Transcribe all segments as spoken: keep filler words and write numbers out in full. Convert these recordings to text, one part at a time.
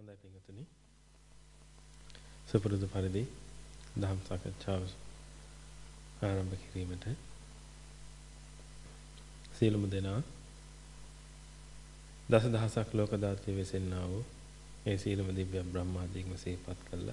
හොඳයි පින්වතුනි. සුපුරුදු පරිදි දහම් සාකච්ඡාව ආරම්භ කිරීමට සියලුම දෙනා දස දහසක් ලෝක දාත්‍ය වෙසෙන්නා වූ ඒ සියලුම දිව්‍ය බ්‍රහ්මාදීන්ව සිහිපත් කළා.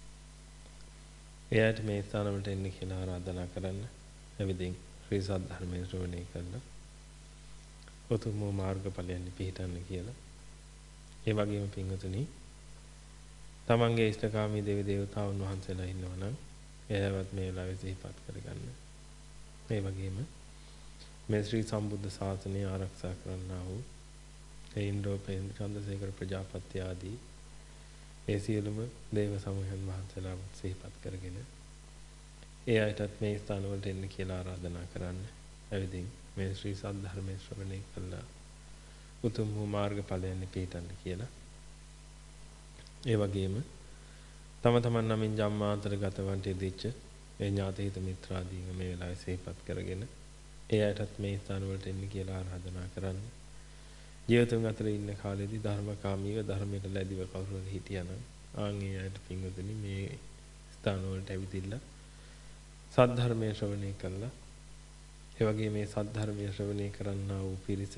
එයාට මේ ස්ථාන වලට එන්න කියලා ආරාධනා කරන්න. එවිදින් ශ්‍රී සද්ධර්මයේ ශ්‍රවණය කළා. උතුම් වූ මාර්ගඵලයන් පිහිටන්න කියලා. ඒ වගේම පින්වතුනි තමන්ගේ ඉෂ්ඨකාමී දෙවි දේවතාවුන් වහන්සේලා ඉන්නවා නම් එයවත් මේ වෙලාවේ සිහිපත් කරගන්න. මේ වගේම මේ ශ්‍රී සම්බුද්ධ ශාසනය ආරක්ෂා කරන්නා වූ ඒ ඉන්ද්‍රෝපේන් චන්ද්‍රසේකර ප්‍රජාපති ආදී ඒ සියලුම දේව සමූහයන් වහන්සේලා සිහිපත් කරගෙන ඒ අයටත් මේ ස්ථාන වලට එන්න කියලා ආරාධනා කරන්න. එවිදින් මේ ශ්‍රී සද්ධර්මයේ ශ්‍රවණය කළා උතුම් වූ මාර්ගඵලයන් පිහිටන්න කියලා. ඒ වගේම තම තමන් නමින් ජම්මාන්තර ගතවන්ට යෙදිච්ච ඒ ඥාති හිත මිත්‍රාදීන් මේ වෙලාවේ සිහිපත් කරගෙන ඒ අයටත් මේ ස්ථාන වලට එන්න කියලා ආරාධනා කරන්න. ජීවිතුන් අතර ඉන්න කාලෙදී ධර්මකාමීව ධර්මයට ලැබිව කවුරු හරි හිටියානම් ආන් ඒ අයට පින්වතුනි මේ ස්ථාන වලට ඇවිදින්න සද්ධර්මයේ ශ්‍රවණය කළා. ඒ වගේ මේ සද්ධර්මයේ ශ්‍රවණය කරන්නා වූ පිරිස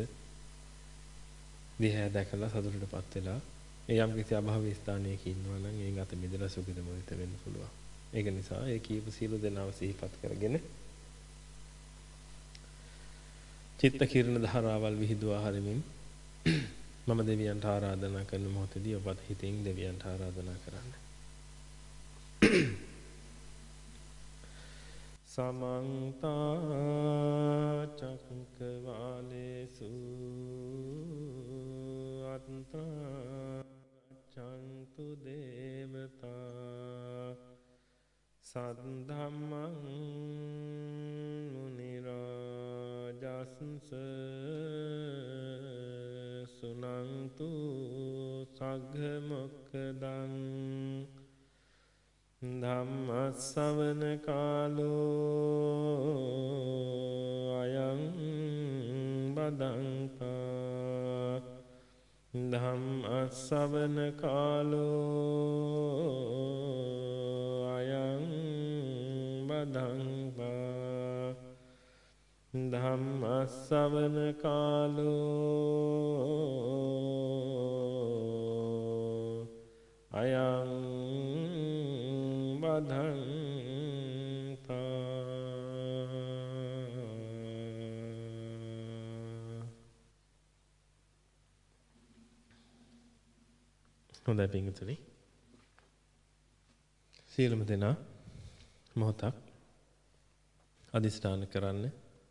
දිහා දැකලා සතුටටපත් වෙලා ඒ යම් කිසි අභාවී ස්ථානයක ඉන්නවා නම් ඒ ගත මිදලා සුඛිත මොහිත වෙන්න පුළුවන්. ඒක නිසා ඒ කීප සීල දෙනාව සිහිපත් කරගෙන චිත්ත කිරණ ධාරාවල් විහිදුවා හරිමින් මම දෙවියන්ට ආරාධනා කරන මොහොතදී ඔබත් හිතින් දෙවියන්ට ආරාධනා කරන්න. සමන්ත චක්කවාලේසු අත්‍රා චන්තු දේවතා සද්ධම්මං මුනි රාජස්ස සුනන්තු සග්ග මොක්ඛදං ධම්ම ශ්‍රවණ කාලෝ අයං බදන්තා ධම්ම ශ්‍රවණ කාලෝ අයං බදන්තා ධම්ම ශ්‍රවණ කාලෝ අයං බදන්තා. හොඳයි පින්වතුනි. සියලුම දෙනා මොහොතක් අදිස්ථාන කරන්න.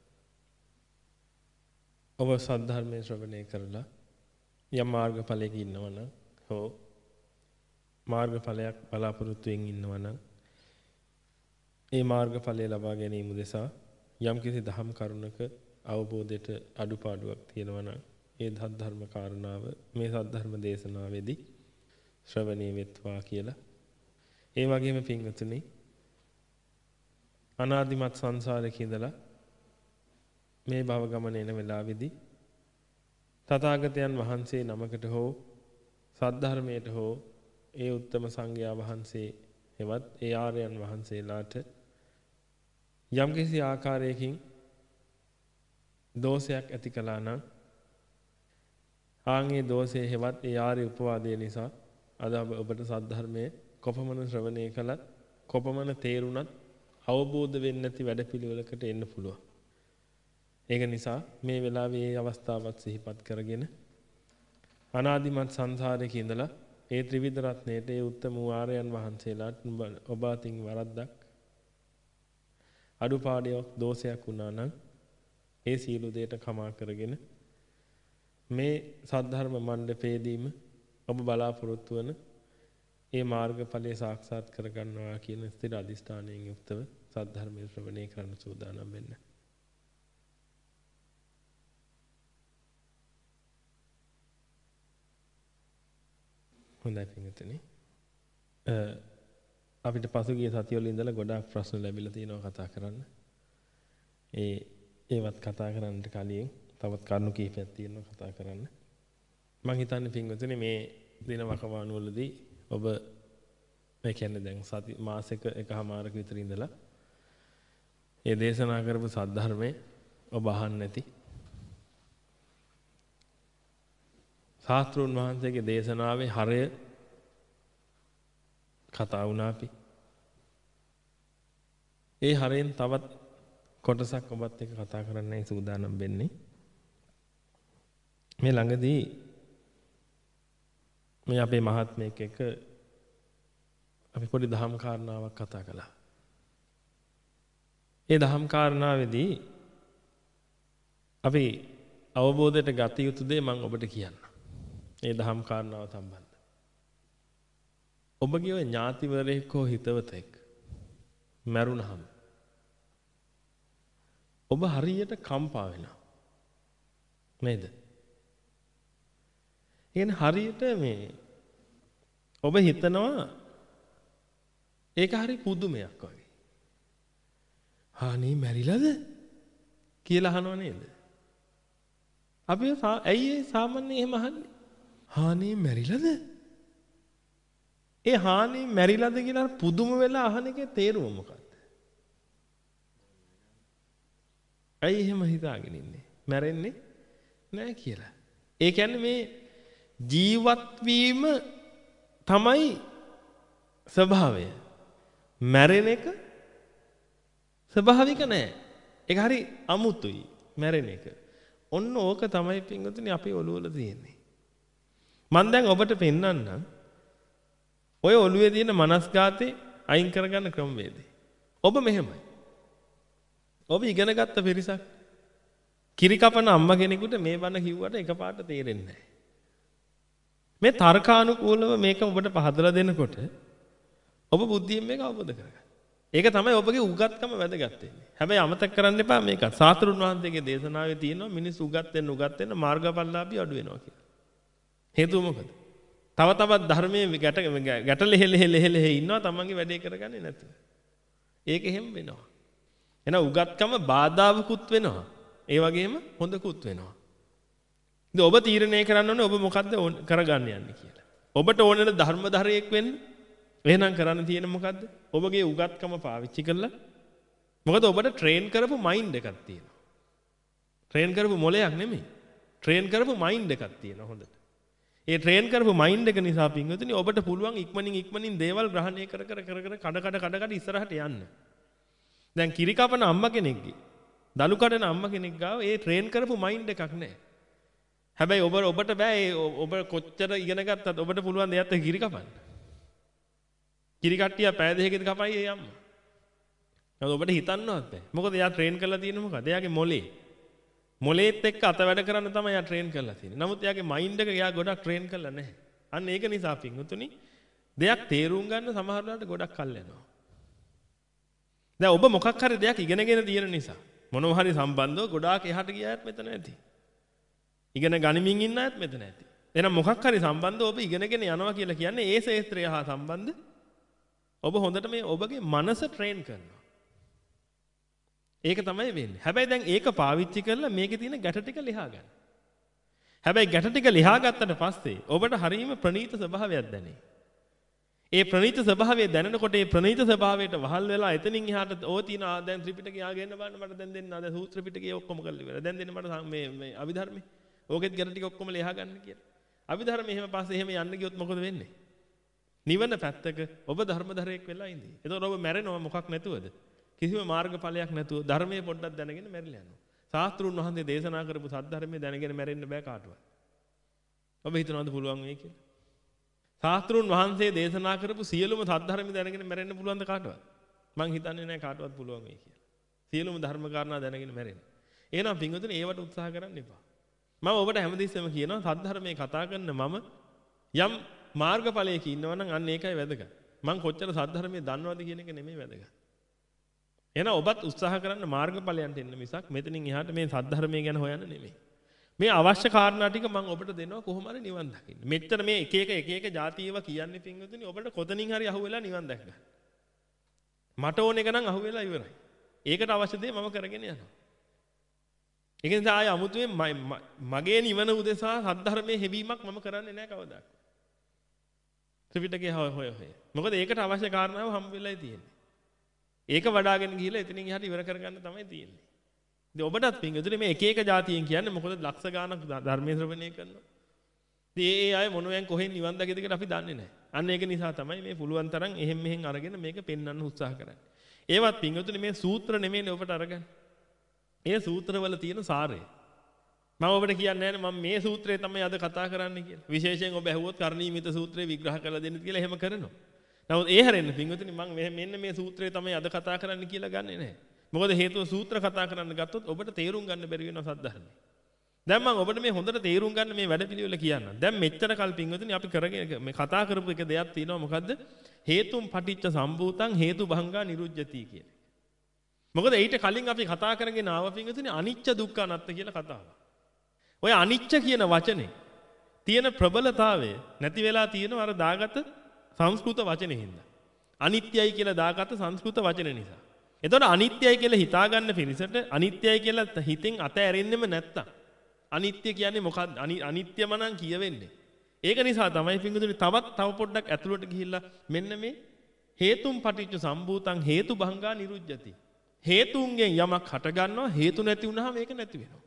ඔබ සද්ධර්මයේ ශ්‍රවණය කරලා යම් මාර්ගඵලයක ඉන්නවනම් හෝ මාර්ගඵලයක් බලාපොරොත්තු වෙමින් ඉන්නවනම් ඒ මාර්ගඵලය ලබා ගැනීම උදෙසා යම් කිසි දහම් කරුණක අවබෝධයට අඩුපාඩුවක් තියෙනවා නම් ඒ ධර්ම කාරණාව මේ සද්ධර්ම දේශනාවේදී ශ්‍රවණය වෙත්වා කියලා. ඒ වගේම පින්වතුනි අනාදිමත් සංසාරේ ඉඳලා මේ භව ගමන එන වෙලාවේදී තථාගතයන් වහන්සේ නමකට හෝ සද්ධර්මයට හෝ ඒ උත්තම සංඝයා වහන්සේ එවත් ඒ ආර්යයන් වහන්සේලාට යම්කිසි ආකාරයකින් දෝෂයක් ඇති කළා නම් ආන්ගේ දෝෂයේ හෙවත් ඒ ආර්ය උපවාදය නිසා අද ඔබට සද්ධර්මයේ කොපමණ ශ්‍රවණය කළත් කොපමණ තේරුණත් අවබෝධ වෙන්නේ නැති වැඩපිළිවෙලකට එන්න පුළුවන්. ඒක නිසා මේ වෙලාවේ මේ අවස්ථාවත් සිහිපත් කරගෙන අනාදිමත් සංසාරයේ ඉඳලා ඒ ත්‍රිවිධ රත්නයේ ඒ උත්තම ආර්යයන් වහන්සේලාට ඔබ අතින් වරද්දක් අඩුපාඩුවක් දෝෂයක් වුණා නම් ඒ සියලු දේට කමා කරගෙන මේ සද්ධර්ම මණ්ඩපයේදීම ඔබ බලාපොරොත්තු වන ඒ මාර්ගඵලය සාක්ෂාත් කරගන්නවා කියන ස්ථිර අධිෂ්ඨානයෙන් යුක්තව සද්ධර්මයේ ශ්‍රවණය කරන්න සූදානම් වෙන්න. හොඳයි පින්වතුනි. අපිට පසුගිය සතිවල ඉඳලා ගොඩාක් ප්‍රශ්න ලැබිලා තියෙනවා කතා කරන්න. ඒ ඒවත් කතා කරන්නට කලින් තවත් කරුණු කීපයක් තියෙනවා කතා කරන්න. මම හිතන්නේ පින්වතුනි මේ දින වකවානු වලදී ඔබ මේ කියන්නේ දැන් සති මාසෙක එකමාරක විතර ඉඳලා මේ දේශනා කරපු සද්ධර්මයේ ඔබ අහන්නේ නැති ශාස්ත්‍රඥ වහන්සේගේ දේශනාවේ හරය කතා වුණා අපි. ඒ හරයෙන් තවත් කොටසක් ඔබත් එක්ක කතා කරන්නයි සූදානම් වෙන්නේ. මේ ළඟදී මේ අපේ මහත්මයෙක් එක්ක අපි පොඩි දහම් කාරණාවක් කතා කළා. ඒ දහම් කාරණාවේදී අපි අවබෝධයට ගත යුතු දේ මම ඔබට කියන්නම්. ඒ දහම් කාරණාව සම්බන්ධ. ඔබගේ ඔය ඥාතිවරයෙක් හෝ හිතවතෙක් මැරුණහම ඔබ හරියට කම්පා වෙනවා. නේද? එහෙනම් හරියට මේ ඔබ හිතනවා ඒක හරි පුදුමයක් වගේ. හානේ මැරිලාද කියලා අහනව නේද? අපි ඇයි ඒ සාමාන්‍යයෙන් එහෙම අහන්නේ? හානේ මැරිලාද? ඒ හානේ මැරිලාද කියලා පුදුම වෙලා අහන එකේ තේරුම මොකක්ද? ඇයි එහෙම හිතාගෙන ඉන්නේ? මැරෙන්නේ නැහැ කියලා. ඒ කියන්නේ මේ ජීවත් වීම තමයි ස්වභාවය. මැරෙන එක ස්වභාවික නෑ. ඒක හරි අමුතුයි මැරෙන එක. ඔන්න ඕක තමයි පින්වතුනි අපි ඔළුව වල තියෙන්නේ. මම දැන් ඔබට පෙන්නන්නම් ඔය ඔළුවේ තියෙන මනස්ගාතේ අයින් කරගන්න ක්‍රමවේදය. ඔබ මෙහෙමයි. ඔබ ඉගෙන ගත්ත පිරිසක් කිරි කපන අම්මා කෙනෙකුට මේ බණ කිව්වට එකපාරට තේරෙන්නේ නැහැ. මේ තර්කානුකූලව මේක ඔබට පහදලා දෙනකොට ඔබ බුද්ධියෙන් මේක අවබෝධ කරගන්න. ඒක තමයි ඔබගේ උගත්කම වැදගත් වෙන්නේ. හැබැයි අමතක කරන්න එපා මේක. සාතුරුන් වහන්සේගේ දේශනාවේ තියෙනවා මිනිස් උගත් වෙන්න උගත් වෙන්න මාර්ගඵලලාභී අඩු වෙනවා කියලා. හේතුව මොකද? තව තවත් ධර්මයේ ගැට ගැට ලෙහෙ ලෙහෙ ලෙහෙ ලෙහෙ ඉන්නවා තමන්ගේ වැඩේ කරගන්නේ නැතුව. ඒක එහෙම වෙනවා. එහෙනම් උගත්කම බාධාවකුත් වෙනවා. ඒ වගේම හොඳකුත් වෙනවා. ඉතින් ඔබ තීරණය කරන්න ඕනේ ඔබ මොකද්ද කරගන්න යන්නේ කියලා. ඔබට ඕනෙන ධර්මධරයෙක් වෙන්න එහෙනම් කරන්න තියෙන්නේ මොකද්ද? ඔබගේ උගත්කම පාවිච්චි කරලා මොකද ඔබට ට්‍රේන් කරපු මයින්ඩ් එකක් තියෙනවා. ට්‍රේන් කරපු මොලයක් නෙමෙයි. ට්‍රේන් කරපු මයින්ඩ් එකක් තියෙනවා හොඳට. ඒ ට්‍රේන් කරපු මයින්ඩ් එක නිසා පින්වතුනි ඔබට පුළුවන් ඉක්මනින් ඉක්මනින් දේවල් ග්‍රහණය කර කර කර කර කඩ කඩ කඩ කඩ ඉස්සරහට යන්න. දැන් කිරි කපන අම්මා කෙනෙක්ගේ දලු කඩන අම්මා කෙනෙක් ගාව ඒ ට්‍රේන් කරපු මයින්ඩ් එකක් නැහැ. හැබැයි ඔබ ඔබට බෑ ඒ ඔබ කොච්චර ඉගෙන ගත්තත් ඔබට පුළුවන් දෙයක් එක්ක කිරි කපන්න. කිරි කට්ටිය පෑ දෙකකින් කපයි ඒ අම්මා. නමුත් ඔබට හිතන්නවත් බෑ. මොකද එයා ට්‍රේන් කරලා තියෙන්නේ මොකද? එයාගේ මොලේ. මොලේත් එක්ක අත වැඩ කරන්න තමයි එයා ට්‍රේන් කරලා තියෙන්නේ. නමුත් එයාගේ මයින්ඩ් එක එයා ගොඩක් ට්‍රේන් කරලා නැහැ. අන්න ඒක නිසා පින්වතුනි දෙයක් තේරුම් ගන්න සමහර වෙලාවට ගොඩක් කල් යනවා. දැන් ඔබ මොකක් හරි දෙයක් ඉගෙනගෙන තියෙන නිසා මොනවා හරි සම්බන්ධව ගොඩාක් එහාට ගියාත් මෙතන ඇති. ඉගෙන ගනිමින් ඉන්න අයත් මෙතන ඇති. එහෙනම් මොකක් හරි සම්බන්ධව ඔබ ඉගෙනගෙන යනවා කියලා කියන්නේ ඒ ශාස්ත්‍රය හා සම්බන්ධ ඔබ හොඳට මේ ඔබගේ මනස ට්‍රේන් කරනවා. ඒක තමයි වෙන්නේ. හැබැයි දැන් ඒක පාවිච්චි කරලා මේකේ තියෙන ගැට ටික ලියා ගන්න. හැබැයි ගැට ටික ලියා ගත්තට පස්සේ ඔබට හරීම ප්‍රණීත ස්වභාවයක් දැනේ. ඒ ප්‍රණීත ස්වභාවය දැනෙනකොට ඒ ප්‍රණීත ස්වභාවයට වහල් වෙලා එතනින් එහාට ඕ තියෙන ආ දැන් ත්‍රිපිටකය ආගෙන බලන්න මට දැන් දෙන්න ආ දැන් සූත්‍ර පිටකය ඔක්කොම කරලා ඉවරයි. දැන් දෙන්න මට මේ මේ අභිධර්මයේ ඕකෙත් ගැට ටික ඔක්කොම ලියා ගන්න කියලා. අභිධර්මයේ එහෙම පස්සේ එහෙම යන්න ගියොත් මොකද වෙන්නේ? නිවන පැත්තක ඔබ ධර්මධරයෙක් වෙලා ඉඳී. එතකොට ඔබ මැරෙනවා මොකක් නැතුවද? කිසිම මාර්ගඵලයක් නැතුව ධර්මයේ පොඩ්ඩක් දැනගෙන මැරිලා යනවා. ශාස්ත්‍රුන් වහන්සේ දේශනා කරපු සද්ධර්මයේ දැනගෙන මැරෙන්න බෑ කාටවත්. ඔබ හිතනවද පුළුවන් වෙයි කියලා? ශාස්ත්‍රුන් වහන්සේ දේශනා කරපු සියලුම සද්ධර්ම දැනගෙන මැරෙන්න පුළුවන්ද කාටවත්? මං හිතන්නේ නැහැ කාටවත් පුළුවන් වෙයි කියලා. සියලුම ධර්ම කාරණා දැනගෙන මැරෙන්න. එහෙනම් පින්වතුනි ඒවට උත්සාහ කරන්න එපා. මම ඔබට හැමදෙස්සෙම කියනවා සද්ධර්මයේ කතා කරන මම යම් මාර්ගඵලයක ඉන්නවා නම් අන්න ඒකයි වැදගත්. මං කොච්චර සද්ධර්මයේ දන්නවද කියන එක නෙමෙයි වැදගත්. එහෙනම් ඔබත් උත්සාහ කරන්න මාර්ගඵලයන්ට එන්න මිසක් මෙතනින් එහාට මේ සද්ධර්මයේ ගැන හොයන්න නෙමෙයි. මේ අවශ්‍ය කාරණා ටික මම ඔබට දෙනවා කොහොම හරි නිවන් දකින්න. මෙච්චර මේ එක එක එක එක જાති ඒවා කියන්නේ පින්වතුනි ඔබට කොතනින් හරි අහුවෙලා නිවන් දැක ගන්න. මට ඕන එක නම් අහුවෙලා ඉවරයි. ඒකට අවශ්‍ය දේ මම කරගෙන යනවා. ඒක නිසා ආය අමුතුවෙන් මගේ නිවන උදෙසා සද්ධර්මයේ හෙවීමක් මම කරන්නේ නැහැ කවදාවත්. ත්‍රිපිටකය හොය හොය හොය. මොකද ඒකට අවශ්‍ය කාරණාව හම්බ වෙලායි තියෙන්නේ. ඒක වඩාගෙන ගිහිල්ලා එතනින් එහාට ඉවර කරගන්න තමයි තියෙන්නේ. ඉතින් ඔබටත් පින්වතුනි මේ එක එක જાතියෙන් කියන්නේ මොකද ලක්ෂ ගාණක් ධර්මයේ ශ්‍රවණය කරනවා. ඉතින් ඒ අය මොනවෙන් කොහෙන් නිවන් දකිද කියලා අපි දන්නේ නැහැ. අන්න ඒක නිසා තමයි මේ පුළුවන් තරම් එහෙම් මෙහෙන් අරගෙන මේක පෙන්වන්න උත්සාහ කරන්නේ. ඒවත් පින්වතුනි මේ සූත්‍ර නෙමෙයිනේ ඔබට අරගන්න. ඒ සූත්‍රවල තියෙන සාරය. මම ඔබට කියන්නේ නැහැ මම මේ සූත්‍රය තමයි අද කතා කරන්න කියලා. විශේෂයෙන් ඔබ ඇහුවොත් කරණීයමිත සූත්‍රය විග්‍රහ කරලා දෙන්න කියලා එහෙම කරනවා. නමුත් ඒ හැරෙන්න පින්වතුනි මම මෙන්න මේ සූත්‍රය තමයි අද කතා කරන්න කියලා ගන්නෙ නැහැ. මොකද හේතුව සූත්‍ර කතා කරන්න ගත්තොත් ඔබට තේරුම් ගන්න බැරි වෙනවා සද්ධර්මය. දැන් මම ඔබට මේ හොඳට තේරුම් ගන්න මේ වැඩපිළිවෙල කියන්නම්. දැන් මෙච්චර කල් පින්වතුනි අපි කරගෙන මේ කතා කරපු එක දෙයක් තියෙනවා මොකද්ද? හේතුම් පටිච්ච සම්භූතං හේතු භංගා නිරුජ්ජති කියන. මොකද ඊට කලින් අපි කතා කරගෙන ආව පින්වතුනි අනිච්ච දුක්ඛ අනාත්ත කියලා කතාව. ඔය අනිච්ච කියන වචනේ තියෙන ප්‍රබලතාවය නැති වෙලා තියෙනවා අර දාගත සංස්කෘත වචනේ හින්දා. අනිත්‍යයි කියලා දාගත සංස්කෘත වචන නිසා. එතකොට අනිත්‍යයි කියලා හිතාගන්න පිරිසට අනිත්‍යයි කියලා හිතෙන් අත ඇරෙන්නෙම නැත්තම් අනිත්‍ය කියන්නේ මොකක්ද? අනිත්‍යම නම් කියවෙන්නේ. ඒක නිසා තමයි පින්වතුනි තවත් තව පොඩ්ඩක් ඇතුළට ගිහිල්ලා මෙන්න මේ හේතුම් පටිච්ච සම්භූතං හේතු භංගා නිරුජ්ජති. හේතුන්ගෙන් යමක් හට ගන්නවා හේතු නැති වුනහම ඒක නැති වෙනවා.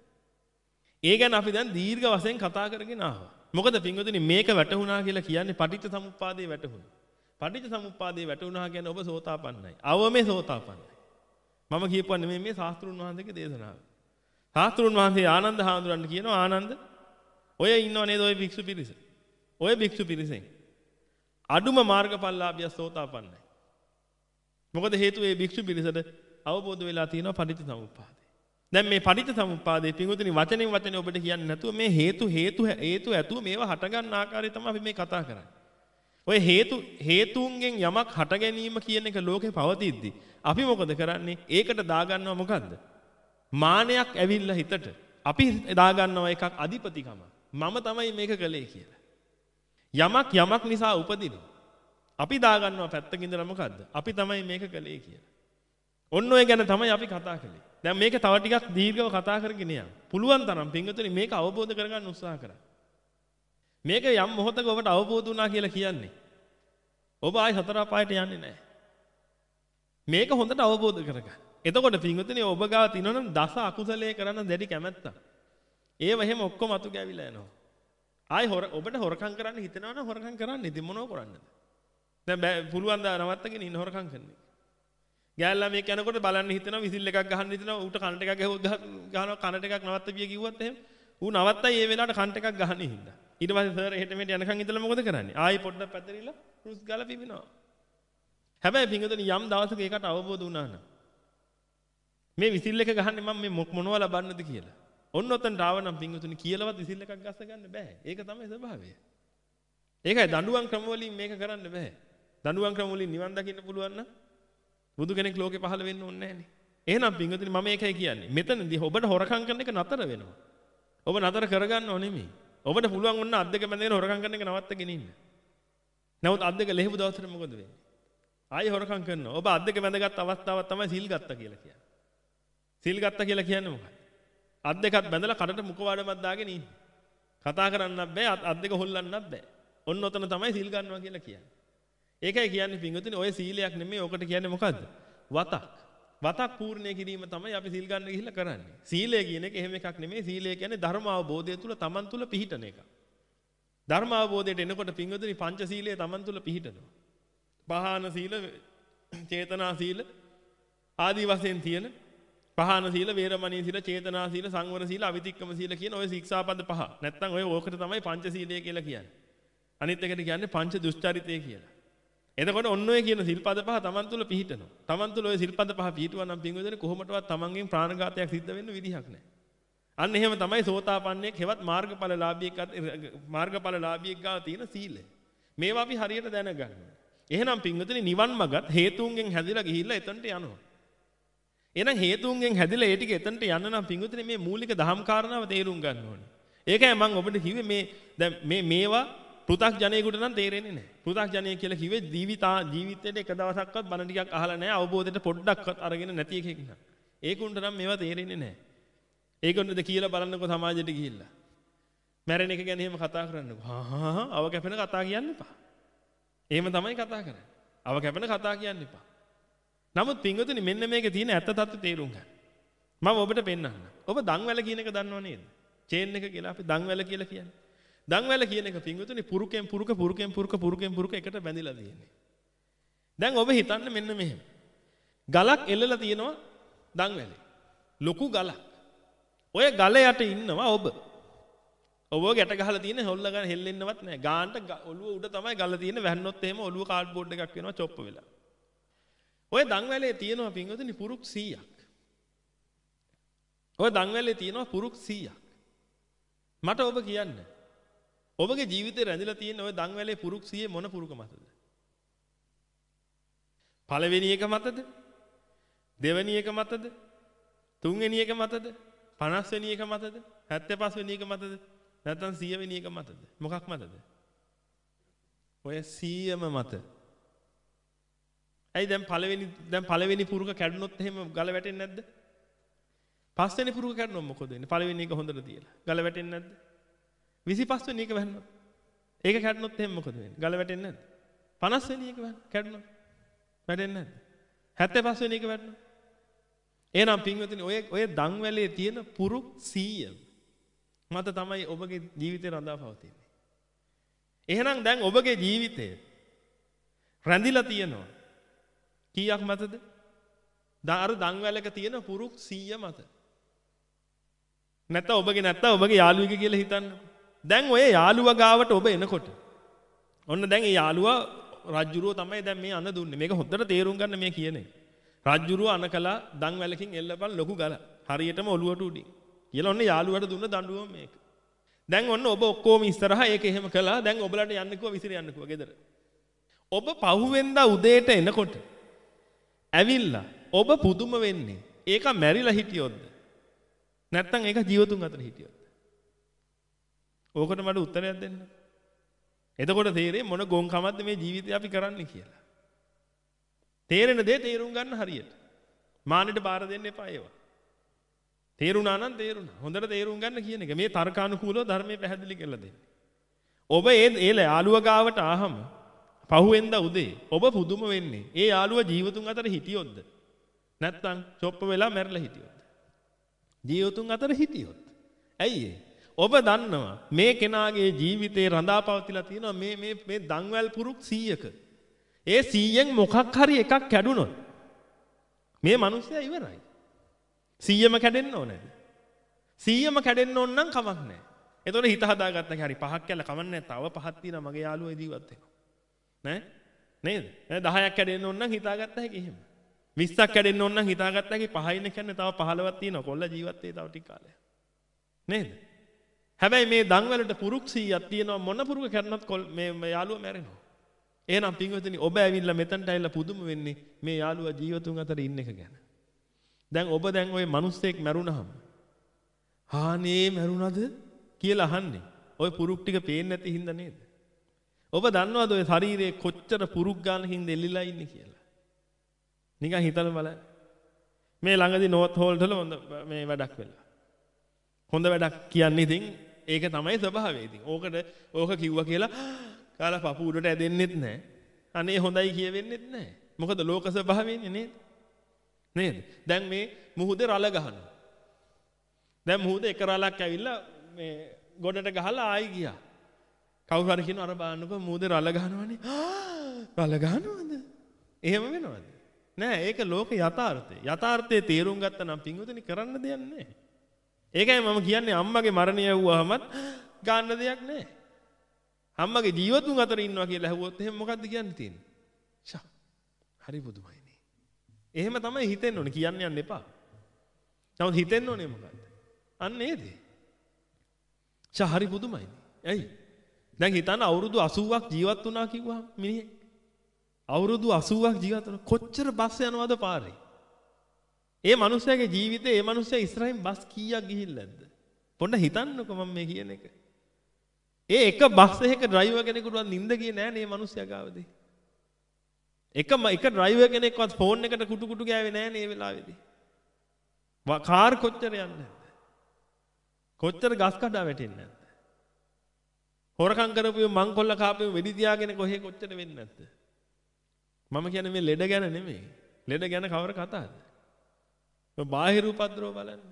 ඒ ගැන අපි දැන් දීර්ඝ වශයෙන් කතා කරගෙන ආවා. මොකද පින්වතුනි මේක වැටුණා කියලා කියන්නේ පටිච්ච සමුප්පාදේ වැටුණා. පටිච්ච සමුප්පාදේ වැටුණා කියන්නේ ඔබ සෝතාපන්නයි. අවමේ සෝතාපන්නයි. මම කියපුවා නෙමෙයි මේ ශාස්ත්‍රුන් වහන්සේගේ දේශනාව. ශාස්ත්‍රුන් වහන්සේ ආනන්ද හාමුදුරන්ට කියනවා ආනන්ද ඔය ඉන්නව නේද ඔය භික්ෂු පිරිස. ඔය භික්ෂු පිරිසෙන් අඩුම මාර්ගඵලලාභිය සෝතාපන්නයි. මොකද හේතුව ඒ භික්ෂු පිරිසට අවබෝධ වෙලා තියෙනවා පටිච්ච සමුප්පාදේ. දැන් මේ පටිච්ච සමුප්පාදේ පින්වතුනි වචනෙන් වචනේ ඔබට කියන්නේ නැතුව මේ හේතු හේතු හේතු ඇතුව මේවා හට ගන්න ආකාරය තමයි අපි මේ කතා කරන්නේ. ඔය හේතු හේතුන්ගෙන් යමක් හට ගැනීම කියන එක ලෝකේ පවතිද්දි අපි මොකද කරන්නේ? ඒකට දාගන්නවා මොකද්ද? මානයක් ඇවිල්ලා හිතට අපි දාගන්නවා එකක් අධිපතිකම. මම තමයි මේක කළේ කියලා. යමක් යමක් නිසා උපදිනවා. අපි දාගන්නවා පැත්තකින් ඉඳලා මොකද්ද? අපි තමයි මේක කළේ කියලා. ඔන්න ඔය ගැන තමයි අපි කතා කළේ. දැන් මේක තව ටිකක් දීර්ඝව කතා කරගෙන යන්න. පුළුවන් තරම් පින්වතුනි මේක අවබෝධ කරගන්න උත්සාහ කරන්න. මේක යම් මොහොතක ඔබට අවබෝධ වුණා කියලා කියන්නේ ඔබ ආයි හතර අපායට යන්නේ නැහැ. මේක හොඳට අවබෝධ කරගන්න. එතකොට පින්වතුනි ඔබ ගාව තියෙනවනම් දස අකුසලයේ කරන්න දැඩි කැමැත්තක්. ඒව එහෙම ඔක්කොම අතු ගෑවිලා යනවා. ආයි හොර ඔබට හොරකම් කරන්න හිතෙනවනම් හොරකම් කරන්න. ඉතින් මොනව කරන්නද? දැන් පුළුවන් ද නවත්තගෙන ඉන්න හොරකම් කරන්නේ. ගෑල්ලා මේක යනකොට බලන්න හිතෙනවා විසිල් එකක් ගහන්න හිතෙනවා ඌට කනට එකක් ගහනවා කනට එකක් නවත්තපිය කිව්වත් එහෙම ඌ නවත්තයි ඒ වෙලාවට කනට එකක් ගහන්නේ හින්දා. ඊට පස්සේ සර් එහෙට මෙහෙට යනකම් ඉඳලා මොකද කරන්නේ? ආයි පොඩ්ඩක් පැතරිලා රුස් ගාලා පිපිනවා. හැබැයි පින්වතුනි යම් දවසක ඒකට අවබෝධ වුණා නම් මේ විසිල් එක ගහන්නේ මම මේ මොනවා ලබන්නද කියලා. ඔන්න ඔතනට ආව නම් පින්වතුනි කියලාවත් විසිල් එකක් ගස්ස ගන්න බෑ. ඒක තමයි ස්වභාවය. ඒකයි දඬුවම් ක්‍රම වලින් මේක කරන්න බෑ. දඬුවම් ක්‍රම වලින් නිවන් දකින්න පුළුවන් නම් බුදු කෙනෙක් ලෝකේ පහළ වෙන්න ඕනේ නැහනේ. එහෙනම් පින්වතුනි මම ඒකයි කියන්නේ. මෙතනදී ඔබට හොරකම් කරන එක නතර වෙනවා. ඔබ නතර කරගන්නව නෙමෙයි. ඔබට පුළුවන් වුණා අත් දෙක බැඳගෙන හොරකම් කරන එක නවත්තගෙන ඉන්න. නමුත් අත් දෙක ලෙහෙපු දවසට මොකද වෙන්නේ? ආයෙ හොරකම් කරනවා. ඔබ අත් දෙක බැඳගත් අවස්ථාවක් තමයි සිල් ගත්තා කියලා කියන්නේ. සිල් ගත්තා කියලා කියන්නේ මොකක්ද? අත් දෙකත් බැඳලා කඩට මුඛ වඩමක් දාගෙන ඉන්න. කතා කරන්නත් බෑ අත් දෙක හොල්ලන්නත් බෑ. ඔන්න ඔතන තමයි සිල් ගන්නවා කියලා කියන්නේ. ඒකයි කියන්නේ පින්වතුනි ඔය සීලයක් නෙමෙයි ඔකට කියන්නේ මොකද්ද? වතක්. වතක් පූර්ණේ කිරීම තමයි අපි සිල් ගන්න ගිහිල්ලා කරන්නේ. සීලය කියන එක එහෙම එකක් නෙමෙයි. සීලය කියන්නේ ධර්ම අවබෝධය තුල තමන් තුල පිහිටන එක. ධර්ම අවබෝධයට එනකොට පින්වතුනි පංච සීලය තමන් තුල පිහිටනවා. පහාන සීල, චේතනා සීල ආදී වශයෙන් තියෙන පහාන සීල, වේරමණී සීල, චේතනා සීල, සංවර සීල, අවිතික්කම සීල කියන ඔය ශික්ෂාපද පහ. නැත්තම් ඔය ඕකට තමයි පංච සීලය කියලා කියන්නේ. අනිත් එකට කියන්නේ පංච දුෂ්චරිතය කියලා. එතකොට ඔන්න ඔය කියන සිල්පද පහ තමන් තුළ පිහිටනවා. තමන් තුළ ඔය සිල්පද පහ පිහිටුවා නම් පින්වතුනි කොහොමදවත් තමන්ගෙන් ප්‍රාණඝාතයක් සිද්ධ වෙන්න විදිහක් නැහැ. අන්න එහෙම තමයි සෝතාපන්නයෙක් හෙවත් මාර්ගඵලලාභියෙක් මාර්ගඵලලාභියෙක් ගාව තියෙන සීලය. මේවා අපි හරියට දැනගන්න ඕනේ. එහෙනම් පින්වතුනි නිවන් මගත් හේතුන්ගෙන් හැදිලා ගිහිල්ලා එතනට යනවා. එහෙනම් හේතුන්ගෙන් හැදිලා ඒ ටික එතනට යන්න නම් පින්වතුනි මේ මූලික දහම් කාරණාව තේරුම් ගන්න ඕනේ. ඒකයි මම ඔබට කිව්වේ මේ දැන් මේ මේවා පෘථග්ජනයෙකුට නම් තේරෙන්නේ නැහැ. පෘථග්ජනයෙක් කියලා කිව්වේ ජීවිතා ජීවිතේට එක දවසක්වත් බණ ටිකක් අහලා නැහැ. අවබෝධයට පොඩ්ඩක්වත් අරගෙන නැති එකෙක් නෑ. ඒකුන්ට නම් මේවා තේරෙන්නේ නැහැ. ඒකුන්ටද කියලා බලන්නකො සමාජයට ගිහිල්ලා. මැරෙන එක ගැන එහෙම කතා කරන්නකො. හා හා අව කැපෙන කතා කියන්න එපා. එහෙම තමයි කතා කරන්නේ. අව කැපෙන කතා කියන්න එපා. නමුත් පින්වතුනි මෙන්න මේකේ තියෙන ඇත්ත තත්ත්වය තේරුම් ගන්න. මම ඔබට පෙන්නන්නම්. ඔබ දන්වැල කියන එක දන්නව නේද? චේන් එක කියලා අපි දන්වැල කියලා කියන්නේ. දන්වැල කියන එක පින්වතුනි පුරුකෙන් පුරුක පුරුකෙන් පුරුක පුරුකෙන් පුරුක එකට බැඳිලා තියෙන්නේ. දැන් ඔබ හිතන්න මෙන්න මෙහෙම. ගලක් එල්ලලා තියෙනවා දන්වැලේ. ලොකු ගලක්. ඔය ගල යට ඉන්නවා ඔබ. ඔබ ගැට ගහලා තියෙන හොල්ල ගන්න හෙල්ලෙන්නවත් නැහැ. ගානට ඔළුව උඩ තමයි ගල තියෙන්නේ. වැන්නොත් එහෙම ඔළුව කාඩ්බෝඩ් එකක් වෙනවා චොප්ප වෙලා. ඔය දන්වැලේ තියෙනවා පින්වතුනි පුරුක් සීයක්. ඔය දන්වැලේ තියෙනවා පුරුක් සීයක්. මට ඔබ කියන්න. ඔබගේ ජීවිතේ රැඳිලා තියෙන ඔය දන්වැලේ පුරුක් සීයේ මොන පුරුක මතද? පළවෙනි එක මතද? දෙවෙනි එක මතද? තුන්වෙනි එක මතද? පනස් වෙනි එක මතද? හැත්තෑ පහ වෙනි එක මතද? නැත්නම් සීය වෙනි එක මතද? මොකක් මතද? ඔය සීයම මත. ඇයි දැන් පළවෙනි දැන් පළවෙනි පුරුක කැඩුනොත් එහෙම ගල වැටෙන්නේ නැද්ද? පස්වෙනි පුරුක කැඩුනොත් මොකද වෙන්නේ? පළවෙනි එක හොඳට තියලා. ගල වැටෙන්නේ නැද්ද? විසිපස් වෙනි එක වැන්නොත්. ඒක කැඩුනොත් එහෙම මොකද වෙන්නේ? ගල වැටෙන්නේ නැද්ද? පනස් වෙනි එක වැන්න කැඩුනොත් වැටෙන්නේ නැද්ද? හැත්තෑ පහ වෙනි එක වැටුනොත්. එහෙනම් පින්වතුනි ඔය ඔය දන්වැලේ තියෙන පුරුක් සීය මත තමයි ඔබගේ ජීවිතේ රඳා පවතින්නේ. එහෙනම් දැන් ඔබගේ ජීවිතය රැඳිලා තියෙනවා. කීයක් මතද? අර දන්වැලක තියෙන පුරුක් සීය මත. නැත්නම් ඔබගේ නැත්නම් ඔබගේ යාළුවෙක් කියලා හිතන්නකො. දැන් ඔය යාළුවා ගාවට ඔබ එනකොට ඔන්න දැන් ඒ යාළුවා රජ්ජුරුව තමයි දැන් මේ අන දුන්නේ. මේක හොද්දට තේරුම් ගන්න මේ කියන්නේ. රජ්ජුරුව අන කළා දන්වැලකින් එල්ලපන් ලොකු ගල. හරියටම ඔලුවට උඩින්. කියලා ඔන්න යාළුවාට දුන්න දඬුවම මේක. දැන් ඔන්න ඔබ ඔක්කොම ඉස්සරහා ඒක එහෙම කළා. දැන් ඔබලට යන්න කිව්වා විසිර යන්න කිව්වා ගෙදර. ඔබ පහුවෙන්දා උදේට එනකොට ඇවිල්ලා ඔබ පුදුම වෙන්නේ. ඒක මැරිලා හිටියොත්ද? නැත්නම් ඒක ජීවතුන් අතර හිටියොත්ද? ඕකට මට උත්තරයක් දෙන්න. එතකොට තේරෙන්නේ මොන ගොන්කමක්ද මේ ජීවිතේ අපි කරන්නේ කියලා. තේරෙන දේ තේරුම් ගන්න හරියට. මානෙට බාර දෙන්න එපා ඒවා. තේරුණා නම් තේරුණා. හොඳට තේරුම් ගන්න කියන එක. මේ තර්කානුකූලව ධර්මයේ පැහැදිලි කරලා දෙන්නේ. ඔබ ඒ ඒ යාළුවා ගාවට ආවම පහුවෙන්දා උදේ ඔබ පුදුම වෙන්නේ. ඒ යාළුවා ජීවතුන් අතර හිටියොත්ද? නැත්නම් චොප්ප වෙලා මැරිලා හිටියොත්ද? ජීවතුන් අතර හිටියොත්. ඇයි ඒ? ඔබ දන්නවා මේ කෙනාගේ ජීවිතේ රඳාපවතිලා තියෙනවා මේ මේ මේ දන්වැල් පුරුක් සීයක. ඒ සීයෙන් මොකක් හරි එකක් කැඩුනොත් මේ මිනිස්සයා ඉවරයි. සීයම කැඩෙන්න ඕනේ. සීයම කැඩෙන්න ඕන නම් කමක් නැහැ. එතකොට හිත හදාගත්තා හරි පහක් කැල්ල කමක් නැහැ. තව පහක් තියෙනවා මගේ යාළුවා ජීවත් වෙනවා. නෑ? නේද? දහයක් කැඩෙන්න ඕන නම් හිතාගත්තා හැකි එහෙම. විස්සක් කැඩෙන්න ඕන නම් හිතාගත්තා හැකි පහින් කියන්නේ තව පහළොවක් තියෙනවා. කොල්ල ජීවත් වෙයි තව ටික කාලයක්. නේද? හැබැයි මේ දන්වැලට පුරුක් සීයක් තියෙනවා මොන පුරුක කැඩුනොත් මේ යාළුවා මැරෙනවා. එහෙනම් පින්වතුනි ඔබ ඇවිල්ලා මෙතනට ඇවිල්ලා පුදුම වෙන්නේ මේ යාළුවා ජීවතුන් අතර ඉන්න එක ගැන. දැන් ඔබ දැන් ওই මිනිස්සෙක් මැරුණාම හානේ මැරුණාද කියලා අහන්නේ. ওই පුරුක් ටික පේන්නේ නැති හින්දා නේද? ඔබ දන්නවද ඔය ශරීරයේ කොච්චර පුරුක් ගන්න එල්ලිලා ඉන්නේ කියලා? නිකන් හිතලා බලන්න. මේ ළඟදී නෝත් හෝල්ඩ් වල හොඳ මේ වැඩක් වෙලා. හොඳ වැඩක් කියන්නේ ඉතින් ඒක තමයි ස්වභාවය ඉතින්. ඕකට ඕක කිව්වා කියලා කාලා පපු උඩට ඇදෙන්නෙත් නැහැ. අනේ හොඳයි කියවෙන්නෙත් නැහැ. මොකද ලෝක ස්වභාවයනේ නේද? නේද? දැන් මේ මුහුදේ රළ ගහනවා. දැන් මුහුදේ එක රළක් ඇවිල්ලා මේ ගොඩට ගහලා ආයි ගියා. කවුරු හරි කියනවා අර බලන්නකෝ මුහුදේ රළ ගහනවනේ. රළ ගහනවද? එහෙම වෙනවද? නෑ ඒක ලෝක යථාර්ථය. යථාර්ථයේ තේරුම් ගත්තා නම් පින්වතුනි කරන්න දෙයක් නැහැ. ඒකයි මම කියන්නේ අම්මගේ මරණය වුවහමත් ගන්න දෙයක් නැහැ. අම්මගේ ජීවතුන් අතර ඉන්නවා කියලා ඇහුවොත් එහෙනම් මොකද්ද කියන්න තියෙන්නේ? ෂා. හරි පුදුමයිනේ. එහෙම තමයි හිතෙන්න ඕනේ කියන්න යන්න එපා. නමුත් හිතෙන්න ඕනේ මොකද්ද? අන්න ඒද? ෂා හරි පුදුමයිනේ. ඇයි? දැන් හිතන්න අවුරුදු අසූවක් ජීවත් වුණා කිව්වහම මිනිහෙක්. අවුරුදු අසූවක් ජීවත් වුණා කොච්චර බස් යනවද පාරේ? ඒ මිනිහයාගේ ජීවිතේ ඒ මිනිහයා ඉස්සරහින් බස් කීයක් ගිහිල්ලාද? පොඩ්ඩ හිතන්නකෝ මම මේ කියන එක. ඒ එක බස් එකක ඩ්‍රයිවර් කෙනෙකුටවත් නිින්ද ගියේ නෑ නේ මිනිහයා ගාවදී. එකම එක ඩ්‍රයිවර් කෙනෙක්වත් ෆෝන් එකට කුටු කුටු ගෑවේ නෑ නේ වෙලාවේදී. කාර් කොච්චර යන්නේ නැද්ද? කොච්චර ගස් කඩා වැටෙන්නේ නැද්ද? හොරකම් කරපු මංකොල්ල කාපු වෙඩි තියාගෙන කොහේ කොච්චර වෙන්නේ නැද්ද? මම කියන්නේ මේ ලෙඩ ගැන නෙමෙයි. ලෙඩ ගැන කවර කතාවද? ඔය බාහිර උපද්‍රව බලන්න.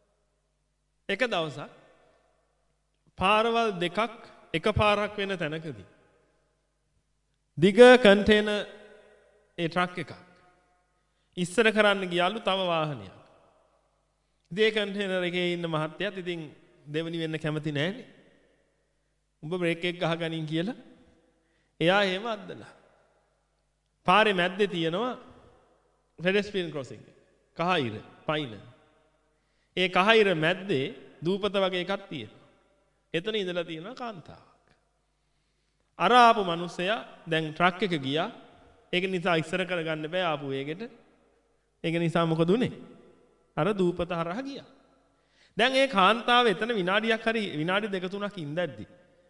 එක දවසක් පාරවල් දෙකක් එක පාරක් වෙන තැනකදී දිග කන්ටේනර් ඒ ට්‍රක් එකක් ඉස්සර කරන්න ගියාලු තව වාහනයක්. ඉතින් ඒ කන්ටේනර් එකේ ඉන්න මහත්තයාත් ඉතින් දෙවෙනි වෙන්න කැමති නැහැනේ. උඹ බ්‍රේක් එක ගහගනින් කියලා එයා එහෙම අද්දලා. පාරේ මැද්දේ තියෙනවා pedestrian crossing එක. කහයිර පයින්. ඒ කහයිර මැද්දේ දූපත වගේ එකක් තියෙනවා. එතන ඉඳලා තියෙනවා කාන්තාවක්. අර ආපු මිනිස්සයා දැන් ට්‍රක් එක ගියා. ඒක නිසා ඉස්සර කරගන්න බෑ ආපු වේගෙට. ඒක නිසා මොකද උනේ? අර දූපත හරහා ගියා. දැන් ඒ කාන්තාව එතන විනාඩියක් හරි විනාඩි දෙක තුනක් ඉඳද්දි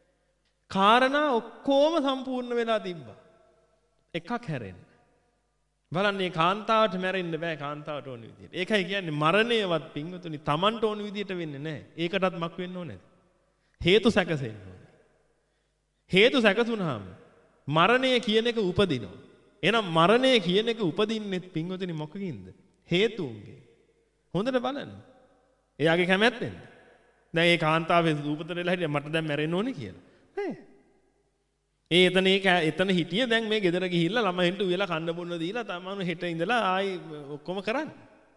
කාරණා ඔක්කොම සම්පූර්ණ වෙලා තිබ්බා. එකක් හැරෙන්න. බලන්න මේ කාන්තාවට මැරෙන්න බෑ කාන්තාවට ඕන විදියට. ඒකයි කියන්නේ මරණයවත් පින්වතුනි Tamanට ඕන විදියට වෙන්නේ නැහැ. ඒකටත් මක් වෙන්න ඕනේ. හේතු සැකසෙන්න ඕනේ. හේතු සැකසුනහම මරණය කියන එක උපදිනවා. එහෙනම් මරණය කියන එක උපදින්නේ පින්වතුනි මොකකින්ද? හේතුන්ගෙන්. හොඳට බලන්න. එයාගේ කැමැත්තෙන්ද? දැන් ඒ කාන්තාවේ රූපතරේලා හිටියා මට දැන් මැරෙන්න ඕනේ කියලා. නෑ. ඒ එතන ඒක එතන හිටියේ දැන් මේ ගෙදර ගිහිල්ලා ළමයින්ට උයලා කන්න බොන්න දීලා තමන් හෙට ඉඳලා ආයි ඔක්කොම කරන්නේ.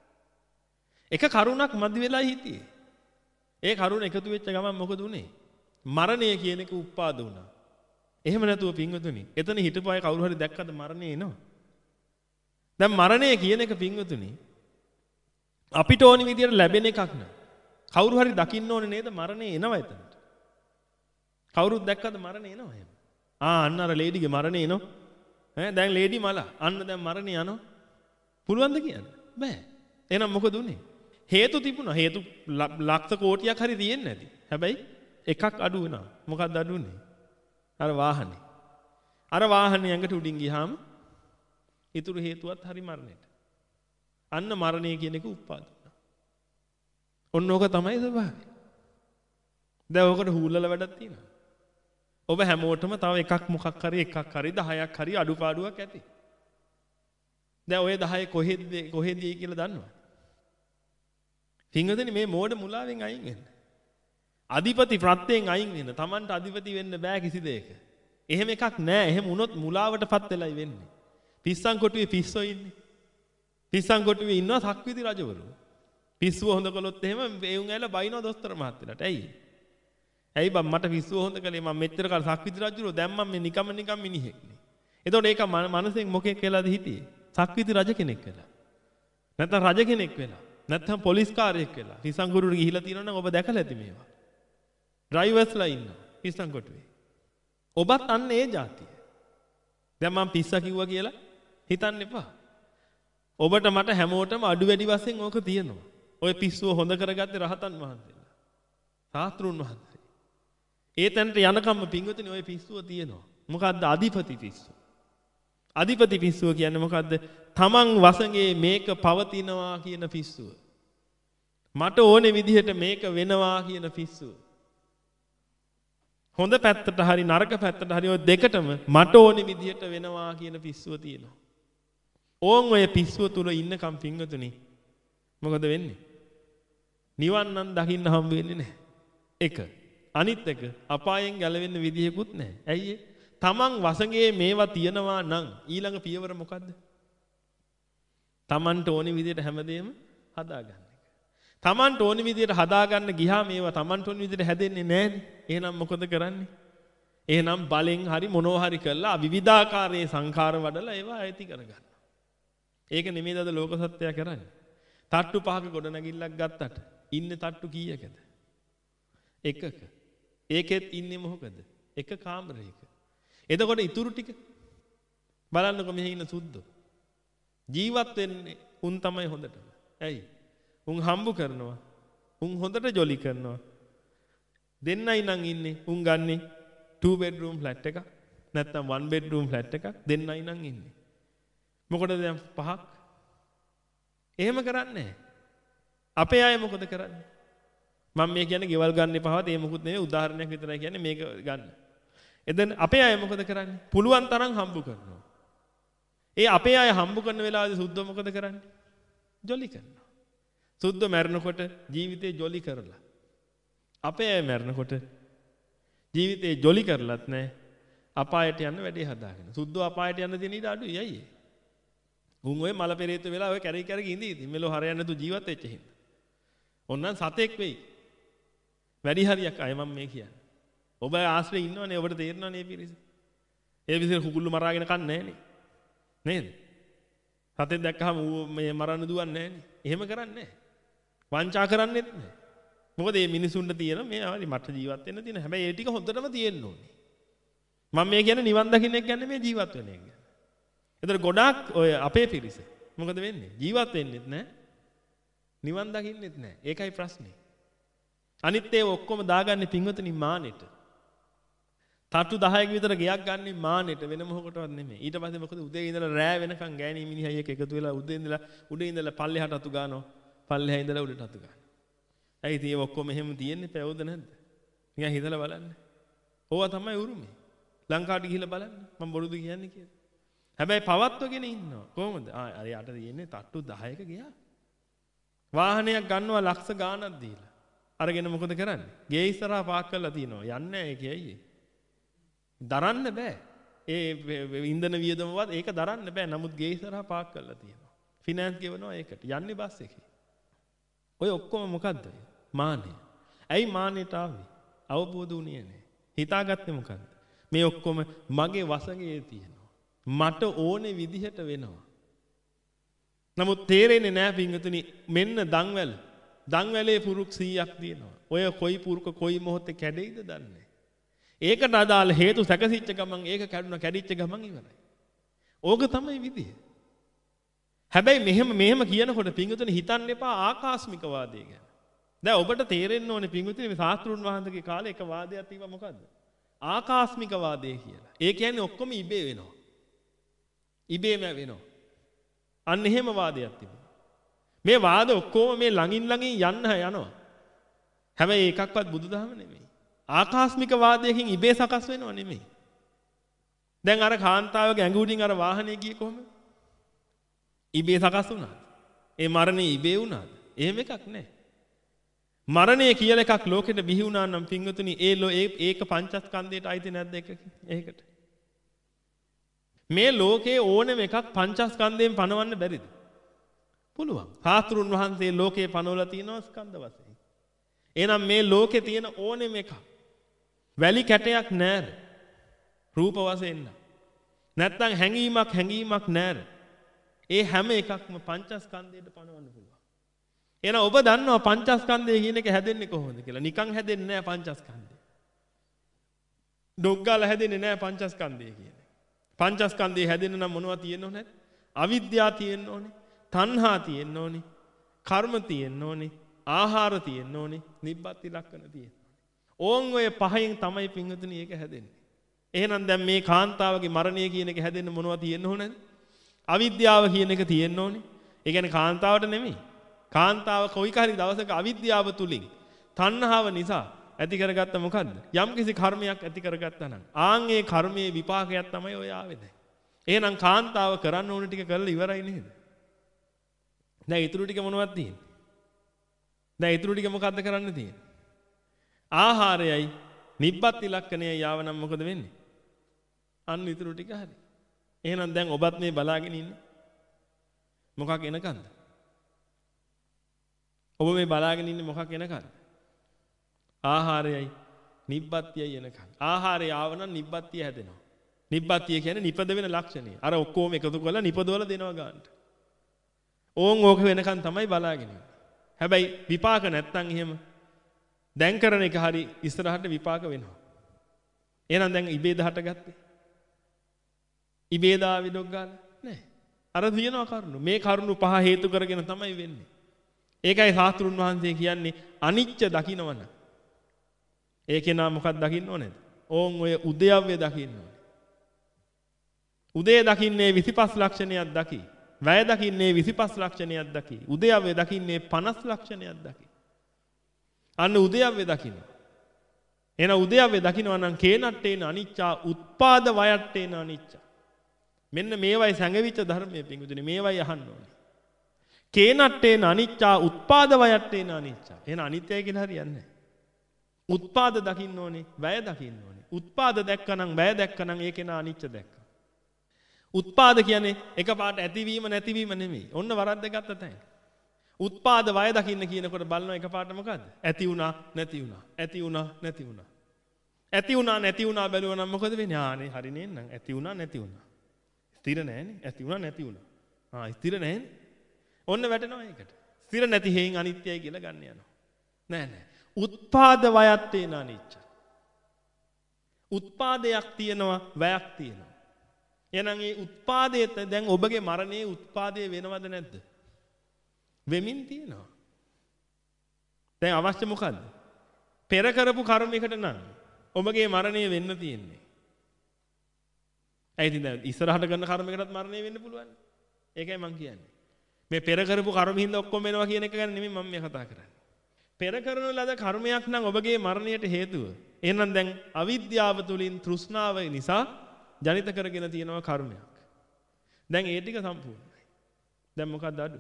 එක කරුණක් මදි වෙලා හිටියේ. ඒ කරුණ එකතු වෙච්ච ගමන් මොකද උනේ? මරණය කියන එක උත්පාද වුණා. එහෙම නැතුව පින්වතුනි එතන හිටපු අය කවුරු හරි දැක්කද මරණය එනවා? දැන් මරණය කියන එක පින්වතුනි අපිට ඕනි විදියට ලැබෙන එකක් නෑ. කවුරු හරි දකින්න ඕනේ නේද මරණය එනවා එතනට. කවුරුත් දැක්කද මරණය එනවා එහෙම? ආ අන්න අර ලේඩිගේ මරණය එනවා. ඈ දැන් ලේඩි මල අන්න දැන් මරණය යනවා. පුළුවන්ද කියන්න? බෑ. එහෙනම් මොකද උනේ? හේතු තිබුණා. හේතු ලක්ෂ කෝටියක් හරි තියෙන්නේ නැති. හැබැයි එකක් අඩු වුණා. මොකක්ද අඩු වුනේ? අර වාහනේ. අර වාහනේ ඇඟට උඩින් ගියාම ඊතුරු හේතුවත් හරි මරණයට. අන්න මරණය කියන එක උත්පාද වුණා. ඔන්න ඕක තමයි ස්වභාවය. දැන් ඕකට හූල්ලල වැඩක් තියෙනවා. ඔබ හැමෝටම තව එකක් මොකක් හරි එකක් හරි දහයක් හරි අඩුපාඩුවක් ඇති. දැන් ඔය දහය කොහෙද කොහෙදී කියලා දන්නවද? පින්වතුනි මේ මෝඩ මුලාවෙන් අයින් වෙන්න. අධිපති ප්‍රත්‍යයෙන් අයින් වෙන්න. Tamanට අධිපති වෙන්න බෑ කිසි දෙයක. එහෙම එකක් නෑ. එහෙම වුණොත් මුලාවටපත් වෙලයි වෙන්නේ. පිස්සන් කොටුවේ පිස්සෝ ඉන්නේ. පිස්සන් කොටුවේ ඉන්නවා සක්විති රජවරු. පිස්සුව හොඳ කළොත් එහෙම ඒ උන් ඇවිල්ලා බයිනවා දොස්තර මහත්තයාට. ඇයි? ඇයි බම් මට පිස්සුව හොඳ කළේ මම මෙච්චර කාල සක්විති රජුරෝ දැන් මම මේ නිකම් නිකම් මිනිහෙක් නේ. එතකොට ඒක මනසෙන් මොකෙක් වෙලාද හිටියේ? සක්විති රජ කෙනෙක් වෙලා. නැත්නම් රජ කෙනෙක් වෙලා. නැත්නම් පොලිස් කාර්යයක් වෙලා. පිස්සන්ගොඩුවට ගිහිලා තියෙනවා නම් ඔබ දැකලා ඇති මේවා. ඩ්‍රයිවර්ස්ලා ඉන්නවා පිස්සන්ගොඩුවේ. ඔබත් අන්න ඒ જાතිය. දැන් මම පිස්සා කිව්වා කියලා හිතන්න එපා. ඔබට මට හැමෝටම අඩු වැඩි වශයෙන් ඕක තියෙනවා. ඔය පිස්සුව හොඳ කරගත්තේ රහතන් වහන්සේලා. සාස්ත්‍රුන් වහන්සේ. ඒ තැනට යනකම්ම පින්වතුනි ඔය පිස්සුව තියෙනවා. මොකද්ද අධිපති පිස්සුව? අධිපති පිස්සුව කියන්නේ මොකද්ද? තමන් වසඟේ මේක පවතිනවා කියන පිස්සුව. මට ඕනේ විදිහට මේක වෙනවා කියන පිස්සුව. හොඳ පැත්තට හරි නරක පැත්තට හරි ඔය දෙකටම මට ඕනේ විදිහට වෙනවා කියන පිස්සුව තියෙනවා. ඕන් ඔය පිස්සුව තුල ඉන්නකම් පින්වතුනි මොකද වෙන්නේ? නිවන් නම් දකින්න හම්බ වෙන්නේ නැහැ. එක. අනිත් එක අපායෙන් ගැලවෙන්න විදිහකුත් නැහැ. ඇයි ඒ? තමන් වසඟේ මේවා තියනවා නම් ඊළඟ පියවර මොකද්ද? තමන්ට ඕනි විදිහට හැමදේම හදාගන්න එක. තමන්ට ඕනි විදිහට හදාගන්න ගියාම මේවා තමන්ට ඕනි විදිහට හැදෙන්නේ නැහැනේ. එහෙනම් මොකද කරන්නේ? එහෙනම් බලෙන් හරි මොනවා හරි කරලා විවිධාකාරයේ සංඛාර වඩලා ඒවා ඇති කරගන්න. ඒක නෙමෙයිද අද ලෝක සත්‍යය කරන්නේ? තට්ටු පහක ගොඩ නැගිල්ලක් ගත්තට ඉන්නේ තට්ටු කීයකද? එකක. ඒකෙත් ඉන්නේ මොකද? එක කාමරයක. එතකොට ඉතුරු ටික බලන්නකො මෙහි ඉන්න සුද්දෝ. ජීවත් වෙන්නේ උන් තමයි හොඳටම. ඇයි? උන් හම්බු කරනවා. උන් හොඳට ජොලි කරනවා. දෙන්නයි නම් ඉන්නේ උන් ගන්නේ two bedroom flat එකක්. නැත්නම් one bedroom flat එකක් දෙන්නයි නම් ඉන්නේ. මොකටද දැන් පහක්? එහෙම කරන්නේ අපේ අය මොකද කරන්නේ? මම මේ කියන්නේ ගෙවල් ගන්න එපාවත් ඒ මොකුත් නෙවෙයි උදාහරණයක් විතරයි කියන්නේ මේක ගන්න. එතෙන් අපේ අය මොකද කරන්නේ? පුළුවන් තරම් හම්බ කරනවා. ඒ අපේ අය හම්බ කරන වෙලාවේදී සුද්ධ මොකද කරන්නේ? ජොලි කරනවා. සුද්ධ මැරෙනකොට ජීවිතේ ජොලි කරලා. අපේ අය මැරෙනකොට ජීවිතේ ජොලි කරලත් නැහැ. අපායට යන්න වැඩේ හදාගෙන. සුද්ධ අපායට යන්න තියෙන ඊට අඩුයි අයියේ. උන් ඔය මල පෙරේත වෙලා ඔය කැරි කැරි ඉඳී ඉතින් මෙලෝ හරියන්නේ නැතු ජීවත් වෙච්ච හින්දා. ඕන්නම් සතෙක් වෙයි. වැඩි හරියක් අය මම මේ කියන්නේ. ඔබ ආශ්‍රේ ඉන්නවනේ ඔබට තේරෙනවනේ මේ පිරිස. ඒ විදිහට කුකුල්ලු මරාගෙන කන්නේ නැහනේ. නේද? සතෙක් දැක්කහම ඌ මේ මරන්න දුවන්නේ නැහනේ. එහෙම කරන්නේ නැහැ. වංචා කරන්නේත් නැහැ. මොකද මේ මිනිසුන්ට තියෙන මේ ආවලි මට ජීවත් වෙන්න තියෙන හැබැයි ඒ ටික හොඳටම තියෙන්න ඕනේ. මම මේ කියන්නේ නිවන් දකින්න එක කියන්නේ මේ ජීවත් වෙන එක. ඒතර ගොඩාක් ඔය අපේ පිරිස මොකද වෙන්නේ? ජීවත් වෙන්නෙත් නැහැ. නිවන් දකින්නෙත් නැහැ. ඒකයි ප්‍රශ්නේ. අනිත් ඒවා ඔක්කොම දාගන්නේ පින්වතුනි මානෙට. තට්ටු දහයක විතර ගයක් ගන්න මානෙට වෙන මොකටවත් නෙමෙයි. ඊට පස්සේ මොකද උදේ ඉඳලා රෑ වෙනකන් ගෑණි මිනිහයි එක එකතු වෙලා උදේ ඉඳලා උඩේ ඉඳලා පල්ලෙහාට අතු ගන්නවා. පල්ලෙහා ඉඳලා උඩට අතු ගන්නවා. ඇයි ඉතින් ඒ ඔක්කොම එහෙම තියෙන්නේ පැවුද නැද්ද? නිකන් හිතලා බලන්න. ඕවා තමයි උරුමේ. ලංකාවට ගිහිල්ලා බලන්න. මම බොරුද කියන්නේ කියලා. හැබැයි පවත්වගෙන ඉන්නවා. කොහොමද? ආ අර යට තියෙන්නේ තට්ටු දහයක ගියා. වාහනයක් ගන්නවා ලක්ෂ ගාණක් දීලා. අරගෙන මොකද කරන්නේ? ගේ ඉස්සරහා පාක් කරලා තියනවා. යන්නේ නැහැ ඒකයි අයියේ. දරන්න බෑ. ඒ ඉන්ධන වියදමවත් ඒක දරන්න බෑ. නමුත් ගේ ඉස්සරහා පාක් කරලා තියනවා. ෆිනෑන්ස් ගෙවනවා ඒකට. යන්නේ බස් එකේ. ඔය ඔක්කොම මොකද්ද? මානෙ. ඇයි මානෙට ආවේ? අවබෝධ වුණේ නැහැ. හිතාගත්තේ මොකද්ද? මේ ඔක්කොම මගේ වසඟේ තියෙනවා. මට ඕනේ විදිහට වෙනවා. නමුත් තේරෙන්නේ නැහැ පින්වතුනි මෙන්න දන්වැල. දන්වැලේ පුරුක් සීයක් තියෙනවා. ඔය කොයි පුරුක කොයි මොහොතේ කැඩෙයිද දන්නේ. ඒකට අදාළ හේතු සැකසිච්ච ගමන් ඒක කැඩුණා කැඩිච්ච ගමන් ඉවරයි. ඕක තමයි විදිය. හැබැයි මෙහෙම මෙහෙම කියනකොට පින්වතුනි හිතන්න එපා ආකාස්මික වාදය ගැන. දැන් ඔබට තේරෙන්න ඕනේ පින්වතුනි මේ ශාස්ත්‍රුන් වහන්සේගේ කාලේ එක වාදයක් තිබ්බා මොකද්ද? ආකාස්මික වාදය කියලා. ඒ කියන්නේ ඔක්කොම ඉබේ වෙනවා. ඉබේම වෙනවා. අන්න එහෙම වාදයක් තිබුණා. මේ වාද ඔක්කොම මේ ළඟින් ළඟින් යන්න යනවා. හැබැයි එකක්වත් බුදුදහම නෙමෙයි. ආකාස්මික වාදයකින් ඉබේ සකස් වෙනව නෙමෙයි. දැන් අර කාන්තාවගේ ඇඟ උඩින් අර වාහනේ ගියේ කොහොමද? ඉබේ සකස් වුණාද? ඒ මරණය ඉබේ වුණාද? එහෙම එකක් නැහැ. මරණය කියලා එකක් ලෝකෙට බිහි වුණා නම් පින්වතුනි ඒ ඒක පංචස්කන්ධයට අයිති නැද්ද ඒකට? මේ ලෝකේ ඕනෙම එකක් පංචස්කන්ධයෙන් පනවන්න බැරිද? පුළුවන්. ශාස්ත්‍රුන් වහන්සේ ලෝකේ පනවලා තියෙනවා ස්කන්ධ වශයෙන්. එහෙනම් මේ ලෝකේ තියෙන ඕනෙම එකක් වැලි කැටයක් නැර. රූප වශයෙන් නැත්නම් හැඟීමක් හැඟීමක් නැර. ඒ හැම එකක්ම පංචස්කන්ධයට පනවන්න පුළුවන්. එහෙනම් ඔබ දන්නවා පංචස්කන්ධය කියන එක හැදෙන්නේ කොහොමද කියලා? නිකන් හැදෙන්නේ නැහැ පංචස්කන්ධය. ඩොග්ගාල හැදෙන්නේ නැහැ පංචස්කන්ධය කියන්නේ. පංචස්කන්ධය හැදෙන්න නම් මොනවද තියෙන්න ඕනේ? අවිද්‍යාව තියෙන්න ඕනේ. තණ්හා තියෙන්න ඕනේ. කර්ම තියෙන්න ඕනේ. ආහාර තියෙන්න ඕනේ. නිබ්බති ලක්ෂණ තියෙන්න ඕනේ. ඕන් ඔය පහෙන් තමයි පින්වතුනි ඒක හැදෙන්නේ. එහෙනම් දැන් මේ කාන්තාවගේ මරණය කියන එක හැදෙන්න මොනවද තියෙන්න ඕනේද? අවිද්‍යාව කියන එක තියෙන්න ඕනේ. ඒ කියන්නේ කාන්තාවට නෙමෙයි. කාන්තාව කොයි කාරි දවසක අවිද්‍යාව තුලින් තණ්හාව නිසා ඇති කරගත්ත මොකද්ද? යම්කිසි කර්මයක් ඇති කරගත්තා නම් ආන් ඒ කර්මයේ විපාකයක් තමයි ඔය ආවේ දැන්. එහෙනම් කාන්තාව කරන්න ඕන ටික කරලා ඉවරයි නේද? දැන් ඊටු ටික මොනවද තියෙන්නේ? දැන් ඊටු ටික මොකද්ද කරන්න තියෙන්නේ? ආහාරයයි නිබ්බත් ඉලක්කණයයි යාව නම් මොකද වෙන්නේ? අන්න ඊටු ටික හරි. එහෙනම් දැන් ඔබත් මේ බලාගෙන ඉන්නේ. මොකක් එනකන්ද? ඔබ මේ බලාගෙන ඉන්නේ මොකක් එනකන්ද? ආහාරයයි නිබ්බත්තියයි එනකන්. ආහාරය ආවනම් නිබ්බත්තිය හැදෙනවා. නිබ්බත්තිය කියන්නේ නිපද වෙන ලක්ෂණය. අර ඔක්කොම එකතු කරලා නිපදවලා දෙනවා ගන්නට. ඕන් ඕක වෙනකන් තමයි බලාගෙන ඉන්නේ. හැබැයි විපාක නැත්තම් එහෙම දැන් කරන එක හරි ඉස්සරහට විපාක වෙනවා. එහෙනම් දැන් ඉබේද හටගත්තේ? ඉබේද ආවි ඩොග් ගාලා? නෑ. අර තියෙනවා කරුණු. මේ කරුණු පහ හේතු කරගෙන තමයි වෙන්නේ. ඒකයි ශාස්ත්‍රුන් වහන්සේ කියන්නේ අනිච්ච දකින්නවන. ඒකේ නාම මොකක්ද දකින්න ඕනේද? ඕන් ඔය උදයව්‍ය දකින්න ඕනේ. උදේ දකින්නේ විසිපස් ලක්ෂණයක් දකි. වැය දකින්නේ විසිපස් ලක්ෂණයක් දකි. උදයව්‍ය දකින්නේ පනස් ලක්ෂණයක් දකි. අන්න උදයව්‍ය දකින්න. එන උදයවේ දකින්නවා නම් කේනට්ටේන අනිච්චා උත්පාද වයට්ටේන අනිච්චා. මෙන්න මේවයි සංගවිච්ච ධර්මයේ පිංගුතුනි මේවයි අහන්න ඕනේ. කේනට්ටේන අනිච්චා උත්පාද වයට්ටේන අනිච්චා. එන අනිත්‍යය කියලා හරියන්නේ නැහැ. උත්පාද දකින්න ඕනේ, වැය දකින්න ඕනේ. උත්පාද දැක්කනම් වැය දැක්කනම් ඒකේ නා අනිච්ච දැක්කා. උත්පාද කියන්නේ එකපාරට ඇතිවීම නැතිවීම නෙමෙයි. ඔන්න වරද්ද ගත්ත තැන. උත්පාද වය දකින්න කියනකොට බලනවා එකපාරට මොකද්ද? ඇති වුණා නැති වුණා. ඇති වුණා නැති වුණා. ඇති වුණා නැති වුණා බැලුවා නම් මොකද වෙන්නේ? ආනේ හරි නේනම් ඇති වුණා නැති වුණා. ස්ථිර නැහැනේ. ඇති වුණා නැති වුණා. ආ ස්ථිර නැහැනේ. ඔන්න වැටෙනවා ඒකට. ස්ථිර නැති හේයින් අනිත්‍යයි කියලා ගන්න යනවා. නෑ නෑ. උත්පාද වයත්තේන අනිච්ච. උත්පාදයක් තියෙනවා වැයක් තියෙනවා. එහෙනම් ඒ උත්පාදයේ දැන් ඔබගේ මරණයේ උත්පාදයේ වෙනවද නැද්ද? වෙමින් තියෙනවා. දැන් අවශ්‍ය මොකද්ද? පෙර කරපු කර්මයකට නම් ඔබගේ මරණය වෙන්න තියෙන්නේ. ඒ ඉතින් දැන් ඉස්සරහට කරන කර්මයකටත් මරණය වෙන්න පුළුවන්. ඒකයි මම කියන්නේ. මේ පෙර කරපු කර්ම හින්දා ඔක්කොම වෙනවා කියන එක ගැන නෙමෙයි මම මේ කතා කරන්නේ. පෙර කරන ලද කර්මයක් නම් ඔබගේ මරණයට හේතුව. එහෙනම් දැන් අවිද්‍යාව තුලින් තෘෂ්ණාව නිසා ජනිත කරගෙන තියෙනවා කර්මයක්. දැන් ඒ ටික සම්පූර්ණයි. දැන් මොකක්ද අඩු?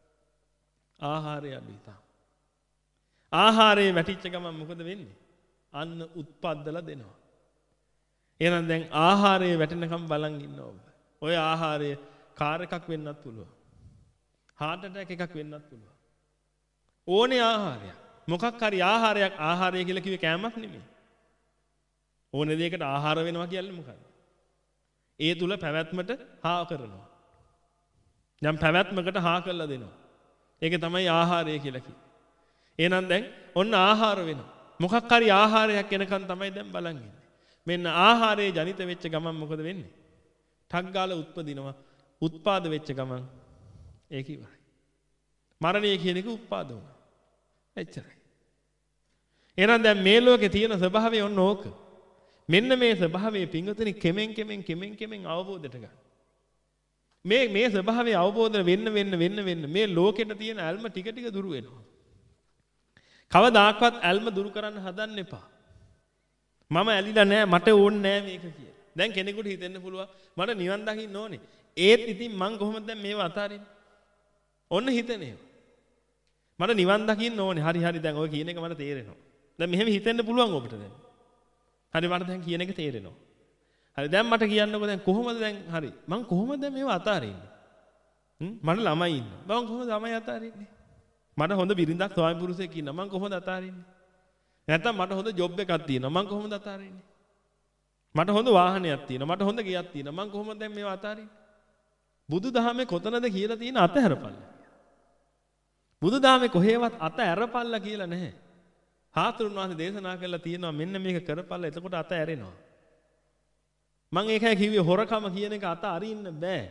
ආහාරය අඩුයි තාම. ආහාරයේ වැටිච්ච ගමන් මොකද වෙන්නේ? අන්න උත්පද්දලා දෙනවා. එහෙනම් දැන් ආහාරයේ වැටෙනකම් බලන් ඉන්න ඔබ. ඔය ආහාරය කාර් එකක් වෙන්නත් පුළුවන්. heart attack එකක් වෙන්නත් පුළුවන්. ඕනේ ආහාරයක්. මොකක් හරි ආහාරයක් ආහාරය කියලා කිව්වේ කෑමක් නෙමෙයි. ඕනේ දෙයකට ආහාර වෙනවා කියන්නේ මොකක්ද? ඒ තුල පැවැත්මට හා කරනවා. දැන් පැවැත්මකට හා කරලා දෙනවා. ඒක තමයි ආහාරය කියලා කිව්වේ. එහෙනම් දැන් ඔන්න ආහාර වෙනවා. මොකක් හරි ආහාරයක් එනකන් තමයි දැන් බලන් ඉන්නේ. මෙන්න ආහාරයේ ජනිත වෙච්ච ගමන් මොකද වෙන්නේ? ටක් ගාලා උත්පදිනවා. උත්පාද වෙච්ච ගමන් ඒක ඉවරයි. මරණය කියන එක උත්පාද වුණා. එච්චරයි. එහෙනම් දැන් මේ ලෝකේ තියෙන ස්වභාවය ඔන්න ඕක. මෙන්න මේ ස්වභාවයේ පිංගුතුනි කෙමෙන් කෙමෙන් කෙමෙන් කෙමෙන් අවබෝධයට ගන්න. මේ මේ ස්වභාවය අවබෝධ වෙන්න වෙන්න වෙන්න වෙන්න මේ ලෝකෙට තියෙන ඇල්ම ටික ටික දුරු වෙනවා. කවදාකවත් ඇල්ම දුරු කරන්න හදන්න එපා. මම ඇලිලා නෑ මට ඕනේ නෑ මේක කියලා. දැන් කෙනෙකුට හිතෙන්න පුළුවන් මට නිවන් දකින්න ඕනේ. ඒත් ඉතින් මං කොහොමද දැන් මේව අතාරින්නේ? ඔන්න හිතන්නේ. මට නිවන් දකින්න ඕනේ. හරි හරි දැන් ඔය කියන එක මට තේරෙනවා. දැන් මෙහෙම හිතෙන්න පුළුවන් ඔබට දැන්. හරි මට දැන් කියන එක තේරෙනවා. හරි දැන් මට කියන්නකෝ දැන් කොහොමද දැන් හරි මං කොහොමද දැන් මේව අතාරින්නේ? හ්ම් මට ළමයි ඉන්නවා. මං කොහොමද ළමයි අතාරින්නේ? මට හොඳ බිරිඳක් ස්වාමි පුරුෂයෙක් ඉන්නවා. මං කොහොමද අතාරින්නේ? නැත්නම් මට හොඳ ජොබ් එකක් තියෙනවා. මං කොහොමද අතාරින්නේ? මට හොඳ වාහනයක් තියෙනවා. මට හොඳ ගෙයක් තියෙනවා. මං කොහොමද දැන් මේව අතාරින්නේ? බුදුදහමේ කොතනද කියලා තියෙන අතහැරපල්ල. බුදුදහමේ කොහේවත් අත ඇරපල්ලා කියලා නැහැ. හාතුරුන් වහන්සේ දේශනා කළා තියෙනවා මෙන්න මේක කරපල්ලා එතකොට අත ඇරෙනවා. මම ඒකයි කිව්වේ හොරකම කියන එක අත අරින්න බෑ.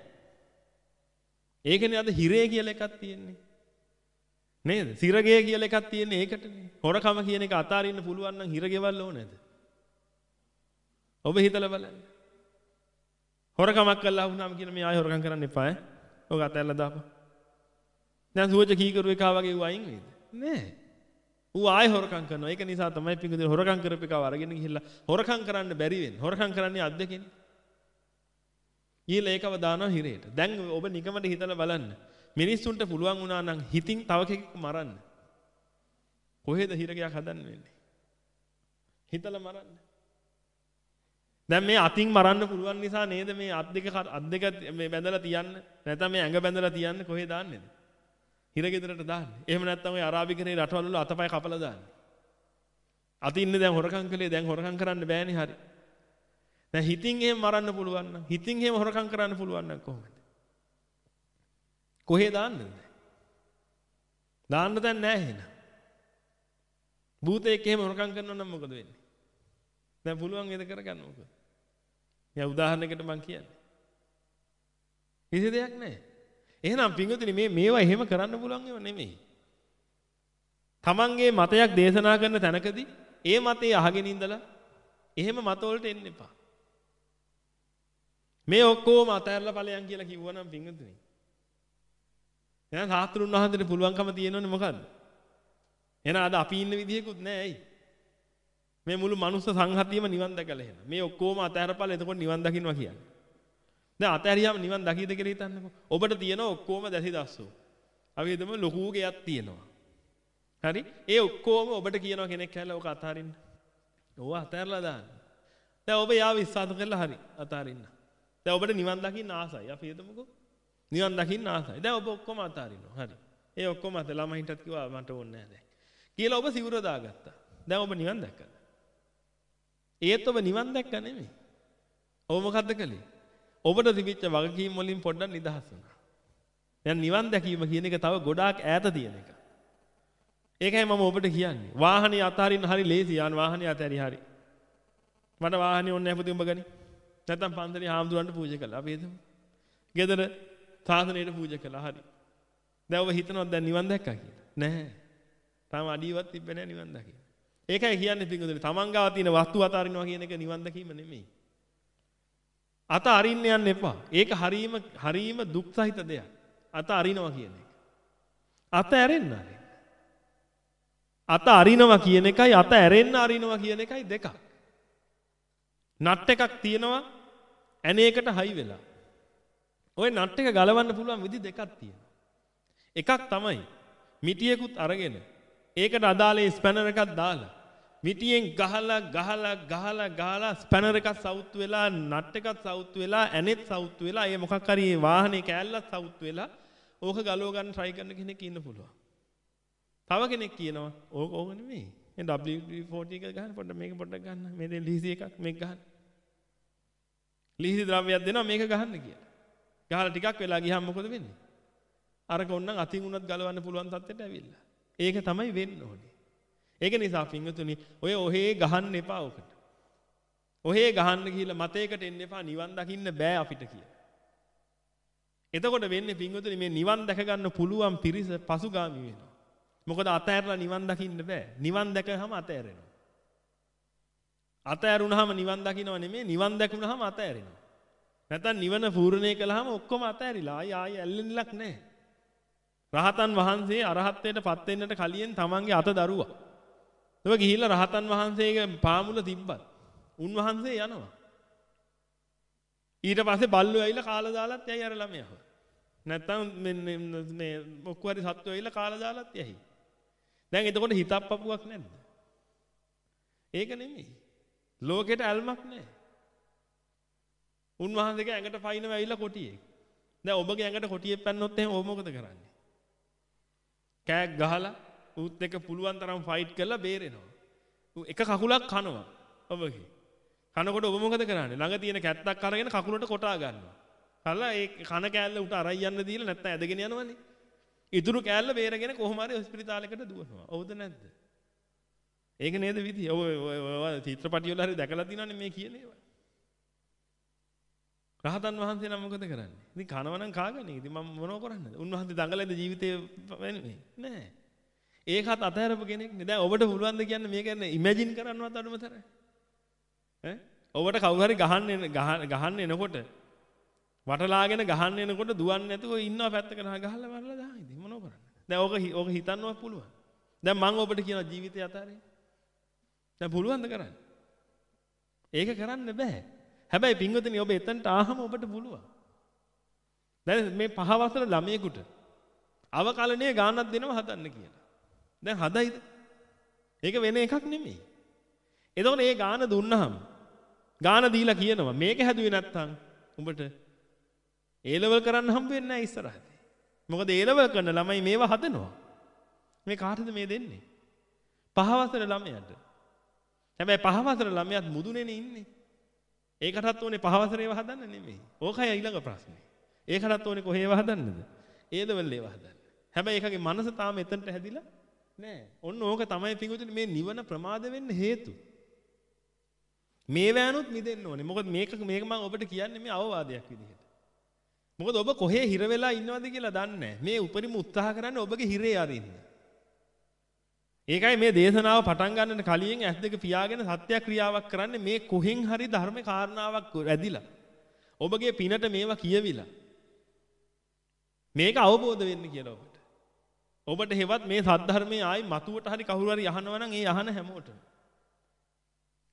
ඒකනේ අද හිරේ කියලා එකක් තියෙන්නේ. නේද? සිරගේ කියලා එකක් තියෙන්නේ ඒකටනේ. හොරකම කියන එක අත අරින්න පුළුවන් නම් හිරගෙවල් ඕනේද? ඔබ හිතලා බලන්න. හොරකමක් කළා වුණාම කියන මේ ආයෙ හොරකම් කරන්න එපා ඈ. ඔක අතැල්ලා දාපන්. දැන් සුවච කීකරු එකා වගේ ඌ අයින් වෙයිද? නෑ. ඌ ආයෙ හොරකම් කරනවා. ඒක නිසා තමයි පිංගුදේ හොරකම් කරපු එකව අරගෙන ගිහිල්ලා හොරකම් කරන්න බැරි වෙන්නේ. හොරකම් කරන්නේ අත් දෙකෙන්. ඊළ ඒකව දානවා හිරේට. දැන් ඔබ නිකමට හිතලා බලන්න. මිනිස්සුන්ට පුළුවන් වුණා නම් හිතින් තව කෙනෙක් මරන්න. කොහෙද හිරගයක් හදන්න වෙන්නේ? හිතලා මරන්න. දැන් මේ අතින් මරන්න පුළුවන් නිසා නේද මේ අත් දෙක අත් දෙක මේ බැඳලා තියන්න නැත්නම් මේ ඇඟ බැඳලා තියන්න කොහෙද දාන්නේද? හිරගෙදරට දාන්නේ. එහෙම නැත්නම් ඔය අරාබිකනේ රටවල වල අතපය කපලා දාන්නේ. අතින්නේ දැන් හොරකම් කළේ දැන් හොරකම් කරන්න බෑනේ හරි. දැන් හිතින් එහෙම මරන්න පුළුවන් නම් හිතින් එහෙම හොරකම් කරන්න පුළුවන් නම් කොහොමද? කොහේ දාන්නද? දාන්න දැන් නැහැ එහෙනම්. භූතයෙක් එහෙම හොරකම් කරනවා නම් මොකද වෙන්නේ? දැන් පුළුවන් වේද කරගන්න මොකද? මම උදාහරණයකට මම කියන්නේ. කිසි දෙයක් නැහැ. එහෙනම් පින්වතුනි මේ මේවා එහෙම කරන්න පුළුවන් ඒවා නෙමෙයි. තමන්ගේ මතයක් දේශනා කරන තැනකදී ඒ මතේ අහගෙන ඉඳලා එහෙම මතවලට එන්න එපා. මේ ඔක්කොම අතහැරලා ඵලයන් කියලා කිව්වනම් පින්වතුනි. එහෙනම් සාස්ත්‍රුන් වහන්සේට පුළුවන්කම තියෙනවනේ මොකද්ද? එහෙනම් අද අපි ඉන්න විදිහකුත් නැහැ ඇයි? මේ මුළු මනුස්ස සංහතියම නිවන් දැකලා එහෙනම්. මේ ඔක්කොම අතහැරපළ එතකොට නිවන් දකින්නවා කියන්නේ. දැන් අතහැරියාම නිවන් දකීද කියලා හිතන්නකෝ. ඔබට තියෙන ඔක්කොම දැසි දස්සෝ. අපි හිතමු ලොකු ගෙයක් තියෙනවා. හරි? ඒ ඔක්කොම ඔබට කියනවා කෙනෙක් කියලා ඔක අතහරින්න. ඕවා අතහැරලා දාන්න. දැන් ඔබ යාව විශ්වාස කරලා හරි අතහරින්න. දැන් ඔබට නිවන් දකින්න ආසයි. අපි හිතමුකෝ නිවන් දකින්න ආසයි. දැන් ඔබ ඔක්කොම අතහරිනවා. හරි. ඒ ඔක්කොම අත ළමයින්ටත් කිව්වා මට ඕනේ නැහැ දැන්. කියලා ඔබ සිවුර දාගත්තා. දැන් ඔබ නිවන් දැක්කද? ඒත් ඔබ නිවන් දැක්ක නෙමෙයි. ඔබ මොකද්ද කළේ? ඔබට තිබිච්ච වගකීම් වලින් පොඩ්ඩක් නිදහස් වුණා. දැන් නිවන් දැකීම කියන එක තව ගොඩාක් ඈත තියෙන එක. ඒකයි මම ඔබට කියන්නේ. වාහනේ අතහරින්න හරි ලේසි. යාන වාහනේ අතහැරි හරි. මට වාහනේ ඕනේ නැහැ පුතේ උඹ ගනි. නැත්තම් පන්සලේ හාමුදුරන්ට පූජා කළා. අපි හිතමු. ගෙදර සාසනයට පූජා කළා. හරි. දැන් ඔබ හිතනවද දැන් නිවන් දැක්කා කියලා? නැහැ. තාම අඩියවත් තිබ්බේ නැහැ නිවන් දකින්න. ඒකයි කියන්නේ පිටුදුනේ තමන් ගාව තියෙන වස්තු අතහරිනවා කියන එක නිවන් දැකීම නෙමෙයි. අත අරින්න යන්න එපා. ඒක හරීම හරීම දුක් සහිත දෙයක්. අත අරිනවා කියන එක. අත ඇරෙන්න ආරෙන්න. අත අරිනවා කියන එකයි අත ඇරෙන්න අරිනවා කියන එකයි දෙකක්. නට් එකක් තියෙනවා ඇණේකට හයි වෙලා. ওই නට් එක ගලවන්න පුළුවන් විදි දෙකක් තියෙනවා. එකක් තමයි මිටියකුත් අරගෙන ඒකට අදාළ ස්පැනර් එකක් දාලා මිටියෙන් ගහලා ගහලා ගහලා ගහලා ස්පැනර් එකක් සවුත් වෙලා නට් එකක් සවුත් වෙලා ඇනෙත් සවුත් වෙලා ඒ මොකක් හරි වාහනේ කෑල්ලක් සවුත් වෙලා ඕක ගලව ගන්න try කරන කෙනෙක් ඉන්න පුළුවන්. තව කෙනෙක් කියනවා ඕක ඕක නෙමෙයි. මේ W D forty එක ගන්න පොඩ්ඩක් මේක පොඩ්ඩක් ගන්න. මේ දෙන ලීසි එකක් මේක ගන්න. ලීසි ද්‍රව්‍යයක් දෙනවා මේක ගහන්න කියලා. ගහලා ටිකක් වෙලා ගියාම මොකද වෙන්නේ? අරක ඕනනම් අතින් උනත් ගලවන්න පුළුවන් තත්ත්වයට ඇවිල්ලා. ඒක තමයි වෙන්න ඕනේ. ඒක නිසා පින්වතුනි ඔය ඔහේ ගහන්න එපා ඔකට. ඔහේ ගහන්න ගිහිල්ලා මතයකට එන්න එපා නිවන් දකින්න බෑ අපිට කියලා. එතකොට වෙන්නේ පින්වතුනි මේ නිවන් දැක ගන්න පුළුවන් පිරිස පසුගාමි වෙනවා. මොකද අතහැරලා නිවන් දකින්න බෑ. නිවන් දැකහම අතහැරෙනවා. අතහැරුණාම නිවන් දකින්නව නෙමෙයි නිවන් දැකුණාම අතහැරෙනවා. නැත්නම් නිවන පූර්ණේ කළාම ඔක්කොම අතහැරිලා ආයි ආයි ඇල්ලෙන්නලක් නැහැ. රහතන් වහන්සේ අරහත්ත්වයට පත් වෙන්නට කලින් තමන්ගේ අත දරුවා. ඒක ගිහිල්ලා රහතන් වහන්සේගේ පාමුල තිබ්බත් උන්වහන්සේ යනවා. ඊට පස්සේ බල්ලෝ ඇවිල්ලා කාලා දාලත් යයි අර ළමයාව. නැත්තම් මේ මේ මොකක් හරි සත්තු ඇවිල්ලා කාලා දාලත් යයි. දැන් එතකොට හිතක් පපුවක් නැද්ද? ඒක නෙමෙයි. ලෝකෙට ඇල්මක් නැහැ. උන්වහන්සේගේ ඇඟට පයින්ව ඇවිල්ලා කොටියෙක්. දැන් ඔබගේ ඇඟට කොටියෙක් පැන්නොත් එහෙනම් ඔබ මොකද කරන්නේ? කෑක් ගහලා ඌත් එක්ක පුළුවන් තරම් ෆයිට් කරලා බේරෙනවා. ඌ එක කකුලක් කනවා ඔබගේ. කනකොට ඔබ මොකද කරන්නේ? ළඟ තියෙන කැත්තක් අරගෙන කකුලට කොටා ගන්නවා. කළා ඒ කන කෑල්ල උට අරයි යන්න දීලා නැත්නම් ඇදගෙන යනවනේ. ඉතුරු කෑල්ල බේරගෙන කොහොම හරි හොස්පිටාලයකට දුවනවා. හවුද නැද්ද? ඒක නේද විදිය? ඔය ඔය චිත්‍රපටි වල හරි දැකලා තියෙනවනේ මේ කියන ඒවා. රහතන් වහන්සේ නම් මොකද කරන්නේ? ඉතින් කනවනම් කාගන්නේ. ඉතින් මම මොනව කරන්නද? උන්වහන්සේ දඟලෙන්ද ජීවිතේ වෙන්නේ නෑ. ඒකත් අතහැරපු කෙනෙක් නේ. දැන් ඔබට පුළුවන් ද කියන්නේ මේක ඉමේජින් කරන්නවත් අඩුම තරයි. ඈ ඔබට කවුරු හරි ගහන්න ගහන්න එනකොට වටලාගෙන ගහන්න එනකොට දුවන්නේ නැතුව ඉන්නවා පැත්තකට ගහලා මරලා දාන ඉතින් මොනව කරන්නේ? දැන් ඕක ඕක හිතන්නවත් පුළුවන්. දැන් මම ඔබට කියනවා ජීවිතය අතාරින්න. දැන් පුළුවන් ද කරන්න? ඒක කරන්න බෑ. හැබැයි පින්වතුනි ඔබ එතනට ආවම ඔබට පුළුවන්. දැන් මේ පහ වසර ළමයෙකුට අවකලනයේ ගානක් දෙනවා හදන්න කියලා. දැන් හදයිද? ඒක වෙන එකක් නෙමෙයි. එතකොට මේ ගාන දුන්නාම ගාන දීලා කියනවා මේක හැදුවේ නැත්තම් උඹට ඒ ලෙවල් කරන්න හම්බ වෙන්නේ නැහැ ඉස්සරහදී. මොකද ඒ ලෙවල් කරන ළමයි මේවා හදනවා. මේ කාටද මේ දෙන්නේ? පහ වසර ළමයාට. හැබැයි පහ වසර ළමයාත් මුදුනේනේ ඉන්නේ. ඒකටත් ඕනේ පහ වසර ඒවා හදන්න නෙමෙයි. ඕකයි ඊළඟ ප්‍රශ්නේ. ඒකටත් ඕනේ කොහේ ඒවා හදන්නද? ඒ ලෙවල් ඒවා හදන්න. හැබැයි ඒකගේ මනස තාම එතනට හැදිලා නැහැ. ඔන්න ඕක තමයි පිටුතුනේ මේ නිවන ප්‍රමාද වෙන්න හේතු. මේ වෑනුත් මිදෙන්න ඕනේ. මොකද මේක මේක මම ඔබට කියන්නේ මේ අවවාදයක් විදිහට. මොකද ඔබ කොහේ හිර වෙලා ඉන්නවද කියලා දන්නේ නැහැ. මේ උපරිම උත්සාහ කරන්නේ ඔබගේ හිරේ අරින්න. ඒකයි මේ දේශනාව පටන් ගන්නට කලින් ඇස් දෙක පියාගෙන සත්‍යක්‍රියාවක් කරන්නේ මේ කොහෙන් හරි ධර්ම කාරණාවක් ඇදිලා. ඔබගේ පිනට මේවා කියවිලා. මේක අවබෝධ වෙන්න කියලා ඔබට. ඔබට හෙවත් මේ සද්ධර්මයේ ආයි මතුවට හරි කවුරු හරි අහනවා නම් ඒ අහන හැමෝටම.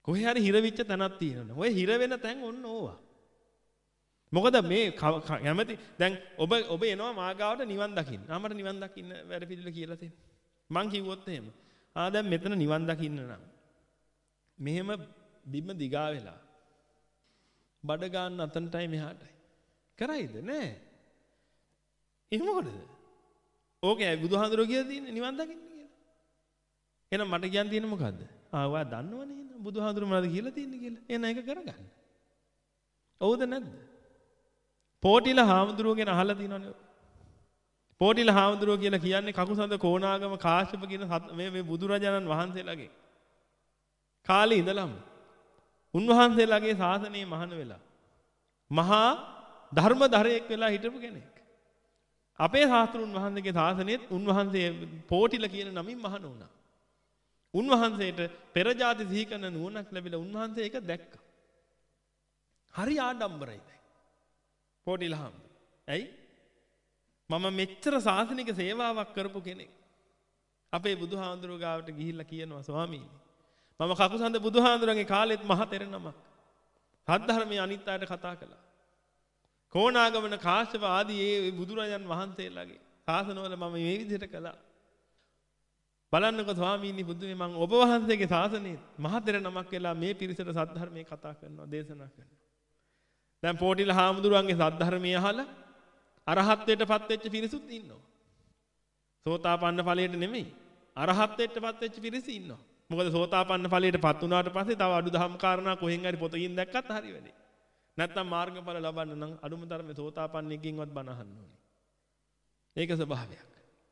කොහේ හරි හිර වෙච්ච තැනක් තියෙනවා. ඔය හිර වෙන තැන් ඔන්න ඕවා. මොකද මේ කැමති දැන් ඔබ ඔබ එනවා මාගාවට නිවන් දකින්න. ආ මට නිවන් දකින්න වැඩ පිළිවෙල කියලා තියෙන. මං කිව්වොත් එහෙම. ආ දැන් මෙතන නිවන් දකින්න නම් මෙහෙම බිම දිගා වෙලා බඩ ගන්න අතනටයි මෙහාටයි. කරයිද නෑ. එහෙම මොකටද? ඕකේ බුදුහාඳුරෝ කියලා තියෙන්නේ නිවන් දකින්න කියලා. එහෙනම් මට කියන්න තියෙන්නේ මොකද්ද? ආ ඔයා දන්නවනේ එහෙනම් බුදුහාඳුරෝ මොනවද කියලා තියෙන්නේ කියලා. එහෙනම් ඒක කරගන්න. ඔව්ද නැද්ද? පෝටිල හාමුදුරුවෝ ගැන අහලා තියෙනවනේ. පෝටිල හාමුදුරුවෝ කියලා කියන්නේ කකුසඳ කොණාගම කාශ්‍යප කියන මේ මේ බුදුරජාණන් වහන්සේලාගේ කාලේ ඉඳලම උන්වහන්සේලාගේ ශාසනයේ මහාන වෙලා මහා ධර්මදරයෙක් වෙලා හිටපු කෙනෙක්. අපේ ශාස්ත්‍රුන් වහන්සේගේ ශාසනයේත් උන්වහන්සේ පෝටිල කියන නමින් මහාන වුණා. උන්වහන්සේට පෙර ජාති සිහි කරන නුවණක් ලැබිලා උන්වහන්සේ ඒක දැක්කා. හරි ආඩම්බරයි දැන්. පෝටිල හාමුදුරුවෝ. ඇයි? මම මෙච්චර ශාසනික සේවාවක් කරපු කෙනෙක්. අපේ බුදුහාමුදුරුවෝ ගාවට ගිහිල්ලා කියනවා ස්වාමීනි මම කකුසඳ බුදුහාමුදුරන්ගේ කාලෙත් මහ තෙර නමක්. සද්ධර්මයේ අනිත් අයට කතා කළා. කොණාගමන කාශ්‍යප ආදී ඒ බුදුරජාන් වහන්සේලාගේ ශාසනවල මම මේ විදිහට කළා. බලන්නකෝ ස්වාමීනි බුදුමේ මම ඔබ වහන්සේගේ ශාසනයේ මහ තෙර නමක් වෙලා මේ පිරිසට සද්ධර්මයේ කතා කරනවා දේශනා කරනවා. දැන් පෝටිල හාමුදුරුවන්ගේ සද්ධර්මයේ අහලා අරහත්ත්වයටපත් වෙච්ච පිරිසුත් ඉන්නවා. සෝතාපන්න ඵලයට නෙමෙයි අරහත්ත්වයටපත් වෙච්ච පිරිස ඉන්නවා. මොකද සෝතාපන්න ඵලයටපත් වුණාට පස්සේ තව අඩු දහම් කාරණා කොහෙන් හරි පොතකින් දැක්කත් හරි වැඩේ. නැත්තම් මාර්ගඵල ලබන්න නම් අඩුම තරමේ සෝතාපන්නයෙක්ගෙන්වත් බණ අහන්න ඕනේ. ඒක ස්වභාවයක්.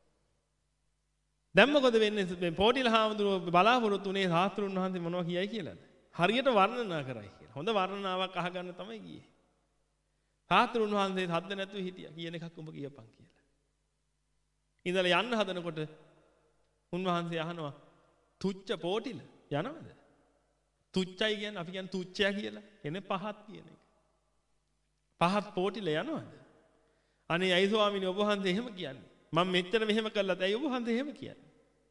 දැන් මොකද වෙන්නේ මේ පෝටිල හාමුදුරුවෝ බලාපොරොත්තු උනේ ශාස්ත්‍රුන් වහන්සේ මොනවා කියයි කියලාද? හරියට වර්ණනා කරයි කියලා. හොඳ වර්ණනාවක් අහගන්න තමයි ගියේ. ශාස්ත්‍රුන් වහන්සේ හද්ද නැතුව හිටියා කියන එකක් උඹ කියපන් කියලා. ඉඳලා යන්න හදනකොට උන්වහන්සේ අහනවා තුච්ච පෝටිල යනවද? තුච්චයි කියන්නේ අපි කියන්නේ තුච්චයා කියලා. එනේ පහත් කියන එක. පහත් පෝටිල යනවද? අනේ අයි ස්වාමීනි ඔබ වහන්සේ එහෙම කියන්නේ. මම මෙච්චර මෙහෙම කළාත් ඇයි ඔබ වහන්සේ එහෙම කියන්නේ?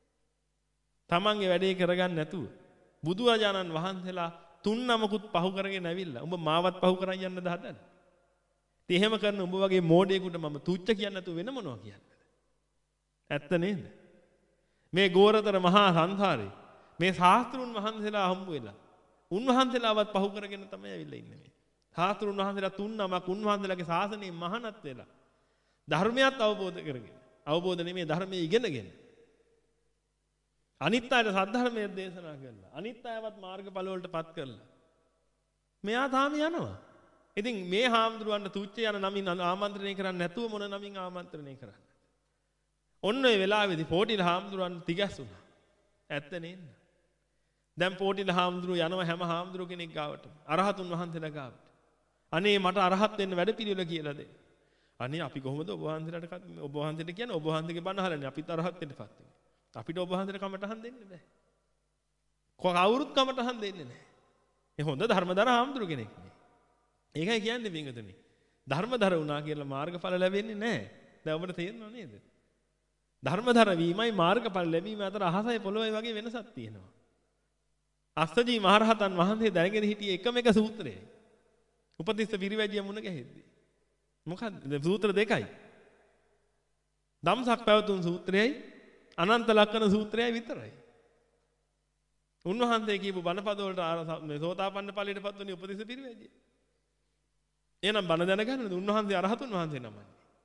තමන්ගේ වැඩේ කරගන්න නැතුව බුදුරජාණන් වහන්සේලා තුන් නමකුත් පහු කරගෙන ඇවිල්ලා උඹ මාවත් පහු කරන් යන්නද හදන්නේ? ඉතින් එහෙම කරන උඹ වගේ මෝඩයෙකුට මම තුච්ච කියන්නේ නැතුව වෙන මොනවා කියන්නද? ඇත්ත නේද? මේ ගෝරතර මහා සංසාරේ මේ ශාස්ත්‍රුන් වහන්සේලා හම්බ වෙලා උන්වහන්සේලාවත් පහු කරගෙන තමයි ඇවිල්ලා ඉන්නේ මේ. ශාස්ත්‍රුන් වහන්සේලා තුන් නමක් උන්වහන්සේලාගේ ශාසනයේ මහානත් වෙලා ධර්මයත් අවබෝධ කරගෙන අවබෝධ නෙමෙයි ධර්මයේ ඉගෙනගෙන අනිත් අයට සද්ධර්මයේ දේශනා කරලා අනිත් අයවත් මාර්ගඵල වලටපත් කරලා මෙයා තාම යනවා. ඉතින් මේ හාමුදුරුවන්ට තුච්ච යන නමින් ආමන්ත්‍රණය කරන්නේ නැතුව මොන නමින් ආමන්ත්‍රණය කරන්නේ? ඔන්න ඔය වෙලාවේදී පෝටිල හාමුදුරුවන් තිගැස්සුණා. ඇත්ත නේද? දැන් පෝටිල හාමුදුරුවෝ යනවා හැම හාමුදුරුවෝ කෙනෙක් ගාවට. අරහතුන් වහන්සේලා ගාවට. අනේ මට අරහත් වෙන්න වැඩ පිළිවෙල කියලා දෙන්න. අනේ අපි කොහොමද ඔබ වහන්සේලාට ඔබ වහන්සේට කියන්නේ ඔබ වහන්සේගේ බණ අහලානේ අපිත් අරහත් වෙන්නපත් වෙන්නේ. අපිට ඔබ වහන්සේට කමටහන් දෙන්න බෑ. කවුරුත් කමටහන් දෙන්නේ නැහැ. ඒ හොඳ ධර්මදර හාමුදුරුවෝ කෙනෙක් නේ. ඒකයි කියන්නේ පින්වතුනි. ධර්මදර වුණා කියලා මාර්ගඵල ලැබෙන්නේ නැහැ. දැන් ඔබට තේරෙනව නේද? ධර්මදර වීමයි මාර්ගඵල ලැබීම අතර අහසයි පොළොවයි වගේ වෙනසක් තියෙනවා. අස්සජී මහරහතන් වහන්සේ දැනගෙන හිටියේ එකම එක සූත්‍රයයි. උපතිස්ස පිරිවැජිය මුණ ගැහෙද්දී. මොකක්ද? සූත්‍ර දෙකයි. ධම්සක් පැවතුම් සූත්‍රයයි අනන්ත ලක්ෂණ සූත්‍රයයි විතරයි. උන්වහන්සේ කියපු බණපද වලට මේ සෝතාපන්න ඵලයටපත් වුණේ උපතිස්ස පිරිවැජිය. එහෙනම් බණ දැනගන්නද උන්වහන්සේ අරහතුන් වහන්සේ නමයි.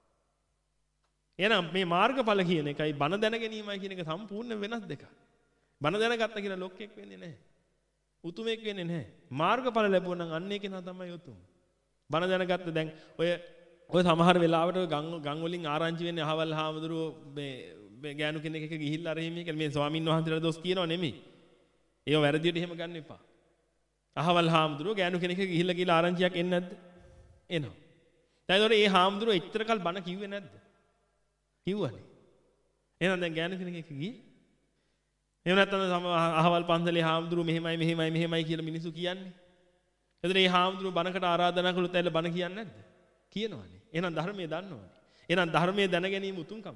එහෙනම් මේ මාර්ගඵල කියන එකයි බණ දැන ගැනීමයි කියන එක සම්පූර්ණ වෙනස් දෙකක්. බණ දැනගත්ත කියලා ලොක්ෙක් වෙන්නේ නැහැ. උතුමෙක් වෙන්නේ නැහැ. මාර්ගඵල ලැබුවා නම් අන්නේ කෙනා තමයි උතුම්. බණ දැනගත්ත දැන් ඔය ඔය සමහර වෙලාවට ගම් ගම් වලින් ආරංචි වෙන්නේ අහවල් හාමුදුරුවෝ මේ මේ ගෑනු කෙනෙක් එක ගිහිල්ලා අර එහෙම මේ ස්වාමින් වහන්සේලා දොස් කියනව නෙමෙයි. ඒව වැරදියට එහෙම ගන්න එපා. අහවල් හාමුදුරුවෝ ගෑනු කෙනෙක් එක ගිහිල්ලා කියලා ආරංචියක් එන්නේ නැද්ද? එනවා. දැන් ඒතකොට මේ හාමුදුරුවෝ එච්චර කල් බණ කිව්වේ නැද්ද? කිව්වනේ. එහෙනම් දැන් ගෑනු කෙනෙක් එක ගියේ. එහෙම නැත්නම් අහවල් පන්සලේ හාමුදුරුවෝ මෙහෙමයි මෙහෙමයි මෙහෙමයි කියලා මිනිස්සු කියන්නේ. එතන මේ හාමුදුරුවෝ බණකට ආරාධනා කළොත් ඇයිලා බණ කියන්නේ නැද්ද? කියනවනේ. එහෙනම් ධර්මයේ දන්නවනේ. එහෙනම් ධර්මයේ දැන ගැනීම උතුම්කමක්.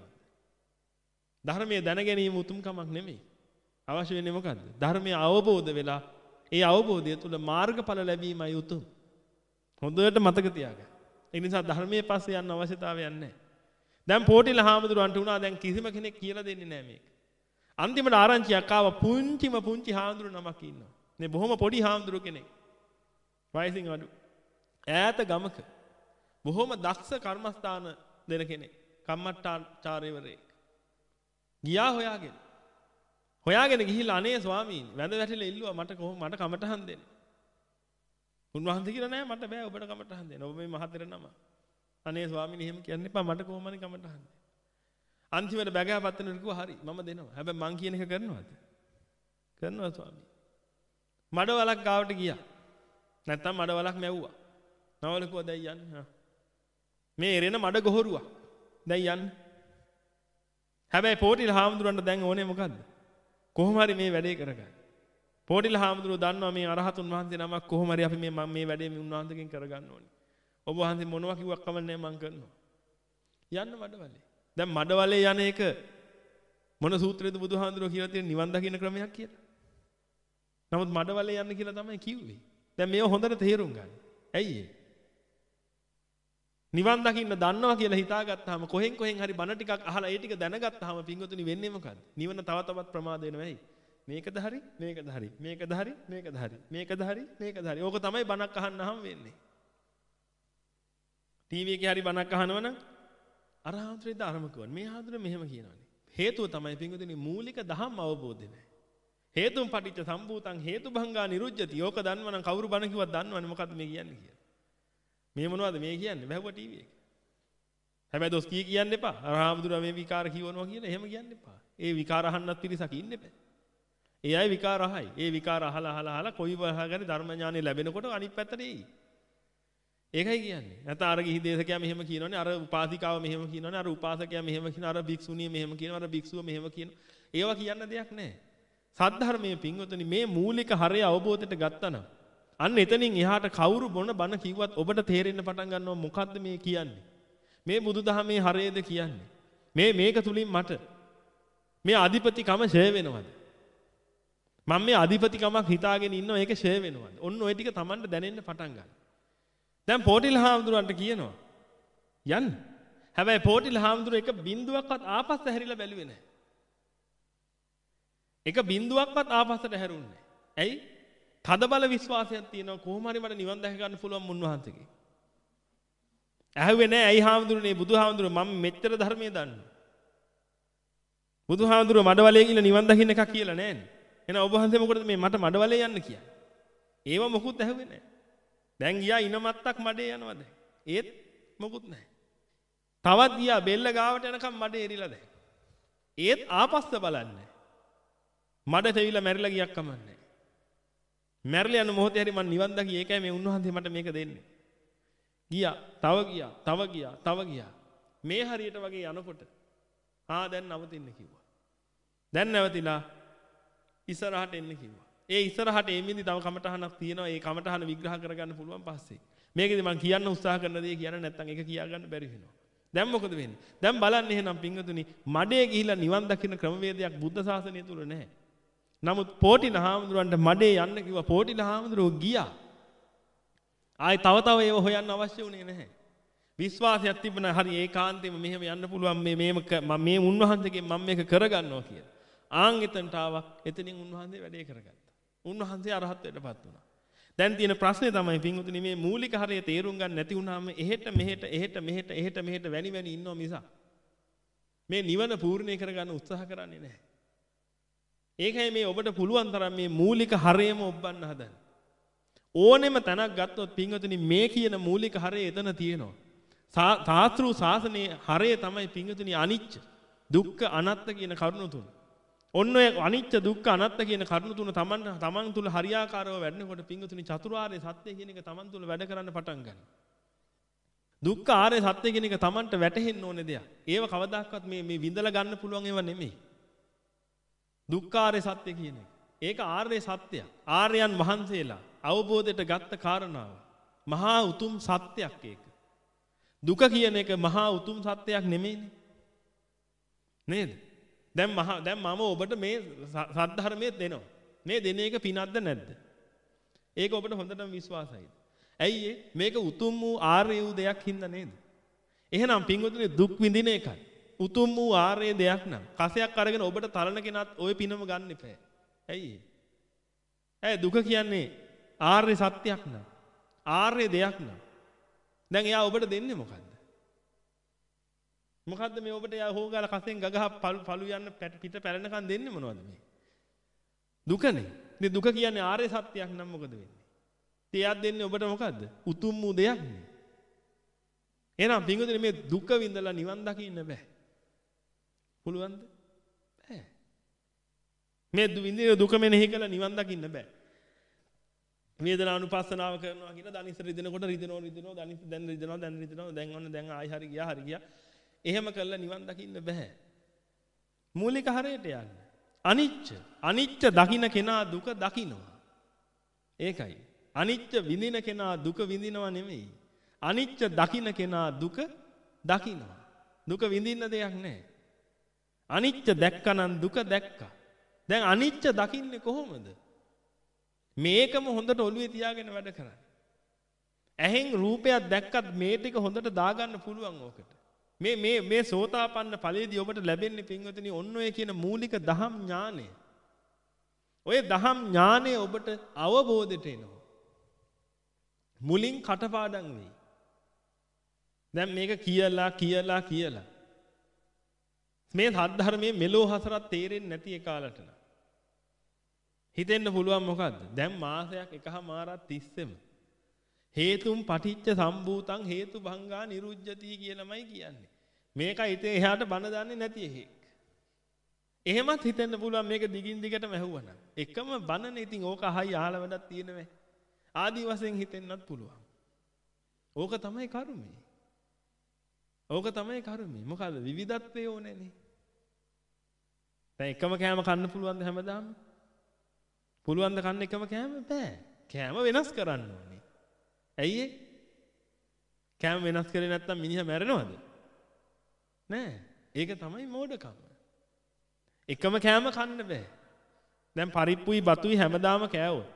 ධර්මයේ දැන ගැනීම උතුම්කමක් නෙමෙයි. අවශ්‍ය වෙන්නේ මොකද්ද? ධර්මයේ අවබෝධ වෙලා ඒ අවබෝධය තුළ මාර්ගඵල ලැබීමයි උතුම්. හොඳට මතක තියාගන්න. ඒ නිසා ධර්මයේ පස්සේ යන්න අවශ්‍යතාවයක් නැහැ. දැන් පොටිල හාමුදුරුවන්ට උනා දැන් කිසිම කෙනෙක් කියලා දෙන්නේ නැහැ මේක. අන්තිමට ආරංචියක් ආව පුංචිම පුංචි හාමුදුරු නමක් ඉන්නවා. මේ බොහොම පොඩි හාමුදුරු කෙනෙක්. වයසින් අඩු. ඈත ගමක බොහොම දක්ෂ කර්මස්ථාන දෙන කෙනෙක්. කම්මට්ටාචාර්යවරයෙක්. ගියා හොයාගෙන. හොයාගෙන ගිහිල්ලා අනේ ස්වාමීන් වැඳ වැටිලා ඉල්ලුවා මට කොහොම මට කමටහන් දෙන්න. උන්වහන්සේ කියලා නෑ මට බෑ ඔබට කමටහන් දෙන්න. ඔබ මේ මහතෙර නම. අනේ ස්වාමීන් එහෙම කියන්න එපා මට කොහොම හරි කමටහන් දෙන්න. අන්තිමට බැගෑපත් වෙනකොට කිව්වා හරි මම දෙනවා. හැබැයි මං කියන එක කරනවද? කරනවා ස්වාමීන්. මඩවලක් ගාවට ගියා. නැත්තම් මඩවලක් මැව්වා. නවල කිව්වා දැන් යන්න. මේ එරෙන මඩ ගොහරුවක්. දැන් යන්න. හැබැයි පොටිල හාමුදුරන්ට දැන් ඕනේ මොකද්ද? කොහොම හරි මේ වැඩේ කරගන්න. පොටිල හාමුදුරුවෝ දන්නවා මේ අරහතුන් වහන්සේ නමක් කොහොම හරි අපි මේ මම මේ වැඩේ මේ උන්වහන්සේගෙන් කරගන්න ඕනේ. ඔබ වහන්සේ මොනවා කිව්වක් කමන්නේ මං කරනවා. යන්න මඩවලේ. දැන් මඩවලේ යන එක මොන සූත්‍රයේද බුදුහාමුදුරුවෝ කියලා තියෙන නිවන් දකින්න ක්‍රමයක් කියලා. නමුත් මඩවලේ යන්න කියලා තමයි කිව්වේ. දැන් මේව හොඳට තේරුම් ගන්න. ඇයි ඒ? නිවන් දකින්න දන්නවා කියලා හිතාගත්තාම කොහෙන් කොහෙන් හරි බණ ටිකක් අහලා ඒ ටික දැනගත්තාම පින්වතුනි වෙන්නේ මොකද්ද? නිවන තව තවත් ප්‍රමාද වෙනවා ඇයි? මේකද හරි මේකද හරි මේකද හරි මේකද හරි මේකද හරි මේකද හරි. ඕක තමයි බණක් අහන්න හම් වෙන්නේ. ටීවී එකේ හරි බණක් අහනවනම් අර හාමුදුරේද අරම කියවන. මේ හාමුදුරේ මෙහෙම කියනවානේ. හේතුව තමයි පින්වතුනි මූලික දහම් අවබෝධය නැහැ. හේතුම් පටිච්ච සම්භූතං හේතුභංගා නිරුජ්ජති. ඕක දන්නවනම් කවුරු බණ කිව්වත් දන්නවනේ මොකද්ද මේ කියන්නේ කියලා. මේ මොනවද මේ කියන්නේ? බැලුවා ටීවී එක. හැබැයි දොස් කී කියන්න එපා. අර හාමුදුරුවෝ මේ විකාර කියවනවා කියලා එහෙම කියන්න එපා. ඒ විකාර අහන්නත් පිරිසක් ඉන්නේ බෑ. ඒ අය විකාර අහයි. ඒ විකාර අහලා අහලා අහලා කොයි වහගෙන ධර්ම ඥානෙ ලැබෙනකොට අනිත් පැත්තට එයි. ඒකයි කියන්නේ. නැත්නම් අර ගිහි දේශකයා මෙහෙම කියනවනේ, අර උපාසිකාව මෙහෙම කියනවනේ, අර උපාසකයා මෙහෙම කියනවා, අර භික්ෂුණිය මෙහෙම කියනවා, අර භික්ෂුව මෙහෙම කියනවා. ඒවා කියන්න දෙයක් නැහැ. සද්ධර්මයේ පින්වතුනි මේ මූලික හරය අවබෝධයට ගත්තා නම් අන්න එතනින් එහාට කවුරු මොන බණ කිව්වත් ඔබට තේරෙන්න පටන් ගන්නවා මොකද්ද මේ කියන්නේ. මේ බුදුදහමේ හරයද කියන්නේ. මේ මේක තුලින් මට මේ අධිපතිකම ෂේ වෙනවද? මම මේ අධිපතිකමක් හිතාගෙන ඉන්නවා ඒක ෂේ වෙනවද? ඔන්න ඔය ටික Tamanට දැනෙන්න පටන් ගන්නවා. දැන් පොටිල හාමුදුරන්ට කියනවා යන්න. හැබැයි පොටිල හාමුදුර එක බින්දුවක්වත් ආපස්සට හැරිලා බැලුවේ නැහැ. එක බින්දුවක්වත් ආපස්සට හැරුන්නේ නැහැ. ඇයි? තද බල විශ්වාසයක් තියෙනවා කොහොම හරි මට නිවන් දැක ගන්න පුළුවන් මුන්වහන්සේගේ. ඇහුවේ නෑ ඇයි හාමුදුරනේ බුදුහාමුදුරුවෝ මම මෙච්චර ධර්මයේ දන්නවා. බුදුහාමුදුරුවෝ මඩවලේ ගිහින් නිවන් දකින්න එකක් කියලා නෑනේ. එහෙනම් ඔබ වහන්සේ මොකටද මේ මට මඩවලේ යන්න කියන්නේ? ඒව මොකුත් ඇහුවේ නෑ. දැන් ගියා ඉනමත්තක් මඩේ යනවා දැන්. ඒත් මොකුත් නෑ. තවත් ගියා බෙල්ල ගාවට යනකම් මඩේ එරිලා දැන්. ඒත් ආපස්ස බලන්නේ. මඩ තෙවිලා මැරිලා ගියක් කමන්නේ. මැරිලා යන මොහොතේ හරි මම නිවන් දකි ඒකයි මේ උන්වහන්සේ මට මේක දෙන්නේ. ගියා, තව ගියා, තව ගියා, තව ගියා. මේ හරියට වගේ යනකොට ආ දැන් නවතින්න කිව්වා. දැන් නැවතිලා ඉස්සරහට එන්න කිව්වා. ඒ ඉස්සරහට එමින්දි තව කමටහනක් තියෙනවා. ඒ කමටහන විග්‍රහ කරගන්න පුළුවන් පස්සේ. මේකෙදි මම කියන්න උත්සාහ කරන දේ කියන්න නැත්නම් ඒක කියා ගන්න බැරි වෙනවා. දැන් මොකද වෙන්නේ? දැන් බලන්න එහෙනම් පින්වතුනි මඩේ ගිහිලා නිවන් දකින්න ක්‍රමවේදයක් බුද්ධ ශාසනය තුල නැහැ. නමුත් පොටිල හාමුදුරන්ට මඩේ යන්න කිව්වා. පොටිල හාමුදුරුවෝ ගියා. ආයි තව තව ඒව හොයන්න අවශ්‍ය වුණේ නැහැ. විශ්වාසයක් තිබුණා හරි ඒකාන්තයෙන්ම මෙහෙම යන්න පුළුවන් මේ මේම මම මේ උන්වහන්සේගෙන් මම මේක කරගන්නවා කියලා. ආන් එතනට ආවා. එතනින් උන්වහන්සේ වැඩේ කරගත්තා. උන්වහන්සේ අරහත්ත්වයටපත් වුණා. දැන් තියෙන ප්‍රශ්නේ තමයි පින්වතුනි මේ මූලික හරය තේරුම් ගන්න නැති වුණාම එහෙට මෙහෙට එහෙට මෙහෙට එහෙට මෙහෙට වැනි වැනි ඉන්නවා මිසක් මේ නිවන පූර්ණේ කරගන්න උත්සාහ කරන්නේ නැහැ. ඒකයි මේ ඔබට පුළුවන් තරම් මේ මූලික හරයම ඔබන්න හදන්න. ඕනෙම තැනක් ගත්තොත් පින්වතුනි මේ කියන මූලික හරය එතන තියෙනවා. සාත්‍රු ශාසනයේ හරය තමයි පින්වතුනි අනිච්ච, දුක්ඛ, අනාත්ම කියන කරුණු තුන. ඔන්න ඔය අනිච්ච, දුක්ඛ, අනාත්ම කියන කරුණු තුන තමන් තමන් තුල හරියාකාරව වැඩනකොට පින්වතුනි චතුරාර්ය සත්‍ය කියන එක තමන් තුල වැඩ කරන්න පටන් ගන්නවා. දුක්ඛ ආර්ය සත්‍ය කියන එක තමන්ට වැටහෙන්න ඕනේ දෙයක්. ඒව කවදාකවත් මේ මේ විඳලා ගන්න පුළුවන් ඒවා නෙමෙයි. දුක්ඛාරය සත්‍ය කියන එක. ඒක ආර්ය සත්‍යයක්. ආර්යයන් වහන්සේලා අවබෝධයට ගත්ත කාරණාව. මහා උතුම් සත්‍යයක් ඒක. දුක කියන එක මහා උතුම් සත්‍යයක් නෙමෙයිනේ. නේද? දැන් මහා දැන් මම ඔබට මේ සද්ධර්මයේ දෙනවා. මේ දෙන එක පිනක්ද නැද්ද? ඒක ඔබට හොඳටම විශ්වාසයිද? ඇයි මේක උතුම් වූ ආර්ය වූ දෙයක් හින්දා නේද? එහෙනම් පින්වතුනි දුක් විඳින එකයි. උතුම් වූ ආර්ය දෙයක් නම් කසයක් අරගෙන ඔබට තරණ කෙනත් ওই පිනම ගන්න එපා. ඇයි? ඇයි දුක කියන්නේ ආර්ය සත්‍යයක් නම් ආර්ය දෙයක් නම් දැන් එයා ඔබට දෙන්නේ මොකද්ද? මොකද්ද මේ ඔබට එයා හොගාලා කසෙන් ගගහ පළු යන්න පිට පැලෙනකන් දෙන්නේ මොනවද මේ? දුකනේ. ඉතින් දුක කියන්නේ ආර්ය සත්‍යයක් නම් මොකද වෙන්නේ? ඉතින් එයාත් දෙන්නේ ඔබට මොකද්ද? උතුම් වූ දෙයක් නේ. එහෙනම් පින්වතුනි මේ දුක විඳලා නිවන් දකින්න බෑ. පුළුවන්ද? බෑ. මේ විඳින දුක මෙනෙහි කළා නිවන් දකින්න බෑ. වේදනානුපස්සනාව කරනවා කියලා දනිස් රිදෙනකොට රිදෙනවා රිදෙනවා දනිස් දැන් රිදෙනවා දැන් රිදෙනවා දැන් ඔන්න දැන් ආයි හරි ගියා හරි ගියා. එහෙම කළා නිවන් දකින්න බෑ. මූලික හරයට යන්න. අනිච්ච අනිච්ච දකින්න කෙනා දුක දකින්නවා. ඒකයි. අනිච්ච විඳින කෙනා දුක විඳිනවා නෙමෙයි. අනිච්ච දකින්න කෙනා දුක දකින්නවා. දුක විඳින්න දෙයක් නැහැ. අනිච්ච දැක්කනම් දුක දැක්කා. දැන් අනිච්ච දකින්නේ කොහොමද? මේකම හොඳට ඔළුවේ තියාගෙන වැඩ කරන්න. ඇහෙන් රූපයක් දැක්කත් මේ ටික හොඳට දාගන්න පුළුවන් ඕකට. මේ මේ මේ සෝතාපන්න ඵලයේදී ඔබට ලැබෙන්නේ පින්වතුනි ඔන්න ඔය කියන මූලික දහම් ඥානය. ඔය දහම් ඥානය ඔබට අවබෝධයට එනවා. මුලින් කටපාඩම් වෙයි. දැන් මේක කියලා කියලා කියලා මේ සද්ධර්මයේ මෙලෝ හතරක් තේරෙන්නේ නැති එකාලට න ะ. හිතෙන්න පුළුවන් මොකද්ද? දැන් මාසයක් එකහමාරක් තිස්සෙම හේතුම් පටිච්ච සම්භූතං හේතු භංගා නිරුජ්ජති කියලාමයි කියන්නේ. මේකයි ඉතින් එහාට බන දන්නේ නැති එකෙක්. එහෙමත් හිතෙන්න පුළුවන් මේක දිගින් දිගටම ඇහුවනම්. එකම බනනේ ඉතින් ඕක අහයි අහලා වැඩක් තියෙනවද? ආදි වශයෙන් හිතෙන්නත් පුළුවන්. ඕක තමයි කර්මය. ඕක තමයි කර්මය. මොකද විවිධත්වය ඕනේනේ. දැන් එකම කෑම කන්න පුළුවන්ද හැමදාම? පුළුවන් ද කන්න එකම කෑම? බෑ. කෑම වෙනස් කරන්න ඕනේ. ඇයි ඒ? කෑම වෙනස් කරේ නැත්තම් මිනිහා මැරෙනවද? නෑ. ඒක තමයි මෝඩකම. එකම කෑම කන්න බෑ. දැන් පරිප්පුයි බතුයි හැමදාම කෑවොත්.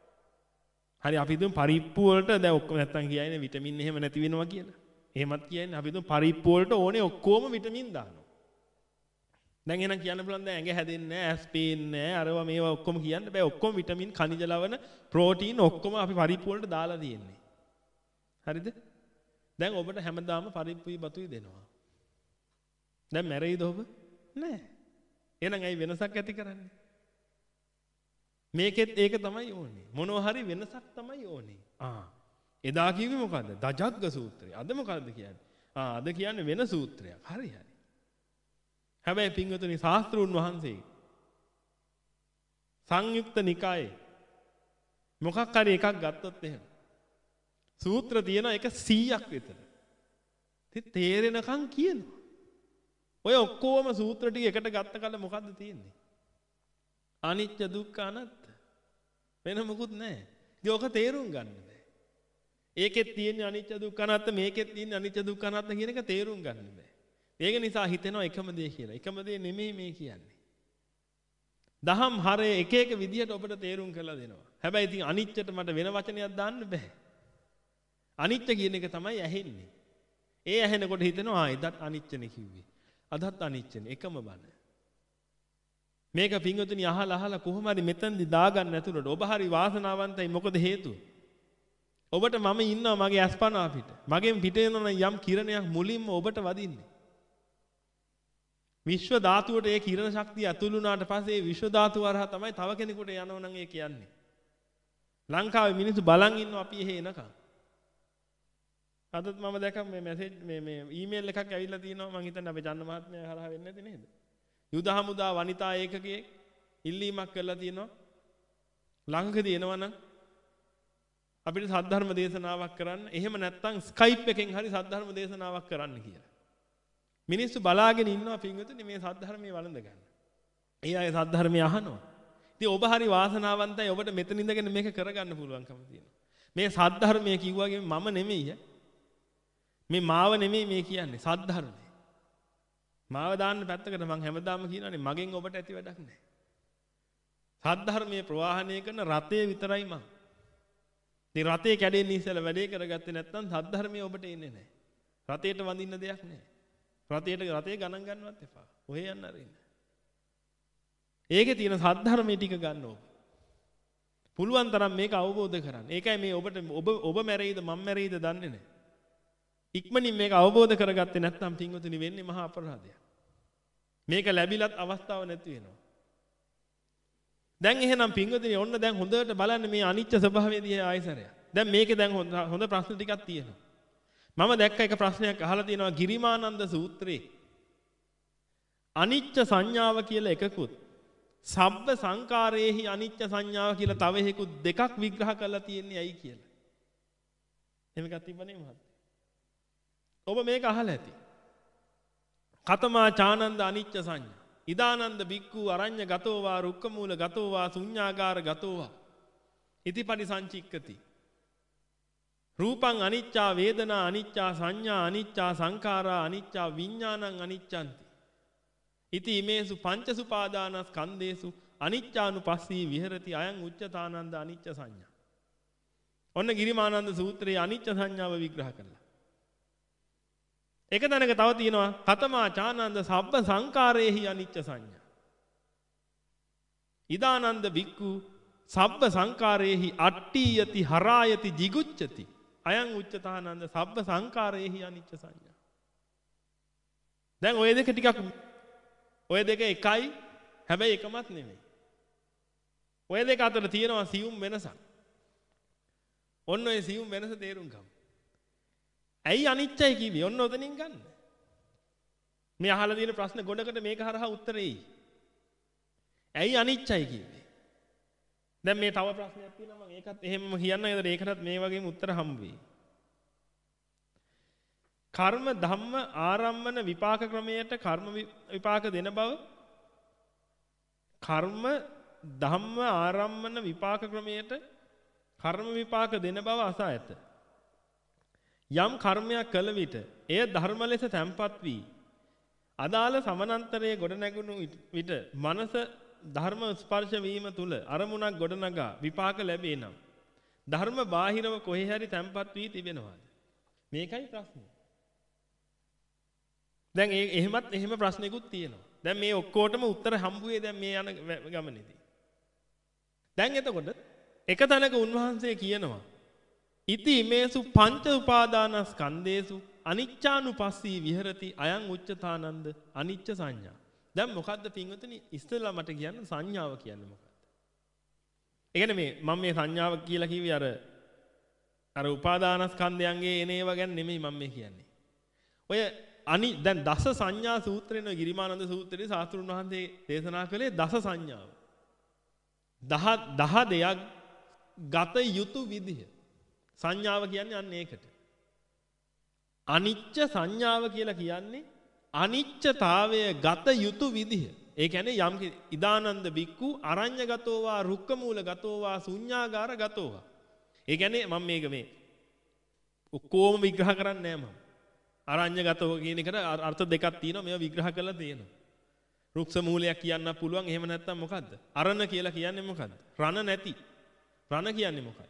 හරි අපි දුම් පරිප්පු වලට දැන් ඔක්කොම නැත්තම් කියන්නේ විටමින් එහෙම නැති වෙනවා කියලා. එහෙමත් කියන්නේ අපි දුම් පරිප්පු වලට ඕනේ ඔක්කොම විටමින් දානවා. දැන් එහෙනම් කියන්න පුළුවන් දැන් ඇඟ හැදෙන්නේ නැහැ, ඇස් පේන්නේ නැහැ, අරවා මේවා ඔක්කොම කියන්න බෑ. ඔක්කොම විටමින්, ඛනිජ ලවණ, ප්‍රෝටීන් ඔක්කොම අපි පරිප්පු වලට දාලා තියෙන්නේ. හරිද? දැන් ඔබට හැමදාම පරිප්පුයි බතුයි දෙනවා. දැන් මැරෙයිද ඔබ? නෑ. එහෙනම් ඇයි වෙනසක් ඇති කරන්නේ? මේකෙත් ඒක තමයි ඕනේ. මොනවා හරි වෙනසක් තමයි ඕනේ. ආ. එදා කිව්වේ මොකද්ද? දජග්ග සූත්‍රය. අද මොකද්ද කියන්නේ? ආ අද කියන්නේ වෙන සූත්‍රයක්. හරි හරි. හැබැයි පින්වතුනි ශාස්ත්‍රූන් වහන්සේ සංයුක්ත නිකායේ මොකක් හරි එකක් ගත්තොත් එහෙම සූත්‍ර තියෙන එක සීයක් විතර. ඉතින් තේරෙනකන් කියනවා. ඔය ඔක්කොම සූත්‍ර ටික එකට ගත්ත කල මොකද්ද තියෙන්නේ? අනිච්ච දුක්ඛ අනාත්ත. වෙන මොකුත් නැහැ. ඉතින් ඔක තේරුම් ගන්න බෑ. ඒකෙත් තියෙන්නේ අනිච්ච දුක්ඛ අනාත්ත මේකෙත් තියෙන්නේ අනිච්ච දුක්ඛ අනාත්ත කියන එක තේරුම් ගන්න බෑ. ඒක නිසා හිතෙනවා එකම දේ කියලා. එකම දේ නෙමෙයි මේ කියන්නේ. දහම් හරය එක එක විදිහට ඔබට තේරුම් කරලා දෙනවා. හැබැයි ඉතින් අනිච්චට මට වෙන වචනයක් දාන්න බෑ. අනිච්ච කියන එක තමයි ඇහෙන්නේ. ඒ ඇහෙනකොට හිතෙනවා ආ එදත් අනිච්චනේ කිව්වේ. අදත් අනිච්චනේ එකම බන. මේක පින්වතුනි අහලා අහලා කොහොම හරි මෙතනදි දාගන්න ඇතුළට ඔබ හරි වාසනාවන්තයි. මොකද හේතුව? ඔබට මම ඉන්නවා මගේ අස්පන අපිට. මගෙන් පිට එන යම් කිරණයක් මුලින්ම ඔබට වදින්නේ. විශ්ව ධාතුවට ඒ කිරණ ශක්තිය ඇතුළු වුණාට පස්සේ ඒ විශ්ව ධාතුව හරහා තමයි තව කෙනෙකුට යනව නම් ඒ කියන්නේ. ලංකාවේ මිනිස්සු බලන් ඉන්නවා අපි එහෙ එනකම්. අදත් මම දැක්කම මේ මැසේජ් මේ මේ ඊමේල් එකක් ඇවිල්ලා තියෙනවා මම හිතන්නේ අපේ චන්න මහත්මයා හරහා වෙන්නේ නැති නේද? යුද හමුදා වනිතා ඒකකයේ ඉල්ලීමක් කරලා තියෙනවා. ළඟදී එනවනම් අපිට සද්ධර්ම දේශනාවක් කරන්න. එහෙම නැත්නම් Skype එකෙන් හරි සද්ධර්ම දේශනාවක් කරන්න කියලා. මිනිස්සු බලාගෙන ඉන්නවා පින්වතුනි මේ සද්ධර්මයේ වළඳ ගන්න. ඒ අය සද්ධර්මයේ අහනවා. ඉතින් ඔබ හරි වාසනාවන්තයි ඔබට මෙතන ඉඳගෙන මේක කරගන්න පුළුවන්කම තියෙනවා. මේ සද්ධර්මයේ කිව්වාගේ මම නෙමෙයි. මේ මාව නෙමෙයි මේ කියන්නේ සද්ධර්මය. මාව දාන්න පැත්තකට මම හැමදාම කියනවානේ මගෙන් ඔබට ඇති වැඩක් නැහැ. සද්ධර්මයේ ප්‍රවාහණය කරන රතේ විතරයි මම. ඉතින් රතේ කැඩෙන්නේ ඉස්සෙල්ලා වැඩේ කරගත්තේ නැත්නම් සද්ධර්මයේ ඔබට එන්නේ නැහැ. රතේට වඳින්න දෙයක් නැහැ. රතේට රතේ ගණන් ගන්නවත් එපා. ඔහේ යන්න අරින්න. ඒකේ තියෙන සද්ධර්මයේ ටික ගන්න ඕක. පුළුවන් තරම් මේක අවබෝධ කරගන්න. ඒකයි මේ ඔබට ඔබ ඔබ මැරෙයිද මම මැරෙයිද දන්නේ නැහැ. ඉක්මනින් මේක අවබෝධ කරගත්තේ නැත්නම් පින්වතුනි වෙන්නේ මහා අපරාධයක්. මේක ලැබිලත් අවස්ථාව නැති වෙනවා. දැන් එහෙනම් පින්වතුනි ඔන්න දැන් හොඳට බලන්න මේ අනිච්ච ස්වභාවයේදී ආයසරය. දැන් මේකේ දැන් හොඳ ප්‍රශ්න ටිකක් තියෙනවා. මම දැක්ක එක ප්‍රශ්නයක් අහලා තියෙනවා ගිරිමානන්ද සූත්‍රයේ. අනිච්ච සංඥාව කියලා එකකුත් සබ්බ සංකාරයේහි අනිච්ච සංඥාව කියලා තව එකකුත් දෙකක් විග්‍රහ කරලා තියෙන්නේ ඇයි කියලා. එහෙම එකක් තිබ්බනේ මහත්තයා. ඔබ මේක අහලා ඇති. කතමා චානන්ද අනිච්ච සංඥා. ඉදානන්ද බික්ඛු අරඤ්‍ය ගතෝ වා රුක්ක මූල ගතෝ වා ශුඤ්ඤාගාර ගතෝ වා. ඉතිපටි සංචික්කති. රූපං අනිච්චා වේදනා අනිච්චා සංඥා අනිච්චා සංඛාරා අනිච්චා විඥානං අනිච්ඡanti. ඉති ඉමේසු පංචසුපාදානස්කන්ධේසු අනිච්චානුපස්සී විහෙරති අයං උච්චතානන්ද අනිච්ච සංඥා. ඔන්න ගිරිමානන්ද සූත්‍රයේ අනිච්ච සංඥාව විග්‍රහ කළා. එක තැනක තව තියෙනවා කතමා චානන්ද සබ්බ සංකාරේහි අනිච්ච සංඥා. ඉදානන්ද බික්ඛු සබ්බ සංකාරේහි අට්ඨියති හරායති jigucchati අයං උච්චතානන්ද සබ්බ සංකාරේහි අනිච්ච සංඥා. දැන් ඔය දෙක ටිකක් ඔය දෙක එකයි හැබැයි එකමත් නෙමෙයි. ඔය දෙක අතර තියෙනවා සියුම් වෙනසක්. ඔන්න ඔය සියුම් වෙනස තේරුම් ගමු. ඇයි අනිච්චයි කිව්වේ? ඔන්න ඔතනින් ගන්න. මේ අහලා තියෙන ප්‍රශ්න ගොඩකට මේක හරහා උත්තරේ එයි. ඇයි අනිච්චයි කිව්වේ? දැන් මේ තව ප්‍රශ්නයක් තියෙනවා මම ඒකත් එහෙමම කියන්න. ඒතර ඒකටත් මේ වගේම උත්තර හම්බ වෙයි. කර්ම ධම්ම ආරම්මන විපාක ක්‍රමයට කර්ම විපාක දෙන බව කර්ම ධම්ම ආරම්මන විපාක ක්‍රමයට කර්ම විපාක දෙන බව අසා ඇත. යම් කර්මයක් කළ විට එය ධර්ම ලෙස තැන්පත් වී අදාළ සමනන්තරයේ ගොඩ නැගුණු විට මනස ධර්ම ස්පර්ශ වීම තුල අරමුණක් ගොඩනගා විපාක ලැබේ නම් ධර්ම බාහිරව කොහේ හරි තැන්පත් වී තිබෙනවාද? මේකයි ප්‍රශ්නේ. දැන් ඒ එහෙමත් එහෙම ප්‍රශ්නයකුත් තියෙනවා. දැන් මේ ඔක්කොටම උත්තර හම්බුවේ දැන් මේ යන ගමනේදී. දැන් එතකොට එක තැනක උන්වහන්සේ කියනවා ඉති ඉමේසු පංච උපාදානස්කන්ධේසු අනිච්චානුපස්සී විහෙරති අයං උච්චතානන්ද අනිච්ච සංඥා. දැන් මොකද්ද පින්වතුනි ඉස්සෙල්ලා මට කියන්න සංඥාව කියන්නේ මොකද්ද? ඒ කියන්නේ මේ මම මේ සංඥාව කියලා කිව්වේ අර අර උපාදානස්කන්ධයන්ගේ එන ඒවා ගැන නෙමෙයි මම මේ කියන්නේ. ඔය අනි දැන් දස සංඥා සූත්‍රේන ගිරිමානන්ද සූත්‍රයේ සාස්ත්‍රුන් වහන්සේ දේශනා කළේ දස සංඥාව. දහ දහ දෙයක් ගත යුතු විදිහ. සංඥාව කියන්නේ අන්න ඒකට. අනිච්ච සංඥාව කියලා කියන්නේ අනිච්චතාවය ගත යුතු විදිහ. ඒ කියන්නේ යම් ඉදානන්ද බික්කු අරඤ්‍යගතෝ වා රුක්ක මූලගතෝ වා ශුඤ්ඤාගාර ගතෝ වා. ඒ කියන්නේ මම මේක මේ ඔක්කොම විග්‍රහ කරන්නේ නැහැ මම. අරඤ්‍යගතෝ කියන එකට අර්ථ දෙකක් තියෙනවා මේවා විග්‍රහ කරලා තියෙනවා. රුක්ෂ මූලයක් කියන්න පුළුවන් එහෙම නැත්නම් මොකද්ද? අරණ කියලා කියන්නේ මොකද්ද? රණ නැති. රණ කියන්නේ මොකද්ද?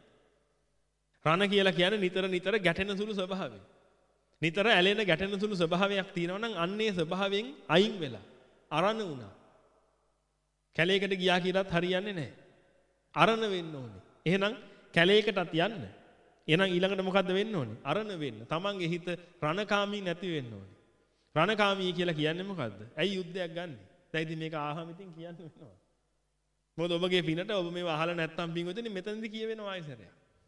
රණ කියලා කියන්නේ නිතර නිතර ගැටෙන සුළු ස්වභාවය. නිතර ඇලෙන ගැටෙන සුළු ස්වභාවයක් තියෙනවා නම් අන්නේ ස්වභාවයෙන් අයින් වෙලා අරණ වුණා. කැලේකට ගියා කියලාත් හරියන්නේ නැහැ. අරණ වෙන්න ඕනේ. එහෙනම් කැලේකටත් යන්න. එහෙනම් ඊළඟට මොකද්ද වෙන්න ඕනේ? අරණ වෙන්න. තමන්ගේ හිත රණකාමී නැති වෙන්න ඕනේ. රණකාමී කියලා කියන්නේ මොකද්ද? ඇයි යුද්ධයක් ගන්නෙ? දැන් ඉතින් මේක ආහම ඉතින් කියන්න වෙනවා. මොකද ඔබගේ පිනට ඔබ මේව අහලා නැත්තම් පින්වතුනි මෙතනදී කියවෙනවා ආයසරයක්.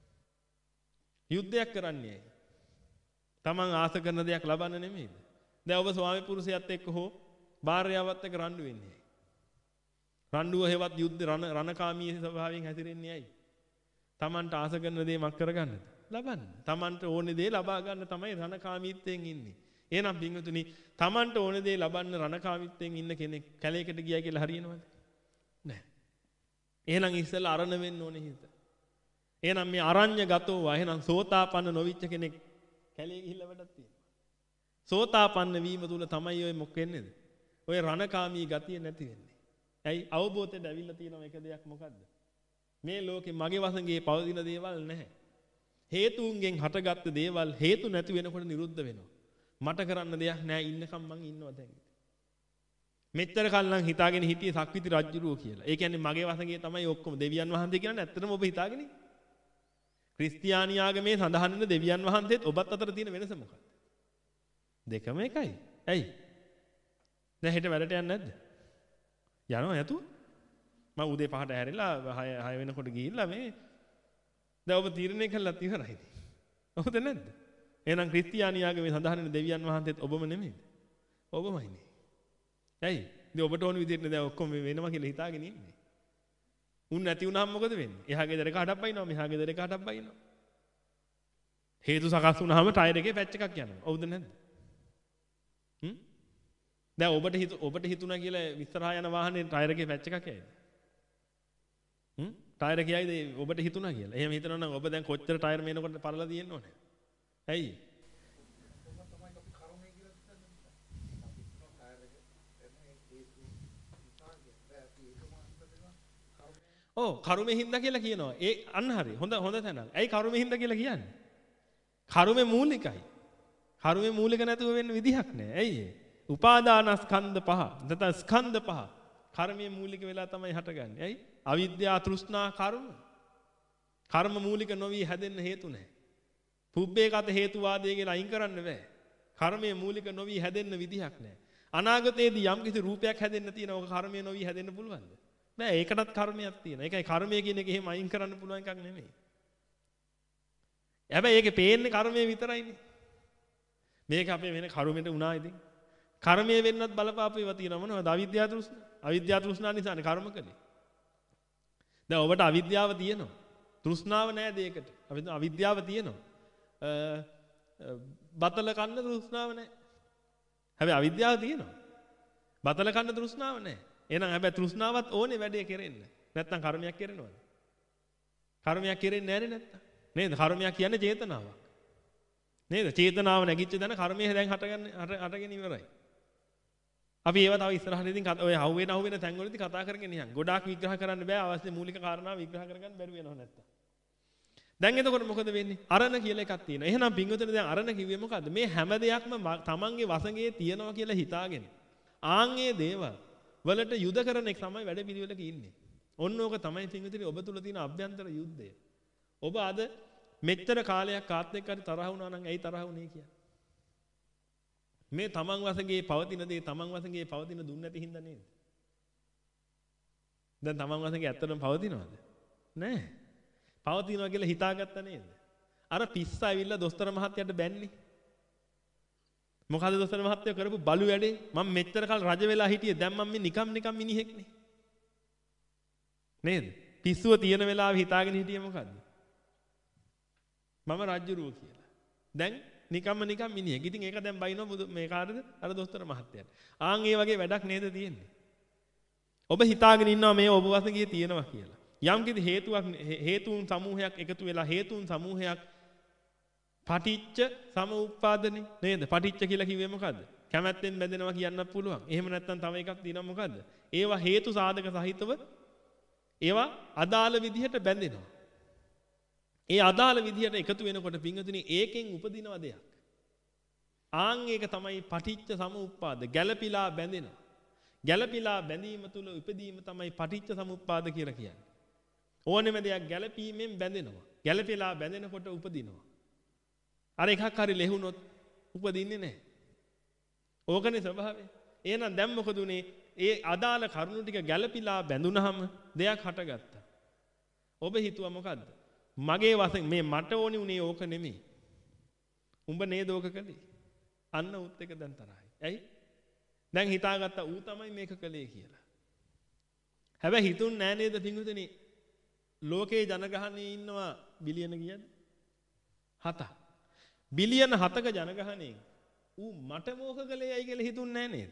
යුද්ධයක් කරන්නේ ඇයි? තමන් ආස කරන දෙයක් ලබන්න නෙමෙයිද? දැන් ඔබ ස්වාමි පුරුෂයත් එක්ක හෝ භාර්යාවත් එක්ක රණ්ඩු වෙන්නේ ඇයි? රණ්ඩුව හේවත් යුද්ධ රණ රණකාමී ස්වභාවයෙන් හැසිරෙන්නේ ඇයි? තමන්ට ආස කරන දේ මක් කරගන්නද? ලබන්න. තමන්ට ඕනේ දේ ලබා ගන්න තමයි රණකාමීත්වයෙන් ඉන්නේ. එහෙනම් පින්වතුනි තමන්ට ඕනේ දේ ලබන්න රණකාමීත්වයෙන් ඉන්න කෙනෙක් කැලේකට ගියා කියලා හරියනවද? නැහැ. එහෙනම් ඉස්සෙල්ලා අරණ වෙන්න ඕනේ හිත. එහෙනම් මේ අරඤ්‍යගතෝ වා එහෙනම් සෝතාපන්න නොවිච්ච කෙනෙක් කැලේ ගිහිල්ලා වැඩක් තියෙනවා. සෝතාපන්න වීම තුල තමයි ඔය මොක වෙන්නේද? ඔය රණකාමී ගතිය නැති වෙන්නේ. ඇයි අවබෝධයට ඇවිල්ලා තියෙන එක දෙයක් මොකද්ද? මේ ලෝකේ මගේ වසඟේ පවතින දේවල් නැහැ. හේතුන්ගෙන් හටගත්ත දේවල් හේතු නැති වෙනකොට නිරුද්ධ වෙනවා. මට කරන්න දෙයක් නෑ ඉන්නකම් මං ඉන්නවා දැන්. මෙච්චර කල් නම් හිතාගෙන හිටියේ සක්විති රජුරුව කියලා. ඒ කියන්නේ මගේ වසඟේ තමයි ඔක්කොම දෙවියන් වහන්සේ කියන්නේ ඇත්තටම ඔබ හිතාගෙන ඉන්නේ. ක්‍රිස්තියානි ආගමේ සඳහන් වෙන දෙවියන් වහන්සේත් ඔබත් අතර තියෙන වෙනස මොකක්ද? දෙකම එකයි. ඇයි? දැන් හෙට වැඩට යන්නේ නැද්ද? යනවා නැතුව? මම උදේ පහට හැරිලා හය වෙනකොට ගිහිල්ලා මේ දැන් ඔබ තීරණය කළාත් ඉවරයි. ඔබද නැද්ද? එහෙනම් ක්‍රිස්තියානි ආගමේ සඳහන් වෙන දෙවියන් වහන්සේත් ඔබම නෙමෙයිද? ඔබමයිනේ. ඇයි? ඉතින් ඔබට ඕන විදිහට දැන් ඔක්කොම වෙනවා කියලා හිතාගෙන ඉන්නේ. උන් නැති වුණාම මොකද වෙන්නේ? එහා ගෙදර එක හඩක් බයිනවා මෙහා ගෙදර එක හඩක් බයිනවා. හේතු සකස් වුණාම ටයර් එකේ පැච් එකක් යනවා. ඔව්ද නැද්ද? හ්ම්? දැන් ඔබට හිත ඔබට හිතුණා කියලා විස්තරහා යන වාහනේ ටයර් එකේ පැච් එකක් යයිද? හ්ම්? ටයර් එක යයිද ඔබට හිතුණා කියලා. එහෙම හිතනවා නම් ඔබ දැන් කොච්චර ටයර් මේනකොට පරලා තියෙන්න ඕනේ? ඇයි? ඔව් කරුමේ හින්දා කියලා කියනවා. ඒ අන්න හරි. හොඳ හොඳ තැනක්. ඇයි කරුමේ හින්දා කියලා කියන්නේ? කරුමේ මූලිකයි. කරුමේ මූලික නැතුව වෙන්න විදිහක් නැහැ. ඇයි ඒ? උපාදානස්කන්ධ පහ. නැත්නම් ස්කන්ධ පහ. කර්මයේ මූලික වෙලා තමයි හටගන්නේ. ඇයි? අවිද්‍යාව තෘෂ්ණා කර්ම. කර්ම මූලික නොවි හැදෙන්න හේතු නැහැ. පුබ්බේකත හේතුවාදය කියලා අයින් කරන්න බෑ. කර්මයේ මූලික නොවි හැදෙන්න විදිහක් නැහැ. අනාගතයේදී යම් කිසි රූපයක් හැදෙන්න තියෙනවා. ඔක කර්මයේ නොවි හැදෙන්න පුළුවන්ද? බෑ ඒකටත් කර්මයක් තියෙනවා. ඒකයි කර්මය කියන එක එහෙම අයින් කරන්න පුළුවන් එකක් නෙමෙයි. හැබැයි ඒකේ පේන්නේ කර්මය විතරයිනේ. මේක අපේ වෙන කර්මෙට උනා ඉතින්. කර්මය වෙන්නත් බලපාපු ඒවා තියෙනවා මොනවද? අවිද්‍යාව තෘෂ්ණා. අවිද්‍යාව තෘෂ්ණා නිසානේ කර්ම කළේ. දැන් ඔබට අවිද්‍යාව තියෙනවා. තෘෂ්ණාව නැහැ දෙයකට. අවිද්‍යාව තියෙනවා. බතල කන්න තෘෂ්ණාව නැහැ. හැබැයි අවිද්‍යාව තියෙනවා. බතල කන්න තෘෂ්ණාව නැහැ. එහෙනම් හැබැයි තෘෂ්ණාවත් ඕනේ වැඩේ කෙරෙන්න. නැත්නම් කර්මයක් කෙරෙනවද? කර්මයක් කෙරෙන්නේ නැහැනේ නැත්නම්. නේද? කර්මයක් කියන්නේ චේතනාවක්. නේද? චේතනාව නැගිච්ච දන කර්මය දැන් හටගන්න හටගෙන ඉවරයි. අපි ඒව තව ඉස්සරහට ඉතින් ඔය හවුවෙන හවුවෙන තැන්වලදී කතා කරගෙන යන්න. ගොඩාක් විග්‍රහ කරන්න බෑ. අවශ්‍ය මූලික කාරණා විග්‍රහ කරගන්න බැරි වෙනව නැත්තම්. දැන් එතකොට මොකද වෙන්නේ? අරණ කියලා එකක් තියෙනවා. එහෙනම් පින්වතුනි දැන් අරණ කිව්වේ මොකද්ද? මේ හැම දෙයක්ම තමන්ගේ වසඟේ තියනවා කියලා හිතාගෙන. ආන්ගේ දේවල් වලට යුද කරන එක තමයි වැඩ පිළිවෙලක ඉන්නේ. ඔන්න ඕක තමයි පින්වතුනි ඔබ තුල තියෙන අභ්‍යන්තර යුද්ධය. ඔබ අද මෙච්චර කාලයක් කාත් එක්ක හරි තරහ වුණා නම් ඇයි තරහ වුනේ කියන්නේ? මේ තමන් වසඟේ පවතින දේ තමන් වසඟේ පවතින දුන්නේ නැති හින්දා නේද? දැන් තමන් වසඟේ ඇත්තටම පවතිනවද? නැහැ. පවතිනවා කියලා හිතාගත්තා නේද? අර පිස්ස ඇවිල්ලා දොස්තර මහත්තයාට බැන්නේ. මොකද දොස්තර මහත්තයා කරපු බලු වැඩේ? මම මෙච්චර කල් රජ වෙලා හිටියේ දැන් මම මේ නිකම් නිකම් මිනිහෙක්නේ. නේද? පිස්සුව තියෙන වෙලාවෙ හිතාගෙන හිටියේ මොකද්ද? මම රජ්ජුරුව කියලා. දැන් නිකම්ම නිකම් මිනිහෙක්. ඉතින් ඒක දැන් බයිනවා මේ කාටද? අර දොස්තර මහත්තයාට. ආන් ඒ වගේ වැඩක් නේද තියෙන්නේ? ඔබ හිතාගෙන ඉන්නවා මේ ඔබ වසඟේ තියෙනවා කියලා. යම් කිසි හේතුවක් හේතුන් සමූහයක් එකතු වෙලා හේතුන් සමූහයක් පටිච්ච සමුප්පාදනේ නේද? පටිච්ච කියලා කිව්වේ මොකද්ද? කැමැත්තෙන් බැඳෙනවා කියන්නත් පුළුවන්. එහෙම නැත්නම් තව එකක් තියෙනවා මොකද්ද? ඒවා හේතු සාධක සහිතව ඒවා අදාළ විදිහට බැඳෙනවා. ඒ අදාළ විදිහට එකතු වෙනකොට පින්වතුනි ඒකෙන් උපදිනව දෙයක්. ආන් ඒක තමයි පටිච්ච සමුප්පාද. ගැළපිලා බැඳෙනවා. ගැළපිලා බැඳීම තුල උපදීම තමයි පටිච්ච සමුප්පාද කියලා කියන්නේ. ඕනෙම දෙයක් ගැළපීමෙන් බැඳෙනවා. ගැළපිලා බැඳෙනකොට උපදිනවා. අර එකක් හරි ලැබුණොත් උපදින්නේ නැහැ. ඕකනේ ස්වභාවය. එහෙනම් දැන් මොකද උනේ? ඒ අදාළ කරුණු ටික ගැළපිලා බැඳුනහම දෙයක් හටගත්තා. ඔබ හිතුවා මොකද්ද? මගේ වශයෙන් මේ මට ඕනි උනේ ඕක නෙමෙයි. උඹ නේද ඕක කළේ? අන්න උත් එක දැන් තරහයි. ඇයි? දැන් හිතාගත්තා ඌ තමයි මේක කළේ කියලා. හැබැයි හිතුන් නෑ නේද පින්විතනි? ලෝකේ ජනගහනයේ ඉන්නවා බිලියන කීයද? හතක්. බිලියන හතක ජනගහනයෙන් ඌ මට මොක කළේ ඇයි කියලා හිතුන් නෑ නේද?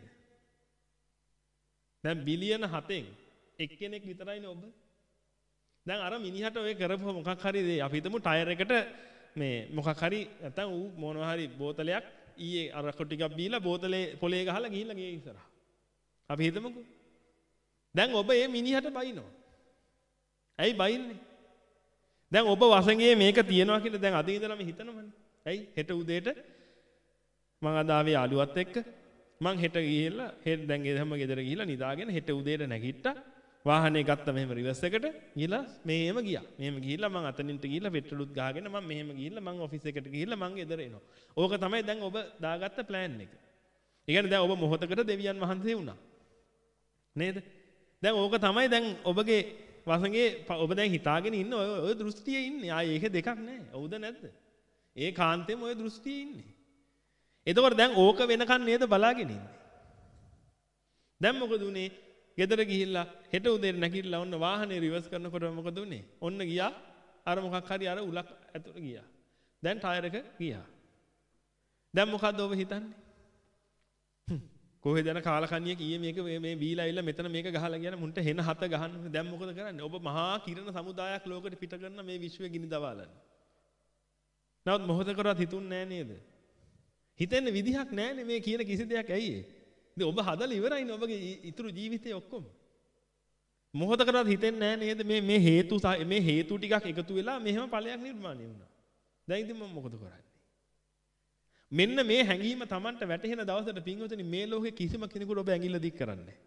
දැන් බිලියන හතෙන් එක්කෙනෙක් විතරයිනේ ඔබ. දැන් අර මිනිහට ඔය කරපුව මොකක් හරි දේ අපි හිතමු ටයර් එකට මේ මොකක් හරි නැත්නම් ඌ මොනවා හරි බෝතලයක් ඊයේ අර කොට ටිකක් බීලා බෝතලේ පොලේ ගහලා ගිහිල්ලා ගියේ ඉස්සරහා. අපි හිතමුකෝ. දැන් ඔබ මේ මිනිහට බයිනවා. ඇයි බයින්නේ? දැන් ඔබ වසඟේ මේක තියනවා කියලා දැන් අද ඉඳලාම හිතනවනේ. ඇයි? හෙට උදේට මං අද ආවේ යාළුවත් එක්ක මං හෙට ගිහිල්ලා හෙට දැන් එහෙම ගෙදර ගිහිල්ලා නිදාගෙන හෙට උදේට නැගිට්ටා. වාහනේ ගත්තා මෙහෙම රිවර්ස් එකට ගිහලා මෙහෙම ගියා. මෙහෙම ගිහිල්ලා මං අතනින්ට ගිහිල්ලා පෙට්‍රලුත් ගහගෙන මං මෙහෙම ගිහිල්ලා මං ඔෆිස් එකට ගිහිල්ලා මං ගෙදර එනවා. ඕක තමයි දැන් ඔබ දාගත්ත ප්ලෑන් එක. ඒ කියන්නේ දැන් ඔබ මොහොතකට දෙවියන් වහන්සේ වුණා. නේද? දැන් ඕක තමයි දැන් ඔබගේ වසඟේ ඔබ දැන් හිතාගෙන ඉන්න ඔය ඔය දෘෂ්ටියේ ඉන්නේ. ආයේ ඒක දෙකක් නැහැ. හවුද නැද්ද? ඒ කාන්තේම ඔය දෘෂ්ටියේ ඉන්නේ. එතකොට දැන් ඕක වෙනකන් නේද බලාගෙන ඉන්නේ. දැන් මොකද උනේ? ගෙදර ගිහිල්ලා හෙට උදේට නැගිටලා ඔන්න වාහනේ රිවර්ස් කරනකොට මොකද උනේ? ඔන්න ගියා අර මොකක් හරි අර උලක් ඇතුළට ගියා. දැන් ටයර් එක ගියා. දැන් මොකද්ද ඔබ හිතන්නේ? කොහෙද යන කාලකන්ණියෙක් ඊයේ මේක මේ බීලා ඇවිල්ලා මෙතන මේක ගහලා ගියන මුන්ට හෙන හත ගහන්න. දැන් මොකද කරන්නේ? ඔබ මහා කිරණ සමුදායක් ලෝකෙට පිට කරන මේ විශ්වය ගිනි දවාලන්නේ. නමුත් මොහොතකවත් හිතුන්නේ නැහැ නේද? හිතෙන්න විදිහක් නැහැනේ මේ කියන කිසි දෙයක් ඇයි ඒ? ඉතින් ඔබ හදලා ඉවරයිනේ ඔබගේ ඉතුරු ජීවිතේ ඔක්කොම. මොහොතකවත් හිතෙන්නේ නැහැ නේද මේ මේ හේතු මේ හේතු ටිකක් එකතු වෙලා මෙහෙම ඵලයක් නිර්මාණය වුණා. දැන් ඉතින් මම මොකද කරන්නේ? මෙන්න මේ හැඟීම Tamanට වැටහෙන දවසට පින්වතුනි මේ ලෝකේ කිසිම කෙනෙකුට ඔබ ඇඟිල්ල දික් කරන්නේ නැහැ.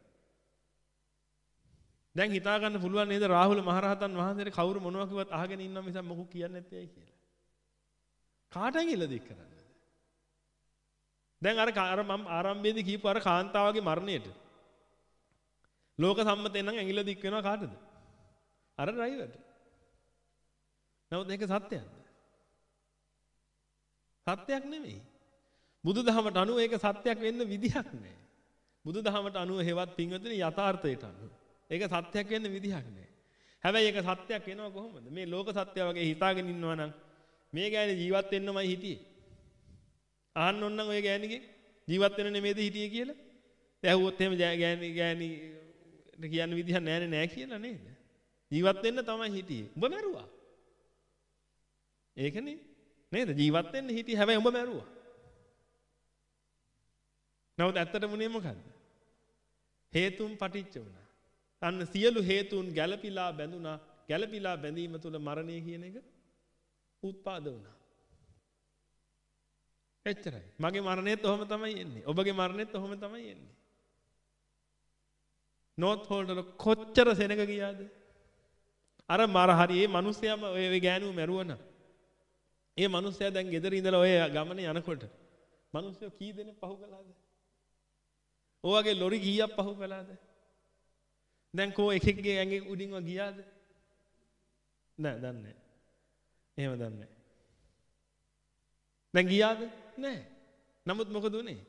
දැන් හිතා ගන්න පුළුවන් නේද රාහුල මහරහතන් වහන්සේට කවුරු මොනවා කිව්වත් අහගෙන ඉන්නවා මිසක් මොකුත් කියන්නේ නැත්තේ ඇයි කියලා. කාට ඇඟිල්ල දික් කරන්නේ? දැන් අර අර මම ආරම්භයේදී කියපු අර කාන්තාවගේ මරණයට ලෝක සම්මතයෙන් නම් ඇඟිල්ල දික් වෙනවා කාටද? අර ඩ්‍රයිවර්ට. නමුත් ඒක සත්‍යයක්ද? සත්‍යයක් නෙමෙයි. බුදුදහමට අනුව ඒක සත්‍යයක් වෙන්න විදිහක් නැහැ. බුදුදහමට අනුව හේවත් පින්වතුනි යථාර්ථයට අනුව. ඒක සත්‍යයක් වෙන්න විදිහක් නැහැ. හැබැයි ඒක සත්‍යයක් වෙනවා කොහොමද? මේ ලෝක සත්‍ය වගේ හිතාගෙන ඉන්නවා නම් මේ ගෑණි ජීවත් වෙන්නමයි හිටියේ. අහන්න ඕන නම් ඔය ගෑණිගේ ජීවත් වෙන්න නෙමෙයිද හිටියේ කියලා. ඇහුවොත් එහෙම ගෑණි ගෑණි කියන්න විදිහක් නැහැනේ නෑ කියලා නේද? ජීවත් වෙන්න තමයි හිටියේ. උඹ මැරුවා. ඒකනේ නේද? ජීවත් වෙන්න හිටියේ හැබැයි උඹ මැරුවා. නමුත් ඇත්තටම උනේ මොකද්ද? හේතුන් පටිච්ච වුණා. අන්න සියලු හේතුන් ගැළපීලා බැඳුනා. ගැළපීලා බැඳීම තුළ මරණය කියන එක උත්පාද වුණා. එච්චරයි. මගේ මරණයත් ඔහොම තමයි එන්නේ. ඔබගේ මරණයත් ඔහොම තමයි එන්නේ. නෝත් හෝල්ඩර් කොච්චර සෙනග ගියාද? අර මර හරි ඒ මිනිස්සයාම ඔය ගෑනුව මැරුවන. ඒ මිනිස්සයා දැන් ගෙදර ඉඳලා ඔය ගමනේ යනකොට මිනිස්සු කී දෙනෙක් පහු කළාද? ඔයගේ ලොරි කීයක් පහු කළාද? දැන් කෝ එකෙක්ගේ ඇඟේ උඩින්ව ගියාද? නෑ දන්නේ නෑ. එහෙම දන්නේ නෑ. දැන් ගියාද? නෑ. නමුත් මොකද උනේ?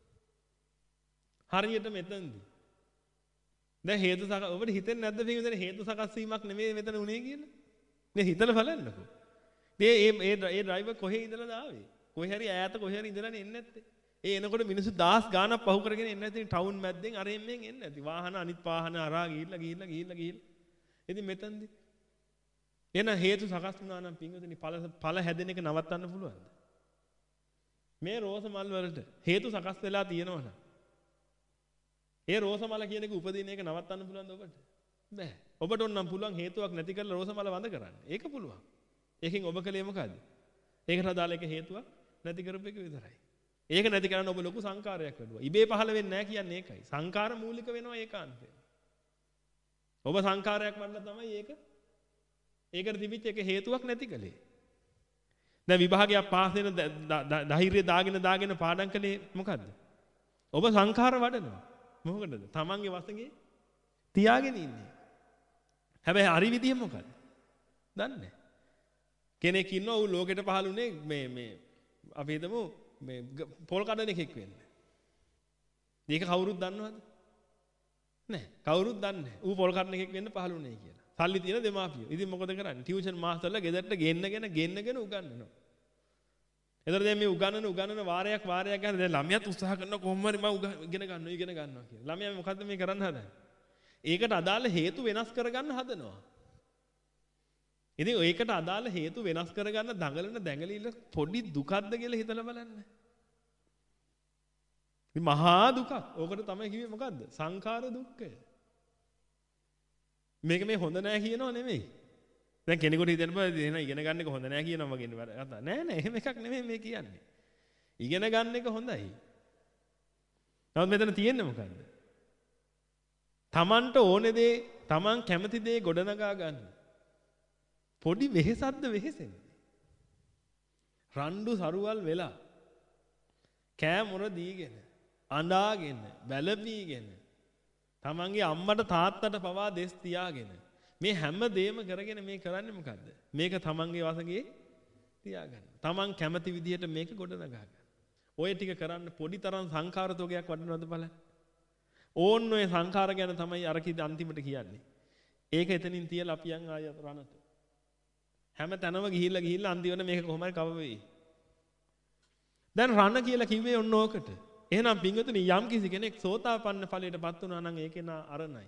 හරියට මෙතනදී. දැන් හේතු සකස් ඔබට හිතෙන්නේ නැද්ද පිටින් හේතු සකස් වීමක් නෙමෙයි මෙතන උනේ කියලා? මේ හිතලා බලන්නකෝ. මේ මේ මේ ඩ්‍රයිවර් කොහේ ඉඳලාද ආවේ? කොහේ හරි ඈත කොහේ හරි ඉඳලානේ එන්නේ නැත්තේ. ඒ එනකොට මිනිස්සු දහස් ගාණක් පහු කරගෙන එන්නේ නැති ටවුන් මැද්දෙන් අර එම්මෙන් එන්නේ නැති. වාහන අනිත් වාහන අරා ගිහිල්ලා ගිහිල්ලා ගිහිල්ලා ගිහිල්ලා. ඉතින් මෙතනදී එන හේතු සකස් වුණා නම් පින්වතුනි ඵල ඵල හැදෙන එක නවත්තන්න පුළුවන්ද? මේ රෝස මල් වලට හේතු සකස් වෙලා තියෙනවනම් ඒ රෝස මල කියන එක උපදින එක නවත්තන්න පුළුවන්ද ඔබට? බෑ. ඔබට ඕනම් පුළුවන් හේතුවක් නැති කරලා රෝස මල වඳ කරන්න. ඒක පුළුවන්. ඒකෙන් ඔබ කලේ මොකද්ද? ඒකට අදාළ එක හේතුවක් නැති කරපු එක විතරයි. ඒක නැති කරන්න ඔබ ලොකු සංකාරයක් වැඩුවා. ඉබේ පහළ වෙන්නේ නැහැ කියන්නේ ඒකයි. සංකාර මූලික වෙනවා ඒකාන්තයෙන්. ඔබ සංකාරයක් වඩලා තමයි ඒක ඒකට තිබිච්ච එක හේතුවක් නැති කලේ. දැන් විභාගයක් පාස් වෙන ධෛර්යය දාගෙන දාගෙන පාඩම් කලේ මොකද්ද? ඔබ සංකාර වඩනවා. මොකටද? තමන්ගේ වසඟේ තියාගෙන ඉන්නේ. හැබැයි හරි විදිය මොකද්ද? දන්නේ නැහැ. කෙනෙක් ඉන්නවා ඌ ලෝකෙට පහළුනේ මේ මේ අපි හිතමු මේ පොල් කඩන එකෙක් වෙන්න. මේක කවුරුත් දන්නවද? නැහැ. කවුරුත් දන්නේ නැහැ. ඌ පොල් කඩන එකෙක් වෙන්න පහළුනේ කියලා. සල්ලි තියෙන දෙමාපියෝ. ඉතින් මොකද කරන්නේ? ටියුෂන් මාස්ටර්ලා ගෙදරට ගෙන්නගෙන ගෙන්නගෙන උගන්වනවා. එතකොට දැන් මේ උගන්වන උගන්වන වාරයක් වාරයක් ගන්න දැන් ළමයාත් උත්සාහ කරනවා කොහොම හරි මම ඉගෙන ගන්නවා ඉගෙන ගන්නවා කියලා. ළමයා මොකද්ද මේ කරන්න හදන්නේ? ඒකට අදාළ හේතු වෙනස් කරගන්න හදනවා. ඉතින් ඒකට අදාළ හේතු වෙනස් කරගන්න දඟලන දැඟලිල්ල පොඩි දුකක්ද කියලා හිතලා බලන්න. මේ මහා දුකක්. ඕකට තමයි කිව්වේ මොකද්ද? සංඛාර දුක්ඛය. මේක මේ හොඳ නෑ කියනව නෙමෙයි. දැන් කෙනෙකුට හිතෙන්න බෑ එහෙනම් ඉගෙන ගන්න එක හොඳ නෑ කියනවා වගේ කතා. නෑ නෑ එහෙම එකක් නෙමෙයි මේ කියන්නේ. ඉගෙන ගන්න එක හොඳයි. නමුත් මෙතන තියෙන්නේ මොකද්ද? Tamanට ඕනේ දේ, Taman කැමති දේ ගොඩනගා ගන්න. පොඩි වෙහෙසක්ද වෙහෙසෙන්නේ. රණ්ඩු සරුවල් වෙලා කෑමොර දීගෙන අඬාගෙන බැලපීගෙන තමන්ගේ අම්මට තාත්තට පවා දෙස් තියාගෙන මේ හැම දෙයක්ම කරගෙන මේ කරන්නේ මොකද්ද? මේක තමන්ගේ වශයෙන් තියාගන්න. තමන් කැමති විදිහට මේක ගොඩනගා ගන්න. ඔය ටික කරන්න පොඩි තරම් සංඛාර තෝගයක් වඩනවද බලන්න. ඕන්න ඔය සංඛාර ගැන තමයි අර කිව්ද අන්තිමට කියන්නේ. ඒක එතනින් තියලා අපි යන් ආය රණට. හැම තැනම ගිහිල්ලා ගිහිල්ලා අන්තිමට මේක කොහොම හරි කව වෙයි. දැන් රණ කියලා කිව්වේ ඔන්න ඕකට. එහෙනම් පින්වතුනි යම් කිසි කෙනෙක් සෝතාපන්න ඵලයටපත් වුණා නම් ඒකේ නා අරණයි.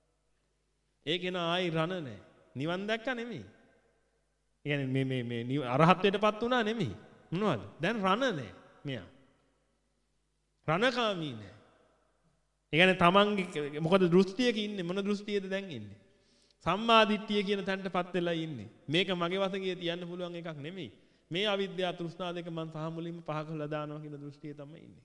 ඒකේ නා ආයි රණ නැහැ. නිවන් දැක්ක නෙමෙයි. ඒ කියන්නේ මේ මේ මේ අරහත්ත්වයටපත් වුණා නෙමෙයි. මොනවද? දැන් රණ නැහැ මෙයා. රණකාමී නැහැ. ඒ කියන්නේ තමන්ගේ මොකද දෘෂ්ටියක ඉන්නේ මොන දෘෂ්ටියද දැන් ඉන්නේ? සම්මා දිට්ඨිය කියන තැනටපත් වෙලා ඉන්නේ. මේක මගේ වශයෙන් තියන්න පුළුවන් එකක් නෙමෙයි. මේ අවිද්‍යාව තෘෂ්ණා දෙක මං සහ මුලින්ම පහ කරලා දානවා කියන දෘෂ්ටිය තමයි ඉන්නේ.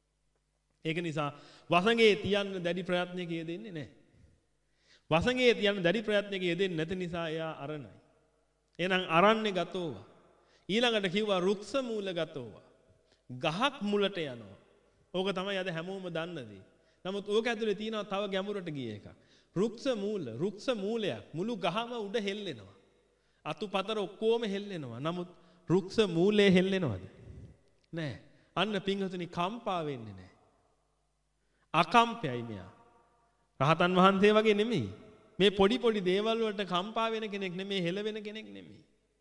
ඒක නිසා වසඟේ තියන්න දැඩි ප්‍රයත්නයක යෙදෙන්නේ නැහැ. වසඟේ තියන්න දැඩි ප්‍රයත්නයක යෙදෙන්නේ නැති නිසා එයා අරණයි. එහෙනම් අරන්නේ ගතෝවා. ඊළඟට කිව්වා රුක්ෂ මූල ගතෝවා. ගහක් මුලට යනවා. ඕක තමයි අද හැමෝම දන්න දේ. නමුත් ඕක ඇතුලේ තියෙනවා තව ගැඹුරට ගිය එකක්. රුක්ෂ මූල, රුක්ෂ මූලයක් මුළු ගහම උඩ හෙල්ලෙනවා. අතුපතර ඔක්කොම හෙල්ලෙනවා. නමුත් රුක්ෂ මූලයේ හෙල්ලෙනවද? නෑ. අන්න පින්වතුනි කම්පා වෙන්නේ නෑ. අකම්පයයි මෙයා. රහතන් වහන්සේ වගේ නෙමෙයි. මේ පොඩි පොඩි දේවල් වලට කම්පා වෙන කෙනෙක් නෙමෙයි, හෙලවෙන කෙනෙක් නෙමෙයි.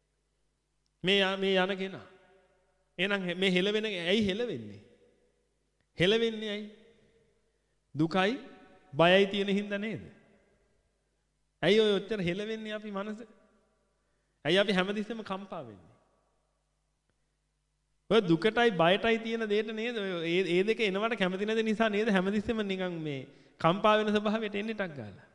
මේ මේ යන කෙනා. එහෙනම් මේ හෙලවෙන ඇයි හෙලවෙන්නේ? හෙලවෙන්නේ ඇයි? දුකයි, බයයි තියෙන හින්දා නේද? ඇයි ඔය ඔච්චර හෙලවෙන්නේ අපි මනස? ඇයි අපි හැමතිස්සෙම කම්පා වෙන්නේ? ඔය දුකටයි බයටයි තියෙන දෙයට නේද? ඒ ඒ දෙක එනවට කැමති නැති නිසා නේද හැමතිස්සෙම නිකන් මේ කම්පා වෙන ස්වභාවයට එන්නේ ටක් ගාලා.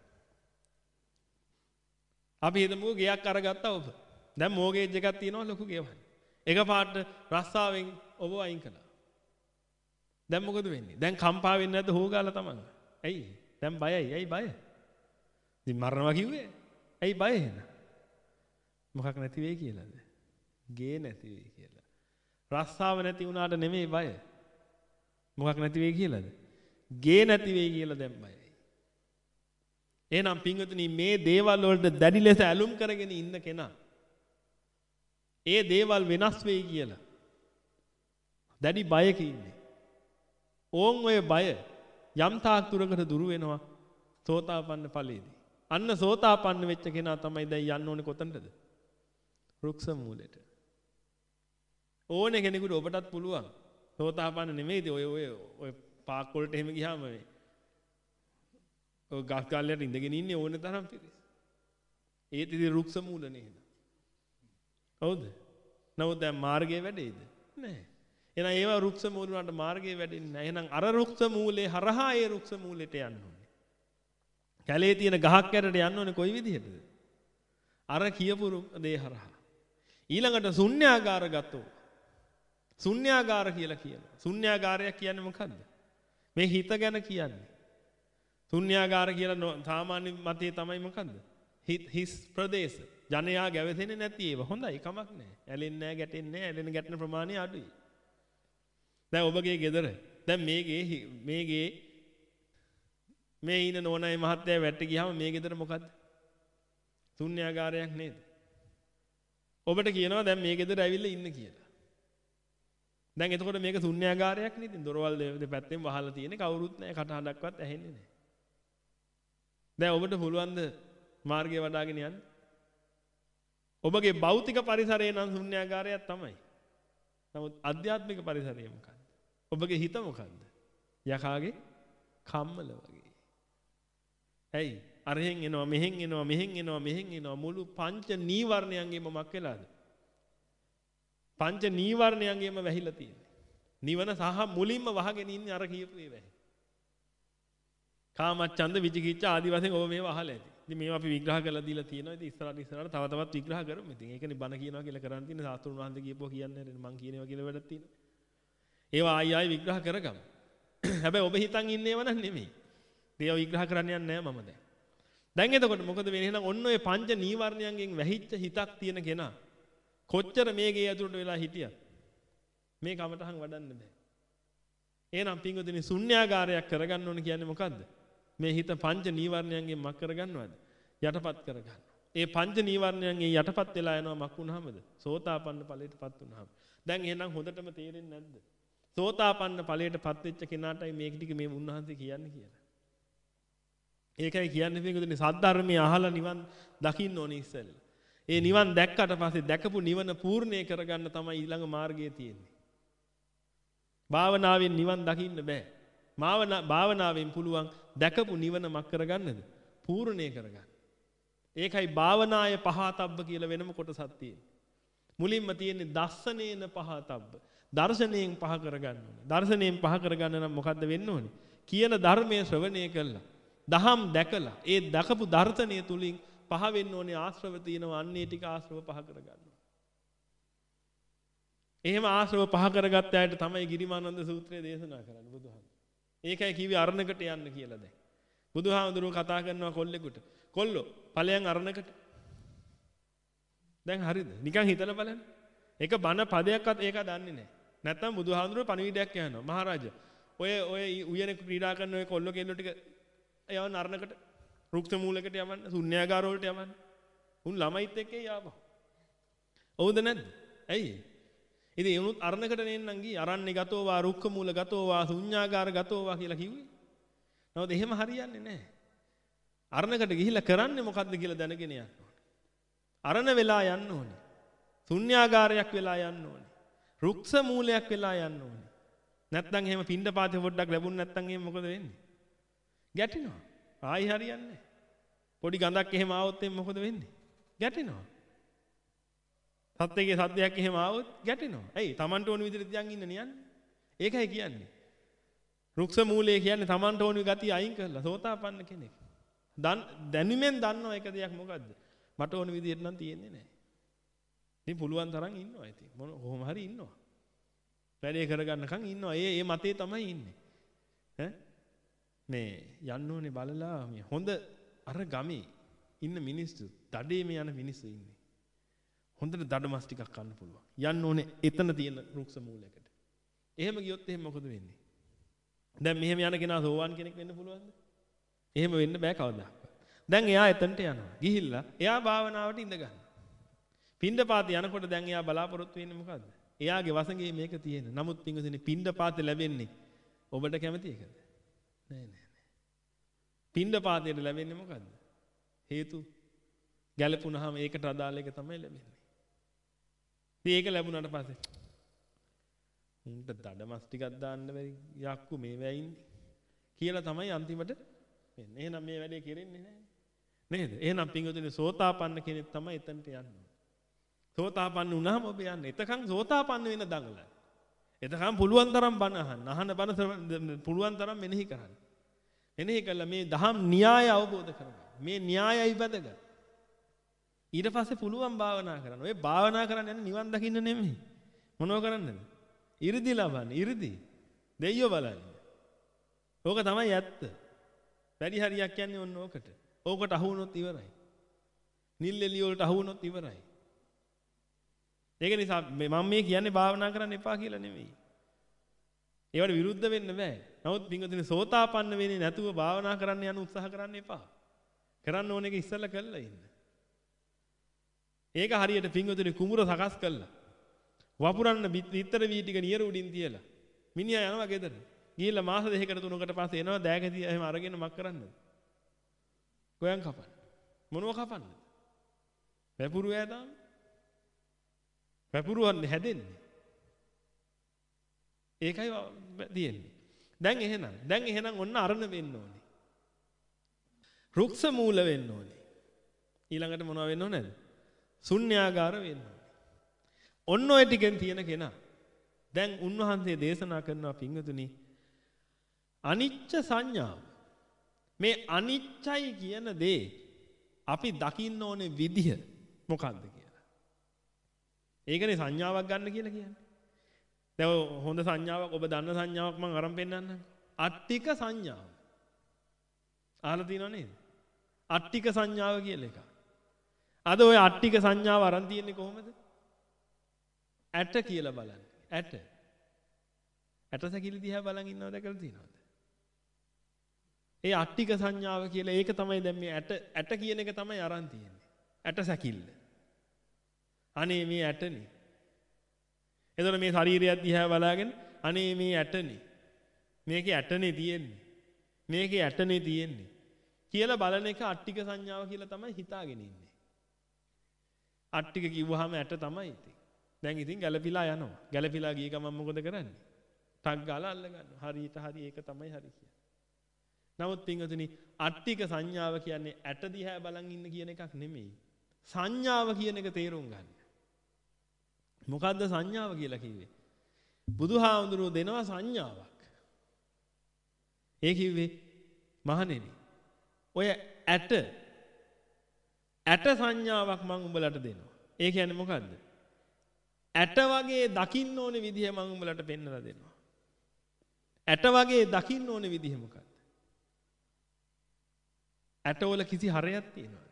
අපි හිතමු ගෙයක් අරගත්තා ඔබ. දැන් මෝගේජ් එකක් තියෙනවා ලොකු ගෙයක්. එකපාරට රස්සාවෙන් ඔබ අයින් කළා. දැන් මොකද වෙන්නේ? දැන් කම්පා වෙන්නේ නැද්ද හොගාලා තමන්? ඇයි? දැන් බයයි. ඇයි බය? ඉතින් මරනවා කිව්වේ? ඇයි බය එහෙනම්? මොකක් නැති වෙයි කියලාද? ගේ නැති වෙයි කියලා. රස්සාව නැති වුණාට නෙමෙයි බය. මොකක් නැති වෙයි කියලාද? ගේ නැති වෙයි කියලා දැන් බයයි. එහෙනම් පින්වතුනි මේ දේවල් වලට දැඩි ලෙස ඇලුම් කරගෙන ඉන්න කෙනා ඒ දේවල් වෙනස් වෙයි කියලා දැඩි බයක ඉන්නේ. ඕන් ඔය බය යම් තාක් දුරකට දුරු වෙනවා සෝතාපන්න ඵලයේදී. අන්න සෝතාපන්න වෙච්ච කෙනා තමයි දැන් යන්න ඕනේ කොතනද? රුක්ෂ මූලෙට. ඕනේ කෙනෙකුට ඔබටත් පුළුවන්. සෝතාපන්න නෙමෙයිද ඔය ඔය ඔය පාක් වලට එහෙම ගියාම මේ ඔය ගස් ගල්ලට ඉඳගෙන ඉන්නේ ඕනේ තරම් පිරිස්. ඒත් ඉතින් රුක්ෂ මූල නේද? හවුද? නමුත් දැන් මාර්ගයේ වැඩේද? නැහැ. එහෙනම් ඒවා රුක්ෂ මූල වලට මාර්ගයේ වැඩෙන්නේ නැහැ. එහෙනම් අර රුක්ෂ මූලේ හරහා ඒ රුක්ෂ මූලෙට යන්න ඕනේ. කැලේ තියෙන ගහක් යටට යන්න ඕනේ කොයි විදිහටද? අර කියපු දේ හරහා. ඊළඟට ශුන්‍යාගාර ගතෝ. ශුන්‍යාගාර කියලා කියනවා. ශුන්‍යාගාරයක් කියන්නේ මොකද්ද? මේ හිත ගැන කියන්නේ. ශුන්‍යාගාර කියලා සාමාන්‍ය මතයේ තමයි මොකද්ද? හිස් ප්‍රදේශ. ජනයා ගැවසෙන්නේ නැති ඒවා. හොඳයි කමක් නැහැ. ඇලෙන්නේ නැහැ, ගැටෙන්නේ නැහැ. ඇලෙන ගැටෙන ප්‍රමාණය අඩුයි. දැන් ඔබගේ ගෙදර දැන් මේගේ මේගේ මේ ඉන්න නෝනායි මහත්තයා වැට්ට ගියාම මේ ගෙදර මොකද්ද? ශුන්‍යාගාරයක් නේද? ඔබට කියනවා දැන් මේ ගෙදර ඇවිල්ලා ඉන්න කියලා. දැන් එතකොට මේක ශුන්‍යාගාරයක් නේ. ඉතින් දොරවල් දෙපැත්තෙන් වහලා තියෙන්නේ කවුරුත් නැහැ, කටහඬක්වත් ඇහෙන්නේ නැහැ. දැන් ඔබට පුළුවන් ද මාර්ගය වඩාගෙන යන්න? ඔබගේ භෞතික පරිසරය නම් ශුන්‍යාගාරයක් තමයි. නමුත් ආධ්‍යාත්මික පරිසරය මොකක්ද? ඔබගේ හිත මොකක්ද? යකාගේ කම්මල වගේ. ඇයි? අරහෙන් එනවා, මෙහෙන් එනවා, මෙහෙන් එනවා, මෙහෙන් එනවා. මුළු පංච නීවරණයන්ගේම මක් වෙලාද? පංච නීවරණයන්ගේම වැහිලා තියෙන්නේ. නිවන සහ මුලින්ම වහගෙන ඉන්නේ අර කියපු ඒවා. කාමච්ඡන්ද, විචිකිච්ඡා ආදී වශයෙන් ඔබ මේව අහලා ඇති. ඉතින් මේවා අපි විග්‍රහ කරලා දීලා තියෙනවා. ඉතින් ඉස්සරහට ඉස්සරහට තව තවත් විග්‍රහ කරමු. ඉතින් ඒකනේ බණ කියනවා කියලා කරන් තියෙන සාස්ත්‍රුන් වහන්සේ කියපුවා කියන්නේ නැහැ. මං කියනවා කියලා වැඩක් තියෙනවා. ඒවා ආයි ආයි විග්‍රහ කරගමු. හැබැයි ඔබ හිතන් ඉන්නේව නන් නෙමෙයි. ඒවා විග්‍රහ කරන්න යන්නේ නැහැ මම දැන්. දැන් එතකොට මොකද වෙන්නේ? එහෙනම් ඔන්න ඔය පංච නීවරණයන්ගෙන් වැහිච්ච හිතක් තියෙන කෙනා කොච්චර මේකේ ඇතුළට වෙලා හිටියත් මේ කමටහන් වඩන්න බෑ. එහෙනම් පින්වතුනි ශුන්‍යාගාරයක් කරගන්න ඕන කියන්නේ මොකද්ද? මේ හිත පංච නීවරණයන්ගෙන් මක් කරගන්නවද? යටපත් කරගන්න. ඒ පංච නීවරණයන්ගෙන් යටපත් වෙලා යනවා මක් වුණාමද? සෝතාපන්න ඵලයටපත් වුණාම. දැන් එහෙනම් හොඳටම තේරෙන්නේ නැද්ද? සෝතාපන්න ඵලයටපත් වෙච්ච කෙනාටයි මේක ටික මේ උන්වහන්සේ කියන්නේ කියලා. ඒකයි කියන්නේ පින්වතුනි සද්ධර්මයේ අහලා නිවන් දකින්න ඕනේ ඉස්සෙල්ලා. ඒ නිවන් දැක්කට පස්සේ දැකපු නිවන පූර්ණේ කරගන්න තමයි ඊළඟ මාර්ගය තියෙන්නේ. භාවනාවෙන් නිවන් දකින්න බෑ. භාවනාවෙන් පුළුවන් දැකපු නිවන මක් කරගන්නද? පූර්ණේ කරගන්න. ඒකයි භාවනාය පහතබ්බ කියලා වෙනම කොටසක් තියෙන්නේ. මුලින්ම තියෙන්නේ දස්සනේන පහතබ්බ. දර්ශනයෙන් පහ කරගන්න ඕනේ. දර්ශනයෙන් පහ කරගන්න නම් මොකද්ද වෙන්න ඕනේ? කියන ධර්මයේ ශ්‍රවණය කළා. දහම් දැකලා ඒ දැකපු දර්ශනය තුලින් පහ වෙන්න ඕනේ ආශ්‍රව තියෙනවා. අන්නේ ටික ආශ්‍රව පහ කරගන්න. එහෙම ආශ්‍රව පහ කරගත්ත අයට තමයි ගිරිමානන්ද සූත්‍රය දේශනා කරන්නේ බුදුහාමුදුරුවෝ. ඒකයි කිව්වේ අරණකට යන්න කියලා දැන්. බුදුහාමුදුරුවෝ කතා කරනවා කොල්ලෙකුට. කොල්ලෝ ඵලයන් අරණකට. දැන් හරිද? නිකන් හිතලා බලන්න. ඒක බණ පදයක්වත් ඒක දන්නේ නැහැ. නැත්තම් බුදුහාමුදුරුවෝ පණිවිඩයක් කියනවා. මහරජා ඔය ඔය උයනේ ක්‍රීඩා කරන ඔය කොල්ලෝ කෙල්ලෝ ටික යවන්න අරණකට. රුක්ෂ මූලයකට යවන්න, ශුන්‍යාගාර වලට යවන්න. උන් ළමයිත් එක්ක යාවා. හවුද නැද්ද? ඇයි? ඉතින් එවුනුත් අරණකට නෙන්නම් ගියේ. අරන්නේ ගතෝවා, රුක්ක මූල ගතෝවා, ශුන්‍යාගාර ගතෝවා කියලා කිව්වේ. නමුත් එහෙම හරියන්නේ නැහැ. අරණකට ගිහිල්ලා කරන්නේ මොකද්ද කියලා දැනගෙන යන්න ඕනේ. අරණ වෙලා යන්න ඕනේ. ශුන්‍යාගාරයක් වෙලා යන්න ඕනේ. රුක්ෂ මූලයක් වෙලා යන්න ඕනේ. නැත්නම් එහෙම පින්ඩපාතේ පොඩ්ඩක් ලැබුණ නැත්නම් එහෙම මොකද වෙන්නේ? ගැටෙනවා. ආයි හරියන්නේ නැහැ. පොඩි ගඳක් එහෙම ආවොත් එහෙම මොකද වෙන්නේ? ගැටෙනවා. සත්‍යයේ සත්‍යයක් එහෙම ආවොත් ගැටෙනවා. ඇයි? Tamanට ඕන විදිහට තියන් ඉන්න නියන්නේ. ඒකයි කියන්නේ. රුක්ෂ මූලයේ කියන්නේ Tamanට ඕන ගතිය අයින් කරලා සෝතාපන්න කෙනෙක්. දැනුමෙන් දන්නවා එක දෙයක් මොකද්ද? මට ඕන විදිහට නම් තියෙන්නේ නැහැ. ඉතින් පුළුවන් තරම් ඉන්නවා ඉතින්. මොන කොහොම හරි ඉන්නවා. වැඩේ කරගන්නකම් ඉන්නවා. ඒ ඒ මතේ තමයි ඉන්නේ. ඈ මේ යන්න ඕනේ බලලා මේ හොඳ අර ගමේ ඉන්න මිනිස්සු, දඩේ මේ යන මිනිස්සු ඉන්නේ. හොඳට දඩමස් ටිකක් කන්න පුළුවන්. යන්න ඕනේ එතන තියෙන රුක්ෂ මූලයකට. එහෙම ගියොත් එහෙම මොකද වෙන්නේ? දැන් මෙහෙම යන කෙනා සෝවාන් කෙනෙක් වෙන්න පුළුවන්ද? එහෙම වෙන්න බෑ කවදාවත්. දැන් එයා එතනට යනවා. ගිහිල්ලා එයා භාවනාවට ඉඳ ගන්නවා. පින්ඩපාතේ යනකොට දැන් එයා බලාපොරොත්තු වෙන්නේ මොකද්ද? එයාගේ වසඟේ මේක තියෙන. නමුත් පින්වතුනි පින්ඩපාතේ ලැබෙන්නේ ඔබට කැමති එකද? නෑ නෑ නෑ. පින්ඩපාතේට ලැබෙන්නේ මොකද්ද? හේතු ගැලපුණාම ඒකට අදාළ එක තමයි ලැබෙන්නේ. ඉතින් ඒක ලැබුණාට පස්සේ උන්ට දඩමස් ටිකක් දාන්න බැරි යක්කු මේ වෙයින්නේ කියලා තමයි අන්තිමට වෙන්නේ. එහෙනම් මේ වැඩේ කෙරෙන්නේ නැහැ නේද? එහෙනම් පින්වතුනි සෝතාපන්න කෙනෙක් තමයි එතනට යන්නේ. සෝතාපන්න වුණාම ඔබ යන්නේ. එතකන් සෝතාපන්න වෙන දඟලයි. එතකන් පුළුවන් තරම් බණ අහන්න. අහන බණ පුළුවන් තරම් මෙනෙහි කරන්න. මෙනෙහි කළා මේ දහම් න්‍යාය අවබෝධ කරගන්න. මේ න්‍යායයි වැදගත්. ඊට පස්සේ පුළුවන් භාවනා කරන්න. ඔය භාවනා කරන්න යන්නේ නිවන් දකින්න නෙමෙයි. මොනව කරන්නද? 이르දි ලබන්න. 이르දි. දෙයියෝ බලන්න. ඕක තමයි ඇත්ත. වැඩි හරියක් කියන්නේ ඔන්න ඕකට. ඕකට අහු වුණොත් ඉවරයි. නිල් එළිය වලට අහු වුණොත් ඉවරයි. ඒක නිසා මම මේ කියන්නේ භාවනා කරන්න එපා කියලා නෙමෙයි. ඒවට විරුද්ධ වෙන්න බෑ. නමුත් පින්වතුනි සෝතාපන්න වෙන්නේ නැතුව භාවනා කරන්න යන උත්සාහ කරන්න එපා. කරන්න ඕන එක ඉස්සෙල්ලා කරලා ඉන්න. ඒක හරියට පින්වතුනි කුඹුර සකස් කළා. වපුරන්න විතර වී ටික නියර උඩින් තියලා. මිනිහා යනවා ගෙදර. ගිහිල්ලා මාස දෙකකට තුනකට පස්සේ එනවා දෑගතිය එහෙම අරගෙන මක් කරන්නද? ගොයන් කපන්න. මොනව කපන්නද? වැපුරු ඈදාම. වැපුරුවන්නේ හැදෙන්නේ. ඒකයි තියෙන්නේ. දැන් එහෙනම් දැන් එහෙනම් ඔන්න අරණ වෙන්න ඕනේ. රුක්ෂ මූල වෙන්න ඕනේ. ඊළඟට මොනව වෙන්න ඕනේද? ශුන්‍යාගාර වෙන්න ඕනේ. ඔන්න ඔය ටිකෙන් තියෙන කෙනා දැන් උන්වහන්සේ දේශනා කරනවා පින්වතුනි අනිච්ච සංඥාව. මේ අනිච්චයි කියන දේ අපි දකින්න ඕනේ විදිහ මොකක්ද කියලා. ඒකනේ සංඥාවක් ගන්න කියලා කියන්නේ. දැන් හොඳ සංඥාවක් ඔබ දන්න සංඥාවක් මම අරන් පෙන්නන්නම්. අට්ටික සංඥාව. අහලා තියෙනව නේද? අට්ටික සංඥාව කියලා එකක්. අද ඔය අට්ටික සංඥාව අරන් තියන්නේ කොහොමද? ඇට කියලා බලන්න. ඇට. ඇට සැකිලි දිහා බලන් ඉන්නව දැකලා තියෙනවද? ඒ අට්ටික සංඥාව කියලා ඒක තමයි දැන් මේ ඇට ඇට කියන එක තමයි අරන් තියෙන්නේ. ඇට සැකිල්ල. අනේ මේ ඇටනේ. එතකොට මේ ශරීරය දිහා බලාගෙන අනේ මේ ඇටනේ. මේකේ ඇටනේ තියෙන්නේ. මේකේ ඇටනේ තියෙන්නේ. කියලා බලන එක අට්ටික සංඥාව කියලා තමයි හිතාගෙන ඉන්නේ. අට්ටික කිව්වහම ඇට තමයි ඉතින්. දැන් ඉතින් ගැලපිලා යනවා. ගැලපිලා ගිය ගමන් මොකද කරන්නේ? ටක් ගාලා අල්ල ගන්නවා. හරියට හරි ඒක තමයි හරි කියන්නේ. නමුත් පින්වතුනි අට්ටික සංඥාව කියන්නේ ඇට දිහා බලන් ඉන්න කියන එකක් නෙමෙයි. සංඥාව කියන එක තේරුම් ගන්න. මොකද්ද සංඥාව කියලා කිව්වේ? බුදුහාමුදුරුවෝ දෙනවා සංඥාවක්. ඒ කිව්වේ මහණෙනි ඔය ඇට ඇට සංඥාවක් මම උඹලට දෙනවා. ඒ කියන්නේ මොකද්ද? ඇට වගේ දකින්න ඕනේ විදිහ මම උඹලට පෙන්නලා දෙනවා. ඇට වගේ දකින්න ඕනේ විදිහ මොකද්ද? ඇටවල කිසි හරයක් තියෙනවද?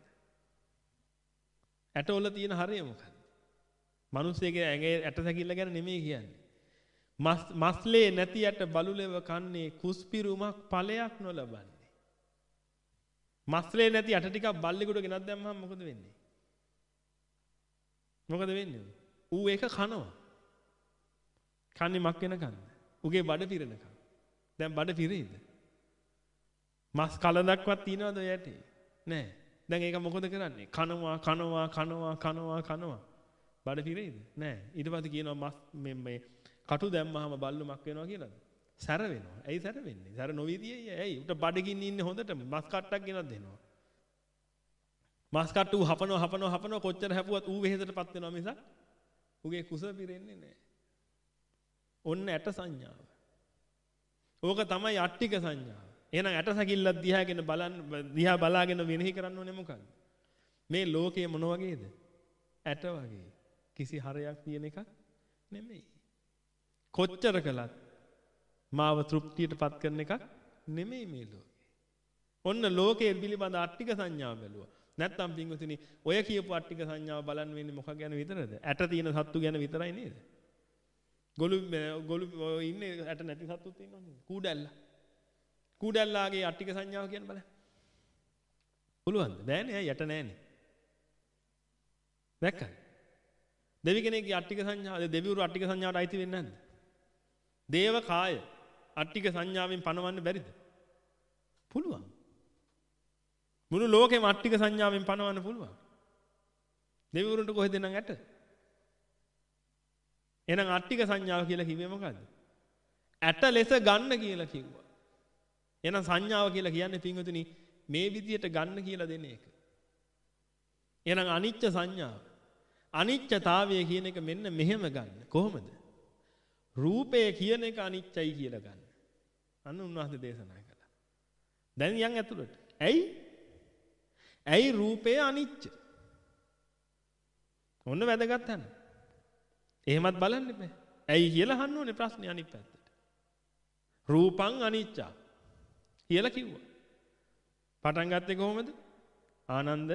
ඇටවල තියෙන හරය මොකක්ද? මිනිස්සෙගේ ඇඟේ ඇට සැකිල්ල ගැන නෙමෙයි කියන්නේ. මස් මස්ලේ නැති ඇට බලුලෙව කන්නේ කුස්පිරුමක් ඵලයක් නොලබන්නේ. මස්ලේ නැති ඇට ටිකක් බල්ලෙකුට ගෙනත් දැම්මම මොකද වෙන්නේ? මොකද වෙන්නේ? ඌ ඒක කනවා. කන්නේ මක් වෙනකන්ද? ඌගේ බඩ පිරෙනකන්. දැන් බඩ පිරෙයිද? මස් කලඳක්වත් තියනවද ඔය ඇටේ? නෑ. දැන් ඒක මොකද කරන්නේ? කනවා කනවා කනවා කනවා කනවා. බඩ පිරෙයිද? නෑ. ඊට පස්සේ කියනවා මස් මේ මේ කටු දැම්මහම බල්ලුමක් වෙනවා කියලාද? සැර වෙනවා. ඇයි සැර වෙන්නේ? සැර නොවී තියෙයි. ඇයි? උට බඩගින්න ඉන්නේ හොඳටම මස් කට්ටක් ගෙනත් දෙනවා. මස් කට්ටු හපනවා හපනවා හපනවා කොච්චර හැපුවත් ඌ වෙහෙසටපත් වෙනවා මිසක් ඌගේ කුස පිරෙන්නේ නෑ. ඔන්න ඇට සංඥාව. ඕක තමයි අට්ටික සංඥාව. එහෙනම් ඇට සැකිල්ලක් දිහාගෙන බලන්න දිහා බලාගෙන වෙනෙහි කරන්න ඕනේ මොකක්ද? මේ ලෝකය මොන වගේද? ඇට වගේ. කිසි හරයක් තියෙන එකක් නෙමෙයි. කොච්චර කළත් මාව තෘප්තියටපත් කරන එකක් නෙමෙයි මේ ලෝකේ. ඔන්න ලෝකයේ පිළිබඳ අට්ටික සංඥාව බැලුවා. නැත්තම් පින්වතුනි ඔය කියපු අට්ටික සංඥාව බලන්න වෙන්නේ මොකක් ගැන විතරද? ඇට තියෙන සත්තු ගැන විතරයි නේද? ගොළු ගොළු ඉන්නේ ඇට නැති සත්තුත් ඉන්නවනේ. කූඩැල්ලා. කූඩැල්ලාගේ අට්ටික සංඥාව කියන්න බලන්න. පුළුවන්ද? බෑනේ. ඇයි යට නෑනේ. දැක්කද? දෙවි කෙනෙක්ගේ අට්ටික සංඥාව දෙවිවරු අට්ටික සංඥාවට අයිති වෙන්නේ නැද්ද? දේව කාය අට්ටික සංඥාවෙන් පණවන්න බැරිද? පුළුවන්. මුළු ලෝකෙම අට්ටික සංඥාවෙන් පණවන්න පුළුවන්. දෙවිවරුන්ට කොහෙද නම් ඇට? එහෙනම් අට්ටික සංඥාව කියලා කිව්වේ මොකද්ද? ඇට ලෙස ගන්න කියලා කිව්වා. එහෙනම් සංඥාව කියලා කියන්නේ පින්වතුනි මේ විදියට ගන්න කියලා දෙන එක. එහෙනම් අනිච්ච සංඥාව. අනිච්චතාවය කියන එක මෙන්න මෙහෙම ගන්න. කොහොමද? රූපය කියන එක අනිච්චයි කියලා ගන්න. අන්න උන්වහන්සේ දේශනා කළා. දැන් යන් ඇතුළට. ඇයි? ඇයි රූපය අනිච්ච? ඔන්න වැදගත් හන. එහෙමත් බලන්න බෑ. ඇයි කියලා අහන්න ඕනේ ප්‍රශ්නේ අනිත් පැත්තට. රූපං අනිච්චා කියලා කිව්වා. පටන් ගත්තේ කොහොමද? ආනන්ද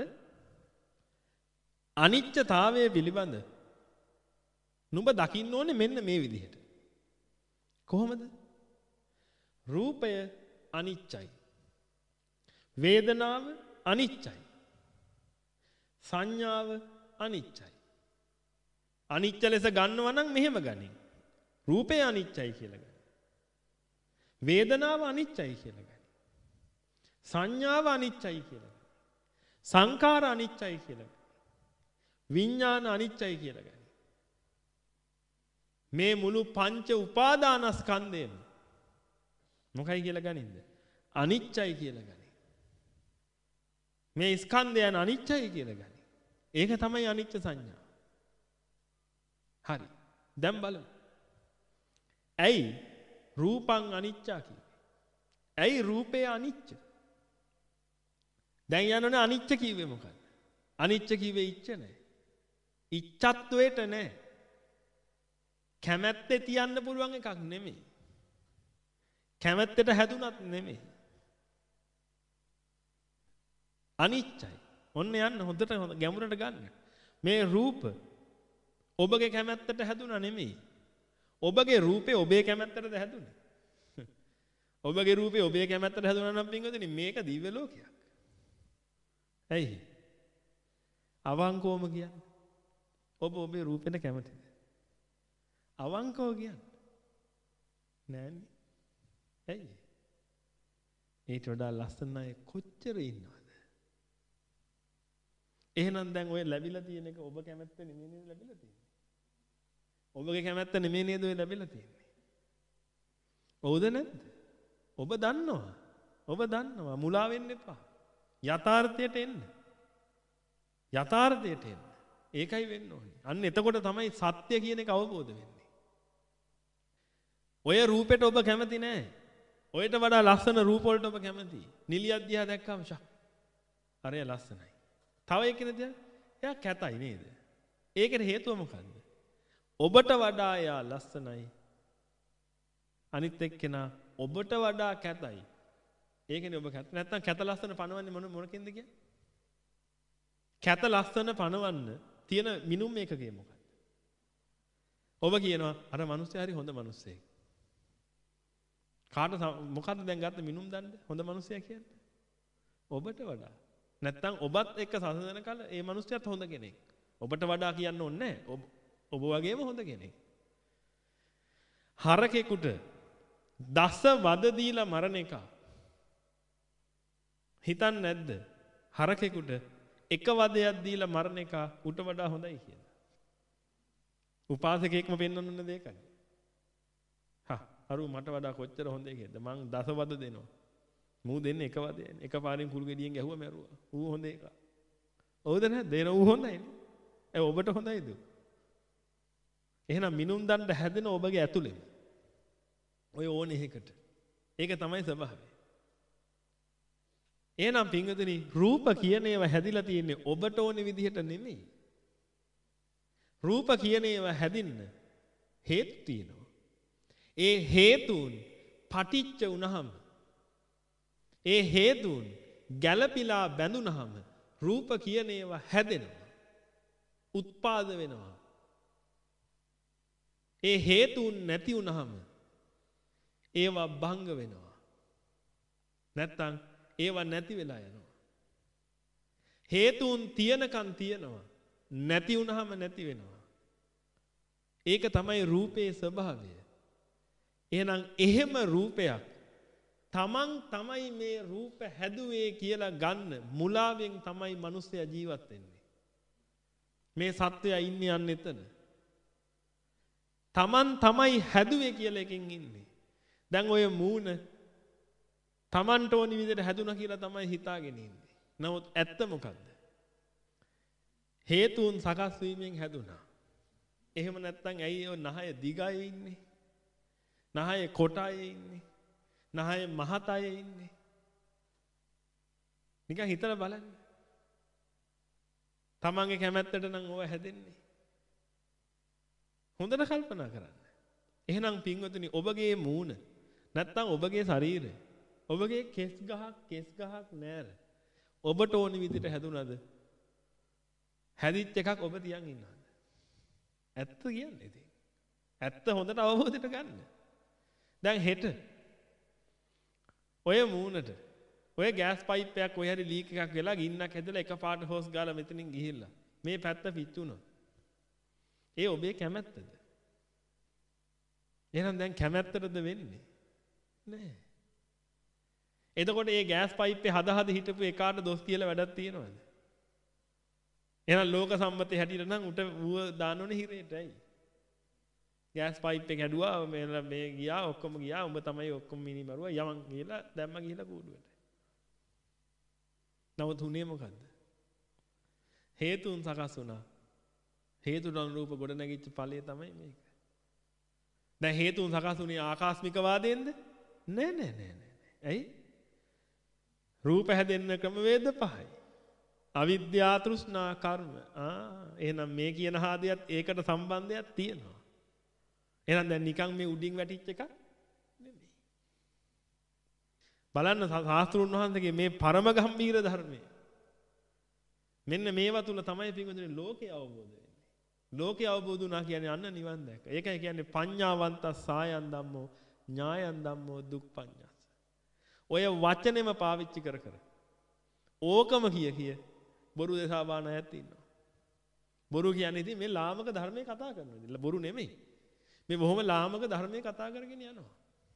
අනිච්චතාවය පිළිබඳ නුඹ දකින්න ඕනේ මෙන්න මේ විදිහට. කොහොමද? රූපය අනිච්චයි. වේදනාව අනිච්චයි. සංඥාව අනිච්චයි. අනිච්ච ලෙස ගන්නවා නම් මෙහෙම ගනින්. රූපය අනිච්චයි කියලා ගන්න. වේදනාව අනිච්චයි කියලා ගන්න. සංඥාව අනිච්චයි කියලා ගන්න. සංඛාර අනිච්චයි කියලා ගන්න. විඥාන අනිච්චයි කියලා ගන්න. මේ මුළු පංච උපාදානස්කන්ධයම මොකයි කියලා ගනින්ද? අනිච්චයි කියලා ගනි. මේ ස්කන්ධයන් අනිච්චයි කියලා ගනි. ඒක තමයි අනිච්ච සංඥා. හරි. දැන් බලමු. ඇයි රූපං අනිච්චා කිව්වේ? ඇයි රූපය අනිච්ච? දැන් යනෝනේ අනිච්ච කිව්වේ මොකක්ද? අනිච්ච කිව්වේ ඉච්ඡ නැහැ. ඉච්ඡත්වයට නැහැ. කැමැත්තේ තියන්න පුළුවන් එකක් නෙමෙයි. කැමැත්තට හැදුනත් නෙමෙයි. අනිච්චයි. ඔන්න යන්න හොඳට ගැඹුරට ගන්න. මේ රූප ඔබගේ කැමැත්තට හැදුනා නෙමෙයි. ඔබගේ රූපේ ඔබේ කැමැත්තටද හැදුනේ. ඔබගේ රූපේ ඔබේ කැමැත්තට හැදුනා නම් පින්වතුනි මේක දිව්‍ය ලෝකයක්. ඇයි? අවංකවම කියන්නේ. ඔබ ඔබේ රූපෙට කැමතිද? අවංකව කියන්නේ. නෑනේ. ඇයි? ඊට වඩා ලස්සන අය කොච්චර ඉන්නවද? එහෙනම් දැන් ඔය ලැබිලා තියෙන එක ඔබ කැමැත්ත නෙමෙයි නේද ලැබිලා තියෙන්නේ? ඔබගේ කැමැත්ත නෙමෙයි නේද ඔය ලැබිලා තියෙන්නේ? ඔව්ද නැද්ද? ඔබ දන්නවා. ඔබ දන්නවා. මුලා වෙන්න එපා. යථාර්ථයට එන්න. යථාර්ථයට එන්න. ඒකයි වෙන්න ඕනේ. අන්න එතකොට තමයි සත්‍ය කියන එක අවබෝධ වෙන්නේ. ඔය රූපෙට ඔබ කැමති නෑ. ඔයට වඩා ලස්සන රූප වලට ඔබ කැමති. නිලියක් දිහා දැක්කම ෂක්. අරය ලස්සනයි. තව එක්කෙනෙක් දිහා එයා කැතයි නේද? ඒකට හේතුව මොකද්ද? ඔබට වඩා එයා ලස්සනයි. අනිත් එක්කෙනා ඔබට වඩා කැතයි. ඒකනේ ඔබ කැත නැත්තම් කැත ලස්සන පනවන්නේ මොන මොනකින්ද කියන්නේ? කැත ලස්සන පනවන්න තියෙන මිනුම් මේකකේ මොකක්ද? ඔබ කියනවා අර මිනිස්සයා හරි හොඳ මිනිස්සෙක්. කාට මොකද්ද දැන් ගත්ත මිනුම් දන්න හොඳ මිනිස්සයා කියන්නේ? ඔබට වඩා. නැත්තම් ඔබත් එක්ක සසඳන කල ඒ මිනිස්සයාත් හොඳ කෙනෙක්. ඔබට වඩා කියන්න ඕනේ නැහැ. ඔබ ඔබ වගේම හොඳ කෙනෙක්. හරකෙකුට දස වද දීලා මරණ එක හිතන්නේ නැද්ද? හරකෙකුට එක වදයක් දීලා මරණ එක උට වඩා හොඳයි කියලා. උපාසකෙක්ම පෙන්වන්න දෙයකයි. හා අරු මට වඩා කොච්චර හොඳයි කියද? මං දස වද දෙනවා. මූ දෙන්නේ එක වදයනේ. එක පාරෙන් කුළු ගෙඩියෙන් ගැහුවා මැරුවා. ඌ හොඳ එක. ඔව්ද නැද්ද? දෙන ඌ හොඳයිනේ. ඒ ඔබට හොඳයිද? එහෙනම් මිනුම් දණ්ඩ හැදෙන ඔබගේ ඇතුළෙම. ඔය ඕනේ එකකට. ඒක තමයි ස්වභාවය. එහෙනම් පින්වතුනි රූප කියන ඒවා හැදිලා තියෙන්නේ ඔබට ඕනේ විදිහට නෙමෙයි. රූප කියන ඒවා හැදින්න හේතු තියෙනවා. ඒ හේතුන් පටිච්ච වුණහම ඒ හේතුන් ගැළපිලා බැඳුනහම රූප කියන ඒවා හැදෙනවා. උත්පාද වෙනවා. ඒ හේතුන් නැති වුණහම ඒවා භංග වෙනවා. නැත්තම් ඒවා නැති වෙලා යනවා. හේතුන් තියනකන් තියනවා. නැති වුණහම නැති වෙනවා. ඒක තමයි රූපේ ස්වභාවය. එහෙනම් එහෙම රූපයක් තමන් තමයි මේ රූප හැදුවේ කියලා ගන්න මුලාවෙන් තමයි මිනිස්සයා ජීවත් වෙන්නේ. මේ සත්වයා ඉන්නේ යන්න එතන. තමන් තමයි හැදුවේ කියලා එකකින් ඉන්නේ. දැන් ඔය මූණ තමන්ට ඕනි විදිහට හැදුනා කියලා තමයි හිතාගෙන ඉන්නේ. නමුත් ඇත්ත මොකද්ද? හේතුන් සකස් වීමෙන් හැදුනා. එහෙම නැත්නම් ඇයි ඔය නහය දිගයි ඉන්නේ? නහය කොටයි ඉන්නේ? නහය මහතයි ඉන්නේ? නිකන් හිතලා බලන්න. තමන්ගේ කැමැත්තට නම් ඕව හැදෙන්නේ. හොඳට කල්පනා කරන්න. එහෙනම් පින්වතුනි ඔබගේ මූණ නැත්නම් ඔබගේ ශරීරය ඔබගේ කෙස් ගහක් කෙස් ගහක් නෑර ඔබට ඕන විදිහට හැදුනද? හැදිච්ච එකක් ඔබ තියන් ඉන්නවද? ඇත්ත කියන්නේ ඉතින්. ඇත්ත හොඳට අවබෝධයට ගන්න. දැන් හෙට ඔය මූණට ඔය ගෑස් පයිප් එකක් ඔය හැරි ලීක් එකක් වෙලා ගින්නක් හැදලා එකපාරට හොස් ගාලා මෙතනින් ගිහිල්ලා මේ පැත්ත පිච්චුණා. ඒ ඔබේ කැමැත්තද? එහෙනම් දැන් කැමැත්තටද වෙන්නේ? නෑ. එතකොට මේ ගෑස් පයිප්පේ හද හද හිටපු එකාට දොස් කියලා වැඩක් තියෙනවද? එහෙනම් ලෝක සම්මතයේ හැටියට නම් උට ඌව දාන්න ඕනේ හිරේටයි. ගෑස් පයිප් එක හැදුවා මේ මේ ගියා ඔක්කොම ගියා උඹ තමයි ඔක්කොම මිනි මරුවා යමන් කියලා දැම්ම ගිහලා කූඩුවට. නමුත් උනේ මොකද්ද? හේතුන් සකස් වුණා. හේතුන් අනුරූප ගොඩ නැගිච්ච ඵලය තමයි මේක. දැන් හේතුන් සකස් වුණේ ආකාස්මික වාදයෙන්ද? නෑ නෑ නෑ නෑ. ඇයි? රූප හැදෙන්න ක්‍රමවේද පහයි. අවිද්‍යා තෘෂ්ණා කර්ම. ආ එහෙනම් මේ කියන ආදියත් ඒකට සම්බන්ධයක් තියෙනවා. එහෙනම් දැන් නිකන් මේ උඩින් වැටිච්ච එකක් නෙමෙයි. බලන්න ශාස්ත්‍රුන් වහන්සේගේ මේ පරම ගම්භීර ධර්මය. මෙන්න මේවා තුල තමයි පින්වතුනි ලෝකේ අවබෝධ වෙන්නේ. ලෝකේ අවබෝධ වුණා කියන්නේ අන්න නිවන් දැක. ඒකයි කියන්නේ පඤ්ඤාවන්ත සායන් ධම්මෝ ඥායන් ධම්මෝ දුක්ඛඤ්ඤස්. ඔය වචනේම පාවිච්චි කර කර ඕකම කිය කිය බොරු දේශා බාන ඇත් ඉන්නවා. බොරු කියන්නේ ඉතින් මේ ලාමක ධර්මයේ කතා කරනවා. බොරු නෙමෙයි. මේ බොහොම ලාමක ධර්මයේ කතා කරගෙන යනවා.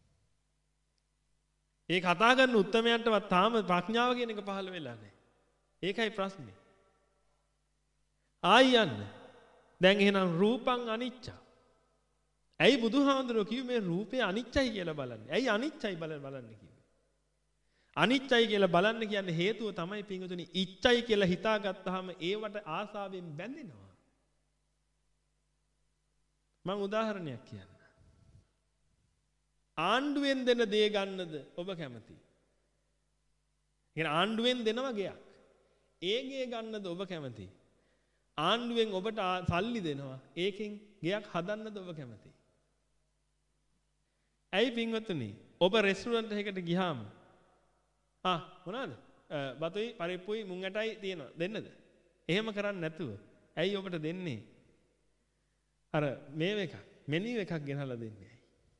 ඒ කතා කරන උත්තමයන්ටවත් තාම ප්‍රඥාව කියන එක පහළ වෙලා නැහැ. ඒකයි ප්‍රශ්නේ. ආයි යන්න. දැන් එහෙනම් රූපං අනිච්ච. ඇයි බුදුහාමුදුරුවෝ කිව්වේ මේ රූපේ අනිච්චයි කියලා බලන්න. ඇයි අනිච්චයි බලන්න බලන්න කිව්වේ? අනිච්චයි කියලා බලන්න කියන්නේ හේතුව තමයි පින්වතුනි ඉච්චයි කියලා හිතාගත්තාම ඒවට ආසාවෙන් බැඳෙනවා. මම උදාහරණයක් කියන්න. ආණ්ඩුවෙන් දෙන දේ ගන්නද ඔබ කැමති? කියන්නේ ආණ්ඩුවෙන් දෙනවා ගයක්. ඒ ගේ ගන්නද ඔබ කැමති? ආණ්ඩුවෙන් ඔබට සල්ලි දෙනවා. ඒකෙන් ගයක් හදන්නද ඔබ කැමති? ඇයි පින්වතුනි ඔබ රෙස්ටුරන්ට් එකකට ගියාම ආ මොනවාද? බතුයි පරිප්පුයි මුං ඇටයි තියෙනවා. දෙන්නද? එහෙම කරන්නේ නැතුව ඇයි ඔබට දෙන්නේ? අර මේ එකක් මෙනු එකක් ගෙනහලා දෙන්නේ.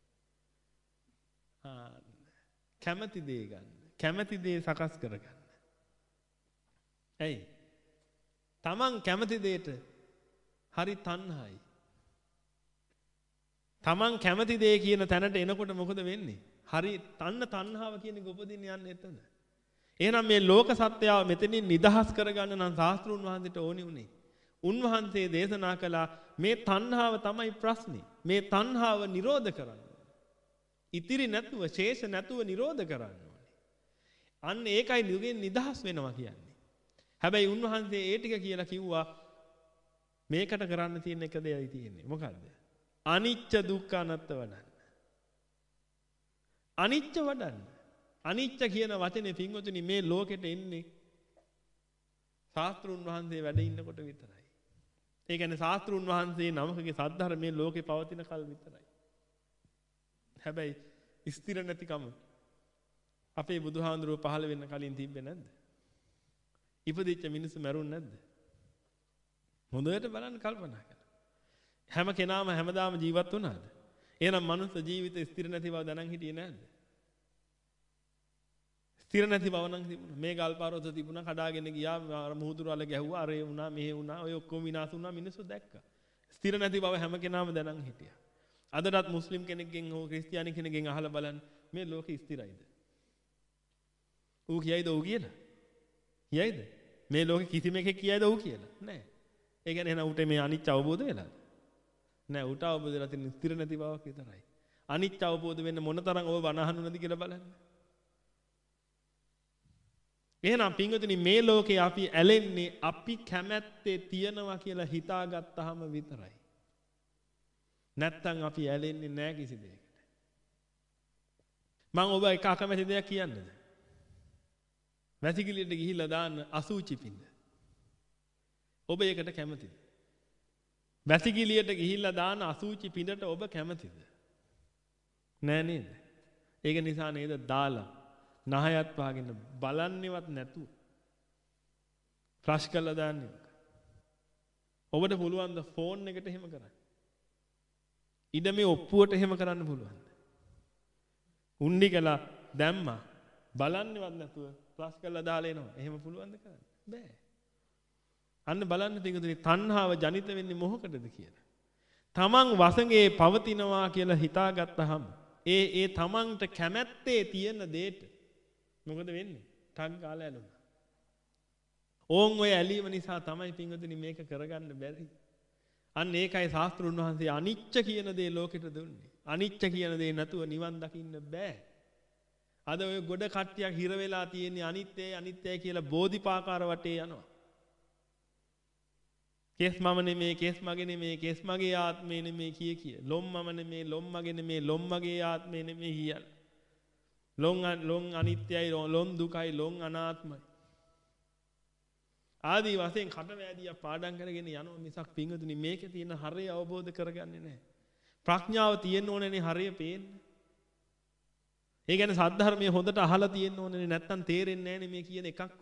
ආ කැමැති දේ ගන්න. කැමැති දේ සකස් කරගන්න. ඇයි? තමන් කැමති දෙයට හරි තණ්හායි. තමන් කැමති දේ කියන තැනට එනකොට මොකද වෙන්නේ? හරි තණ්හ තණ්හාව කියන එක උපදින්න යන්නේ එතන. එහෙනම් මේ ලෝක සත්‍යය මෙතනින් නිදහස් කරගන්න නම් ශාස්ත්‍රුන් වහන්සේට ඕනි උනේ. උන්වහන්සේ දේශනා කළා මේ තණ්හාව තමයි ප්‍රශ්නේ. මේ තණ්හාව නිරෝධ කරන්න. ඉතිරි නැතුව ශේෂ නැතුව නිරෝධ කරන්න ඕනේ. අන්න ඒකයි නිගෙන් නිදහස් වෙනවා කියන්නේ. හැබැයි උන්වහන්සේ ඒ ටික කියලා කිව්වා මේකට කරන්න තියෙන එක දෙයයි තියෙන්නේ. මොකද්ද? අනිච්ච දුක්ඛ අනාත්ත වඩන්න. අනිච්ච වඩන්න. අනිච්ච කියන වචනේ පින්වතුනි මේ ලෝකෙට එන්නේ ශාස්ත්‍රුන් වහන්සේ වැඩ ඉන්නකොට විතරයි. ඒ කියන්නේ ශාස්ත්‍රුන් වහන්සේ නමකගේ සද්ධර්මයේ ලෝකේ පවතින කල් විතරයි. හැබැයි ස්ථිර නැතිකම අපේ බුදුහාඳුරුව පහළ වෙන්න කලින් තිබ්බේ නැද්ද? ඉපදිච්ච මිනිස්සු මැරුණ නැද්ද? හොඳට බලන්න කල්පනා කරලා. හැම කෙනාම හැමදාම ජීවත් වුණාද? එහෙනම් මනුස්ස ජීවිත ස්ථිර නැති බව දැනන් හිටියේ නැද්ද? ස්ථිර නැති බව නම් තිබුණා. මේ ගල්පාරොත තිබුණා කඩාගෙන ගියා අර මුහුදුරු අල ගැහුවා අර ඒ වුණා මෙහෙ වුණා ඔය ඔක්කොම විනාශ වුණා මිනිස්සු දැක්කා. ස්ථිර නැති බව හැම කෙනාම දැනන් හිටියා. අදටත් මුස්ලිම් කෙනෙක්ගෙන් හෝ ක්‍රිස්තියානි කෙනෙක්ගෙන් අහලා බලන්න මේ ලෝකෙ ස්ථිරයිද? ඌ කියයිද ඌ කියලා? කියයිද? මේ ලෝකෙ කිසිම එකෙක් කියයිද ඌ කියලා? නෑ. ඒ කියන්නේ එහෙනම් ඌට මේ අනිච්ච අවබෝධ වෙලාද? නෑ ඌට අවබෝධ වෙලා තියෙන ස්ථිර නැති බවක් විතරයි. අනිච්ච අවබෝධ වෙන්න මොනතරම් ඔබ බණ අහන්නද කියලා බලන්න. එහෙනම් පින්වතුනි මේ ලෝකේ අපි ඇලෙන්නේ අපි කැමැත්තේ තියනවා කියලා හිතාගත්තාම විතරයි. නැත්තම් අපි ඇලෙන්නේ නෑ කිසි දෙයකට. මම ඔබ එක අකමැති දෙයක් කියන්නද? වැසිකිළියට ගිහිල්ලා දාන්න අසුචි පින්ද. ඔබ ඒකට කැමතිද? වැසිකිළියට ගිහිල්ලා දාන්න අසුචි පින්දට ඔබ කැමතිද? නෑ නේද? ඒක නිසා නේද දාලා නහයත් වහගෙන බලන්නේවත් නැතුව ෆ්ලෂ් කරලා දාන්නේ. ඔබට පුළුවන් ද ෆෝන් එකට එහෙම කරන්න? ඉඩ මේ ඔප්පුවට එහෙම කරන්න පුළුවන්ද? උණ්ඩි කළා දැම්මා බලන්නේවත් නැතුව ෆ්ලෂ් කරලා දාලා එනවා. එහෙම පුළුවන්ද කරන්න? බෑ. අන්න බලන්න පිටුතුනි තණ්හාව ජනිත වෙන්නේ මොහොකටද කියලා. තමන් වසඟේ පවතිනවා කියලා හිතාගත්තාම ඒ ඒ තමන්ට කැමැත්තේ තියෙන දෙයට මොකද වෙන්නේ? ටක් ගාලා ඇලුනා. ඕන් ඔය ඇලීම නිසා තමයි පින්වතුනි මේක කරගන්න බැරි. අන්න ඒකයි ශාස්ත්‍රුන් වහන්සේ අනිච්ච කියන දේ ලෝකෙට දුන්නේ. අනිච්ච කියන දේ නැතුව නිවන් දකින්න බෑ. අද ඔය ගොඩ කට්ටියක් හිර වෙලා තියෙන්නේ අනිත්‍යයි අනිත්‍යයි කියලා බෝධිපාකාර වටේ යනවා. කේස් මම නෙමේ කේස් මගේ නෙමේ කේස් මගේ ආත්මේ නෙමේ කිය කිය. ලොම් මම නෙමේ ලොම් මගේ නෙමේ ලොම් මගේ ආත්මේ නෙමේ කියලා. ලොන් ලොන් අනිත්‍යයි, ලොන් දුකයි, ලොන් අනාත්මයි. ආදී වශයෙන් කටවැදියා පාඩම් කරගෙන යනවා මිසක් පින්වතුනි මේකේ තියෙන හරය අවබෝධ කරගන්නේ නැහැ. ප්‍රඥාව තියෙන්න ඕනේනේ හරය පේන්නේ. ඒ කියන්නේ සද්ධර්මයේ හොඳට අහලා තියෙන්න ඕනේනේ නැත්තම් තේරෙන්නේ නැහනේ මේ කියන එකක්වත්.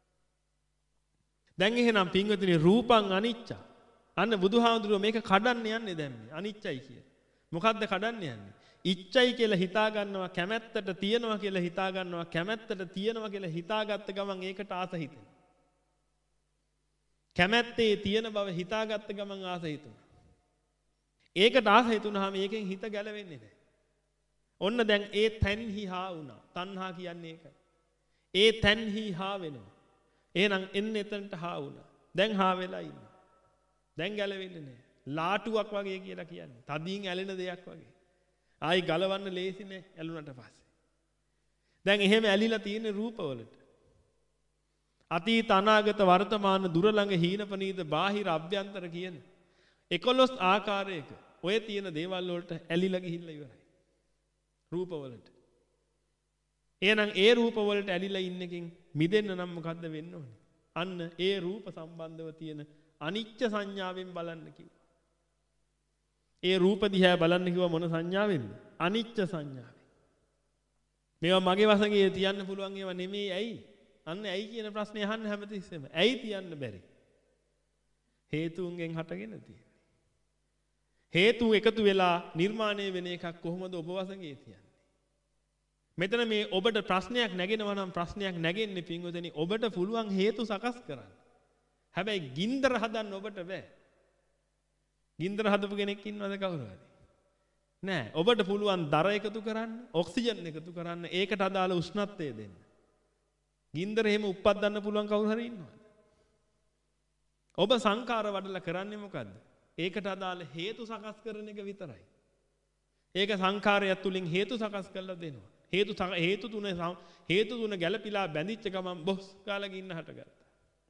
දැන් එහෙනම් පින්වතුනි රූපං අනිච්ච. අන්න බුදුහාමුදුරුවෝ මේක කඩන්න යන්නේ දැන් මේ අනිච්චයි කියලා. මොකද්ද කඩන්න යන්නේ? ඉච්ඡයි කියලා හිතා ගන්නවා කැමැත්තට තියනවා කියලා හිතා ගන්නවා කැමැත්තට තියනවා කියලා හිතාගත්ත ගමන් ඒකට ආස හිතෙනවා. කැමැත්තේ තියෙන බව හිතාගත්ත ගමන් ආස හිතුණා. ඒකට ආස හිතුණාම ඒකෙන් හිත ගැලවෙන්නේ නැහැ. ඔන්න දැන් ඒ තන්හි හා වුණා. තණ්හා කියන්නේ ඒකයි. ඒ තන්හි හා වෙනවා. එහෙනම් එන්න එතනට හා වුණා. දැන් හා වෙලා ඉන්නවා. දැන් ගැලවෙන්නේ නැහැ. ලාටුවක් වගේ කියලා කියන්නේ. තදින් ඇලෙන දෙයක් වගේ. ආයි ගලවන්න ලේසි නෑ ඇලුනට පස්සේ. දැන් එහෙම ඇලිලා තියෙන රූපවලට. අතීත අනාගත වර්තමාන දුර ළඟ හීන ප්‍රනීත බාහිර අභ්‍යන්තර කියන එකොළොස් ආකාරයක ඔය තියෙන දේවල් වලට ඇලිලා ගිහිල්ලා ඉවරයි. රූපවලට. එහෙනම් ඒ රූපවලට ඇලිලා ඉන්න එකෙන් මිදෙන්න නම් මොකද්ද වෙන්න ඕනේ? අන්න ඒ රූප සම්බන්ධව තියෙන අනිච්ච සංඥාවෙන් බලන්න කිව්වා. ඒ රූප දිහා බලන්න කිව්වා මොන සංඥාවෙන්ද? අනිච්ච සංඥාවෙන්. මේවා මගේ වශයෙන් තියන්න පුළුවන් ඒවා නෙමෙයි ඇයි? අන්න ඇයි කියන ප්‍රශ්නේ අහන්න හැමතිස්සෙම. ඇයි තියන්න බැරි? හේතුන්ගෙන් හටගෙන තියෙන්නේ. හේතු එකතු වෙලා නිර්මාණය වෙන එකක් කොහොමද ඔබ වශයෙන් තියන්නේ? මෙතන මේ ඔබට ප්‍රශ්නයක් නැගෙනවා නම් ප්‍රශ්නයක් නැගෙන්නේ පින්වතුනි ඔබට පුළුවන් හේතු සකස් කරන්න. හැබැයි ගින්දර හදන්න ඔබට බෑ. ගින්දර හදපු කෙනෙක් ඉන්නවද කවුරු හරි? නෑ. ඔබට පුළුවන් දර එකතු කරන්න, ඔක්සිජන් එකතු කරන්න, ඒකට අදාළ උෂ්ණත්වය දෙන්න. ගින්දර එහෙම උප්පද්දන්න පුළුවන් කවුරු හරි ඉන්නවද? ඔබ සංකාර වඩලා කරන්නේ මොකද්ද? ඒකට අදාළ හේතු සකස් කරන එක විතරයි. ඒක සංකාරය තුලින් හේතු සකස් කරලා දෙනවා. හේතු හේතු තුන හේතු තුන ගැළපීලා බැඳිච්ච ගමන් බොස් කාලා ගින්න හටගත්තා.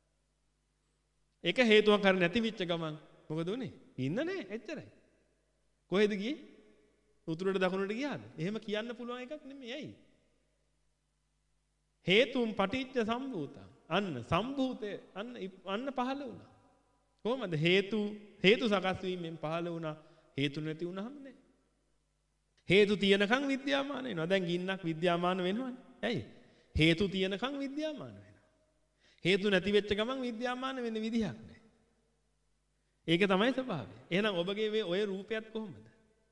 ඒක හේතුවක් හරි නැති වෙච්ච ගමන් මොකද උනේ? ඉන්න නෑ එච්චරයි. කොහෙද ගියේ? උතුරට දකුණට ගියාද? එහෙම කියන්න පුළුවන් එකක් නෙමෙයි. ඇයි? හේතුන් පටිච්ච සම්භූතං. අන්න සම්භූතය අන්න අන්න පහළ වුණා. කොහොමද හේතු හේතු සකස් වීමෙන් පහළ වුණා. හේතු නැති වුණාම නෑ. හේතු තියෙනකන් විද්‍යාමාන වෙනවා. දැන් ගින්නක් විද්‍යාමාන වෙනවනේ. ඇයි? හේතු තියෙනකන් විද්‍යාමාන වෙනවා. හේතු නැති වෙච්ච ගමන් විද්‍යාමාන වෙන්න විදිහක් නෑ. ඒක තමයි ස්වභාවය. එහෙනම් ඔබගේ මේ ඔය රූපයත් කොහොමද?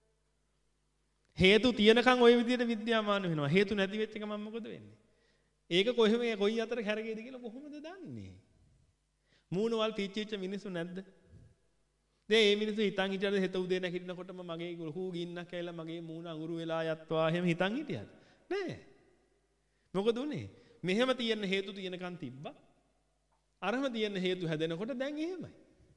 හේතු තියෙනකන් ওই විදිහට විද්‍යාමාන වෙනවා. හේතු නැති වෙච්ච ගමන් මොකද වෙන්නේ? ඒක කොහෙම කොයි අතර කැරගේද කියලා කොහොමද දන්නේ? මූණවල් පිච්චිච්ච මිනිස්සු නැද්ද? දැන් මේ මිනිස්සු හිතන් හිටියද හෙට උදේ නැගිටිනකොටම මගේ ලොකු ගින්නක් ඇවිල්ලා මගේ මූණ අඟුරු වෙලා යත්වා එහෙම හිතන් හිටියද? නෑ. මොකද උනේ? මෙහෙම තියෙන හේතු තියෙනකන් තිබ්බා. අරම තියෙන හේතු හැදෙනකොට දැන් එහෙමයි.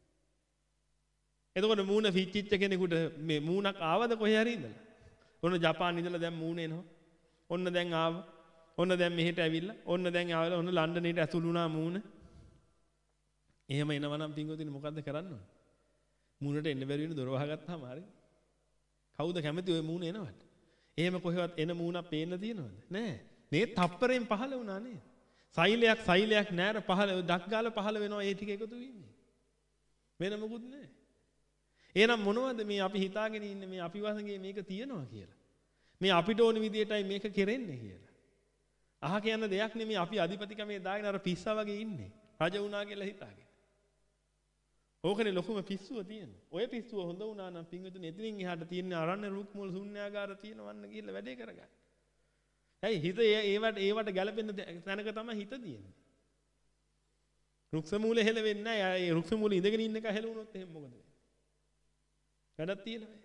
එතකොට මූණ පිච්චිච්ච කෙනෙකුට මේ මූණක් ආවද කොහේ හරි ඉඳලා? ඔන්න ජපාන් ඉඳලා දැන් මූණ එනවා. ඔන්න දැන් ආවා. ඔන්න දැන් මෙහෙට ඇවිල්ලා. ඔන්න දැන් ආවලා ඔන්න ලන්ඩනේට ඇතුළු වුණා මූණ. එහෙම එනවා නම් පින්වතුනි මොකද්ද කරන්න ඕනේ? මූණට එන්න බැරි වෙන දොර වහගත්තාම හරි. කවුද කැමති ඔය මූණ එනවට? එහෙම කොහෙවත් එන මූණක් පේන්න තියෙනවද? නෑ. මේ තප්පරෙන් පහළ වුණා නේද? සෛලයක් සෛලයක් නෑර පහළ ඩක් ගාලා පහළ වෙනවා ඒ ටික එකතු වෙන්නේ. වෙන මොකුත් නෑ. එහෙනම් මොනවද මේ අපි හිතාගෙන ඉන්නේ මේ අපි වශයෙන් මේක තියනවා කියලා? මේ අපිට ඕන විදියටයි මේක කෙරෙන්නේ කියලා. අහ කියන දෙයක් නෙමෙයි අපි අධිපතිකමේ දාගෙන අර පිස්සා වගේ ඉන්නේ. රජ වුණා කියලා හිතාගෙන. ඕකනේ ලොකුම පිස්සුව තියෙන්නේ. ඔය පිස්සුව හොඳ වුණා නම් පින්විතුනේ එතනින් එහාට තියෙන අරණ්‍ය රූප මූල ශුන්‍යාගාර තියෙනවන්න කියලා වැඩේ කරගන්න. ඇයි හිත ඒවට ඒවට ගැලපෙන්න තැනක තමයි හිත තියෙන්නේ. රුක්ෂ මූලේ හෙල වෙන්නේ නැහැ. ඒ රුක්ෂ මූලේ ඉඳගෙන ඉන්න එක හෙලුණොත් එහෙනම් මොකද වෙන්නේ? වැඩක් තියෙනවා.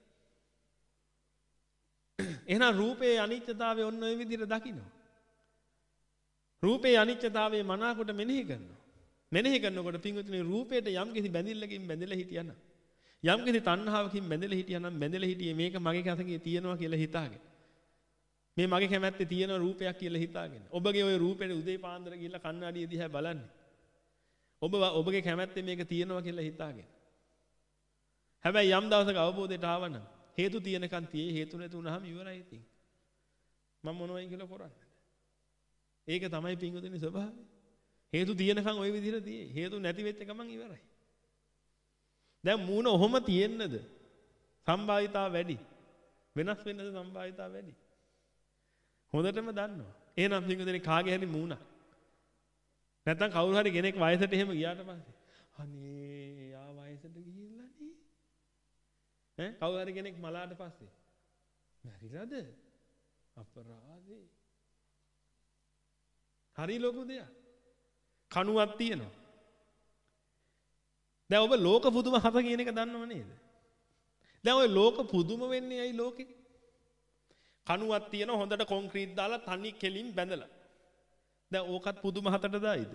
එහෙනම් රූපේ අනිත්‍යතාවය ඔන්න ඔය විදිහට දකින්න. රූපේ අනිත්‍යතාවය මනාකොට මෙනෙහි කරනවා. මෙනෙහි කරනකොට පින්විතනේ රූපයට යම් කිසි බැඳිල්ලකින් බැඳිලා හිටියනම් යම් කිසි තණ්හාවකින් බැඳිලා හිටියනම් බැඳිලා හිටියේ මේක මගේ කැතකේ තියෙනවා කියලා හිතාගෙන මේ මගේ කැමැත්තේ තියෙන රූපයක් කියලා හිතාගෙන ඔබගේ ওই රූපෙට උදේ පාන්දර ගිහිල්ලා කණ්ණාඩිය දිහා බලන්නේ ඔබ ඔබගේ කැමැත්තේ මේක තියෙනවා කියලා හිතාගෙන හැබැයි යම් දවසක අවබෝධයට ආවනම් හේතු තියෙනකන් තියේ හේතු නැති වුනහම ඉවරයි ඉතින් මම මොනවයි කියලා කරන්නේ. ඒක තමයි පින්වතුනි ස්වභාවය. හේතු තියෙනකන් ওই විදිහට තියෙයි. හේතු නැති වෙච්ච ගමන් ඉවරයි. දැන් මූණ ඔහොම තියෙන්නද? සම්භාවිතාව වැඩි. වෙනස් වෙන්නද සම්භාවිතාව වැඩි. හොඳටම දන්නවා. එහෙනම් පින්වතුනි කාගේ හරි මූණක්. නැත්තම් කවුරු හරි කෙනෙක් වයසට එහෙම ගියාට පස්සේ අනේ යා වයසට ගිහිල්ලා නේ. ඈ කවුරු හරි කෙනෙක් මලාට පස්සේ මැරිලාද? අපරාධේ. හරි ලොකු දෙයක්. කණුවක් තියෙනවා. දැන් ඔබ ලෝක පුදුම හත කියන එක දන්නව නේද? දැන් ওই ලෝක පුදුම වෙන්නේ ඇයි ලෝකේ? කණුවක් තියෙනවා හොඳට කොන්ක්‍රීට් දාලා තනි කෙලින් බැඳලා. දැන් ඕකත් පුදුම හතට දායිද?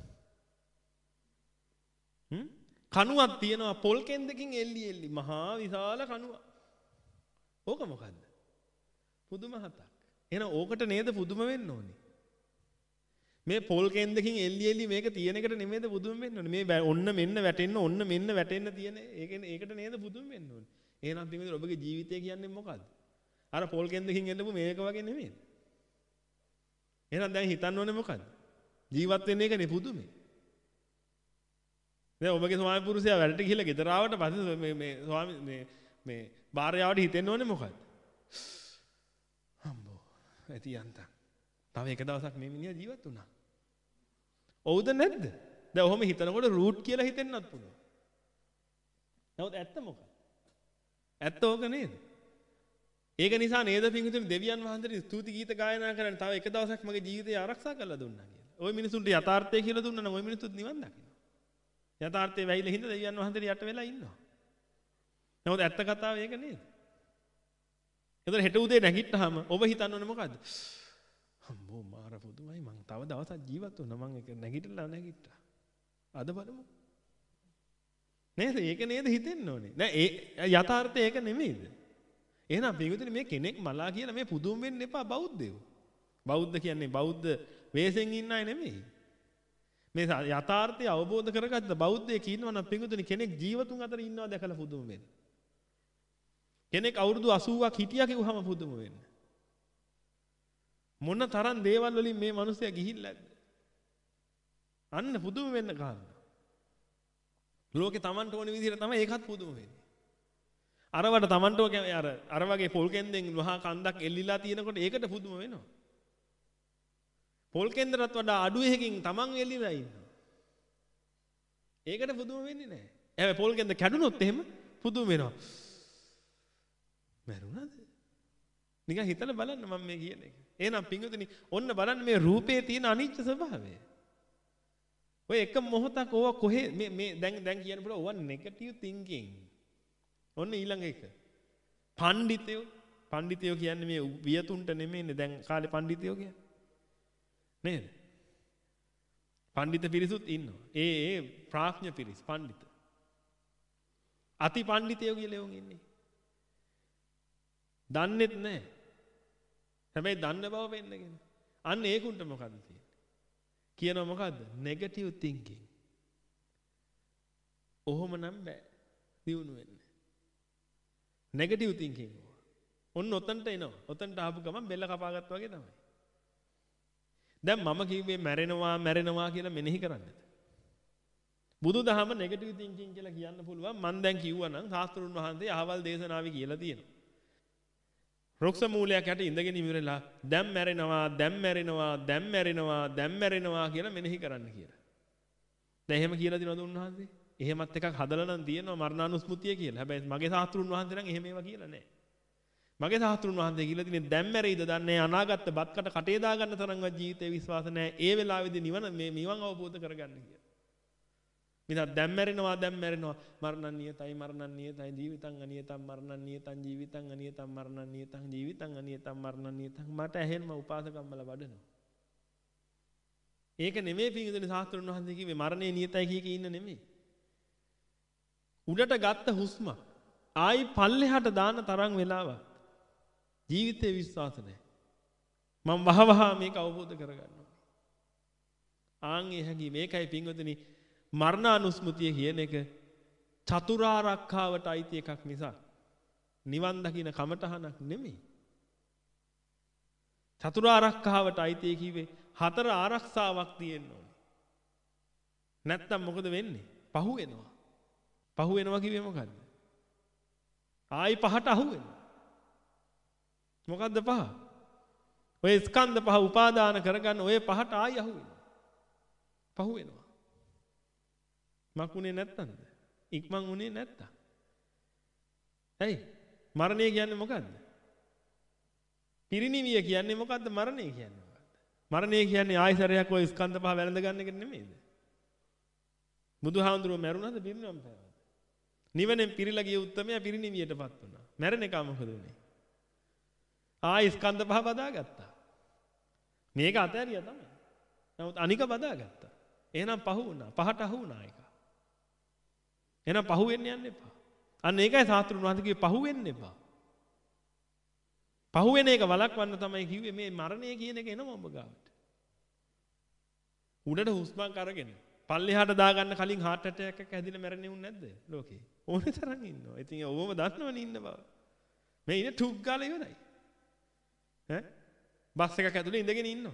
හ්ම්? කණුවක් තියෙනවා පොල් කෙන්දකින් එල්ලි එල්ලි මහා විශාල කණුවක්. ඕක මොකද්ද? පුදුම හතක්. එහෙනම් ඕකට නේද පුදුම වෙන්න ඕනේ? මේ පොල් කෙන්දකින් එල්ලි එල්ලි මේක තියෙන එකට නෙමෙයිද පුදුම වෙන්න ඕනේ? මේ ඔන්න මෙන්න වැටෙන්න ඔන්න මෙන්න වැටෙන්න තියෙන ඒකෙන් ඒකට නේද පුදුම වෙන්න ඕනේ? එහෙනම් පින්වතුනි ඔබගේ ජීවිතය කියන්නේ මොකද්ද? අර පොල් කෙන්දකින් එල්ලපු මේක වගේ නෙමෙයිද? එහෙනම් දැන් හිතන්න ඕනේ මොකද්ද? ජීවත් වෙන්න එකනේ පුදුමේ. දැන් ඔබගේ ස්වාමි පුරුෂයා වැඩට ගිහලා ගෙදර ආවට පස්සේ මේ මේ ස්වාමි මේ මේ භාර්යාවට හිතෙන්න ඕනේ මොකද්ද? අම්බෝ ඇති යන්තම්. තව එක දවසක් මේ මිනිහා ජීවත් වුණා. ඔව්ද නැද්ද? දැන් ඔහොම හිතනකොට රූට් කියලා හිතෙන්නත් පුළුවන්. නමුත් ඇත්ත මොකක්ද? ඇත්ත ඕක නේද? ඒක නිසා නේද පින්විතුනි දෙවියන් වහන්සේට ස්තුති ගීත ගායනා කරන්න තව එක දවසක් මගේ ජීවිතය ආරක්ෂා කරලා දුන්නා කියලා. ওই මිනිසුන්ට යථාර්ථය කියලා දුන්නා නම් ওই මිනිසුත් නිවන් දකිනවා. යථාර්ථය වැහිලා හින්දා දෙවියන් වහන්සේට යට වෙලා ඉන්නවා. නමුත් ඇත්ත කතාව ඒක නේද? එතකොට හෙට උදේ නැගිට්ටාම ඔබ හිතන්න ඕනේ මොකද්ද? අම්මෝ මාර පුදුමයි මං තව දවසක් ජීවත් වුණා මං ඒක නැගිටලා නැගිට්ටා. අද බලමු. නේද? ඒක නේද හිතෙන්න ඕනේ. නෑ ඒ යථාර්ථය ඒක නෙමෙයිද? එහෙනම් පින්විතනේ මේ කෙනෙක් මලා කියලා මේ පුදුම වෙන්න එපා බෞද්ධයෝ. බෞද්ධ කියන්නේ බෞද්ධ වෙස්ෙන් ඉන්න අය නෙමෙයි. මේ යථාර්ථය අවබෝධ කරගත්ත බෞද්ධයෙක් ඉන්නවා නම් පින්විතනේ කෙනෙක් ජීවතුන් අතර ඉන්නවා දැකලා පුදුම වෙන්න. කෙනෙක් අවුරුදු අසූවක් හිටියා කිව්වම පුදුම වෙන්න. මොන තරම් දේවල් වලින් මේ මිනිස්සයා ගිහිල්ලාද? අන්න පුදුම වෙන්න කාරණා. ලෝකේ Tamanට ඕන විදිහට තමයි ඒකත් පුදුම වෙන්නේ. අරවට Tamanට ඕක අර අර වගේ පොල් කෙන්දෙන් මහා කන්දක් එල්ලිලා තියෙනකොට ඒකට පුදුම වෙනවා. පොල් කෙන්දරත් වඩා අඩු එකකින් Taman එල්ලිලා ඉන්නවා. ඒකට පුදුම වෙන්නේ නැහැ. හැබැයි පොල් කෙන්ද කැඩුනොත් එහෙම පුදුම වෙනවා. මරුණාද? නිකන් හිතලා බලන්න මම මේ කියන එක. එහෙනම් පින්වතුනි ඔන්න බලන්න මේ රූපේ තියෙන අනිච්ච ස්වභාවය. ඔය එක මොහොතක් ඕවා කොහේ මේ මේ දැන් දැන් කියන්න පුළුවන් ඕවා නෙගටිව් තින්කින්. ඔන්න ඊළඟ එක. පඬිතයෝ පඬිතයෝ කියන්නේ මේ වියතුන්ට නෙමෙයිනේ දැන් කාලේ පඬිතයෝ කියන්නේ. නේද? පඬිත පිරිසුත් ඉන්නවා. ඒ ඒ ප්‍රඥා පිරිස පඬිත. අති පඬිතයෝ කියලා උන් ඉන්නේ. දන්නේත් නැහැ. හැබැයි දන්න බව වෙන්නගෙන. අන්න ඒකුන්ට මොකද්ද තියෙන්නේ? කියනවා මොකද්ද? Negative thinking. ඔහොම නම් බෑ. දියුණු වෙන්න. Negative thinking. ඔන්න ඔතනට එනවා. ඔතනට ආපු ගමන් බෙල්ල කපාගත්තා වගේ තමයි. දැන් මම කිව්වේ මැරෙනවා මැරෙනවා කියලා මෙනෙහි කරන්නද? බුදුදහම නෙගටිව් තින්කින් කියලා කියන්න පුළුවන්. මම දැන් කිව්වනම් ශාස්ත්‍රුන් වහන්සේ අහවල් දේශනාවේ කියලා තියෙනවා. රුක්ෂ මූලයක් යට ඉඳගෙන ඉවරලා දැන් මැරෙනවා දැන් මැරෙනවා දැන් මැරෙනවා දැන් මැරෙනවා කියලා මෙනෙහි කරන්න කියලා. දැන් එහෙම කියලා දිනවද උන්වහන්සේ? එහෙමත් එකක් හදලා නම් තියෙනවා මරණානුස්මෘතිය කියලා. හැබැයි මගේ ශාස්ත්‍රුන් වහන්සේ නම් එහෙම ඒවා කියලා නැහැ. මගේ ශාස්ත්‍රුන් වහන්සේ කියලා තියෙන්නේ දැන් මැරෙයිද දන්නේ අනාගත බත්කට කටේ දා ගන්න තරම්වත් ජීවිතේ විශ්වාස නැහැ. ඒ වෙලාවේදී නිවන මේ නිවන් අවබෝධ කරගන්න කියලා. මිදා දැන් මැරෙනවා දැන් මැරෙනවා මරණන් නියතයි මරණන් නියතයි ජීවිතං අනියතං මරණන් නියතං ජීවිතං අනියතං මරණන් නියතං ජීවිතං අනියතං මරණන් නියතං මට ඇහෙන්ම උපාසකම්මල වඩනවා. ඒක නෙමෙයි පින්විතනේ ශාස්ත්‍රුන් වහන්සේ කිව්වේ මරණය නියතයි කිය කී ඉන්න නෙමෙයි. උඩට ගත්ත හුස්ම ආයි පල්ලෙහාට දාන තරම් වෙලාවක් ජීවිතේ විශ්වාස නැහැ. මම වහවහ මේක අවබෝධ කරගන්නවා. ආන් ඒ හැඟීම මේකයි පින්වතුනි මරණානුස්මෘතිය කියන එක චතුරාර්යකාවට අයිති එකක් නිසා නිවන් දකින්න කමටහනක් නෙමෙයි. චතුරාර්යකාවට අයිතිය කිව්වේ හතර ආරක්ෂාවක් තියෙන්න ඕනේ. නැත්තම් මොකද වෙන්නේ? පහු වෙනවා. පහු වෙනවා කිව්වේ මොකද්ද? ආයි පහට අහු වෙනවා. මොකද්ද පහ? ඔය ස්කන්ධ පහ උපාදාන කරගන්න ඔය පහට ආයි අහු වෙනවා. පහු වෙනවා. මකුනේ නැත්තන්ද? ඉක්මන් උනේ නැත්තම්. ඇයි? මරණය කියන්නේ මොකද්ද? පිරිණිවිය කියන්නේ මොකද්ද? මරණය කියන්නේ මොකද්ද? මරණය කියන්නේ ආයසරයක් ඔය ස්කන්ධ පහ වැළඳ ගන්න එක නෙමෙයිද? බුදුහාමුදුරුවෝ මැරුණාද පිරිනිවන් පෑවද? නිවනෙන් පිරීලා ගිය උත්තමයා පිරිණිවියටපත් වුණා. මැරෙන එක මොකද උනේ? ආයි ස්කන්ධ පහ බදාගත්තා. මේක අතහැරියා තමයි. නමුත් අනික බදාගත්තා. එහෙනම් පහු වුණා. පහට අහු වුණා එක. එහෙනම් පහු වෙන්න යන්න එපා. අන්න ඒකයි සාස්ත්‍රුන් වහන්සේ කිව්වේ පහු වෙන්න එපා. පහු වෙන එක වළක්වන්න තමයි කිව්වේ මේ මරණය කියන එක එනවා ඔබ ගාවට. උඩට හුස්මක් අරගෙන පල්ලෙහාට දාගන්න කලින් heart attack එකක් හැදිලා මැරෙන්නේ උන් නැද්ද ලෝකේ? ඕනේ තරම් ඉන්නවා. ඉතින් ඔබම දන්නවනේ ඉන්න බව. මේ ඉන්නේ ටුක් ගාලා ඉවරයි. ඈ බස් එකක් ඇතුලේ ඉඳගෙන ඉන්නවා.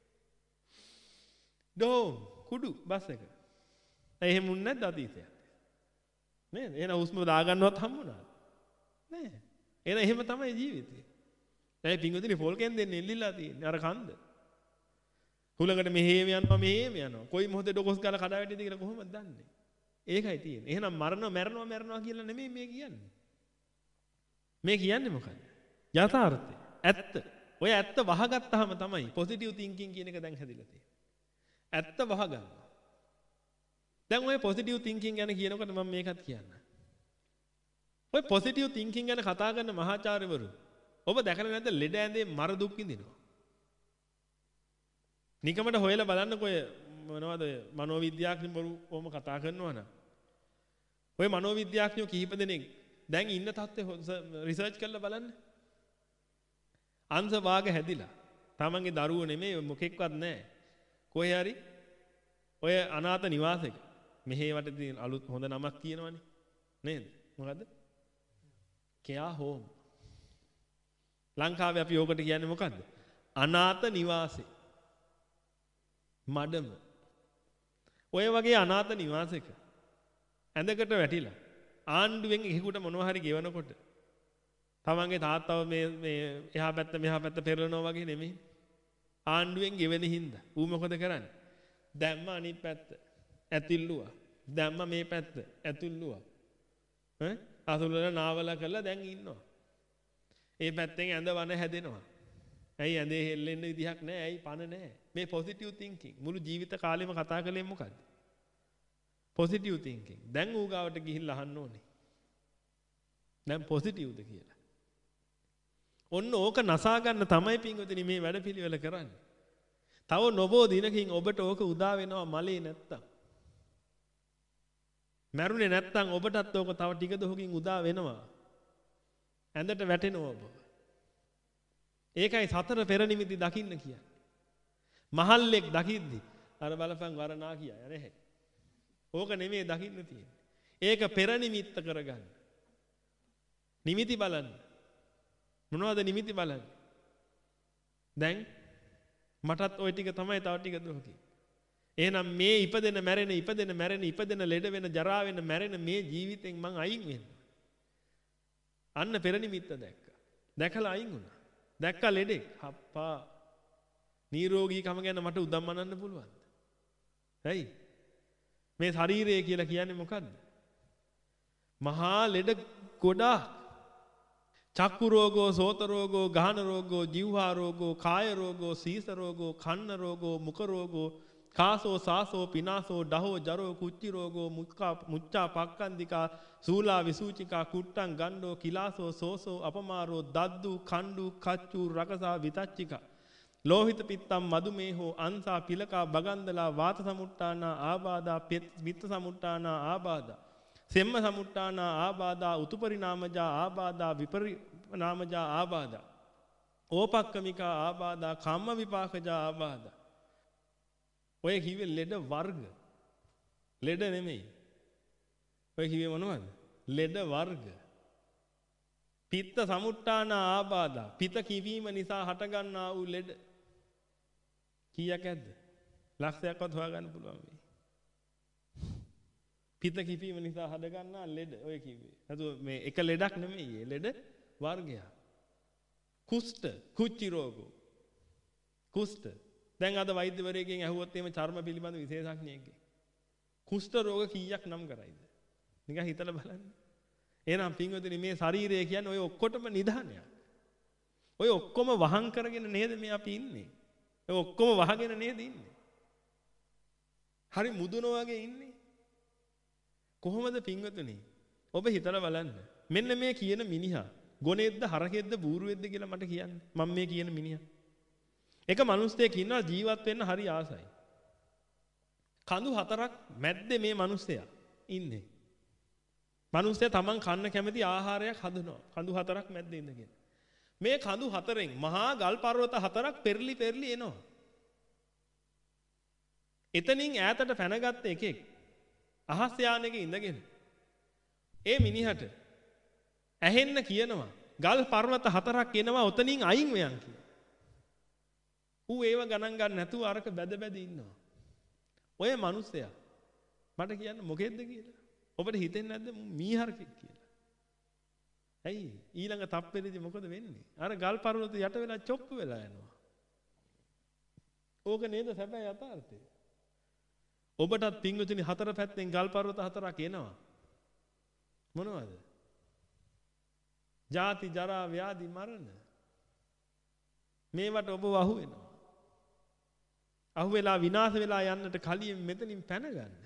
ඩෝ කුඩු බස් එක. ඒ එහෙම උන් නැද්ද අතීතයක්? නේද? එහෙනම් හුස්ම දාගන්නවත් හම්බුණාද? නෑ. එහෙනම් එහෙම තමයි ජීවිතේ. ඒ පිංගුතුනි ෆෝල්කෙන් දෙන්නේ එල්ලිලා තියෙන්නේ අර කන්ද. හුලඟට මෙහෙම යනවා මෙහෙම යනවා. කොයි මොහොතේ ඩොකොස් ගාලා කඩා වැටෙයිද කියලා කොහොමද දන්නේ? ඒකයි තියෙන්නේ. එහෙනම් මරනවා මැරනවා මැරනවා කියලා නෙමෙයි මේ කියන්නේ. මේ කියන්නේ මොකද්ද? යථාර්ථය. ඇත්ත. ඔය ඇත්ත වහගත්තාම තමයි පොසිටිව් තින්කින් කියන එක දැන් හැදිලා තියෙන්නේ. ඇත්ත වහගන්නවා. දැන් ඔය පොසිටිව් තින්කින් ගැන කියනකොට මම මේකත් කියන්න. ඔය පොසිටිව් තින්කින් ගැන කතා කරන මහාචාර්යවරු ඔබ දැකලා නැද්ද ලෙඩ ඇඳේ මර දුක් විඳිනවා? නිකමට හොයලා බලන්නකෝ ඔය මොනවද ඔය මනෝවිද්‍යාඥවරු කොහොම කතා කරනවා නම් ඔය මනෝවිද්‍යාඥයෝ කිහිප දෙනෙක් දැන් ඉන්න තත්ත්වය රිසර්ච් කරලා බලන්න. අංශ භාග හැදිලා. තමන්ගේ දරුවෝ නෙමෙයි මොකෙක්වත් නැහැ. කොහේ හරි ඔය අනාථ නිවාසයක මෙහේ වට තියෙන අලුත් හොඳ නමක් කියනවනේ. නේද? මොකද්ද? Care home. ලංකාවේ අපි ඕකට කියන්නේ මොකද්ද? අනාථ නිවාසේ. මඩම. ඔය වගේ අනාථ නිවාසයක ඇඳකට වැටිලා ආණ්ඩුවෙන් එකෙකුට මොනවා හරි ගෙවනකොට තමන්ගේ තාත්තව මේ මේ එහා පැත්ත මෙහා පැත්ත පෙරලනවා වගේ නෙමෙයි. ආණ්ඩුවෙන් ගෙවෙන හින්දා ඌ මොකද කරන්නේ? දැම්ම අනිත් පැත්ත ඇතිල්ලුවා. දැම්ම මේ පැත්ත ඇතිල්ලුවා. ඈ අසුලල නාවල කරලා දැන් ඉන්නවා. ඒ පැත්තෙන් ඇඳ වන හැදෙනවා. ඇයි ඇඳේ හෙල්ලෙන්න විදිහක් නැහැ. ඇයි පණ නැහැ. මේ පොසිටිව් තින්කින් මුළු ජීවිත කාලෙම කතා කළේ මොකද්ද? Positive thinking. දැන් ඌ ගාවට ගිහිල්ලා අහන්න ඕනේ. දැන් පොසිටිව්ද කියලා. ඔන්න ඕක නසා ගන්න තමයි පින්වතුනි මේ වැඩපිළිවෙල කරන්නේ. තව නොබෝ දිනකින් ඔබට ඕක උදා වෙනවා මලේ නැත්තම්. මැරුණේ නැත්තම් ඔබටත් ඕක තව ටික දොහකින් උදා වෙනවා. ඇඳට වැටෙනවා ඔබ. ඒකයි සතර පෙර නිමිති දකින්න කියන්නේ. මහල්ලෙක් දකිද්දි අර බලපන් වරණා කියය නැහැ. ඕක නෙමෙයි දකින්න තියෙන්නේ. ඒක පෙර නිමිත්ත කරගන්න. නිමිති බලන්න. මොනවද නිමිති බලන්නේ? දැන් මටත් ওই ටික තමයි තව ටික දුකකින්. එහෙනම් මේ ඉපදෙන මැරෙන ඉපදෙන මැරෙන ඉපදෙන ලෙඩ වෙන ජරා වෙන මැරෙන මේ ජීවිතෙන් මං අයින් වෙන්න. අන්න පෙර නිමිත්ත දැක්කා. දැකලා අයින් වුණා. දැක්කා ලෙඩේ. හප්පා. නිරෝගීකම ගැන මට උදම්මනන්න පුළුවන්ද? ඇයි? මේ ශරීරය කියලා කියන්නේ මොකද්ද? මහා ලෙඩ ගොඩාක්. චක්කු රෝගෝ, සෝත රෝගෝ, ගාහන රෝගෝ, ජීවහා රෝගෝ, කාය රෝගෝ, සීස රෝගෝ, කන්න රෝගෝ, මුඛ රෝගෝ, කාසෝ සාසෝ පිනාසෝ ඩහෝ ජරෝ කුච්චි රෝගෝ, මුක්ඛා මුච්චා පක්කන්දිකා, සූලා විසූචිකා, කුට්ටං ගණ්ඩෝ, කිලාසෝ සෝසෝ අපමාරෝ, දද්දු කණ්ඩු කච්චු රකසා විතච්චිකා, ලෝහිත පිත්තම් මදුමේහෝ, අන්සා පිලකා බගන්දලා, වාත සමුට්ටානා ආබාධා, පිත්ත සමුට්ටානා ආබාධා, සෙම්ම සමුට්ටානා ආබාධා, උතුපරිනාමජා ආබාධා, විපරිනාමජා ආබාධා, ඕපක්කමිකා ආබාධා, කම්ම විපාකජා ආබාධා. ඔය කිව්වේ ලෙඩ වර්ග. ලෙඩ නෙමෙයි. ඔය කිව්වේ මොනවද? ලෙඩ වර්ග. පිත්ත සමුට්ඨාන ආබාධා. පිත කිවීම නිසා හටගන්නා වූ ලෙඩ. කීයක් ඇද්ද? ලක්ෂයක්වත් හොයාගන්න පුළුවන් වෙයි. පිත කිවීම නිසා හටගන්නා ලෙඩ ඔය කිව්වේ. නැතුව මේ එක ලෙඩක් නෙමෙයි. ලෙඩ වර්ගයක්. කුෂ්ඨ, කුච්චි රෝග. කුෂ්ඨ. දැන් අද වෛද්‍යවරයෙක්ගෙන් ඇහුවොත් එහෙම චර්ම පිළිබඳ විශේෂඥයෙක්ගෙන්. කුෂ්ඨ රෝග කීයක් නම් කරයිද? නිකන් හිතලා බලන්න. එහෙනම් පින්වතුනි මේ ශරීරය කියන්නේ ඔය ඔක්කොටම නිධානයක්. ඔය ඔක්කොම වහං කරගෙන නේද මේ අපි ඉන්නේ. ඔය ඔක්කොම වහගෙන නේද ඉන්නේ. හරි මුදුන වගේ ඉන්නේ. කොහොමද පින්වතුනි? ඔබ හිතලා බලන්න. මෙන්න මේ කියන මිනිහා ගොනේද්ද හරකෙද්ද බූරුවෙද්ද කියලා මට කියන්න. මම මේ කියන මිනිහා. එක මිනිස්සෙක් ඉන්නවා ජීවත් වෙන්න හරි ආසයි. කඳු හතරක් මැද්දේ මේ මිනිස්සයා ඉන්නේ. මිනිස්සයා තමන් කන්න කැමති ආහාරයක් හදනවා. කඳු හතරක් මැද්දේ ඉඳගෙන. මේ කඳු හතරෙන් මහා ගල් පර්වත හතරක් පෙරලි පෙරලි එනවා. එතනින් ඈතට පැනගත්ත එකෙක් අහස් යානෙක ඉඳගෙන ඒ මිනිහට ඇහෙන්න කියනවා ගල් පර්වත හතරක් එනවා ඔතනින් අයින් වෙයන් කියලා. ඌ ඒව ගණන් ගන්න නැතුව අරක බැද බැද ඉන්නවා. ඔය මිනිස්සයා මට කියන්න මොකෙද්ද කියලා. ඔබට හිතෙන්නේ නැද්ද මීහරකෙක් කියලා? ඇයි ඊළඟ තප්පෙරේදී මොකද වෙන්නේ? අර ගල් පර්වත යට වෙලා චොප්පු වෙලා යනවා. ඕක නේද සැබෑ යථාර්ථය? ඔබටත් පින්වතුනි හතර පැත්තෙන් ගල් පර්වත හතරක් එනවා. මොනවද? ජාති ජරා ව්‍යාධි මරණ. මේවට ඔබ අහු වෙනවා. අහු වෙලා විනාශ වෙලා යන්නට කලින් මෙතනින් පැන ගන්න.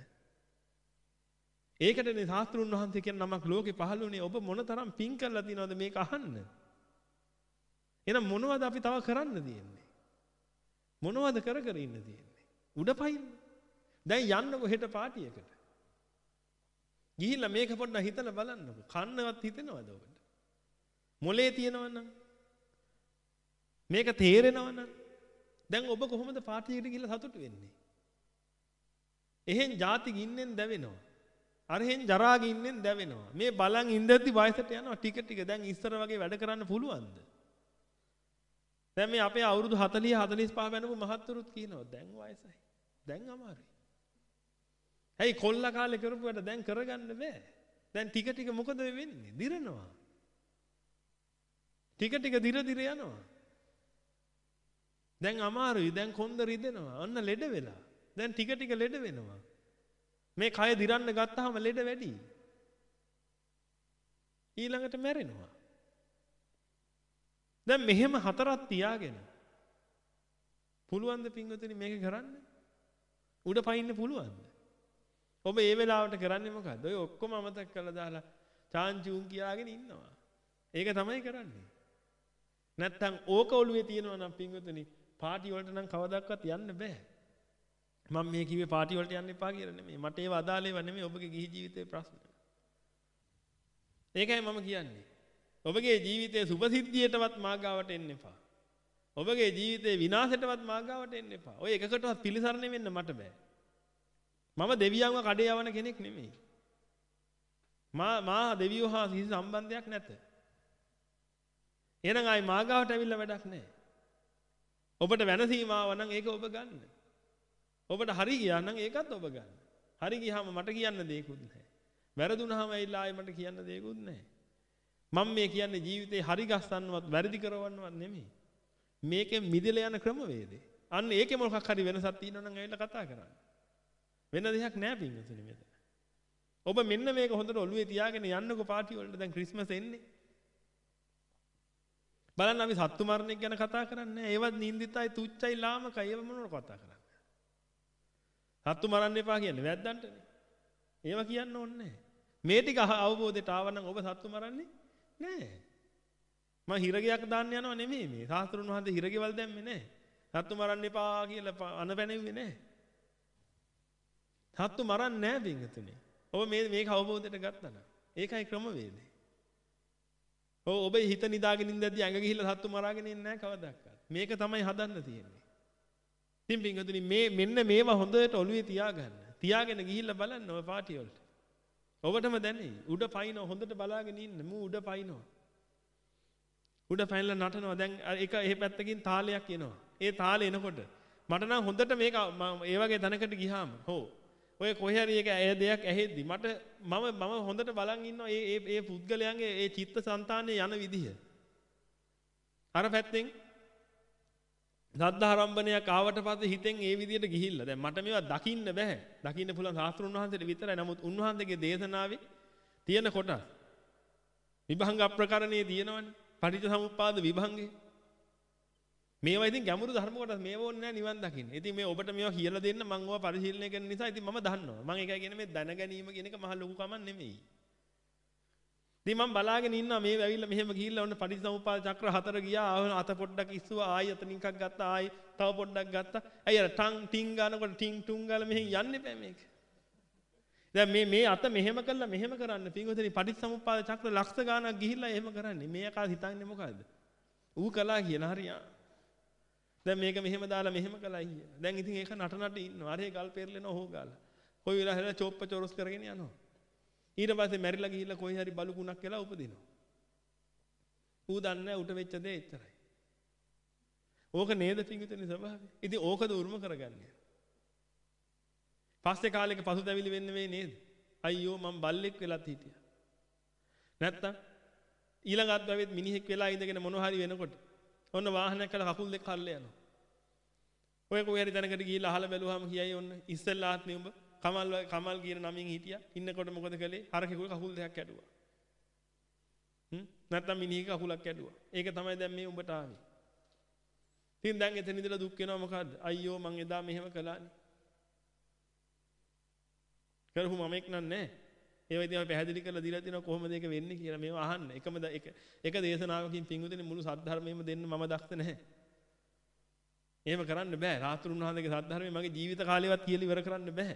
ඒකටනේ ශාස්ත්‍රුන් වහන්සේ කියන නමක් ලෝකේ පහළ වුණේ. ඔබ මොනතරම් පින් කරලා තියනවද මේක අහන්න? එහෙනම් මොනවද අපි තව කරන්න තියෙන්නේ? මොනවද කර කර ඉන්න තියෙන්නේ? උඩපයින්. දැන් යන්නකො හෙට පාටියකට. ගිහිල්ලා මේක පොඩ්ඩක් හිතලා බලන්නකො. කන්නවත් හිතෙනවද ඔබට? මොලේ තියෙනවනම් මේක තේරෙනවනම් දැන් ඔබ කොහොමද පාටියකට ගිහිල්ලා සතුටු වෙන්නේ? එහෙන් ಜಾති ගින්නෙන් දැවෙනවා. අරහෙන් ජරා ගින්නෙන් දැවෙනවා. මේ බලන් ඉඳද්දි වයසට යනවා ටික ටික. දැන් ඉස්සර වගේ වැඩ කරන්න පුළුවන්ද? දැන් මේ අපේ අවුරුදු හතළිහ හතළිස් පහ වෙනකම් මහත්තුරුත් කියනවා දැන් වයසයි. දැන් අමාරුයි. ඇයි කොල්ලා කාලේ කරපු වැඩ දැන් කරගන්න බෑ. දැන් ටික ටික මොකද වෙන්නේ? දිරනවා. ටික ටික දිර දිර යනවා. දැන් අමාරුයි. දැන් කොන්ද රිදෙනවා. අන්න ලෙඩ වෙලා. දැන් ටික ටික ලෙඩ වෙනවා. මේ කය දිරන්න ගත්තාම ලෙඩ වැඩි. ඊළඟට මැරෙනවා. දැන් මෙහෙම හතරක් තියාගෙන පුළුවන්ද පින්වතුනි මේක කරන්න? උඩ පයින්න පුළුවන්ද? ඔබ ඒ වෙලාවට කරන්නේ මොකද්ද? ඔය ඔක්කොම අමතක කරලා දාලා චාන්චුන් කියාගෙන ඉන්නවා. ඒක තමයි කරන්නේ. නැත්තම් ඕක ඔළුවේ තියෙනවා නම් පින්වතුනි පාටි වලට නම් කවදාවත් යන්න බෑ. මම මේ කිව්වේ පාටි වලට යන්න එපා කියලා නෙමෙයි. මට ඒව අදාළ ඒවා නෙමෙයි ඔබගේ ගිහි ජීවිතේ ප්‍රශ්න. ඒකයි මම කියන්නේ. ඔබගේ ජීවිතයේ සුභසිද්ධියටවත් මාගාවට එන්න එපා. ඔබගේ ජීවිතේ විනාශයටවත් මාගාවට එන්න එපා. ඔය එකකටවත් පිළිසරණ වෙන්න මට බෑ. මම දෙවියන්ව කඩේ යවන කෙනෙක් නෙමෙයි. මා මා දෙවියෝ හා කිසි සම්බන්ධයක් නැත. එහෙනම් ආයි මාගාවට ඇවිල්ලා වැඩක් නැහැ. ඔබට වෙනසීමාව නම් ඒක ඔබ ගන්න. ඔබට හරි ගියා නම් ඒකත් ඔබ ගන්න. හරි ගියාම මට කියන්න දෙයක්වත් නැහැ. වැරදුනහම ඇවිල්ලා ආයි මට කියන්න දෙයක්වත් නැහැ. මම මේ කියන්නේ ජීවිතේ හරි ගස්සන්නවත් වැරදි කරවන්නවත් නෙමෙයි. මේකෙන් මිදෙලා යන ක්‍රමවේදේ. අන්න ඒකේ මොකක් හරි වෙනසක් තියෙනවා නම් ඇවිල්ලා කතා කරන්න. වෙන දෙයක් නෑ පින්වතුනි මෙතන. ඔබ මෙන්න මේක හොඳට ඔළුවේ තියාගෙන යන්නකෝ පාටි වලට. දැන් ක්‍රිස්මස් එන්නේ. බලන්න අපි සත්තු මරණයක් ගැන කතා කරන්නේ නෑ. ඒවත් නින්දිතයි තුච්චයි ලාමකයි. ඒව මොනවද කතා කරන්නේ? සත්තු මරන්න එපා කියන්නේ වැද්දන්ටනේ. ඒව කියන්න ඕනේ නෑ. මේ ටික අවබෝධයට ආවනම් ඔබ සත්තු මරන්නේ නෑ. මම හිරගයක් දාන්න යනව නෙමෙයි මේ. සාස්ත්‍රුන් වහන්සේ හිරගෙවල් දැම්මේ නෑ. සත්තු මරන්න එපා කියලා අනපැනෙන්නේ නෑ. සත්තු මරන්නේ නෑ පින්වතුනි. ඔබ මේ මේක අවබෝධයට ගත්තා නම් ඒකයි ක්‍රමවේදය. ඔව් ඔබ හිත නිදාගෙන ඉඳද්දී ඇඟ ගිහිල්ලා සත්තු මරාගෙන ඉන්නේ නැහැ කවදාවත්. මේක තමයි හදන්න තියෙන්නේ. ඉතින් පින්වතුනි මේ මෙන්න මේවා හොඳට ඔළුවේ තියාගන්න. තියාගෙන ගිහිල්ලා බලන්න ඔය පාටි වලට. ඔබටම දැනෙයි. උඩ පයින්න හොඳට බලාගෙන ඉන්න. මූ උඩ පයින්නවා. උඩ පැනලා නටනවා. දැන් එක එහෙ පැත්තකින් තාලයක් එනවා. ඒ තාලේ එනකොට මට නම් හොඳට මේක ඒ වගේ තැනකට ගියාම හෝ ඔය කොහේ හරි එක ඇය දෙයක් ඇහෙද්දි මට මම මම හොඳට බලන් ඉන්නවා ඒ ඒ ඒ පුද්ගලයන්ගේ ඒ චිත්ත සංතානයේ යන විදිහ. අර පැත්තෙන් සද්ධාරම්භණයක් ආවට පස්සේ හිතෙන් ඒ විදිහට ගිහිල්ලා දැන් මට මේවා දකින්න බෑ. දකින්න පුළුවන් ශාස්ත්‍රුන් වහන්සේට විතරයි. නමුත් උන්වහන්සේගේ දේශනාවේ තියෙන කොටස් විභංග අප්‍රකරණයේ තියෙනවනේ. පටිච්චසමුප්පාද විභංගේ. මේවා ඉතින් ගැඹුරු ධර්ම කොටස් මේව ඕනේ නෑ නිවන් දකින්න. ඉතින් මේ ඔබට මේවා කියලා දෙන්න මම ඕවා පරිශීලනය කරන නිසා ඉතින් මම දන්නවා. මම ඒකයි කියන්නේ මේ දැන ගැනීම කියන එක මහ ලොකු කමක් නෙමෙයි. ඉතින් මම බලාගෙන ඉන්නවා මේ ඇවිල්ලා මෙහෙම ගිහිල්ලා ඔන්න පටිච්චසමුප්පාද චක්‍ර හතර ගියා. අත පොඩ්ඩක් ඉස්සුවා ආයි අතන එකක් ගත්තා ආයි තව පොඩ්ඩක් ගත්තා. අය අර ටං ටින් ගන්නකොට ටින් ටුන් ගාලා මෙහෙන් යන්න එපා මේක. දැන් මේ මේ අත මෙහෙම කළා මෙහෙම කරන්න පින්වතුනි පටිච්චසමුප්පාද චක්‍ර ලක්ෂ ගාණක් ගිහිල්ලා එහෙම කරන්නේ. මේ එකා හිතන්නේ මොකද්ද? ඌ කළා කියලා හරියා. දැන් මේක මෙහෙම දාලා මෙහෙම කළා අයියා. දැන් ඉතින් ඒක නට නට ඉන්නවා. අරේ ගල් පෙරලෙන ඕහ ගාලා. කොයි වෙලාවෙ හරි චොප්ප චොරස් කරගෙන යනවා. ඊට පස්සේ මැරිලා ගිහිල්ලා කොයි හරි බලු කුණක් කියලා උපදිනවා. ඌ දන්නේ උට වෙච්ච දේ එච්චරයි. ඕක නේද පිංගුතුනි ස්වභාවය. ඉතින් ඕකද උරුම කරගන්නේ. පස්සේ කාලෙක පසුතැවිලි වෙන්නේ මේ නේද? අයියෝ මම බල්ලෙක් වෙලත් හිටියා. නැත්තම් ඊළඟත් වෙවෙත් මිනිහෙක් වෙලා ඉඳගෙන මොනවා හරි වෙනකොට ඔන්න වාහනයක් කළා කකුල් දෙක කල්ල යනවා. ඔය කොහේ හරි තැනකට ගිහිල්ලා අහලා බැලුවාම කියයි ඔන්න ඉස්සෙල්ලාත් නේ උඹ කමල් කමල් කියන නමින් හිටියා. ඉන්නකොට මොකද කළේ? හරකෙකුගේ කකුල් දෙකක් කැඩුවා. හ්ම් නැත්තම් මිනිහගේ කකුලක් කැඩුවා. ඒක තමයි දැන් මේ උඹට ආවේ. ඉතින් දැන් එතන ඉඳලා දුක් වෙනවා මොකද්ද? අයියෝ මං එදා මෙහෙම කළානේ. කරපු මම එක් නෑ. ඒවා ඉතින් අපි පැහැදිලි කරලා දීලා තිනවා කොහොමද ඒක වෙන්නේ කියලා. මේවා අහන්න. එකම එක එක දේශනාවකින් පිංගුතුනේ මුළු සද්ධර්මයේම දෙන්න මම දක්ෂ නැහැ. එහෙම කරන්න බෑ. රාත්‍රුන් වහන්සේගේ සද්ධර්මයේ මගේ ජීවිත කාලෙවත් කියලා ඉවර කරන්න බෑ.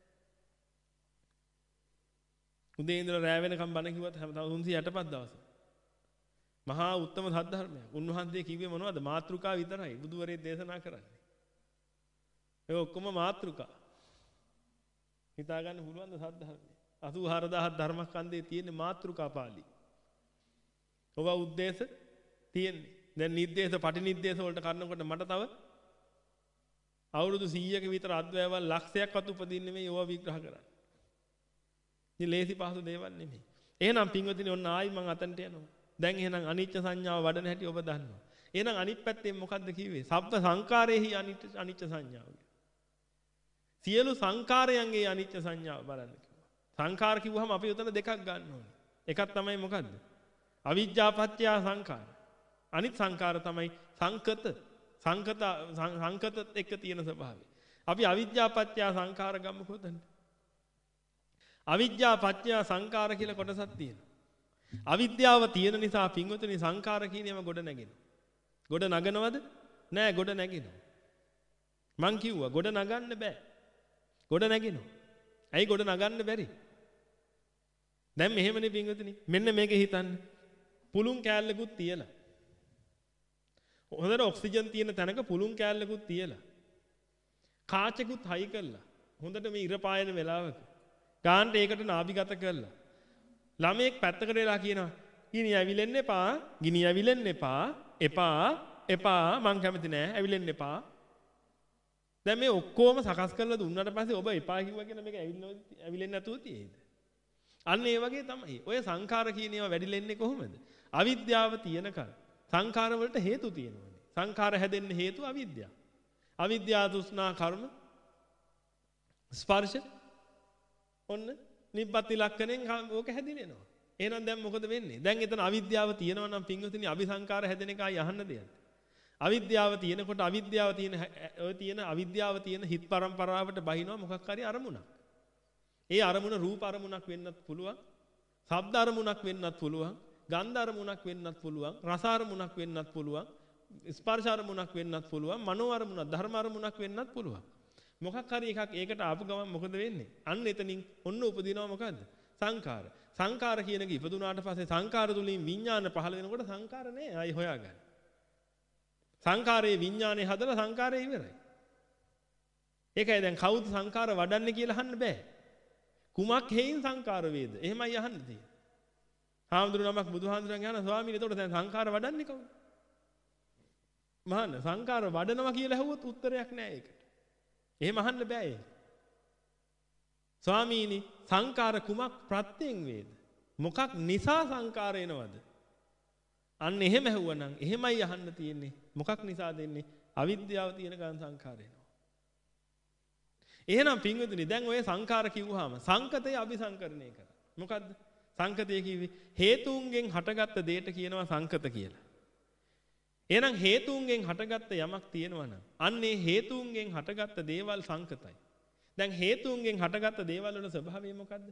උදේ ඉඳලා රැ වෙනකම් බණ කිව්වත් හැම තුන්සිය අටපත් දවස. මහා උත්තම සද්ධර්මයක්. උන්වහන්සේ කිව්වේ මොනවද? මාත්‍රිකා විතරයි බුදුවරේ දේශනා කරන්නේ. ඒ ඔක්කොම මාත්‍රිකා. හිතා ගන්න පුළුවන් ද සද්ධර්මය? අසූ හාරදාහක් ධර්මස්කන්ධයේ තියෙන මාත්‍රිකා පාළි. ඔබ උද්දේශ තියෙන්නේ. දැන් නිද්දේශ පටිනිද්දේශ වලට කරනකොට මට තව අවුරුදු සීයක විතර අද්වැයවල් ලක්ෂයක්වත් උපදින්නේ මේ යෝවා විග්‍රහ කරන්නේ. ඉතින් ලේසි පහසු දේවල් නෙමෙයි. එහෙනම් පින්වතුනි ඔන්න ආයි මම අතන්ට යනවා. දැන් එහෙනම් අනිච්ච සංඥාව වඩන හැටි ඔබ දන්නවා. එහෙනම් අනිත් පැත්තෙන් මොකද්ද කිව්වේ? සබ්බ සංකාරේහි අනිච්ච අනිච්ච සංඥාව. සියලු සංකාරයන්ගේ අනිච්ච සංඥාව බලන්න කිව්වා. සංකාර කිව්වහම අපි උතන දෙකක් ගන්න ඕනේ. එකක් තමයි මොකද්ද? අවිජ්ජා පත්‍ය සංකාර. අනිත් සංකාර තමයි සංකත. සංකත සංකත එක්ක තියෙන ස්වභාවය. අපි අවිජ්ජා පත්‍ය සංකාර ගමු කොතනද? අවිජ්ජා පත්‍ය සංකාර කියලා කොටසක් තියෙනවා. අවිද්‍යාව තියෙන නිසා පින්වතුනි සංකාර කියන ඒවා ගොඩ නැගෙනවා. ගොඩ නගනවද? නෑ ගොඩ නැගෙනවා. මං කිව්වා ගොඩ නගන්න බෑ. ගොඩ නැගෙනවා. ඇයි ගොඩ නගන්න බැරි? දැන් මෙහෙමනේ පින්වතුනි. මෙන්න මේක හිතන්න. පුළුන් කෑල්ලකුත් තියලා. හොඳට ඔක්සිජන් තියෙන තැනක පුළුන් කෑල්ලකුත් තියලා. කාචෙකුත් හයි කළා. හොඳට මේ ඉර පායන වෙලාවක. ගාන්ට ඒකට නාභිගත කළා. ළමෙක් පැත්තකට වෙලා කියනවා ගිනි ඇවිලෙන්න එපා, ගිනි ඇවිලෙන්න එපා, එපා, එපා මං කැමති නෑ ඇවිලෙන්න එපා. දැන් මේ ඔක්කොම සකස් කරලා දුන්නාට පස්සේ ඔබ එපා කිව්වා කියලා මේක ඇවිලෙන්නේ නැතුව තියෙයිද? අන්න ඒ වගේ තමයි. ඔය සංඛාර කියන ඒවා වැඩිලෙන්නේ කොහොමද? අවිද්‍යාව තියෙනකල්. සංඛාර වලට හේතු තියෙනවානේ. සංඛාර හැදෙන්න හේතු අවිද්‍යාව. අවිද්‍යාව තෘෂ්ණා කර්ම ස්පර්ශ ඔන්න නිබ්බති ලක්ෂණෙන් ඕක හැදිනෙනවා. එහෙනම් දැන් මොකද වෙන්නේ? දැන් එතන අවිද්‍යාව තියෙනවා නම් පින්වතුනි අபிසංකාර හැදෙන එකයි අහන්න දෙයක්. අවිද්‍යාව තියෙනකොට අවිද්‍යාව තියෙන ඔය තියෙන අවිද්‍යාව තියෙන හිත් පරම්පරාවට බහිනවා මොකක් හරි අරමුණක්. ඒ අරමුණ රූප අරමුණක් වෙන්නත් පුළුවන්, ශබ්ද අරමුණක් වෙන්නත් පුළුවන්, ගන්ධ අරමුණක් වෙන්නත් පුළුවන්, රස අරමුණක් වෙන්නත් පුළුවන්, ස්පර්ශ අරමුණක් වෙන්නත් පුළුවන්, මනෝ අරමුණක්, ධර්ම අරමුණක් වෙන්නත් පුළුවන්. මොකක් හරි එකක් ඒකට ආපු ගමන් මොකද වෙන්නේ? අන්න එතනින් ඔන්න උපදිනවා මොකද්ද? සංඛාර. සංඛාර කියන එක ඉපදුනාට පස්සේ සංඛාර තුලින් විඥාන පහළ වෙනකොට සංඛාර නෑ ආයි හොයාගන්න. සංඛාරයේ විඥානේ හදලා සංඛාරය ඉවරයි. ඒකයි දැන් කවුද සංඛාර වඩන්නේ කියලා අහන්න බෑ. කුමක් හේයින් සංඛාර වේද? එහෙමයි අහන්න තියෙන්නේ. හාමුදුරු නමක් බුදුහාමුදුරන් අහන ස්වාමීනි එතකොට දැන් සංඛාර වඩන්නේ කවුද? මහාන සංඛාර වඩනවා කියලා ඇහුවොත් උත්තරයක් නැහැ ඒකට. එහෙම අහන්න බෑ ඒක. ස්වාමීනි සංඛාර කුමක් ප්‍රත්‍යයෙන් වේද? මොකක් නිසා සංඛාර එනවද? අන්න එහෙම ඇහුවනම් එහෙමයි අහන්න තියෙන්නේ. මොකක් නිසාද එන්නේ? අවිද්‍යාව තියෙන ගමන් සංඛාර එනවා. එහෙනම් පින්වතුනි දැන් ඔය සංඛාර කිව්වහම සංකතය අபிසංකරණය කරා. මොකද්ද? සංකතය කිව්වේ හේතුන්ගෙන් හටගත්ත දෙයට කියනවා සංකත කියලා. එහෙනම් හේතුන්ගෙන් හටගත්ත යමක් තියෙනවා නම් අන්නේ හේතුන්ගෙන් හටගත්ත දේවල් සංකතයි. දැන් හේතුන්ගෙන් හටගත්ත දේවල් වල ස්වභාවය මොකද්ද?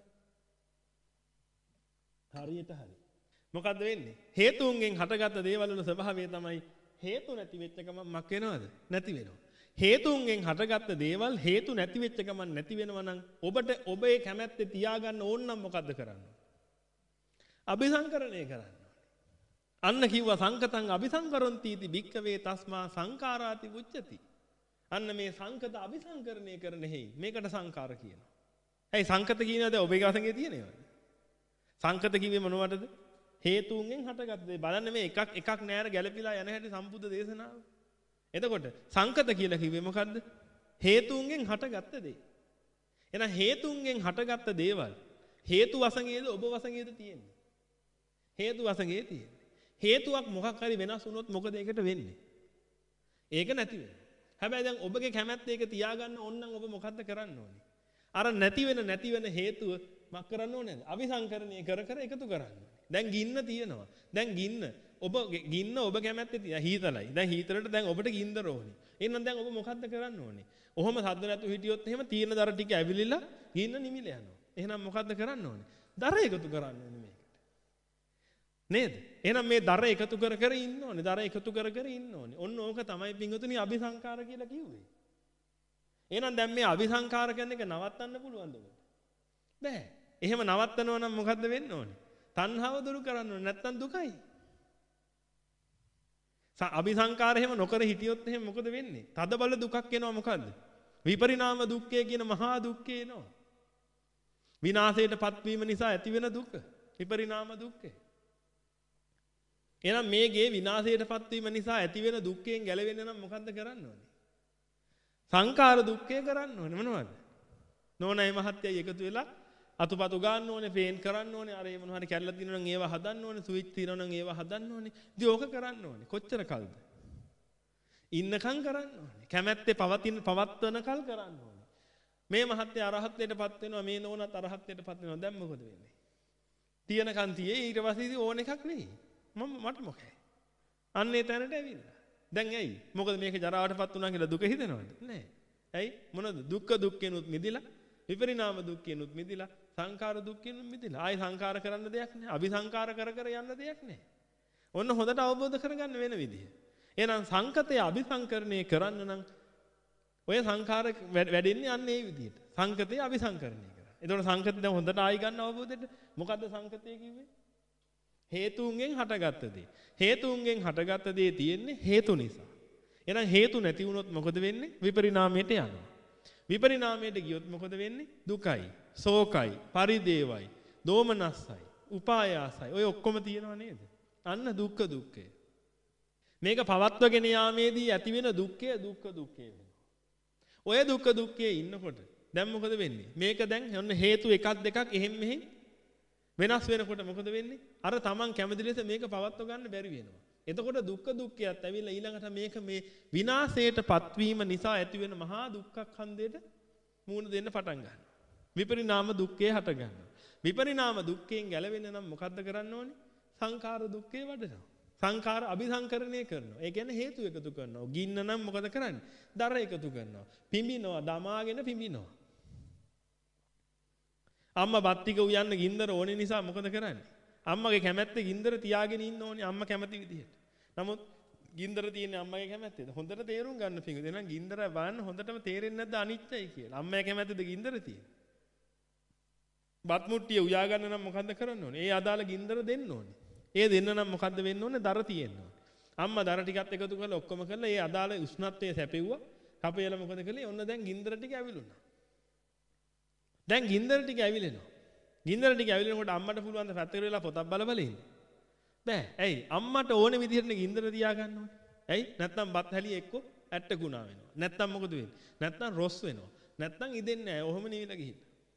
හරියට හරි. මොකද්ද වෙන්නේ? හේතුන්ගෙන් හටගත්ත දේවල් වල ස්වභාවය තමයි හේතු නැති වෙච්ච ගමන් මක් වෙනවද? නැති වෙනවා. හේතුන්ගෙන් හටගත්ත දේවල් හේතු නැති වෙච්ච ගමන් නැති වෙනවා නම් ඔබට ඔබේ කැමැත්තේ තියාගන්න ඕන නම් මොකද්ද කරන්න? අபிසංකරණය කරන්න. අන්න කිව්වා සංකතං අபிසංකරොන්ති इति භික්ඛවේ තස්මා සංඛාරාති උච්චති. අන්න මේ සංකත අபிසංකරණය කරන හේයි මේකට සංඛාර කියනවා. ඇයි සංකත කියනවාද ඔබේ වශයෙන් තියෙනවද? සංකත කිව්වේ මොනවටද? හේතුන්ගෙන් හටගත්ත දේ. බලන්න මේ එකක් එකක් නෑර ගැළපීලා යන හැටි සම්බුද්ධ දේශනාව. එතකොට සංකත කියලා කිව්වේ මොකද්ද? හේතුන්ගෙන් හටගත්ත දේ. එහෙනම් හේතුන්ගෙන් හටගත්ත දේවල් හේතු වශයෙන්ද ඔබ වශයෙන්ද තියෙන්නේ? හේතු වශයෙන් තියෙන්නේ. හේතුවක් මොකක් හරි වෙනස් වුණොත් මොකද ඒකට වෙන්නේ? ඒක නැති වෙනවා. හැබැයි දැන් ඔබගේ කැමැත්ත ඒක තියාගන්න ඕන නම් ඔබ මොකද්ද කරන්න ඕනේ? අර නැති වෙන නැති වෙන හේතුව මක් කරන්න ඕනේද? අபிසංකරණය කර කර එකතු කරන්න ඕනේ. දැන් ගින්න තියෙනවා. දැන් ගින්න ඔබ ගින්න ඔබ කැමැත්තේ තියා හීතලයි. දැන් හීතලට දැන් ඔබට ගින්දර ඕනේ. එහෙනම් දැන් ඔබ මොකද්ද කරන්න ඕනේ? ඔහොම සද්ද නැතුව හිටියොත් එහෙම තියෙන දර ටික ඇවිලිලා ගින්න නිමිල යනවා. එහෙනම් මොකද්ද කරන්න ඕනේ? දර එකතු කරන්න ඕනේ මේකට. නේද? එහෙනම් මේ දර එකතු කර කර ඉන්න ඕනේ. දර එකතු කර කර ඉන්න ඕනේ. ඔන්න ඕක තමයි පින්වතුනි අபிසංකාර කියලා කිව්වේ. එහෙනම් දැන් මේ අபிසංකාර කරන එක නවත්තන්න පුළුවන්ද ඔබට? බෑ. එහෙම නවත්තනවා නම් මොකද්ද වෙන්න ඕනේ? තණ්හාව දුරු කරන්න ඕනේ. නැත්තම් දුකයි. අபிසංකාර එහෙම නොකර හිටියොත් එහෙම මොකද වෙන්නේ? තද බල දුකක් එනවා මොකද්ද? විපරිණාම දුක්ඛය කියන මහා දුක්ඛය එනවා. විනාශයටපත් වීම නිසා ඇතිවෙන දුක. විපරිණාම දුක්ඛය. එහෙනම් මේ ගේ විනාශයටපත් වීම නිසා ඇතිවෙන දුක්ඛයෙන් ගැලවෙන්න නම් මොකද්ද කරන්න ඕනේ? සංඛාර දුක්ඛය කරන්න ඕනේ. මොනවද? නෝනයි මහත්තයයි එකතු වෙලා අතුපතු ගන්න ඕනේ, පේන් කරන්න ඕනේ, අර ඒ මොනවා හරි කැඩලා තියෙනවා නම් ඒවා හදන්න ඕනේ, ස්විච් තියෙනවා නම් ඒවා හදන්න ඕනේ. ඉතින් ඕක කරන්න ඕනේ. කොච්චර කල්ද? ඉන්නකම් කරන්න ඕනේ. කැමැත්තේ පවතින පවත්වනකල් කරන්න ඕනේ. මේ මහත්තයා අරහත්ත්වයටපත් වෙනවා, මේ නෝනත් අරහත්ත්වයටපත් වෙනවා. දැන් මොකද වෙන්නේ? තියනකම් තියේ ඊට පස්සේ ඉතින් ඕන එකක් නෙයි. මම මට මොකයි? අන්නේ තැනට ඇවිල්ලා. දැන් ඇයි? මොකද මේක ජරාවටපත් වුණා කියලා දුක හිතෙනවද? නෑ. ඇයි? මොනවද? දුක්ඛ දුක්ඛෙනුත් මිදිලා, විපරිණාම දුක්ඛෙනුත් මිදිලා, සංඛාර දුක්ඛෙනුත් මිදිලා. ආයි සංඛාර කරන්න දෙයක් නෑ. අபிසංඛාර කර කර යන්න දෙයක් නෑ. ඔන්න හොඳට අවබෝධ කරගන්න වෙන විදිය. එහෙනම් සංකතය අபிසංකරණය කරන්න නම් ඔය සංඛාර වැඩෙන්නේ අන්න ඒ විදියට. සංකතය අபிසංකරණය කරන්න. එතකොට සංකතය දැන් හොඳට ආයි ගන්න අවබෝධයට මොකද්ද සංකතය කිව්වේ? හේතුන්ගෙන් හටගත්ත දේ. හේතුන්ගෙන් හටගත්ත දේ තියෙන්නේ හේතු නිසා. එහෙනම් හේතු නැති වුණොත් මොකද වෙන්නේ? විපරිණාමයට යනවා. විපරිණාමයට ගියොත් මොකද වෙන්නේ? දුකයි, ශෝකයි, පරිදේවයි, දෝමනස්සයි, උපායාසයි. ඔය ඔක්කොම තියෙනව නේද? අන්න දුක්ඛ දුක්ඛය. මේක පවත්වගෙන යාමේදී ඇතිවෙන දුක්ඛය දුක්ඛ දුක්ඛය වෙනවා. ඔය දුක්ඛ දුක්ඛයේ ඉන්නකොට දැන් මොකද වෙන්නේ? මේක දැන් ඔන්න හේතු එකක් දෙකක් එහෙම් මෙහෙම් වෙනස් වෙනකොට මොකද වෙන්නේ? අර තමන් කැමති ලෙස මේක පවත්ව ගන්න බැරි වෙනවා. එතකොට දුක්ඛ දුක්ඛයත් ඇවිල්ලා ඊළඟට මේක මේ විනාශයටපත් වීම නිසා ඇතිවෙන මහා දුක්ඛ ඛන්දයට මූණ දෙන්න පටන් ගන්නවා. විපරිණාම දුක්ඛය හට ගන්නවා. විපරිණාම දුක්ඛයෙන් ගැලවෙන්න නම් මොකද්ද කරන්න ඕනේ? සංඛාර දුක්ඛේ වඩනවා. සංඛාර අபிසංකරණය කරනවා. ඒ කියන්නේ හේතු එකතු කරනවා. ගින්න නම් මොකද කරන්නේ? දර එකතු කරනවා. පිඹිනවා, දමාගෙන පිඹිනවා. අම්මා බත් ටික උයන්න ගින්දර ඕනේ නිසා මොකද කරන්නේ? අම්මගේ කැමැත්තේ ගින්දර තියාගෙන ඉන්න ඕනේ අම්මා කැමති විදිහට. නමුත් ගින්දර තියෙන්නේ අම්මගේ කැමැත්තේද? හොඳට තේරුම් ගන්න පිඟුද. එහෙනම් ගින්දර බලන්න හොඳටම තේරෙන්නේ නැද්ද අනිත්‍යයි කියලා? අම්මගේ කැමැත්තේද ගින්දර තියෙන්නේ? බත් මුට්ටිය උයා ගන්න නම් මොකද්ද කරන්න ඕනේ? ඒ අදාළ ගින්දර දෙන්න ඕනේ. ඒ දෙන්න නම් මොකද්ද වෙන්න ඕනේ? දර තියෙන්න ඕනේ. අම්මා දර ටිකත් එකතු කරලා ඔක්කොම කරලා ඒ අදාළ උෂ්ණත්වයේ සැපෙව්වා. කපේලා මොකද කළේ? ඔන්න දැන් ගින්දර ටික ඇවිලුණා. දැන් ගින්දර ටික ඇවිලෙනවා. ගින්දර ටික ඇවිලෙනකොට අම්මට පුළුවන් ද පැත්තකට වෙලා පොතක් බල බල ඉන්න. බෑ. ඇයි? අම්මට ඕනේ විදිහට ගින්දර තියාගන්න ඕනේ. ඇයි? නැත්නම් බත් හැලිය එක්ක ඇට්ටකුණා වෙනවා. නැත්නම් මොකද වෙන්නේ? නැත්නම් රොස් වෙනවා. නැත්නම් ඉදෙන්නේ නැහැ. ඔහොම නිවිලා ගිහින්.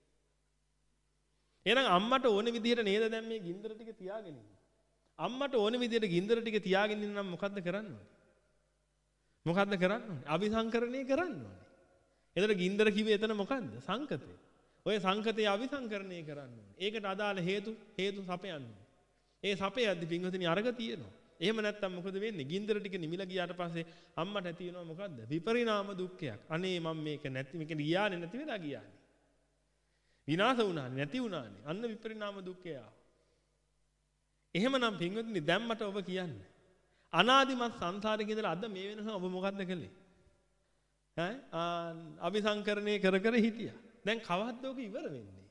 එහෙනම් අම්මට ඕනේ විදිහට නේද දැන් මේ ගින්දර ටික තියාගෙන ඉන්නේ. අම්මට ඕනේ විදිහට ගින්දර ටික තියාගෙන ඉන්න නම් මොකද්ද කරන්න ඕනේ? මොකද්ද කරන්න ඕනේ? අபிසංකරණය කරන්න ඕනේ. එතන ගින්දර කිව්වේ එතන මොකද්ද? සංකතය. ඔය සංකතය අபிසංකරණය කරන්න ඕනේ. ඒකට අදාළ හේතු හේතු සපයන්න ඕනේ. ඒ සපයද්දි පින්වතුනි අරග තියෙනවා. එහෙම නැත්තම් මොකද වෙන්නේ? ගින්දර ටික නිමිලා ගියාට පස්සේ අම්මට ඇති වෙනවා මොකද්ද? විපරිණාම දුක්ඛයක්. අනේ මම මේක නැති මේක ගියානේ නැති වෙලා ගියානේ. විනාශ වුණානේ නැති වුණානේ. අන්න විපරිණාම දුක්ඛය. එහෙමනම් පින්වතුනි දැන් මට ඔබ කියන්න. අනාදිමත් සංසාරේ ඉඳලා අද මේ වෙනකන් ඔබ මොකද්ද කළේ? ඈ ආ අபிසංකරණය කර කර හිටියා. දැන් කවද්ද ඔක ඉවර වෙන්නේ?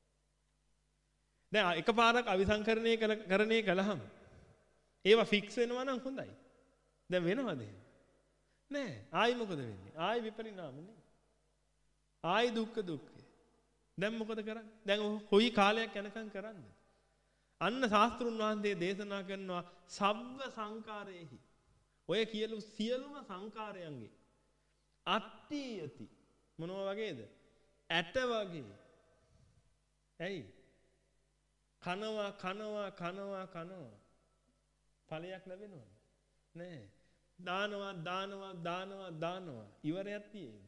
දැන් එකපාරක් අවිසංකරණය කරණේ කළාම ඒවා ෆික්ස් වෙනවා නම් හොඳයි. දැන් වෙනවද? නෑ. ආයි මොකද වෙන්නේ? ආයි විපරිණාමනේ. ආයි දුක්ඛ දුක්ඛේ. දැන් මොකද කරන්නේ? දැන් කොයි කාලයක් යනකම් කරන්නේ? අන්න ශාස්ත්‍රුන් වහන්සේ දේශනා කරනවා සබ්බ සංකාරේහි. ඔය කියලු සියලුම සංකාරයන්ගේ අට්ටි යති. මොනවා වගේද? ඇට වගේ. ඇයි? කනවා කනවා කනවා කනවා ඵලයක් ලැබෙනවද? නෑ. දානවා දානවා දානවා දානවා ඉවරයක් තියෙයිද?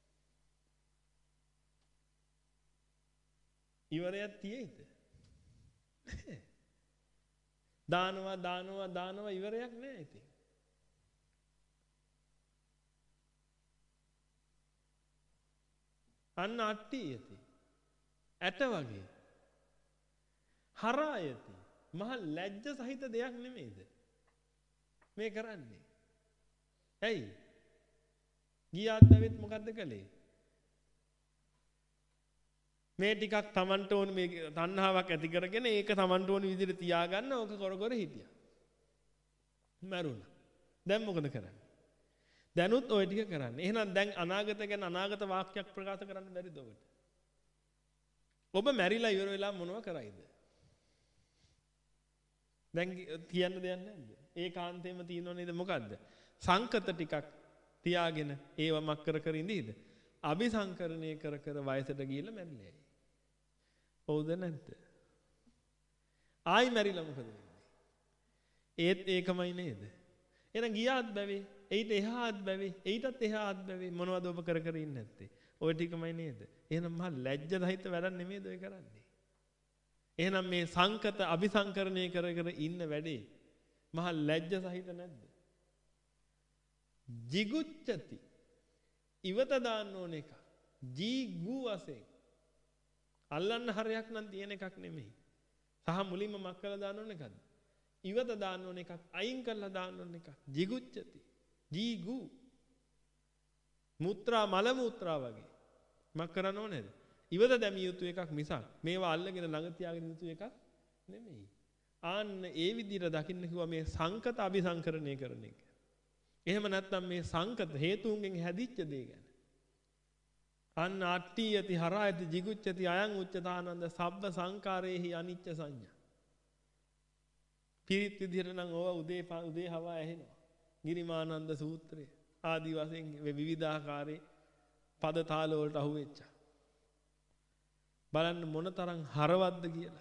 ඉවරයක් තියෙයිද? දානවා දානවා දානවා ඉවරයක් නෑ ඉතින්. අන්න අට්ටි යති. ඇට වගේ. හරායති. මහ ලැජ්ජ සහිත දෙයක් නෙමෙයිද මේ කරන්නේ? ඇයි? ගියාත් නැවෙත් මොකද්ද කළේ? මේ ටිකක් Tamanට ඕන මේ තණ්හාවක් ඇති කරගෙන ඒක Tamanට ඕන විදිහට තියාගන්න ඕක කර කර හිටියා. මරුණා. දැන් මොකද කරන්නේ? දැනුත් ওই ටික කරන්නේ. එහෙනම් දැන් අනාගත ගැන අනාගත වාක්‍යයක් ප්‍රකාශ කරන්න බැරිද ඔබට? ඔබ මැරිලා ඉවර වෙලා මොනව කරයිද? දැන් කියන්න දෙයක් නැද්ද? ඒකාන්තයෙන්ම තියෙනව නේද මොකද්ද? සංකත ටිකක් තියාගෙන ඒව මක් කර කර ඉඳීද? අபிසංකරණය කර කර වයසට ගිහිල්ලා මැරිලා යයි. හවුද නැද්ද? ආයි මැරිලා මොකද වෙන්නේ? ඒත් ඒකමයි නේද? එහෙනම් ගියාත් බැවේ, ඊට එහාත් බැවේ, ඊටත් එහාත් බැවේ මොනවද ඔබ කර කර ඉන්නේ නැත්තේ? ඔය ටිකමයි නේද? එහෙනම් මහා ලැජ්ජ සහිත වැඩක් නෙමෙයිද ඔය කරන්නේ? එහෙනම් මේ සංකත අபிසංකරණය කර කර ඉන්න වැඩේ මහා ලැජ්ජ සහිත නැද්ද? jigucchati ඉවත දාන්න ඕන එක. ජීගු වශයෙන් අල්ලන්න හරයක් නම් තියෙන එකක් නෙමෙයි. සහ මුලින්ම මක් කරලා දාන්න ඕන එකක්ද? ඉවත දාන්න ඕන එකක්, අයින් කරලා දාන්න ඕන එකක්. jigucchati ජීගු මුත්‍රා මල මුත්‍රා වගේ මක් කරන්න ඕනේද? ඉවත දැමිය යුතු එකක් මිසක් මේවා අල්ලගෙන ළඟ තියාගෙන යුතු එකක් නෙමෙයි. ආන්න ඒ විදිහට දකින්න කිව්වා මේ සංකත අபிසංකරණය කරන එක. එහෙම නැත්නම් මේ සංකත හේතුන්ගෙන් හැදිච්ච දේ ගැන. අන්න අට්ටි යති හරායති jigucchati අයං උච්චතානන්ද සබ්බ සංකාරේහි අනිච්ච සංඥා. පිරිත් විදිහට නම් ඕවා උදේ උදේ හවා ඇහෙනවා. ගිරිමානන්ද සූත්‍රය ආදි වශයෙන් විවිධාකාරයේ පද තාල වලට අහුවෙච්චා. බලන්න මොන තරම් හරවත්ද කියලා.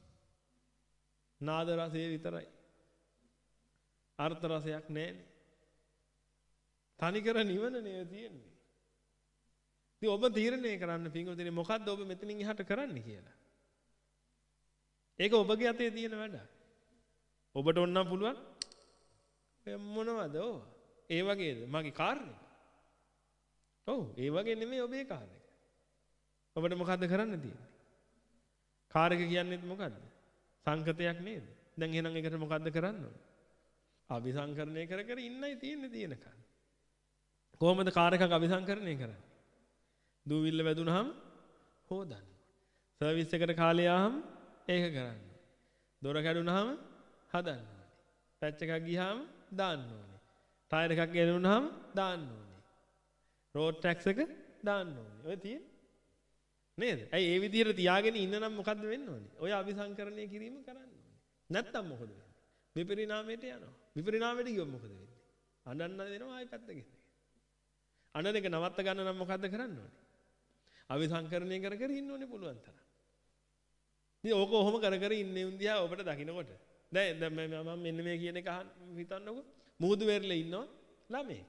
නාද රසය විතරයි. අර්ථ රසයක් නැහැනේ. තනිකර නිවන නේ තියෙන්නේ. ඉතින් ඔබ තීරණය කරන්න පින්වතුනි මොකද්ද ඔබ මෙතනින් එහාට කරන්න කියලා. ඒක ඔබගේ අතේ තියෙන වැඩක්. ඔබට ඕනනම් පුළුවන් මොනවද ඕ? ඒ වගේද මගේ කාර් එක? ඔව් ඒ වගේ නෙමෙයි ඔබේ කාර් එක. ඔබට මොකද්ද කරන්න තියෙන්නේ? කාර් එක කියන්නේත් මොකද්ද? සංකතයක් නේද? දැන් එහෙනම් ඒකට මොකද්ද කරන්න ඕනේ? අபிසංකරණය කර කර ඉන්නයි තියෙන්නේ තියෙනකන්. කොහොමද කාර් එකක් අபிසංකරණය කරන්නේ? දූවිල්ල වැදුනහම හොදන්න. සර්විස් එකට කාලේ ආවම ඒක කරන්න. දොර කැඩුනහම හදන්න ඕනේ. පැච් එකක් ගියාම දාන්න ඕනේ. ටයර් එකක් ගෙනුනහම දාන්න ඕනේ. රෝඩ් ටැක්ස් එක දාන්න ඕනේ. ඔය තියෙන්නේ. නේද? ඇයි ඒ විදිහට තියාගෙන ඉන්න නම් මොකද්ද වෙන්න ඕනේ? ඔය අபிසංකරණය කිරීම කරන්න ඕනේ. නැත්තම් මොකද වෙන්නේ? විපරිණාමයට යනවා. විපරිණාමයට ගියොත් මොකද වෙන්නේ? අඬන්න දෙනවා ආයි පැත්තකින්. අඬන එක නවත්ත ගන්න නම් මොකද්ද කරන්න ඕනේ? අවිසංකරණය කර කර ඉන්න ඕනේ පුළුවන් තරම්. ඉතින් ඕක ඔහොම කර කර ඉන්නේ උන්දියා ඔබට දකින්නකොට. දැන් දැන් මම මෙන්න මේ කියන එක අහන්න හිතන්නකො. මුහුදු වෙරළේ ඉන්නවා ළමෙක්.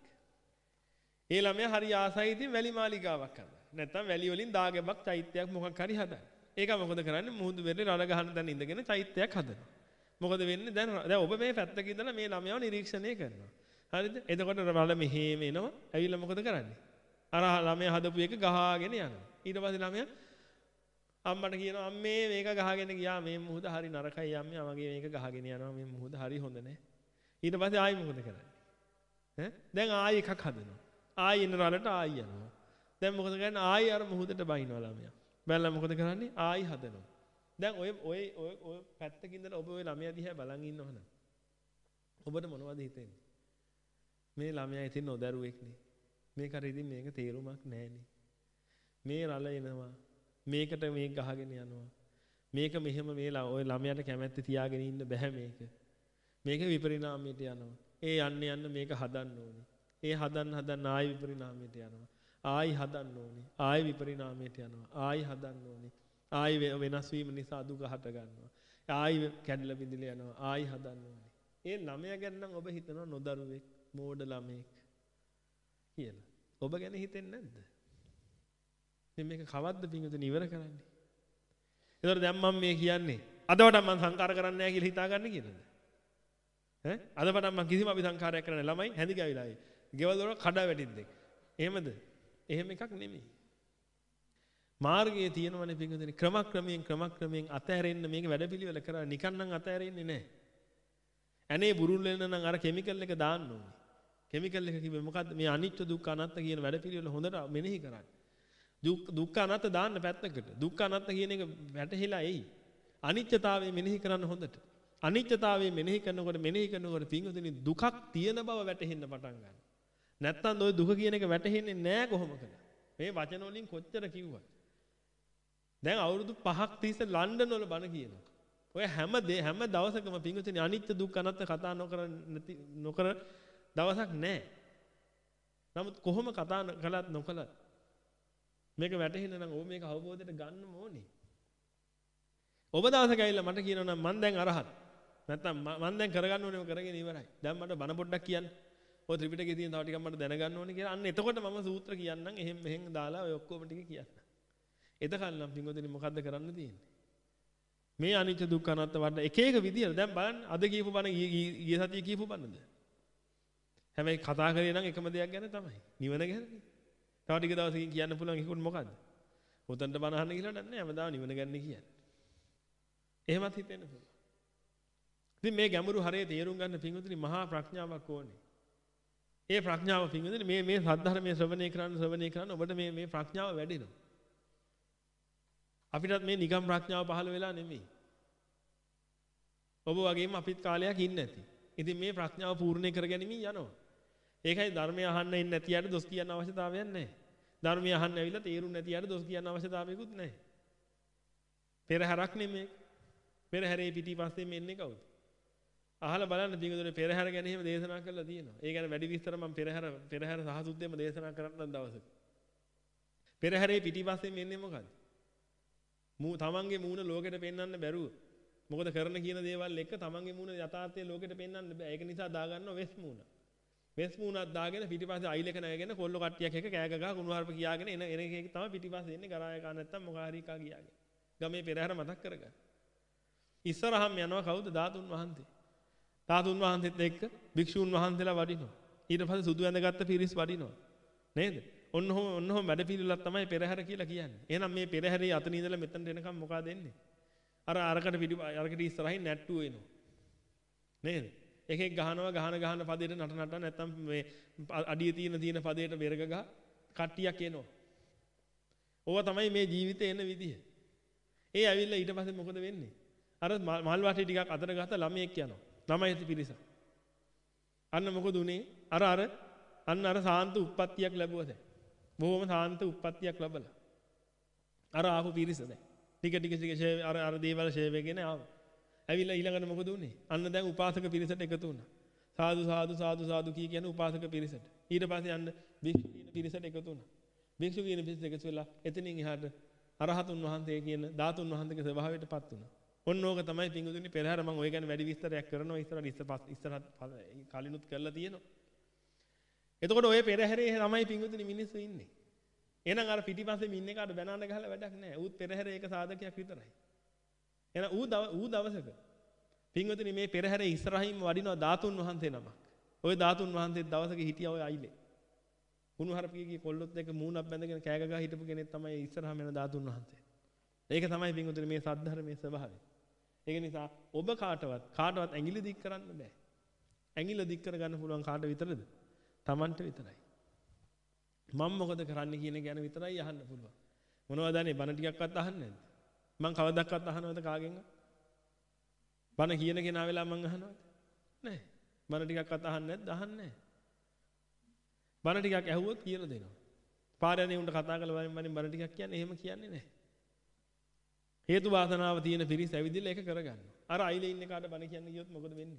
ඒ ළමයා හරි ආසයි ඉතින් වැලි මාලිගාවක් හදන්න. නැත්තම් වැලි වලින් දාගැබක් චෛත්‍යයක් මොකක් හරි හදන්න. ඒක මොකද කරන්නේ? මුහුදු වෙරළේ රළ ගහන තැන ඉඳගෙන චෛත්‍යයක් හදනවා. මොකද වෙන්නේ? දැන් දැන් ඔබ මේ පැත්තක ඉඳලා මේ ළමයාව නිරීක්ෂණය කරනවා. හරිද? එතකොට රළ මෙහෙම එනවා. ඇවිල්ලා මොකද කරන්නේ? අර ළමයා හදපු එක ගහගෙන යනවා. ඊට පස්සේ ළමයා අම්මට කියනවා අම්මේ මේක ගහගෙන ගියා මේ මුහුද හරි නරකයි අම්මේ මගේ මේක ගහගෙන යනවා මේ මුහුද හරි හොඳ නැහැ. ඊට පස්සේ ආයි මොකද කරන්නේ? ඈ දැන් ආයි එකක් හදනවා. ආයි එන රළට ආයි යනවා. දැන් මොකද කරන්නේ? ආයි අර මුහුදට බහිනවා ළමයා. බැලලා මොකද කරන්නේ? ආයි හදනවා. දැන් ඔය ඔය ඔය ඔය පැත්තකින් ඉඳලා ඔබ ඔය ළමයා දිහා බලන් ඉන්නවනම් ඔබට මොනවද හිතෙන්නේ? මේ ළමයා ඉතින් නොදරුවෙක්නේ. මේකට ඉතින් මේක තේරුමක් නැහැනේ. මේ රළ එනවා. මේකට මේක ගහගෙන යනවා. මේක මෙහෙම මේ ඔය ළමයාට කැමැත්ත තියාගෙන ඉන්න බෑ මේක. මේක විපරිණාමයට යනවා. ඒ යන්න යන්න මේක හදන්න ඕනේ. ඒ හදන්න හදන්න ආයි විපරිණාමයට යනවා. ආයි හදන්න ඕනේ. ආයි විපරිණාමයට යනවා. ආයි හදන්න ඕනේ. ආයි වෙනස් වීම නිසා දුක හට ගන්නවා. ආයි කැඩලා බිඳිලා යනවා. ආයි හදන්න ඕනේ. ඒ ළමයා ගැන නම් ඔබ හිතනවා නොදරුවෙක්, මෝඩ ළමෙක් කියලා. ඔබ ගැන හිතෙන්නේ නැද්ද? ඉතින් මේක කවද්ද පින්වතුනි ඉවර කරන්නේ? ඒතර දැන් මම මේ කියන්නේ අදවට මම සංකාර කරන්නේ නැහැ කියලා හිතාගන්න කියලාද? ඈ අදවට මම කිසිම අபிසංකාරයක් කරන්නේ ළමයි හැඳි ගාවිලා ආවේ. ගෙවල් වල කඩා වැටිද්දෙක්. එහෙමද? එහෙම එකක් නෙමෙයි. මාර්ගයේ තියෙනවනේ පින්වතුනි ක්‍රමක්‍රමයෙන් ක්‍රමක්‍රමයෙන් අතහැරෙන්න මේක වැඩපිළිවෙල කරා නිකන් නම් අතහැරෙන්නේ නැහැ. ඇනේ බුරුල් වෙන නම් අර කිමිකල් එක දාන්න ඕනේ. කිමිකල් එක කිව්වේ මොකද්ද? මේ අනිත්‍ය දුක්ඛ අනාත්ම කියන වැඩපිළිවෙල හොඳට මෙනෙහි කරන්න. දුක්ඛ අනාත්ම දාන්න පැත්තකට. දුක්ඛ අනාත්ම කියන එක වැටහිලා එයි. අනිත්‍යතාවය මෙනෙහි කරන්න හොඳට. අනිත්‍යතාවය මෙනෙහි කරනකොට මෙනෙහි කරනකොට පින්වතුනි දුකක් තියෙන බව වැටහෙන්න පටන් ගන්නවා. නැත්තම් ඔය දුක කියන එක වැටහෙන්නේ නැහැ කොහොමද? මේ වචන වලින් කොච්චර කිව්වත්. දැන් අවුරුදු පහක් තිස්සේ ලන්ඩන් වල බණ කියනවා. ඔය හැම දේ හැම දවසකම පින්වතුනි අනිත්‍ය දුක්ඛ අනාත්ම කතා නොකර නැති නොකර දවසක් නැහැ. නමුත් කොහොම කතා කළත් නොකළත් මේක වැටහෙන්න නම් ඔබ මේක අවබෝධයට ගන්න ඕනේ. ඔබ දවසක ඇවිල්ලා මට කියනවා නම් මං දැන් අරහත්. නැත්තම් මං දැන් කරගන්න ඕනේම කරගෙන ඉවරයි. දැන් මට බණ පොඩ්ඩක් කියන්න. ඔය ත්‍රිපිටකයේ තියෙන තව ටිකක් මට දැනගන්න ඕනේ කියලා. අන්න එතකොට මම සූත්‍ර කියන්නම්. එහෙම මෙහෙන් දාලා ඔය ඔක්කොම ටික කියන්න. එතකල් නම් පින්වතුනි මොකද්ද කරන්න තියෙන්නේ? මේ අනිත්‍ය දුක්ඛ අනාත්ම වඩ එක එක විදියට දැන් බලන්න අද කියපු බණ ගිය සතියේ කියපු බණද? හැබැයි කතා කරේ නම් එකම දෙයක් ගැන තමයි. නිවන ගැනනේ. තව ටික දවසකින් කියන්න පුළුවන් ඒකට මොකද්ද? උතන්ට බණ අහන්න කියලා නෑ හැමදාම නිවන ගැන කියන්නේ. එහෙමත් හිතෙන්න පුළුවන්. ඉතින් මේ ගැඹුරු හරය තේරුම් ගන්න පින්වතුනි මහා ප්‍රඥාවක් ඕනේ. ඒ ප්‍රඥාව පින්වතුනි මේ මේ සද්ධර්මයේ ශ්‍රවණය කරන්න ශ්‍රවණය කරන්න ඔබට මේ මේ ප්‍රඥාව වැඩෙනවා. අපිටත් මේ නිකම් ප්‍රඥාව පහළ වෙලා නෙමෙයි. ඔබ වගේම අපිත් කාලයක් ඉන්නේ නැති. ඉතින් මේ ප්‍රඥාව පූර්ණේ කරගැනීමෙන් යනවා. ඒකයි ධර්මය අහන්න ඉන්නේ නැති යට දොස් කියන්න අවශ්‍යතාවයක් නැහැ. ධර්මය අහන්න ඇවිල්ලා තේරුම් නැති යට දොස් කියන්න අවශ්‍යතාවයකුත් නැහැ. පෙරහැරක් නෙමෙයි. පෙරහැරේ පිටිපස්සේ මෙන්නේ කවුද? අහලා බලන්න පිටුදුනේ පෙරහැර ගැන එහෙම දේශනා කරලා තියෙනවා. ඒ ගැන වැඩි විස්තර මම පෙරහැර පෙරහැර සහසුද්දෙම දේශනා කරන්න දවසක. පෙරහැරේ පිටිපස්සේ මෙන්නේ මොකද්ද? මූ තමන්ගේ මූණ ලෝකෙට පෙන්වන්න බැරුව. මොකද කරන කියන දේවල් එක්ක තමන්ගේ මූණ යථාර්ථයේ ලෝකෙට පෙන්වන්න බෑ. ඒක නිසා දාගන්නවා වෙස් මූණ. වෙස් මූණක් දාගෙන පිටිපස්සේ අයිලක නැගගෙන කොල්ල කට්ටියක් එක කෑ ගගා කුණුහරුප කියාගෙන එන එන එකේ තමයි පිටිපස්සේ එන්නේ ගරාය කා නැත්තම් මොකාරී කා කියාගෙන. ගමේ පෙරහැර මතක් කරගන්න. ඉස්සරහම යනවා කවුද? ධාතුන් වහන්සේ. ධාතුන් වහන්සේත් එක්ක භික්ෂුන් වහන්සේලා වඩිනවා. ඊට පස්සේ සුදු ඇඳගත්ත පිරිස් වඩිනවා. නේද? ඔන්න ඔහොම ඔන්න ඔහොම වැඩ පිළිවෙලක් තමයි පෙරහැර කියලා කියන්නේ. එහෙනම් මේ පෙරහැරේ අතන ඉඳලා මෙතනට එනකම් මොකද එන්නේ? අර අරකට පිටි අරකට ඉස්සරහින් නැට්ටුව එනවා. නේද? එකෙක් ගහනවා ගහන ගහන පදයට නට නට නැත්තම් මේ අඩිය තියෙන තියෙන පදයට බෙරග ගහ කට්ටියක් එනවා. ඕවා තමයි මේ ජීවිතේ එන විදිය. ඒ ඇවිල්ලා ඊට පස්සේ මොකද වෙන්නේ? අර මල් වාටි ටිකක් අතට ගහත ළමයෙක් යනවා. ළමයි පිරිස. අන්න මොකද උනේ? අර අර අන්න අර සාන්ත උප්පත්තියක් ලැබුවා දැන්. බොහොම සාන්ත උප්පත්තියක් ලැබලා. අර ආපු පිරිස දැන් ටික ටික ටික අර අර දේවල් ෂේ වෙගෙන ආවා. ඇවිල්ලා ඊළඟට මොකද උනේ? අන්න දැන් උපාසක පිරිසට එකතු වුණා. සාදු සාදු සාදු සාදු කී කියන උපාසක පිරිසට. ඊට පස්සේ යන්න භික්ෂු කියන පිරිසට එකතු වුණා. භික්ෂු කියන පිරිසට එකතු වෙලා එතනින් එහාට අරහතුන් වහන්සේ කියන ධාතුන් වහන්සේගේ ස්වභාවයටපත් වුණා. ඔන්න ඕක තමයි පිංගුතුනි පෙරහැර මම ඔය ගැන වැඩි විස්තරයක් කරනවා ඉස්සරහට ඉස්සරහට ඉස්සරහට කලිනුත් කරලා තියෙනවා. එතකොට ඔය පෙරහැරේ තමයි පිංගුතුනි මිනිස්සු ඉන්නේ. එහෙනම් අර පිටිපස්සේ මින්න එකට බැනන්න ගහලා වැඩක් නැහැ. ඌත් පෙරහැරේ එක සාධකයක් විතරයි. එහෙනම් ඌ ඌ දවසක පිංගුතුනි මේ පෙරහැරේ ඉස්සරහින්ම වඩිනවා ධාතුන් වහන්සේ නමක්. ওই ධාතුන් වහන්සේ දවසක හිටියා ඔය අයිලේ. කුණු හරපියගේ කොල්ලොත් එක මූණක් බැඳගෙන කෑග ගහ හිටපු කෙනෙක් තමයි ඉස්සරහම යන ධාතුන් වහන්සේ. ඒක තමයි පිංගුතුනි මේ සද්ධර්මයේ ස්වභාවය. ඒක නිසා ඔබ කාටවත් කාටවත් ඇඟිලි දික් කරන්න බෑ. ඇඟිල්ල දික් කරගන්න පුළුවන් කාට විතරද? Tamanට විතරයි. මම මොකද කරන්න කියන ගැන විතරයි අහන්න පුළුවන්. මොනවද අනේ බණ ටිකක්වත් අහන්නේ නැද්ද? මං කවදාවත් අහනවද කාගෙන්වත්? බණ කියන කෙනා වෙලා මං අහනවද? නැහැ. බණ ටිකක්වත් අහන්නේ නැද්ද? අහන්නේ නැහැ. බණ ටිකක් ඇහුවොත් කියලා දෙනවා. පාරයනේ උන්ට කතා කරලා වරින් වරින් බණ ටිකක් කියන්නේ එහෙම කියන්නේ නැහැ. හේතු වාසනාව තියෙන පිරිස ඇවිදilla ඒක කරගන්නවා. අර අයිලේ ඉන්න කාට බණ කියන්න ගියොත් මොකද වෙන්නේ?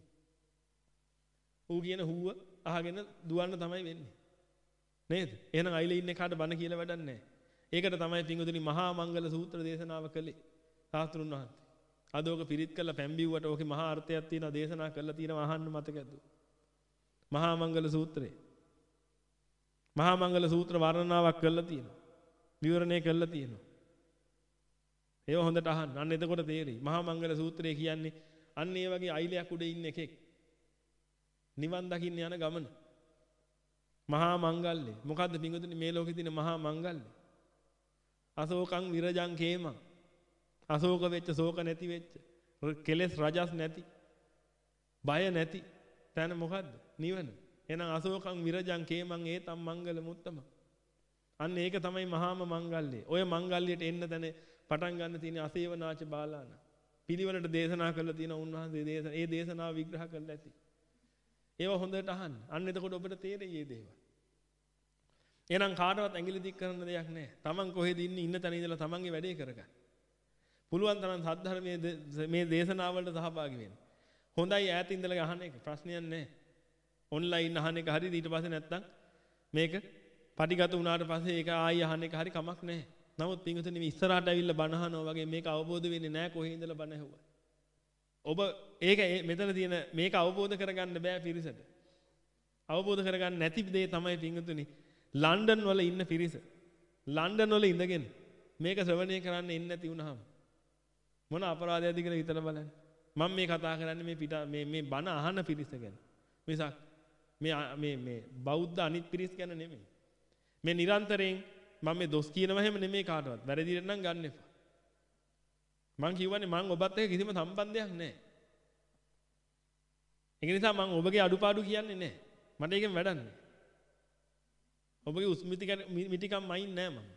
ඌ කියන හුව අහගෙන දුවන්න තමයි වෙන්නේ. නේද? එහෙනම් අයිලේ ඉන්න කාට බණ කියලා වැඩක් නැහැ. ඒකට තමයි පිංගුතුනි මහා මංගල සූත්‍ර දේශනාව කළේ. සාස්ත්‍රුන් වහන්සේ. අද ඕක පිරිත් කළා පැම්බිව්වට ඕකේ මහා අර්ථයක් තියෙනවා දේශනා කරලා තියෙනවා අහන්න මතකද? මහා මංගල සූත්‍රය. මහා මංගල සූත්‍ර වර්ණනාවක් කරලා තියෙනවා. විවරණය කරලා තියෙනවා. ඒව හොඳට අහන්න. අන්න එතකොට තේරෙයි. මහා මංගල සූත්‍රය කියන්නේ අන්න ඒ වගේ අයිලයක් උඩ ඉන්න එකෙක්. නිවන් දකින්න යන ගමන. මහා මංගල්‍ය. මොකද්ද පිංගුතුනි මේ ලෝකේ තියෙන මහා මංගල්‍ය? අශෝකං විරජං කේමං. අශෝක වෙච්ච ශෝක නැති වෙච්ච. කෙලෙස් රජස් නැති. බය නැති. තැන මොකද්ද? නිවන. එහෙනම් අශෝකං විරජං කේමං ඒතම් මංගල මුත්තම. අන්න ඒක තමයි මහාම මංගල්‍යය. ඔය මංගල්‍යයට එන්න තැන පටන් ගන්න තියෙන අසේවනාච බාලාන. පිළිවෙලට දේශනා කරලා තියෙන උන්වහන්සේ දේශන ඒ දේශනාව විග්‍රහ කරලා ඇති. ඒව හොඳට අහන්න. අන්න එතකොට ඔබට තේරෙයි මේ දේවල්. එහෙනම් කාටවත් ඇඟිලි දික් කරන්න දෙයක් නැහැ. Taman කොහෙද ඉන්නේ ඉන්න තැන ඉඳලා Tamanගේ වැඩේ කරගන්න. පුළුවන් තරම් සද්ධර්මයේ මේ දේශනාවලට සහභාගී වෙන්න. හොඳයි ඈත ඉඳලා අහන එක ප්‍රශ්නයක් නැහැ. ඔන්ලයින් අහන එක හරිද ඊට පස්සේ නැත්තම් මේක පටිගත වුණාට පස්සේ ඒක ආයි අහන එක හරි කමක් නැහැ. නමුත් පින්විතනි මේ ඉස්සරහට ඇවිල්ලා බණ අහනවා වගේ මේක අවබෝධ වෙන්නේ නැහැ කොහේ ඉඳලා බණ ඇහුවා. ඔබ ඒක මෙතන තියෙන මේක අවබෝධ කරගන්න බෑ පිරිසට. අවබෝධ කරගන්න නැති දේ තමයි පින්විතනි ලන්ඩන් වල ඉන්න පිරිස. ලන්ඩන් වල ඉඳගෙන මේක ශ්‍රවණය කරන්න එන්නේ නැති වුණාම මොන අපරාධයක්ද කියලා හිතලා බලන්න. මම මේ කතා කරන්නේ මේ පිට මේ මේ බණ අහන පිරිස ගැන. මිසක් මේ මේ මේ බෞද්ධ අනිත් පිරිස් ගැන නෙමෙයි. මේ නිරන්තරයෙන් මම මේ දොස් කියනවා හැම නෙමෙයි කාටවත්. වැරදිට නම් ගන්න එපා. මං කියවනේ මං ඔබත් එක්ක කිසිම සම්බන්ධයක් නැහැ. ඒක නිසා මං ඔබගේ අඩුපාඩු කියන්නේ නැහැ. මට ඒකෙන් වැඩක් නැහැ. ඔබගේ උස්මිති මිටිකම් මයින් නැහැ මම.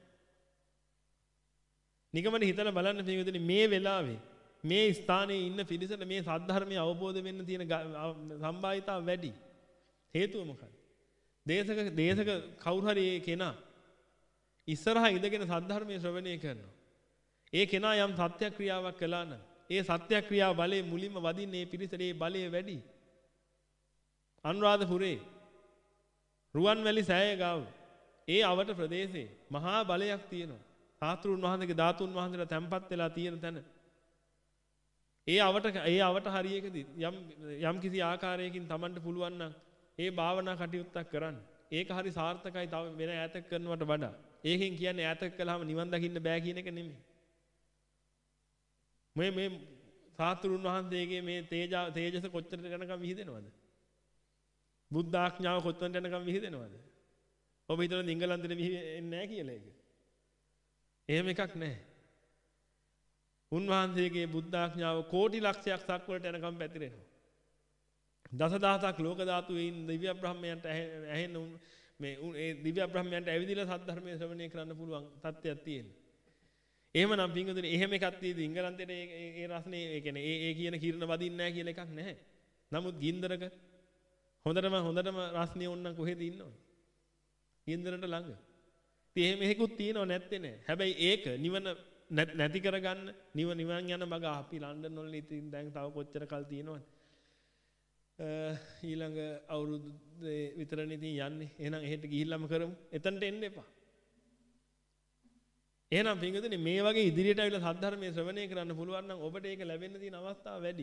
නිකමන හිතලා බලන්න පිටුදෙනි මේ වෙලාවේ මේ ස්ථානයේ ඉන්න පිරිසට මේ සද්ධර්මයේ අවබෝධ වෙන්න තියෙන සම්භාවිතාව වැඩි. හේතුව මොකක්ද? දේශක දේශක කවුරු හරි කෙනා ඉස්සරහා ඉඳගෙන සද්ධර්මයේ ශ්‍රවණය කරනවා. ඒ කෙනා යම් සත්‍යක්‍රියාවක් කළා නම් ඒ සත්‍යක්‍රියාව බලයේ මුලින්ම වදින්නේ මේ පිරිසට ඒ බලය වැඩි. අනුරාධපුරේ රුවන්වැලි සෑය ගාව ඒ අවට ප්‍රදේශේ මහා බලයක් තියෙනවා. සාස්ත්‍රුන් වහන්සේගේ ධාතුන් වහන්සේලා තැන්පත් වෙලා තියෙන තැන. ඒ අවට ඒ අවට හරියකදී යම් යම් කිසි ආකාරයකින් Tamanට පුළුවන් නම් ඒ භාවනා කටයුත්තක් කරන්න. ඒක හරි සාර්ථකයි තව වෙන ඈතක් කරනවට වඩා. ඒකෙන් කියන්නේ ඈතක් කළාම නිවන් දකින්න බෑ කියන එක නෙමෙයි. මේ මේ සාස්ත්‍රුන් වහන්සේගේ මේ තේජ තේජස කොච්චර යනකම් විහිදෙනවද? බුද්ධ ආඥාව කොච්චර යනකම් විහිදෙනවද? ඔබ හිතන ඉංගලන්තෙට විහිදෙන්නේ නැහැ කියලා ඒක. එහෙම එකක් නැහැ. උන්වහන්සේගේ බුද්ධ ආඥාව කෝටි ලක්ෂයක් සක් වලට යනකම් පැතිරෙනවා. දසදහසක් ලෝක ධාතුවේ ඉන්න දිව්‍ය බ්‍රහ්මයන්ට ඇහෙන්න මේ ඒ දිව්‍ය බ්‍රහ්මයන්ට ඇවිදලා සද්ධර්මයේ ශ්‍රවණය කරන්න පුළුවන් තත්ත්වයක් තියෙනවා. එහෙමනම් පින්වතුනි එහෙම එකක් තියෙදි ඉංගලන්තෙට ඒ ඒ රස්නේ ඒ කියන්නේ ඒ ඒ කියන කිරණ වදින්නේ නැහැ කියලා එකක් නැහැ. නමුත් ගින්දරක හොඳටම හොඳටම රස්නේ ඕනනම් කොහෙද ඉන්නවද? ගින්දරට ළඟ. ඉතින් එහෙම එකකුත් තියෙනව නැත්තේ නෑ. හැබැයි ඒක නිවන නැති කරගන්න නිව නිවන් යන මග අපි ලන්ඩන් වල ඉතින් දැන් තව කොච්චර කල් තියෙනවද? ඊළඟ අවුරුදු විතරනේ ඉතින් යන්නේ. එහෙනම් එහෙට ගිහිල්ලාම කරමු. එතනට එන්න එපා. එහෙනම් පින්වතුනි මේ වගේ ඉදිරියට ආවිලා සද්ධර්මයේ ශ්‍රවණය කරන්න පුළුවන් නම් ඔබට ඒක ලැබෙන්න තියෙන අවස්ථාව වැඩි.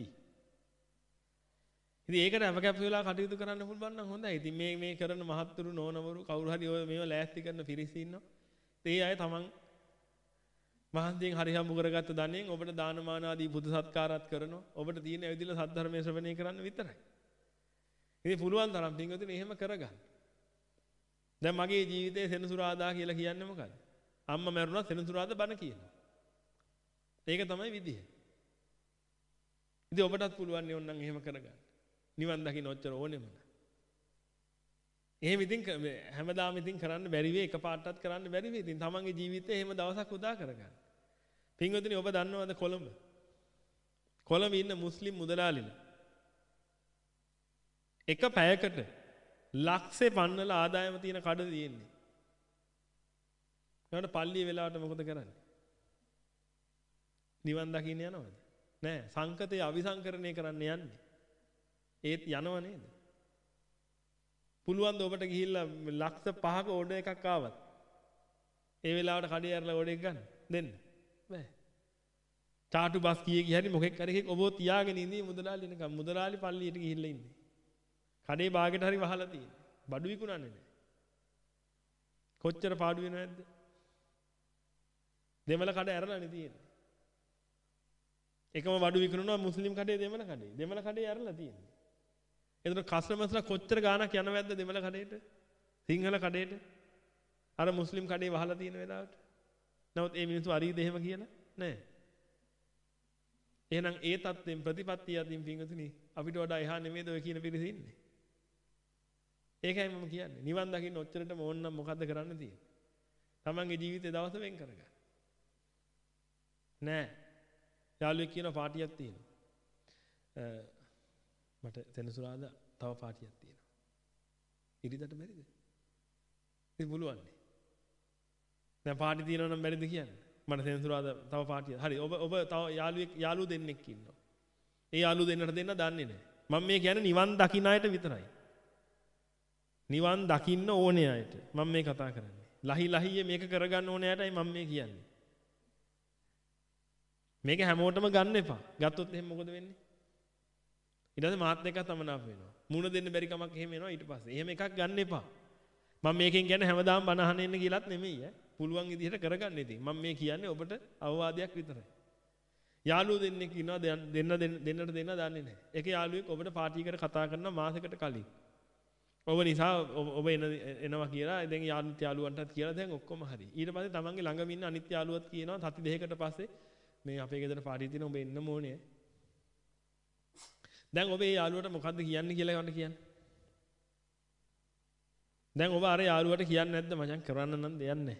ඉතින් ඒකට අපකැප් වෙලා කටයුතු කරන්න පුළුවන් නම් හොඳයි. ඉතින් මේ මේ කරන මහත්තුරු නෝනවරු කවුරු හරි ඔය මේව ලෑස්ති කරන පිරිස ඉන්නවා. ඒ අය තමන් මහන්සියෙන් හරි හම්බ කරගත්ත ධනෙන් ඔබට දානමාන ආදී බුදු සත්කාරات කරනවා. ඔබට තියෙන ඇවිදලා සද්ධර්මයේ ශ්‍රවණය කරන්න විතරයි. ඉතින් පුළුවන් තරම් පින්වතුනි එහෙම කරගන්න. දැන් මගේ ජීවිතේ සෙනසුරාදා කියලා කියන්නේ මොකද්ද? අම්මා මැරුණා සෙනසුරාදා බණ කියනවා. ඒක තමයි විදිය. ඉතින් ඔබටත් පුළුවන් නේ ඕනනම් එහෙම කරගන්න. නිවන් දකින්න ඔච්චර ඕනෙම නෑ. එහෙම ඉතින් හැමදාම ඉතින් කරන්න බැරි වෙයි එකපාරටත් කරන්න බැරි වෙයි. ඉතින් තමන්ගේ ජීවිතේ එහෙම දවසක් උදා කරගන්න. පින්වතුනි ඔබ දන්නවද කොළඹ? කොළඹ ඉන්න මුස්ලිම් මුදලාලිලා එක පැයකට ලක්ෂේ පන්නල ආදායම තියෙන කඩ තියෙන්නේ. ඊට පල්ලිය වෙලාවට මොකද කරන්නේ? නිවන් දකින්න යනවද? නෑ සංකතේ අවිසංකරණය කරන්න යන්නේ. ඒත් යනව නේද? පුළුවන් ද ඔබට ගිහිල්ලා ලක්ෂ පහක ඕඩර් එකක් ආවත් ඒ වෙලාවට කඩේ ඇරලා ඕඩර් එක ගන්න දෙන්න බෑ. චාටු බස් කීයේ ගිය හැටි මොකෙක් හරි එකෙක් ඔබව තියාගෙන ඉඳී මුදලාලි නිකන් මුදලාලි පල්ලියට ගිහිල්ලා ඉන්නේ. කඩේ බාගෙට හරි වහලා තියෙන්නේ. බඩු විකුණන්නේ නෑ. කොච්චර පාඩු වෙනවද නැද්ද? දෙමළ කඩ ඇරලානේ තියෙන්නේ. එකම බඩු විකුණනවා මුස්ලිම් කඩේ දෙමළ කඩේ. දෙමළ කඩේ ඇරලා තියෙන්නේ. එතන කස්ටමර්ස්ලා කොච්චර ගාණක් යනවද දෙමළ කඩේට? සිංහල කඩේට? අර මුස්ලිම් කඩේ වහලා තියෙන වෙලාවට. නමුත් මේ මිනිස්සු අරීද එහෙම කියලා නෑ. එහෙනම් ඒ தත්ත්වෙන් ප්‍රතිපත්තිය අදින් පිංගුතුනි අපිට වඩා එහා නෙමෙයිද ඔය කියන පිරිස ඉන්නේ. ඒකයි මම කියන්නේ. නිවන් දකින්න ඔච්චරටම ඕන නම් මොකද්ද කරන්න තියෙන්නේ? තමන්ගේ ජීවිතේ දවස වෙන් කරගන්න. නෑ. යාළුවෙක් කියන පාටියක් තියෙනවා. මට සෙනසුරාදා තව පාටියක් තියෙනවා. ඉරිදට බැරිද? ඉතින් පුළුවන් නේ. දැන් පාටි තියෙනවා නම් බැරිද කියන්නේ? මට සෙනසුරාදා තව පාටියක්. හරි. ඔබ ඔබ තව යාළුවෙක් යාළුවෝ දෙන්නෙක් ඉන්නවා. ඒ යාළුවෝ දෙන්නට දෙන්න දන්නේ නැහැ. මම මේ කියන්නේ නිවන් දකින්න අයට විතරයි. නිවන් දකින්න ඕනේ අයට මම මේ කතා කරන්නේ. ලහි ලහියේ මේක කරගන්න ඕනේ අයටයි මම මේ කියන්නේ. මේක හැමෝටම ගන්න එපා. ගත්තොත් එහෙනම් මොකද වෙන්නේ? ඊට පස්සේ මාත් එක්ක තමනාප වෙනවා. මුණ දෙන්න බැරි කමක් එහෙම එනවා ඊට පස්සේ. එහෙම එකක් ගන්න එපා. මම මේකෙන් කියන්නේ හැමදාම බණ අහන්න එන්න කියලාත් නෙමෙයි ඈ. පුළුවන් විදිහට කරගන්න ඉතින්. මම මේ කියන්නේ ඔබට අවවාදයක් විතරයි. යාළුවෝ දෙන්නෙක් ඉන්නවා දෙන්න දෙන්න දෙන්නට දෙන්න දන්නේ නැහැ. එක යාළුවෙක් ඔබට පාටියකට කතා කරනවා මාසෙකට කලින්. ඔබ නිසා ඔබ එන එනවා කියලා දැන් යාළුත් යාළුවන්ටත් කියලා දැන් ඔක්කොම හරි. ඊට පස්සේ තමන්ගේ ළඟම ඉන්න අනිත් යාළුවත් කියනවා සති දෙකකට පස්සේ මේ අපේ ගෙදර පාටිය තියෙනවා ඔබ එන්නම ඕනේ. දැන් ඔබ ඒ යාළුවට මොකද්ද කියන්නේ කියලා යන්න කියන්නේ. දැන් ඔබ අර යාළුවට කියන්නේ නැද්ද මචං කරන්න නම් දෙයක් නැහැ.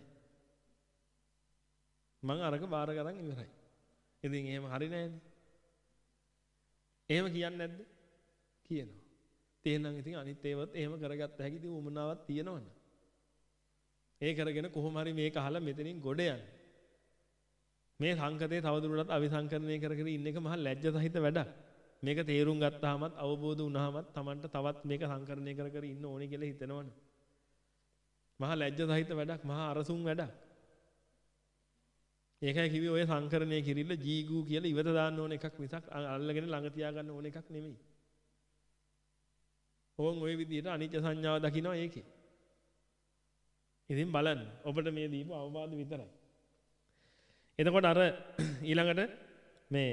මං අරක බාර ගන්න ඉවරයි. ඉතින් එහෙම හරි නෑනේ. එහෙම කියන්නේ නැද්ද? කියනවා. තේනම් ඉතින් අනිත් ඒවත් එහෙම කරගත්ත හැකි ඉතින් උමනාවක් තියෙනවනේ. ඒ කරගෙන කොහොම හරි මේක අහලා මෙතනින් ගොඩ යන්න. මේ සංකතේ තවදුරටත් අවිසංකරණය කර කර ඉන්න එක මහා ලැජ්ජ සහිත වැඩක්. මේක තේරුම් ගත්තාමත් අවබෝධ වුණාමත් Tamanට තවත් මේක සංකරණය කර කර ඉන්න ඕනේ කියලා හිතනවනේ. මහා ලැජ්ජ සහිත වැඩක්, මහා අරසුන් වැඩක්. ඒකයි කිව්වේ ඔය සංකරණය කිරිල්ල ජීගූ කියලා ඉවත දාන්න ඕන එකක් මිසක් අල්ලගෙන ළඟ තියාගන්න ඕන එකක් නෙමෙයි. ඕන් ওই විදිහට අනිත්‍ය සංඥාව දකිනවා ඒකේ. ඉතින් බලන්න ඔබට මේ දීපු අවවාද විතරයි. එතකොට අර ඊළඟට මේ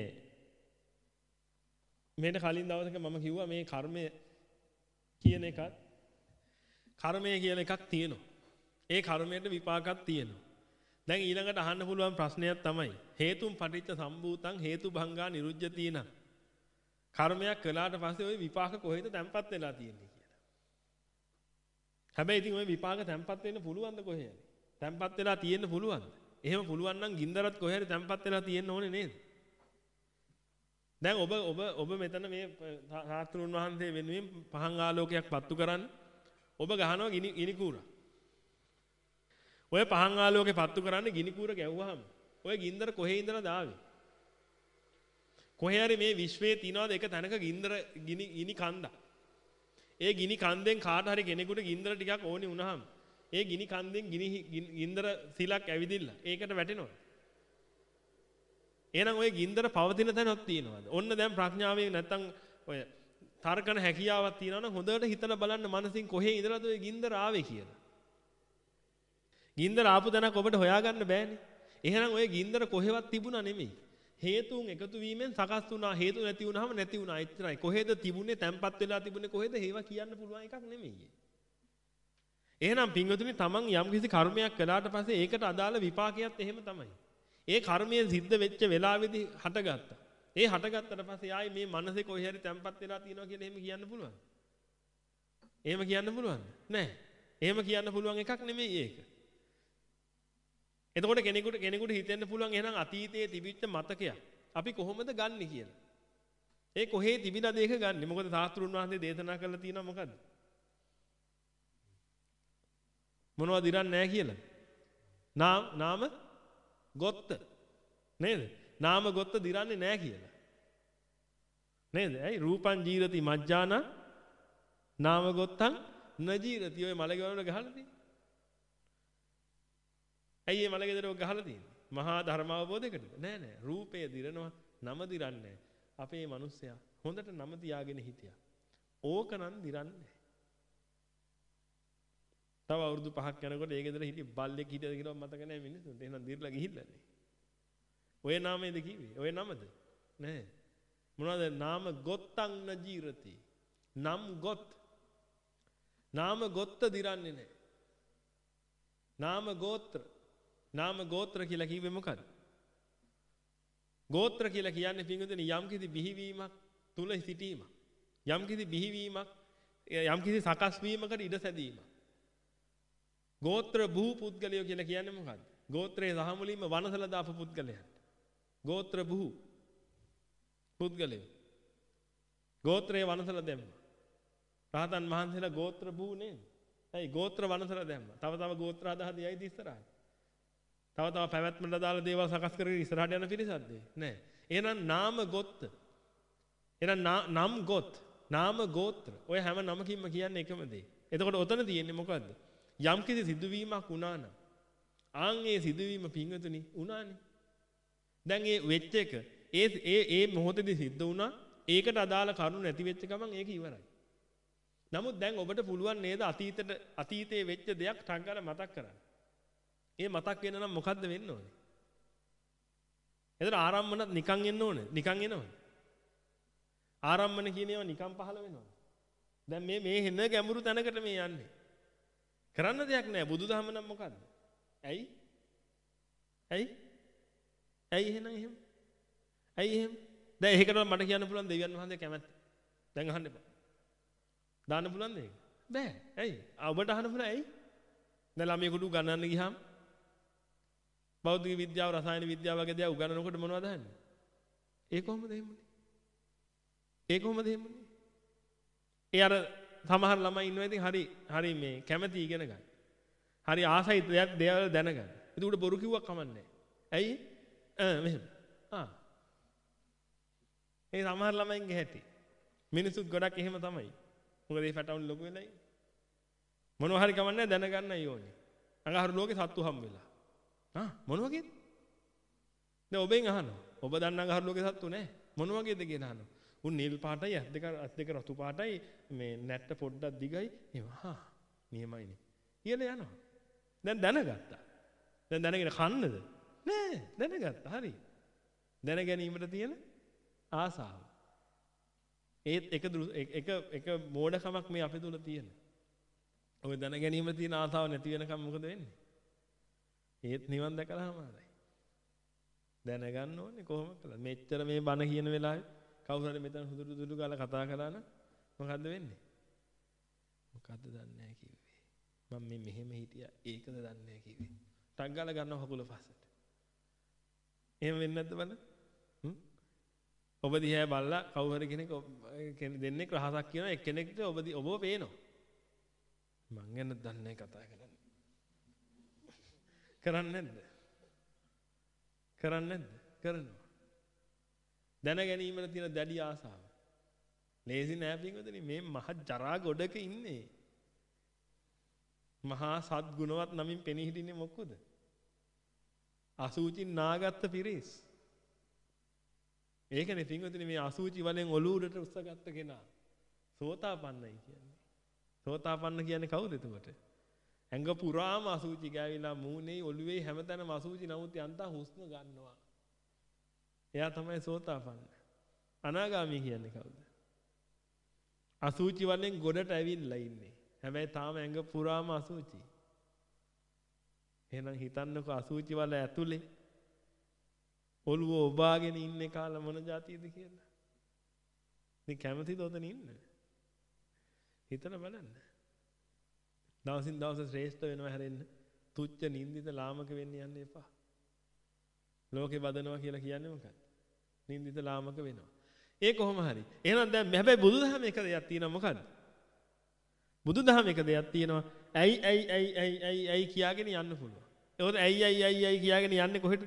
මේට කලින් දවසක මම කිව්වා මේ කර්මය කියන එකත් කර්මය කියන එකක් තියෙනවා. ඒ කර්මයට විපාකයක් තියෙනවා. දැන් ඊළඟට අහන්න පුළුවන් ප්‍රශ්නයක් තමයි හේතුම් පටිච්ච සම්භූතං හේතු භංගා නිරුජ්ජතින. කර්මයක් කළාට පස්සේ ওই විපාක කොහෙද තැම්පත් වෙලා තියෙන්නේ කියලා. හැබැයි ඉතින් ওই විපාක තැම්පත් වෙන්න පුළුවන්ද කොහේද? තැම්පත් වෙලා තියෙන්න පුළුවන්ද? එහෙම පුළුවන් නම් ගින්දරත් කොහේ හරි තැම්පත් වෙලා තියෙන්න ඕනේ නේද? දැන් ඔබ ඔබ ඔබ මෙතන මේ සාස්ත්‍රුන් වහන්සේ වෙනුවෙන් පහන් ආලෝකයක් පත්තු කරන්න ඔබ ගහනවා ගිනි ගිනි කූරා. ඔය පහන් ආලෝකේ පත්තු කරන්නේ ගිනි කූර ගැව්වහම ඔය ගින්දර කොහේ ඉඳලාද ආවේ? කොහේ හරි මේ විශ්වයේ තියනවාද එක තැනක ගින්දර ගිනි ගිනි කන්ද. ඒ ගිනි කන්දෙන් කාට හරි කෙනෙකුට ගින්දර ටිකක් ඕනි වුණාම ඒ ගිනි කන්දෙන් ගිනි ගින්දර සිලක් ඇවිදිලා ඒකට වැටෙනවා. එහෙනම් ඔය ගින්දර පවතින තැනක් තියෙනවාද? ඔන්න දැන් ප්‍රඥාවේ නැත්තම් ඔය තර්කන හැකියාවක් තියෙනවා නම් හොඳට හිතලා බලන්න මනසින් කොහේ ඉඳලාද ඔය ගින්දර ආවේ කියලා. ගින්දර ආපු තැනක් ඔබට හොයාගන්න බෑනේ. එහෙනම් ඔය ගින්දර කොහෙවත් තිබුණා නෙමෙයි. හේතුන් එකතු වීමෙන් සකස් වුණා. හේතු නැති වුණාම නැති වුණා. එච්චරයි. කොහෙද තිබුණේ? තැම්පත් වෙලා තිබුණේ කොහෙද? ඒවා කියන්න පුළුවන් එකක් නෙමෙයි. එහෙනම් පින්වතුනි තමන් යම් කිසි කර්මයක් කළාට පස්සේ ඒකට අදාළ විපාකයක් එහෙම තමයි. ඒ කර්මයේ සිද්ධ වෙච්ච වෙලාවේදී හටගත්තා. ඒ හටගත්තට පස්සේ ආයේ මේ මනසේ කොහේ හරි තැම්පත් වෙලා තියෙනවා කියලා එහෙම කියන්න පුළුවන්. එහෙම කියන්න පුළුවන්ද? නැහැ. එහෙම කියන්න පුළුවන් එකක් නෙමෙයි ඒක. එතකොට කෙනෙකුට කෙනෙකුට හිතෙන්න පුළුවන් එහෙනම් අතීතයේ තිබිච්ච මතකයක් අපි කොහොමද ගන්නෙ කියලා. ඒ කොහේ තිබිලාද ඒක ගන්නෙ? මොකද සාස්ත්‍රුන් වහන්සේ දේශනා කරලා තියෙනවා මොකද්ද? මොනවද ඉරන්නේ නැහැ කියලා? නාම නාම ගොත්ත නේද? නාම ගොත්ත දිරන්නේ නැහැ කියලා. නේද? ඇයි රූපං ජීරති මජ්ජාන නාම ගොත්තං නජීරති ඔය මලගෙවල ගහලා තියෙන්නේ. ඇයි මේ මලගෙදර ඔය ගහලා තියෙන්නේ? මහා ධර්ම අවබෝධයකට. නෑ නෑ රූපය දිරනවා නම දිරන්නේ. අපේ මිනිස්සයා හොඳට නම තියාගෙන හිටියා. ඕකනම් දිරන්නේ. තව අවුරුදු පහක් යනකොට ඒ ගෙදර හිටිය බල්ලෙක් හිටියද කියලා මතක නැහැ මිනිස්සුන්ට. එහෙනම් දිරලා ගිහිල්ලානේ. ඔය නාමයේද කිව්වේ? ඔය නමද? නෑ. මොනවද? නාම ගොත්තං නජීරති. නම් ගොත්. නාම ගොත්ත දිරන්නේ නැහැ. නාම ගෝත්‍ර. නාම ගෝත්‍ර කියලා කිව්වේ මොකද්ද? ගෝත්‍ර කියලා කියන්නේ පින්වතුනි යම්කිසි බිහිවීමක් තුල සිටීමක්. යම්කිසි බිහිවීමක් යම්කිසි සකස් වීමකට ඉඩ සැදීමක්. ගෝත්‍ර භූ පුද්ගලයෝ කියලා කියන්නේ මොකද්ද? ගෝත්‍රයේ සහ මුලින්ම වනසල දාපු පුද්ගලයන්ට. ගෝත්‍ර භූ පුද්ගලයෝ. ගෝත්‍රයේ වනසල දැම්මා. රහතන් වහන්සේලා ගෝත්‍ර භූ නේද? ඇයි ගෝත්‍ර වනසල දැම්මා. තව තව ගෝත්‍ර හදාහදී යයිද ඉස්සරහට. තව තව පැවැත්මට දාලා දේවල් සකස් කරගෙන ඉස්සරහට යන පිරිසක්ද? නෑ. එහෙනම් නාම ගොත්ත. එහෙනම් නම් ගොත්. නාම ගෝත්‍ර. ඔය හැම නමකින්ම කියන්නේ එකම දේ. එතකොට ඔතන තියෙන්නේ මොකද්ද? යම් කිසි සිදුවීමක් වුණා නම් ආන් ඒ සිදුවීම පින්වතුනි වුණානේ. දැන් ඒ වෙච්ච එක ඒ ඒ ඒ මොහොතේදී සිද්ධ වුණා. ඒකට අදාළ කරුණු නැති වෙච්ච ගමන් ඒක ඉවරයි. නමුත් දැන් ඔබට පුළුවන් නේද අතීතයට අතීතයේ වෙච්ච දෙයක් ටංගල මතක් කරන්න. ඒ මතක් වෙන නම් මොකද්ද වෙන්න ඕනේ? එතන ආරම්මනත් නිකන් එන්න ඕනේ. නිකන් එනවද? ආරම්මන කියන ඒවා නිකන් පහළ වෙනවද? දැන් මේ මේ හෙන ගැඹුරු තැනකට මේ යන්නේ. කරන්න දෙයක් නැහැ. බුදුදහම නම් මොකද්ද? ඇයි? ඇයි? ඇයි එහෙනම් එහෙම? ඇයි එහෙම? දැන් ඒකට මට කියන්න පුළුවන් දෙවියන් වහන්සේ කැමැත්ත. දැන් අහන්න එපා. දාන්න පුළුවන්ද ඒක? බෑ. ඇයි? ඔබට අහන්න පුළුවන් ඇයි? දැන් ළමයෙකුට උගන්වන්න ගියාම භෞතික විද්‍යාව, රසායන විද්‍යාව වගේ දේවල් උගන්වනකොට මොනවද අහන්නේ? ඒ කොහොමද එහෙමනේ? ඒ කොහොමද එහෙමනේ? ඒ අර සමහර ළමයි ඉන්නවා ඉතින් හරි හරි මේ කැමැති ඉගෙන ගන්න. හරි ආසයි දෙයක් දේවල් දැනගන්න. ඒක උඩ බොරු කිව්වක් කමන්නේ. ඇයි? ආ මෙහෙම. ආ. ඒ සමහර ළමයින්ගේ හැටි. මිනිසුත් ගොඩක් එහෙම තමයි. මොකද මේ පැටවුන් ලොකු වෙලයි. මොනවා හරි කමන්නේ දැනගන්නයි ඕනේ. අඟහරු ලෝකේ සත්තු හම් වෙලා. ආ මොන වගේද? දැන් ඔබෙන් අහනවා. ඔබ දන්න අඟහරු ලෝකේ සත්තු නැහැ. මොන වගේද කියලා අහනවා. උන් නිල් පාටයි අත් දෙක අත් දෙක රතු පාටයි මේ නැට්ට පොඩ්ඩක් දිගයි. එහෙම හා නියමයිනේ. කියලා යනවා. දැන් දැනගත්තා. දැන් දැනගෙන කන්නද? නෑ දැනගත්තා. හරි. දැන ගැනීමට තියෙන ආසාව. ඒත් එක එක එක මෝඩකමක් මේ අපේ තුල තියෙන. ඔය දැන ගැනීමට තියෙන ආසාව නැති වෙනකම් මොකද වෙන්නේ? ඒත් නිවන් දැකලාමයි. දැනගන්න ඕනේ කොහොම කළා. මෙච්චර මේ බණ කියන වෙලාවේ කවුරු හරි මෙතන හුදුරු දුරු ගාලා කතා කළා නම් මොකද්ද වෙන්නේ? මොකද්ද දන්නේ නැහැ කිව්වේ. මම මේ මෙහෙම හිටියා ඒකද දන්නේ නැහැ කිව්වේ. ටක් ගාලා ගන්නවා කකුල පස්සට. එහෙම වෙන්නේ නැද්ද බලන්න? හ්ම්? ඔබ දිහා බලලා කවුරු හරි කෙනෙක් දෙන්නෙක් රහසක් කියනවා එක්කෙනෙක්ට ඔබ ඔබව පේනවා. මං ගැන දන්නේ කතා කරන්නේ. කරන්නේ නැද්ද? කරන්නේ නැද්ද? කරනවා. දැන ගැනීමට තියෙන දැඩි ආසාව. ලේසි නෑ පින්වතුනි මේ මහ ජරා ගොඩක ඉන්නේ. මහා සත් ගුණවත් නමින් පෙනී හිටින්නේ මොකද? අසුචි නාගත්ත පිරිස්. ඒකනේ පින්වතුනි මේ අසුචි වලෙන් ඔලුවකට උස්සගත්ත කෙනා සෝතාපන්නයි කියන්නේ. සෝතාපන්න කියන්නේ කවුද එතකොට? ඇඟ පුරාම අසුචි ගෑවිලා මූණේ ඔළුවේ හැමතැනම අසුචි නමුත් යන්තා හුස්ම ගන්නවා. එයා තමයි සෝතාපන්න. අනාගාමී කියන්නේ කවුද? අසුචි වලෙන් ගොඩට ඇවිල්ලා ඉන්නේ. හැබැයි තාම ඇඟ පුරාම අසුචි. එහෙනම් හිතන්නකෝ අසුචි වල ඇතුලේ ඔළුව ඔබාගෙන ඉන්නේ කාල මොන જાතියද කියලා. ඉතින් කැමතිද ඔතන ඉන්න? හිතලා බලන්න. දවසින් දවස ශ්‍රේෂ්ඨ වෙනවා හැරෙන්න තුච්ච නින්දිත ලාමක වෙන්න යන්න එපා. ලෝකේ වදනවා කියලා කියන්නේ මොකක්ද? නින්දිත ලාමක වෙනවා. ඒ කොහොම හරි. එහෙනම් දැන් හැබැයි බුදුදහම එක දෙයක් තියෙනවා මොකද්ද? බුදුදහම එක දෙයක් තියෙනවා. ඇයි ඇයි ඇයි ඇයි ඇයි ඇයි කියාගෙන යන්න පුළුවන්. ඒකත් ඇයි ඇයි ඇයි ඇයි කියාගෙන යන්නේ කොහෙටද?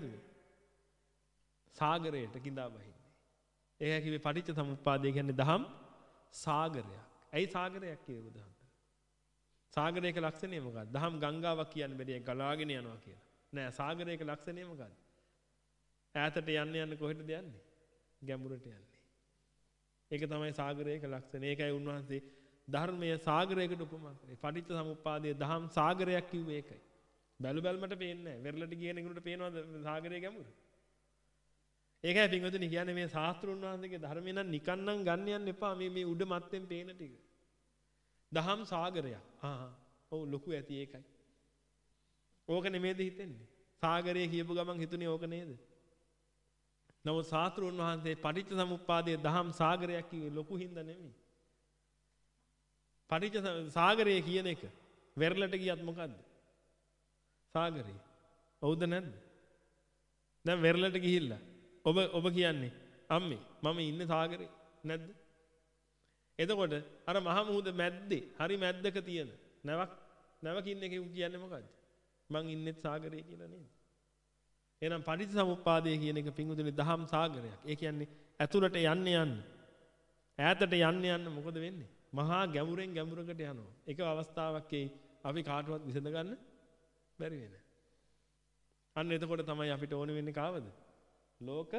සාගරයට கிඳා බහින්නේ. ඒක කිව්වේ පටිච්ච සමුප්පාදය කියන්නේ දහම් සාගරයක්. ඇයි සාගරයක් කියේ බුදුදහම? සාගරයක ලක්ෂණය මොකක්ද? දහම් ගංගාවක් කියන්නේ බැරි ගලාගෙන යනවා කියලා. නෑ සාගරයක ලක්ෂණය මොකක්ද? ඈතට යන්න යන්න කොහෙටද යන්නේ? ගැඹුරට යන්නේ. ඒක තමයි සාගරයක ලක්ෂණය. ඒකයි උන්වහන්සේ ධර්මයේ සාගරයකට උපමා කරේ. පටිච්ච සමුප්පාදයේ දහම් සාගරයක් කිව්වේ ඒකයි. බැලු බැලමට පේන්නේ නැහැ. වෙරළට කියන කෙනෙකුට පේනවද සාගරයේ ගැඹුර? ඒකයි පින්වතුනි කියන්නේ මේ ශාස්ත්‍රුන් වහන්සේගේ ධර්මය නම් නිකන් නම් ගන්න යන්න එපා. මේ මේ උඩ මත්තෙන් පේන ටික. දහම් සාගරයක්. ආහ්. ඔව් ලොකු ඇති ඒකයි. ඕක නෙමෙයිද හිතෙන්නේ? සාගරය කියපු ගමන් හිතුනේ ඕක නේද? නමුත් ශාස්ත්‍රුන් වහන්සේ පටිච්ච සමුප්පාදයේ දහම් සාගරයක් කිව්වේ ලොකු හින්දා නෙමෙයි. පටිච්ච සාගරය කියන එක වෙරළට ගියත් මොකද්ද? සාගරේ. හවුද නැද්ද? දැන් වෙරළට ගිහිල්ලා ඔබ ඔබ කියන්නේ අම්මේ මම ඉන්නේ සාගරේ නැද්ද? එතකොට අර මහ මුහුද මැද්දේ හරි මැද්දක තියෙන නැවක් නැවක ඉන්නේ කියන්නේ මොකද්ද? මං ඉන්නේ සාගරේ කියලා නේද? එහෙනම් පටිච්චසමුප්පාදය කියන එක පිංගුතුනි දහම් සාගරයක්. ඒ කියන්නේ ඇතුළට යන්න යන්න ඈතට යන්න යන්න මොකද වෙන්නේ? මහා ගැඹුරෙන් ගැඹුරකට යනවා. ඒක අවස්ථාවක් එයි අපි කාටවත් විසඳ ගන්න බැරි වෙන. අන්න එතකොට තමයි අපිට ඕන වෙන්නේ කාවද? ලෝක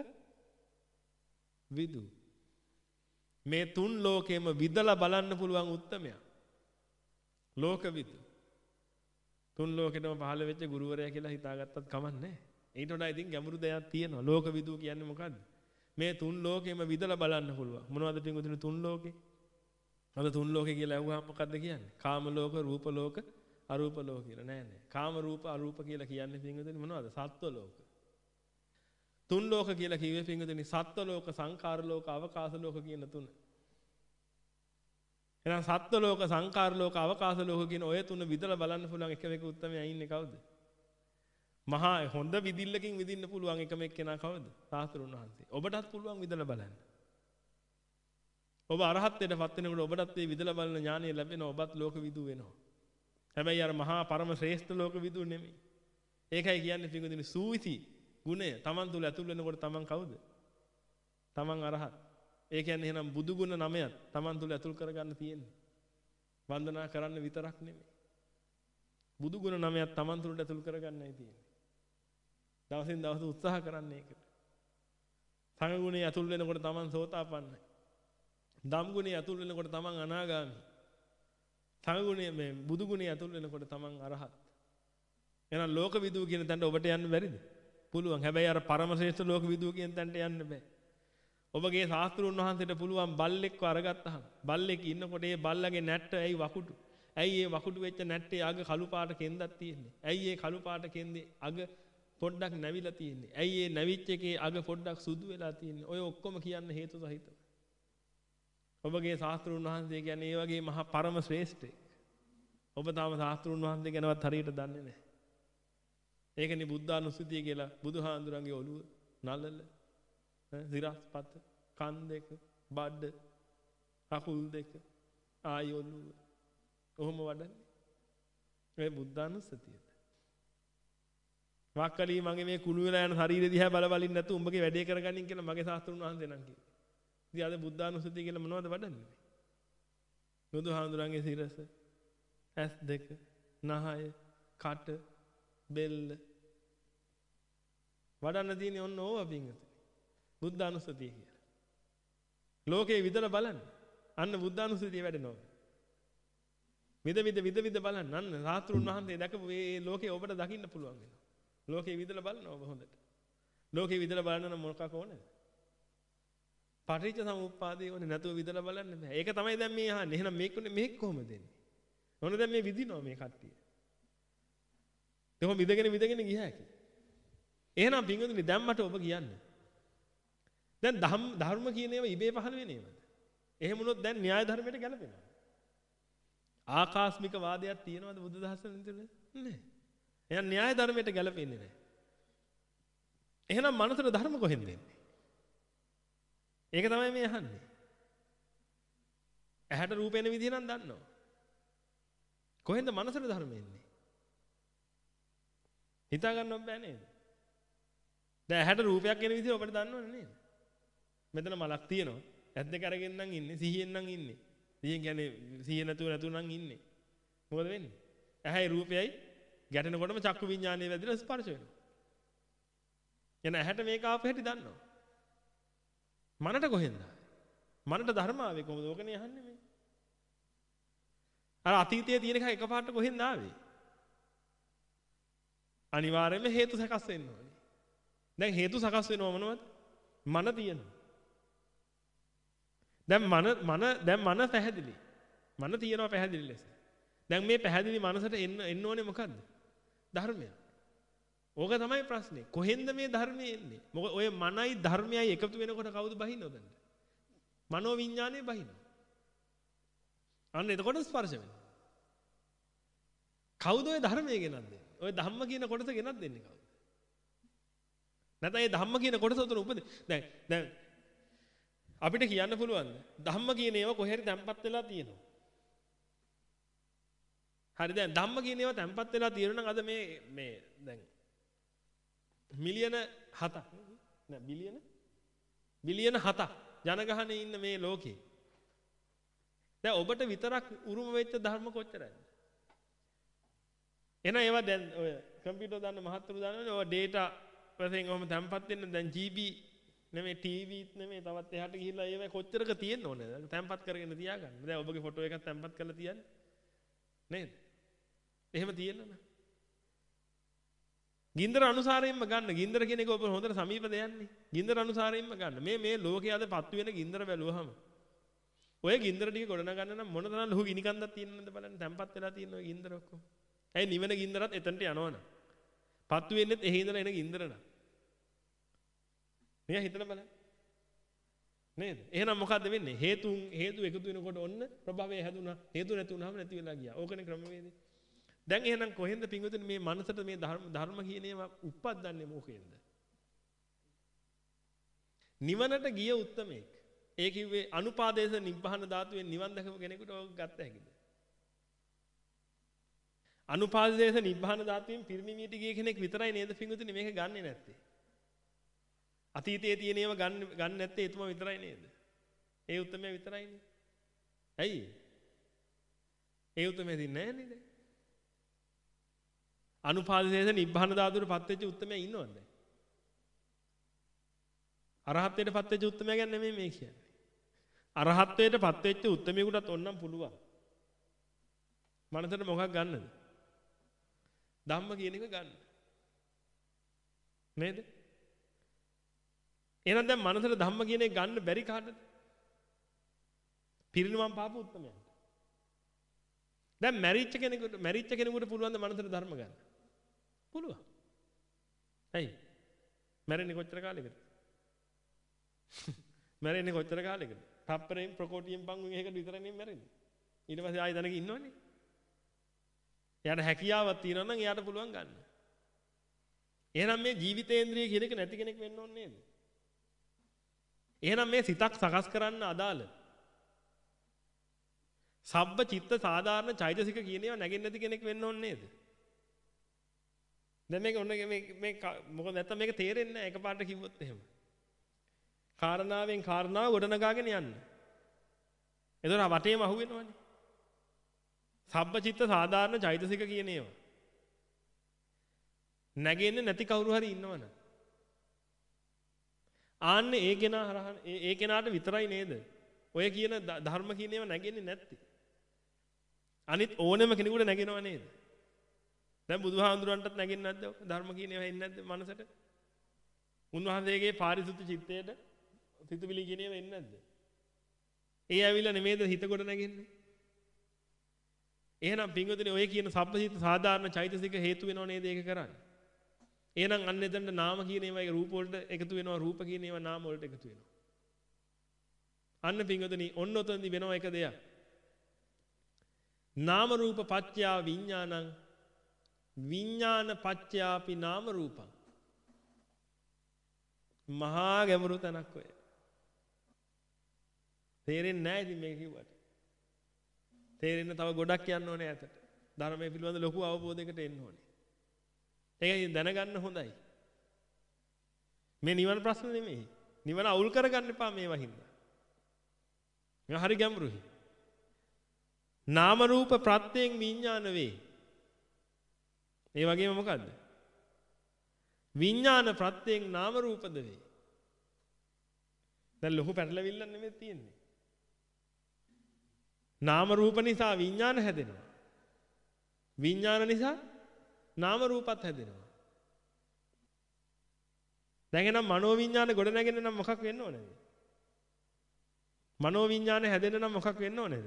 විදු. මේ තුන් ලෝකෙම විදලා බලන්න පුළුවන් උත්තමයා. ලෝක විදු. තුන් ලෝකෙටම පහළ වෙච්ච ගුරුවරයා කියලා හිතාගත්තත් කමක් නැහැ. ඊට වඩා ඉතින් ගැඹුරු දෙයක් තියෙනවා. ලෝක විදු කියන්නේ මොකද්ද? මේ තුන් ලෝකෙම විදලා බලන්න පුළුවන්. මොනවද පින්වතුනි තුන් ලෝකේ? අද තුන් ලෝකේ කියලා ඇහුවාම මොකද්ද කියන්නේ? කාම ලෝක, රූප ලෝක, අරූප ලෝක කියලා. නෑ නෑ. කාම රූප අරූප කියලා කියන්නේ පින්වතුනි මොනවද? සත්ව ලෝක. තුන් ලෝක කියලා කිව්වේ පින්වතුනි සත්ව ලෝක, සංඛාර ලෝක, අවකාශ ලෝක කියන තුන. එහෙනම් සත්ව ලෝක, සංඛාර ලෝක, අවකාශ ලෝක කියන ඔය තුන විදලා බලන්න පුළුවන් එකම එක උත්තරමයා ඉන්නේ කවුද? මහා හොඳ විදිල්ලකින් විදින්න පුළුවන් එකම එක්කෙනා කවුද? සාස්ත්‍රුන් වහන්සේ. ඔබටත් පුළුවන් විදලා බලන්න. ඔබ අරහත්ත්වයට පත් වෙනකොට ඔබටත් මේ විදලා බලන ඥානය ලැබෙනවා. ඔබත් ලෝක විදු වෙනවා. හැබැයි අර මහා පරම ශ්‍රේෂ්ඨ ලෝක විදු නෙමෙයි. ඒකයි කියන්නේ පිටුදින සූවිසි ගුණය තමන් තුළ ඇතුල් වෙනකොට තමන් කවුද? තමන් අරහත්. ඒ කියන්නේ එහෙනම් බුදු ගුණ නමයක් තමන් තුළ ඇතුල් කරගන්න තියෙන්නේ. වන්දනා කරන්න විතරක් නෙමෙයි. බුදු ගුණ නමයක් තමන් තුළට ඇතුල් කරගන්නයි තියෙන්නේ. දවසින් දවස උත්සාහ කරන්න ඒකට. සංඝ ගුණය ඇතුල් වෙනකොට තමන් සෝතාපන්නයි. ධම් ගුණය ඇතුල් වෙනකොට තමන් අනාගාමී. සංඝ ගුණය මේ බුදු ගුණය ඇතුල් වෙනකොට තමන් අරහත්. එහෙනම් ලෝක විදූ කියන තැනට ඔබට යන්න බැරිද? පුළුවන්. හැබැයි අර පරම ශ්‍රේෂ්ඨ ලෝක විදූ කියන තැනට යන්න බෑ. ඔබගේ ශාස්ත්‍රුන් වහන්සේට පුළුවන් බල්ලෙක්ව අරගත්තහම බල්ලෙක් ඉන්නකොට ඒ බල්ලගේ නැට්ට ඇයි වකුටු? ඇයි ඒ වකුටු වෙච්ච නැට්ටේ අග කළු පාට කෙන්දක් තියෙන්නේ? ඇයි ඒ කළු පාට කෙන්දේ අග පොඩ්ඩක් නැවිලා තියෙන්නේ? ඇයි ඒ නැවිච්ච එකේ අග පොඩ්ඩක් සුදු වෙලා තියෙන්නේ? ඔය ඔක්කොම කියන්න හේතු සහිතව. ඔබගේ ශාස්ත්‍රුන් වහන්සේ කියන්නේ ඒ වගේ මහා පරම ශ්‍රේෂ්ඨෙක්. ඔබ තාම ශාස්ත්‍රුන් වහන්සේ ගැනවත් හරියට දන්නේ නැහැ. ඒකනේ බුද්ධානුස්සතිය කියලා බුදුහාඳුරන්ගේ ඔළුව නළල සිරස්පත කන් දෙක බඩ අකුල් දෙක ආයි ඔළුව ඔහොම වඩන්නේ. ඒ බුද්ධානුස්සතියද? වක්කලී මගේ මේ කුණු වෙලා යන ශරීරය දිහා බල බලින් නැතු උඹගේ වැඩේ කරගන්නින් කියලා මගේ ශාස්ත්‍රුන් වහන්සේ නම් කිව්වා. ඉතින් අද බුද්ධානුස්සතිය කියලා මොනවද වඩන්නේ? බුදුහාමුදුරන්ගේ සිරස, ඇස් දෙක, නහය, කට, බෙල්ල වඩන්න තියෙන්නේ ඔන්න ඕවා පින්වතුනි. බුද්ධානුස්සතිය කියලා. ලෝකේ විතර බලන්න. අන්න බුද්ධානුස්සතිය වැඩෙනවා. විද විද විද විද බලන්න. අන්න සාත්‍රුන් වහන්සේ දැකපු මේ ලෝකේ ඔබට දකින්න පුළුවන් වෙනවා. ලෝකේ විදලා බලනවා ඔබ හොඳට. ලෝකේ විදලා බලන්න නම් මොකක් ඕනේද? පටිච්ච සමුප්පාදේ ඕනේ නැතුව විදලා බලන්න බෑ. ඒක තමයි දැන් මේ අහන්නේ. එහෙනම් මේකුනේ මේක කොහොමද දෙන්නේ? ඕන දැන් මේ විදිනවා මේ කට්ටිය. දෙහොම විදගෙන විදගෙන ගියා හැකි. එහෙනම් පින්වතුනි දැන් මට ඔබ කියන්න. දැන් ධම්ම ධර්ම කියන ඒවා ඉබේ පහළ වෙන ඒවාද? එහෙම වුණොත් දැන් න්‍යාය ධර්මයට ගැලපෙනවා. ආකාස්මික වාදයක් තියෙනවද බුදු දහසෙන් තුල? නැහැ. එහෙනම් න්‍යාය ධර්මයට ගැලපෙන්නේ නැහැ. එහෙනම් මනසට ධර්ම කොහෙන්ද එන්නේ? ඒක තමයි මේ අහන්නේ. ඇහැට රූපේන විදිහ නම් දන්නවා. කොහෙන්ද මනසට ධර්ම එන්නේ? හිතා ගන්නවත් බෑ නේද? දැන් ඇහැට රූපයක් එන විදිහ ඔබට දන්නවනේ නේද? මෙතන මලක් තියෙනවා. ඇස් දෙක අරගෙන නම් ඉන්නේ, සිහියෙන් නම් ඉන්නේ. සිහියෙන් කියන්නේ සිහිය නැතුව නැතුව නම් ඉන්නේ. මොකද වෙන්නේ? ඇහැයි රූපයයි ගැටෙනකොටම චක්කු විඤ්ඤාණය වැදිලා ස්පර්ශ වෙනවා. එන ඇහැට මේක ආපු හැටි දන්නවා. මනට කොහෙන්ද? මනට ධර්ම ආවේ කොහොමද? ඕකනේ අහන්නේ මේ. අර අතීතයේ තියෙන එක එකපාරට කොහෙන්ද ආවේ? අනිවාර්යයෙන්ම හේතු සකස් වෙන්න ඕනේ. දැන් හේතු සකස් වෙනව මොනවද? මන තියෙනවා. දැන් මන මන දැන් මන පැහැදිලි. මන තියෙනවා පැහැදිලි ලෙස. දැන් මේ පැහැදිලි මනසට එන්න එන්න ඕනේ මොකද්ද? ධර්මය. ඕක තමයි ප්‍රශ්නේ. කොහෙන්ද මේ ධර්මයේ එන්නේ? මොකද ඔය මනයි ධර්මයයි එකතු වෙනකොට කවුද බහින්නවද? මනෝ විඥානේ බහිනවා. අන්න එතකොට ස්පර්ශ වෙනවා. කවුද ඔය ධර්මයේ ගෙනත් දෙන්නේ? ඔය ධම්ම කියන කොටස ගෙනත් දෙන්නේ කවුද? නැත්නම් ඒ ධම්ම කියන කොටස උතන උපද දැන් දැන් අපිට කියන්න පුළුවන්ද? ධම්ම කියන ඒවා කොහේරි තැම්පත් වෙලා තියෙනවා. හරි දැන් ධම්ම කියන ඒවා තැම්පත් වෙලා තියෙනවා නම් අද මේ මේ දැන් මිලියන හතක් නෑ බිලියන බිලියන හතක් ජනගහනයේ ඉන්න මේ ලෝකේ. දැන් ඔබට විතරක් උරුම වෙච්ච ධර්ම කොච්චරද? එන ඒවා දැන් ඔය කම්පියුටර් දාන්න මහත්තුරු දානවනේ ඔය data වශයෙන් ඔහම තැම්පත් වෙන්න දැන් G B නෙමෙයි ටීවීත් නෙමෙයි තවත් එහාට ගිහිල්ලා ඒවා කොච්චරක තියෙන්න ඕනේද? තැම්පත් කරගෙන තියාගන්න. දැන් ඔබගේ ෆොටෝ එකක් තැම්පත් කරලා තියන්න. නේද? එහෙම තියෙන්නම. ගින්දර අනුසාරයෙන්ම ගන්න. ගින්දර කියන එක ඔබ හොඳට සමීප දෙයන්නේ. ගින්දර අනුසාරයෙන්ම ගන්න. මේ මේ ලෝකයේ අද පත්තු වෙන ගින්දර බැලුවහම ඔය ගින්දර ටික ගොඩනගන්න නම් මොන තරම් ලොකු ගිනි කන්දක් තියෙනවද බලන්න. තැම්පත් වෙලා තියෙන ඔය ගින්දර ඔක්කොම. ඇයි නිවන ගින්දරත් එතනට යනවනම්. පත්තු වෙන්නෙත් එහි ඉඳලා එන ගින්දර නා. මෙයා හිතලා බලන්න. නේද? එහෙනම් මොකද්ද වෙන්නේ? හේතුන් හේතු එකතු වෙනකොට ඔන්න ප්‍රභවය හැදුනා. හේතු නැති වුනහම නැති වෙලා ගියා. ඕකනේ ක්‍රමවේදය. දැන් එහෙනම් කොහෙන්ද පිංගුතුනි මේ මනසට මේ ධර්ම ධර්ම කියන ඒවා උප්පද්දන්නේ මොකෙන්ද? නිවනට ගිය උත්තමෙක්. ඒ කිව්වේ අනුපාදේශ නිබ්බාන ධාතුවෙන් නිවන් දැකපු කෙනෙකුට ඕක ගත්ත හැකිද? අනුපාදේශ නිබ්බාන ධාතුවෙන් පිරිනිවියට ගිය කෙනෙක් විතරයි නේද පිංගුතුනි මේක ගන්නෙ නැත්තේ? අතීතයේ තියෙන ඒවා ගන්න ගන්න නැත්තේ එතුමා විතරයි නේද? ඒ උත්තමයා විතරයිනේ. ඇයි? ඒ උත්තමයා දින්නේ නැහැ නේද? අනුපාදේශ නිබ්බාන ධාතුවට පත් වෙච්ච උත්තමයා ඉන්නවද? අරහත්ත්වයට පත් වෙච්ච උත්තමයා ගැන නෙමෙයි මේ කියන්නේ. අරහත්ත්වයට පත් වෙච්ච උත්තමයෙකුටත් ඕනනම් පුළුවන්. මනසට මොකක් ගන්නද? ධම්ම කියන එක ගන්න. නේද? එහෙනම් දැන් මනසට ධම්ම කියන එක ගන්න බැරි කාටද? පිරිනුවම් පාප උත්තමයන්ට. දැන් මැරිච්ච කෙනෙකුට මැරිච්ච කෙනෙකුට පුළුවන් ද මනසට ධර්ම ගන්න? පුළුවන්. ඇයි? මැරෙන්නේ කොච්චර කාලෙකද? මැරෙන්නේ කොච්චර කාලෙකද? තප්පරයෙන් ප්‍රකෝටියෙන් පංගුවෙන් එකකට විතරනේ මැරෙන්නේ. ඊට පස්සේ ආයෙ දැනක ඉන්නවනේ. එයාට හැකියාවක් තියෙනවා නම් එයාට පුළුවන් ගන්න. එහෙනම් මේ ජීවිතේන්ද්‍රිය කියන එක නැති කෙනෙක් වෙන්න ඕනේ නේද? එහෙනම් මේ සිතක් සකස් කරන්න අදාළ සබ්බ චිත්ත සාධාරණ චෛතසික කියන ඒවා නැගෙන්නේ නැති කෙනෙක් වෙන්න ඕනේ නේද? දැන් මේක ඔන්න මේ මේ මොකද නැත්තම් මේක තේරෙන්නේ නැහැ එකපාරට කිව්වොත් එහෙම. කාරණාවෙන් කාරණාව ගොඩනගාගෙන යන්න. එතකොට වටේම අහුවෙනවනේ. සබ්බචිත්ත සාධාරණ චෛතසික කියන ඒවා. නැගෙන්නේ නැති කවුරු හරි ඉන්නවනේ. ආන්නේ ඒ කෙනා හරහා ඒ කෙනාට විතරයි නේද? ඔය කියන ධර්ම කියන ඒවා නැගෙන්නේ නැත්තේ. අනිත් ඕනෙම කෙනෙකුට නැගෙනව නේද? දැන් බුදුහාමුදුරන්ටත් නැගෙන්නේ නැද්ද? ධර්ම කියන ඒවා එන්නේ නැද්ද මනසට? උන්වහන්සේගේ පාරිසුද්ධ චිත්තයට සිතුවිලි කියන ඒවා එන්නේ නැද්ද? ඒ ඇවිල්ලා නෙමෙයිද හිත කොට නැගෙන්නේ? එහෙනම් පින්වතුනි ඔය කියන සබ්බසිත සාධාරණ චෛතසික හේතු වෙනව නේද ඒක කරන්නේ? එහෙනම් අන්න එතනට නාම කියන ඒවා රූප වලට එකතු වෙනවා රූප කියන ඒවා නාම වලට එකතු වෙනවා. අන්න පින්වතුනි ඔන්න ඔතනදි වෙනව එක දෙයක්. නාම රූප පත්‍යා විඥානං විඥාන පත්‍යාපි නාම රූපං. මහා ගැඹුරු තැනක් ඔය. තේරෙන්නේ නැහැ ඉතින් මේක කිව්වට. තේරෙන්න තව ගොඩක් යන්න ඕනේ ඇතට. ධර්මයේ පිළිබඳ ලොකු අවබෝධයකට එන්න ඕනේ. ඒක දැනගන්න හොඳයි. මේ නිවන ප්‍රශ්න නෙමෙයි. නිවන අවුල් කරගන්න එපා මේවා හින්දා. මේවා හරි ගැඹුරුයි. නාම රූප ප්‍රත්‍යයෙන් විඥාන වේ. ඒ වගේම මොකද්ද? විඥාන ප්‍රත්‍යයෙන් නාම රූපද වේ. දැන් ලොකු පැටලවිල්ලක් නෙමෙයි තියෙන්නේ. නාම රූප නිසා විඥාන හැදෙනවා. විඥාන නිසා නාම රූපත් හැදෙනවා. දැන් එනම් මනෝ විඥාන ගොඩ නැගෙන්න නම් මොකක් වෙන්න ඕනේද? මනෝ විඥාන හැදෙන්න නම් මොකක් වෙන්න ඕනේද?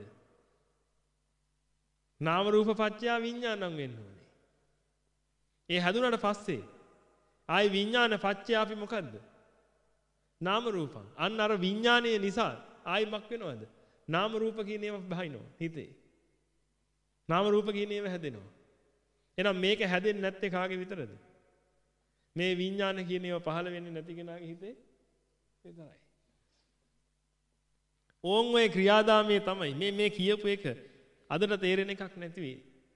නාම රූප පත්‍යා විඥානං වෙන්න ඕනේ. ඒ හැදුනට පස්සේ ආයි විඥාන පත්‍යා අපි මොකද්ද? නාම රූපං. අන්න අර විඥානයේ නිසා ආයි මක් වෙනවද? නාම රූප කියන ඒවා බහිනවා හිතේ. නාම රූප කියන ඒවා හැදෙනවා. එහෙනම් මේක හැදෙන්නේ නැත්තේ කාගේ විතරද? මේ විඥාන කියන ඒවා පහළ වෙන්නේ නැති කෙනාගේ හිතේ විතරයි. ඕන් ඔය ක්‍රියාදාමයේ තමයි මේ මේ කියපු එක අදට තේරෙන එකක් නැති වෙයි.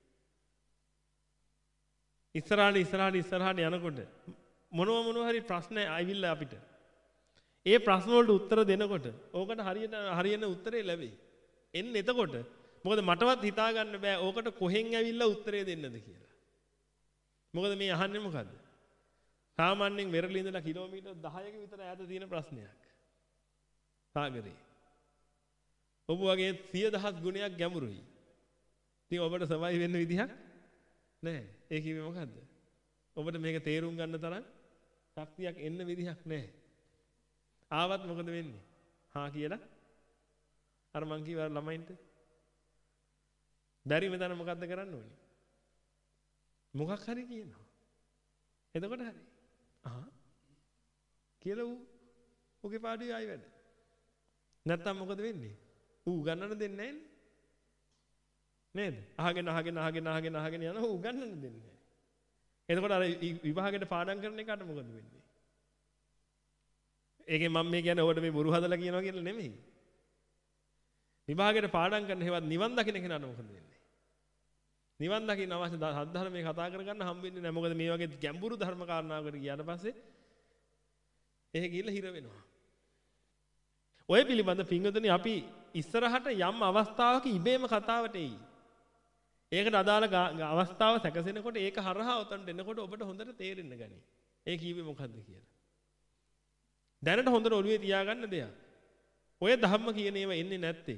ඉස්සරහට ඉස්සරහට ඉස්සරහට යනකොට මොනව මොනව හරි ප්‍රශ්න ආවිල්ලා අපිට. ඒ ප්‍රශ්න වලට උත්තර දෙනකොට ඕකට හරියට හරියන උත්තරේ ලැබෙයි. එන්න එතකොට මොකද මටවත් හිතා ගන්න බෑ ඕකට කොහෙන් ඇවිල්ලා උත්තරේ දෙන්නද කියලා. මොකද මේ අහන්නේ මොකද්ද? සාමාන්‍යයෙන් වෙරළ ඉඳලා කිලෝමීටර් දහයක විතර ඈත තියෙන ප්‍රශ්නයක්. සාගරේ. ඔබ වගේ සිය දහස් ගුණයක් ගැඹුරුයි. ඉතින් ඔබට සබයි වෙන්න විදිහක් නැහැ. ඒ කිව්වේ මොකද්ද? ඔබට මේක තේරුම් ගන්න තරම් ශක්තියක් එන්න විදිහක් නැහැ. ආවත් මොකද වෙන්නේ? හා කියලා අර මං කිව්වා ළමයින්ට බැරි මෙතන මොකද්ද කරන්න ඕනේ? මොකක් හරි කියනවා. එතකොට හරි. අහා කියලා ඌ ඔගේ පාඩුවේ ආයි වැඩ. නැත්තම් මොකද වෙන්නේ? ඌ ගන්නන දෙන්නේ නැහැ නේද? අහගෙන අහගෙන අහගෙන අහගෙන අහගෙන යනවා ඌ ගන්නන දෙන්නේ නැහැ. එතකොට අර විභාගයට පාඩම් කරන එකට මොකද වෙන්නේ? ඒකෙන් මම මේ කියන්නේ ඔබට මේ බොරු හදලා කියනවා කියලා නෙමෙයි. විභාගයට පාඩම් කරන හේවත් නිවන් දකින්න කෙනාට මොකද වෙන්නේ? නිවන් දකින්න අවශ්‍ය සද්ධර්මයේ කතා කරගන්න හම්බ වෙන්නේ නැහැ. මොකද මේ වගේ ගැඹුරු ධර්ම කාරණාවකට ගියාට පස්සේ එහෙ ගිහිල්ලා හිර වෙනවා. ඔය පිළිබඳ පින්වතුනි අපි ඉස්සරහට යම් අවස්ථාවක ඉබේම කතාවට එයි. ඒකට අදාළ අවස්ථාව සැකසෙනකොට ඒක හරහා උතන්ට එනකොට ඔබට හොඳට තේරෙන්න ගනී. ඒ කිව්වේ මොකද්ද කියලා. දැනට හොඳට ඔළුවේ තියාගන්න දෙයක්. ඔය ධම්ම කියන ඒවා එන්නේ නැත්තේ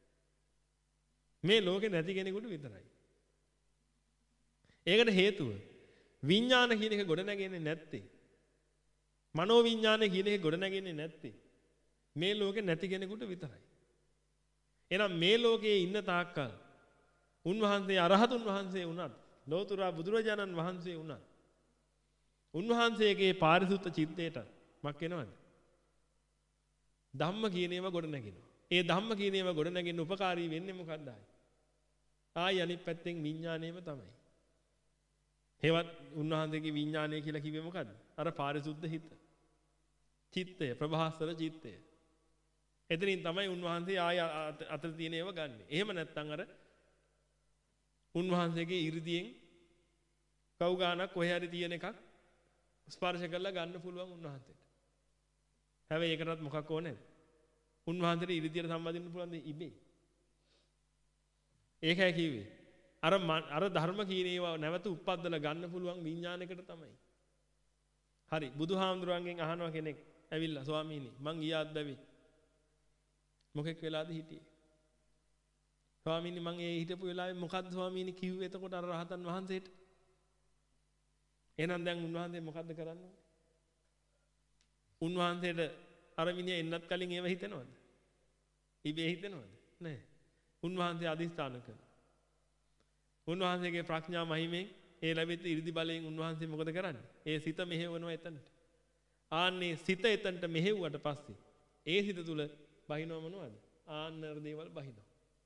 මේ ලෝකේ නැති කෙනෙකුට විතරයි. ඒකට හේතුව විඥාන කියන එක ගොඩ නැගෙන්නේ නැත්තේ. මනෝ විඥාන කියන එක ගොඩ නැගෙන්නේ නැත්තේ මේ ලෝකේ නැති කෙනෙකුට විතරයි. එහෙනම් මේ ලෝකයේ ඉන්න තාක්කල් උන්වහන්සේ අරහතුන් වහන්සේ වුණත් ලෝතර බුදුරජාණන් වහන්සේ වුණත් උන්වහන්සේගේ පාරිසුද්ධ චිත්තයට මක් වෙනවද? ධම්ම කියන ඒවා ගොඩ නැගෙනවා. ඒ ධම්ම කියන ඒවා ගොඩ නැගෙන්න උපකාරී වෙන්නේ මොකක්ද ආයි? ආයි අනිත් පැත්තෙන් විඥාණයම තමයි. හේවත් උන්වහන්සේගේ විඥාණය කියලා කිව්වේ මොකද්ද? අර පාරිසුද්ධ හිත. චිත්තය, ප්‍රභාස්වර චිත්තය. එතනින් තමයි උන්වහන්සේ ආය අතර තියෙන ඒවා ගන්නෙ. එහෙම නැත්නම් අර උන්වහන්සේගේ 이르දියෙන් කව් ගානක් කොහේ හරි තියෙන එකක් ස්පර්ශ කරලා ගන්න පුළුවන් උන්වහන්සේට. හැබැයි ඒකටත් මොකක් ඕනේද? උන්වහන්සේට ඉරිදියට සම්බන්ධින්න පුළුවන් දේ ඉබේ. ඒකයි කිව්වේ. අර අර ධර්ම කියන ඒවා නැවත උප්පද්දලා ගන්න පුළුවන් විඥානයකට තමයි. හරි බුදුහාමුදුරන්ගෙන් අහනවා කෙනෙක් ඇවිල්ලා ස්වාමීනි මං ගියාත් බැවි. මොකෙක් වෙලාද හිටියේ? ස්වාමීනි මං ඒ හිටපු වෙලාවේ මොකද්ද ස්වාමීනි කිව්වේ එතකොට අර රහතන් වහන්සේට? එහෙනම් දැන් උන්වහන්සේ මොකද්ද කරන්නේ? උන්වහන්සේට අර මිනිහා එන්නත් කලින් ඒව හිතනවද? ඉබේ හිතනවද? නැහැ. උන්වහන්සේ අදිස්ථාන කළා. උන්වහන්සේගේ ප්‍රඥා මහිමෙන් ඒ ලැබෙච්ච 이르දි බලයෙන් උන්වහන්සේ මොකද කරන්නේ? ඒ සිත මෙහෙවනවා එතනට. ආන්නේ සිත එතනට මෙහෙවුවට පස්සේ ඒ සිත තුල බහිනව මොනවද? ආන්නර දේවල් බහිනවා.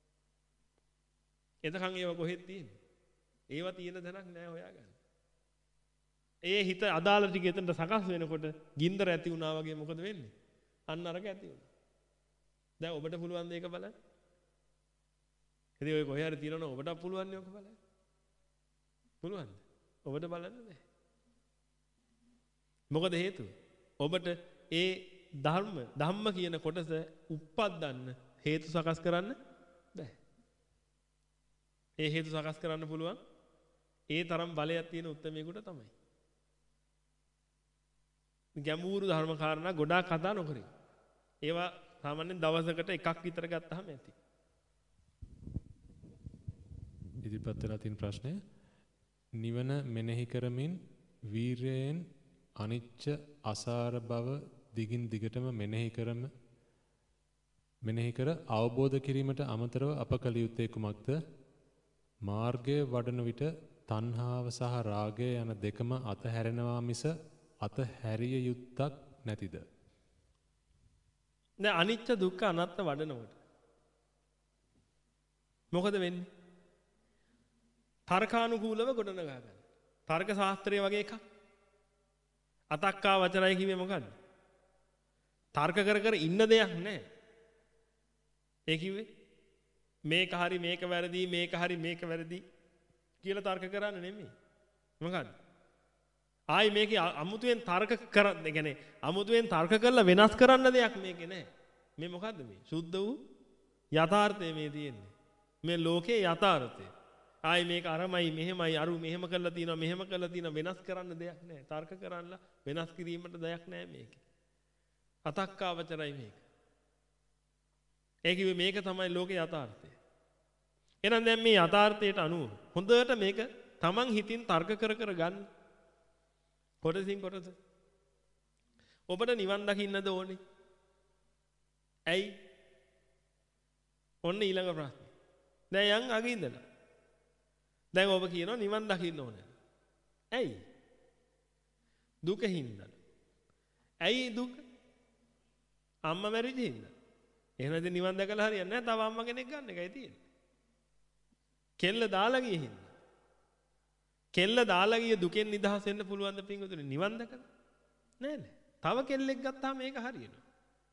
එතකන් ඒව කොහෙද තියෙන්නේ? ඒව තියෙන තැනක් නෑ හොයාගන්න. ඒ හිත අදාළ ටික එතනට සකස් වෙනකොට ගින්දර ඇති වුණා වගේ මොකද වෙන්නේ? අන්න අරක ඇති වෙනවා. දැන් ඔබට පුළුවන් මේක බලන්න. ඉතින් ඔය කොහේ හරි තියනවනම් ඔබට පුළුවන් නේ ඔක බලන්න. පුළුවන්ද? ඔබට බලන්න බෑ. මොකද හේතුව? ඔබට ඒ ධර්ම ධම්ම කියන කොටස උප්පද්දන්න හේතු සකස් කරන්න බෑ. ඒ හේතු සකස් කරන්න පුළුවන් ඒ තරම් බලයක් තියෙන උත්මයෙකුට තමයි. ගැඹුරු ධර්ම කාරණා ගොඩාක් කතා නොකරේ. ඒවා සාමාන්‍යයෙන් දවසකට එකක් විතර ගත්තාම ඇති. ඉදිරිපත් වෙලා තියෙන ප්‍රශ්නය නිවන මෙනෙහි කරමින් වීරයෙන් අනිච්ච අසාර බව දිගින් දිගටම මෙනෙහි කරම මෙනෙහි කර අවබෝධ කිරීමට අමතරව අප කළ යුත්තේ කුමක්ද? මාර්ගයේ වඩන විට තණ්හාව සහ රාගය යන දෙකම අතහැරෙනවා මිස අතහැරිය යුත්තක් නැතිද? දැන් අනිච්ච දුක්ඛ අනාත්ම වඩනකොට මොකද වෙන්නේ? තර්කානුකූලව ගොඩනගා ගන්න. තර්ක ශාස්ත්‍රයේ වගේ එකක්. අතක්කා වචනයි කිව්වේ මොකද්ද? තර්ක කර කර ඉන්න දෙයක් නැහැ. ඒ කිව්වේ මේක හරි මේක වැරදි මේක හරි මේක වැරදි කියලා තර්ක කරන්න නෙමෙයි. මොකද්ද? ආයි මේකේ අමුතුවෙන් තර්ක කරන්න, ඒ කියන්නේ අමුතුවෙන් තර්ක කරලා වෙනස් කරන්න දෙයක් මේකේ නැහැ. මේ මොකද්ද මේ? සුද්ධ වූ යථාර්ථය මේ තියෙන්නේ. මේ ලෝකේ යථාර්ථය. ආයි මේක අරමයි මෙහෙමයි අරු මෙහෙම කරලා තියෙනවා මෙහෙම කරලා තියෙනවා වෙනස් කරන්න දෙයක් නැහැ. තර්ක කරන්න වෙනස් කිරීමට දෙයක් නැහැ මේකේ. අතක්කාවචරයි මේක. ඒ කිව්වේ මේක තමයි ලෝකේ යථාර්ථය. එහෙනම් දැන් මේ යථාර්ථයට අනුව හොඳට මේක තමන් හිතින් තර්ක කර කර ගන්න. කොටසින් කොටස. ඔබට නිවන් දකින්නද ඕනේ? ඇයි? ඔන්න ඊළඟ ප්‍රශ්නේ. දැන් යන් අගින් ඉඳලා. දැන් ඔබ කියනවා නිවන් දකින්න ඕනේ. ඇයි? දුකින්ද. ඇයි දුක? අම්මා මැරිච්ච හින්දා. එහෙනම් ඉතින් නිවන් දැකලා හරියන්නේ නැහැ. තව අම්මා කෙනෙක් ගන්න එකයි තියෙන්නේ. කෙල්ල දාලා ගියේ හින්දා. කෙල්ල දාලා ගිය දුකෙන් නිදහස් වෙන්න පුළුවන් ද පින්වතුනි නිවන් දැකලා? නෑ නෑ. තව කෙල්ලෙක් ගත්තාම මේක හරියනවා.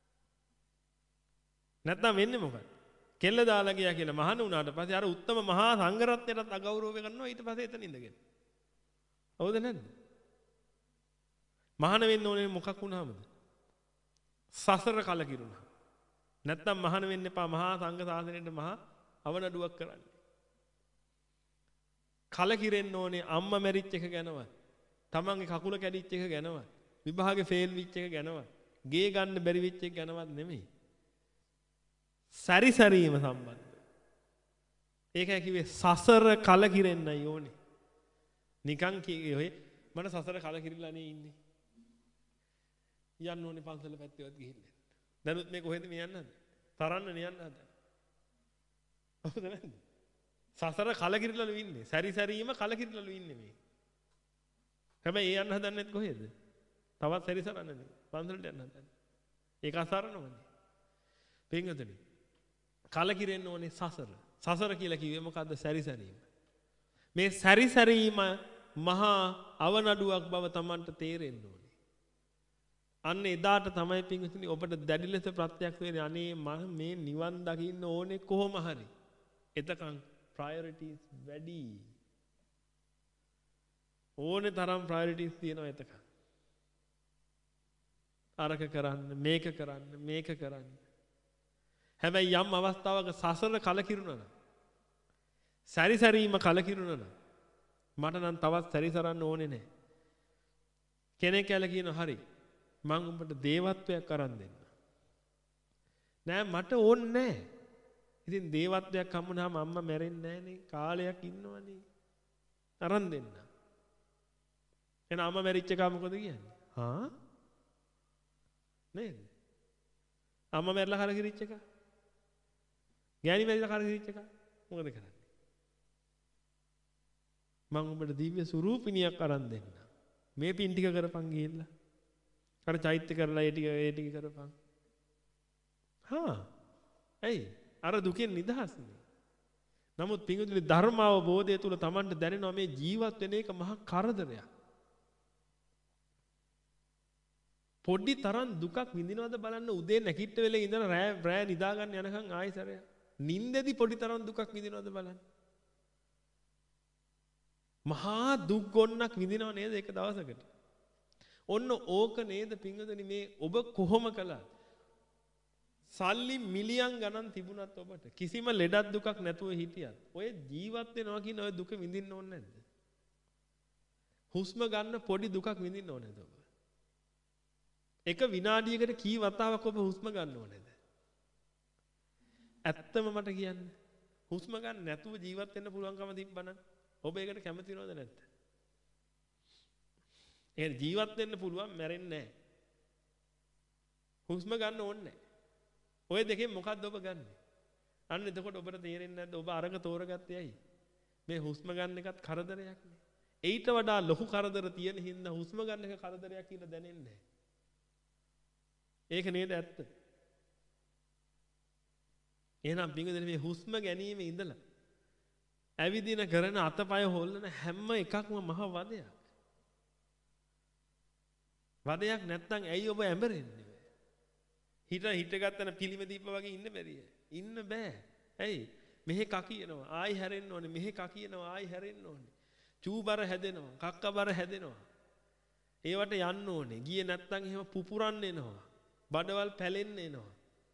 නැත්නම් වෙන්නේ මොකක්ද? කෙල්ල දාලා ගියා කියලා මහාන වුණාට පස්සේ අර උත්තම මහා සංඝරත්නයටත් අගෞරව කරනවා ඊට පස්සේ එතන ඉඳගෙන. හවුද නැද්ද? මහාන වෙන්න ඕනේ මොකක් වුණාමද? සසර කලකිරුණා. නැත්නම් මහාන වෙන්න එපා මහා සංඝ සාසනයට මහා අවනඩුවක් කරන්න. කලකිරෙන්න ඕනේ අම්මා මැරිච්ච එක ගැනවත්. තමන්ගේ කකුල කැඩිච්ච එක ගැනවත්. විභාගේ ෆේල් වෙච්ච එක ගැනවත්. ගේ ගන්න බැරි වෙච්ච එක ගැනවත් නෙමෙයි. සැරිසැරීම සම්බන්ධ. ඒකයි කිව්වේ සසර කලකිරෙන්නයි ඕනේ. නිකන් කියේ ඔය මට සසර කලකිරිලා නේ ඉන්නේ. යන්න ඕනේ පන්සල පැත්තේවත් ගිහිල්ලා. දැනුත් මේ කොහෙද මේ යන්නද? තරන්න නේ යන්න හදන්නේ. හවුද නැද්ද? සසර කලකිරිලාලු ඉන්නේ. සැරිසැරීම කලකිරිලාලු ඉන්නේ මේ. හැබැයි ඒ යන්න හදන්නේත් කොහෙද? තවත් සැරිසරන්නනේ. පන්සලට යන්න හදන්නේ. ඒක අසරණවනේ. පින්වතුනි කලකිරෙන්න ඕනේ සසර. සසර කියලා කිව්වේ මොකද්ද? සැරිසැරීම. මේ සැරිසැරීම මහා අවනඩුවක් බව Tamanට තේරෙන්න ඕනේ. අන්න එදාට තමයි පින්වතුනි ඔබට දැඩි ලෙස ප්‍රත්‍යක්ෂ වෙන්නේ අනේ මම මේ නිවන් දකින්න ඕනේ කොහොම හරි. එතකන් priorities වැඩි. ඕනේ තරම් ප්‍රයොරිටිස් තියෙනවා එතක. අරක කරන්න, මේක කරන්න, මේක කරන්න. හැබැයි යම් අවස්ථාවක සසර කලකිරුණා නම්, සැරිසැරීම කලකිරුණා නම් මට නම් තවත් සැරිසරන්න ඕනේ නැහැ. කෙනෙක් කියලා කියනවා හරි මං උඹට දේවත්වයක් අරන් දෙන්න. නෑ මට ඕනේ නැහැ. ඉතින් දේවත්වයක් හම්බුනහම අම්මා මැරෙන්නේ නැහනේ. කාලයක් ඉන්නවනේ. අරන් දෙන්න. එහෙනම් අම්මා මැරිච්ච එක මොකද කියන්නේ? හා? නේද? අම්මා මැරිලා කරකිරිච්ච එක. ගෑණි මැරිලා කරකිරිච්ච එක. මොකද කරන්නේ? මම උඹට දිව්‍ය ස්වරූපිනියක් අරන් දෙන්න. මේ පින් ටික කරපන් ගිහිල්ලා. අර චෛත්‍ය කරලා ඒ ටික ඒ ටික කරපන්. හා. ඇයි? අර දුකෙන් නිදහස්නේ. නමුත් පින්වතුනි ධර්ම අවබෝධය තුල Tamanට දැනෙනවා මේ ජීවත් වෙන එක මහා කරදරයක්. පොඩි තරම් දුකක් විඳිනවද බලන්න උදේ නැගිට වෙලේ ඉඳලා රෑ රෑ නිදා ගන්න යනකම් ආයෙසරයක්. නිින්දෙදි පොඩි තරම් දුකක් විඳිනවද බලන්න. මහා දුක් ගොන්නක් විඳිනව නේද එක දවසකට. ඔන්න ඕක නේද පින්වතුනි මේ ඔබ කොහොම කළා? සල්ලි මිලියන් ගණන් තිබුණත් ඔබට කිසිම ලෙඩක් දුකක් නැතුව හිටියත් ඔය ජීවත් වෙනවා කියන ඔය දුක විඳින්න ඕනේ නැද්ද? හුස්ම ගන්න පොඩි දුකක් විඳින්න ඕනේ නැද්ද ඔබ? එක විනාඩියකට කී වතාවක් ඔබ හුස්ම ගන්න ඕනේද? ඇත්තම මට කියන්න. හුස්ම ගන්න නැතුව ජීවත් වෙන්න පුළුවන්කම තිබ්බනම් ඔබ ඒකට කැමති වෙනවද නැද්ද? ඒ ජීවත් වෙන්න පුළුවන් මැරෙන්නේ නැහැ. හුස්ම ගන්න ඕනේ නැහැ. ඔය දෙකෙන් මොකද්ද ඔබ ගන්නෙ? අන්න එතකොට ඔබට තේරෙන්නේ නැද්ද ඔබ අරක තෝරගත්තේ ඇයි? මේ හුස්ම ගන්න එකත් කරදරයක් නේ. ඊට වඩා ලොකු කරදර තියෙන හින්දා හුස්ම ගන්න එක කරදරයක් කියලා දැනෙන්නේ නැහැ. ඒක නේද ඇත්ත? එහෙනම් පින්වතුනි මේ හුස්ම ගැනීම ඉඳලා ඇවිදින කරන අතපය හොල්ලන හැම එකක්ම මහ වදයක්. වදයක් නැත්නම් ඇයි ඔබ ඇඹරෙන්නේ? හිත හිටගත්තන පිළිම දීප වගේ ඉන්න බැරිය. ඉන්න බෑ. ඇයි? මෙහෙ කකියනවා. ආයි හැරෙන්න ඕනේ. මෙහෙ කකියනවා. ආයි හැරෙන්න ඕනේ. චූබර හැදෙනවා. කක්කබර හැදෙනවා. ඒවට යන්න ඕනේ. ගියේ නැත්නම් එහෙම පුපුරන්න එනවා. බඩවල් පැලෙන්න එනවා.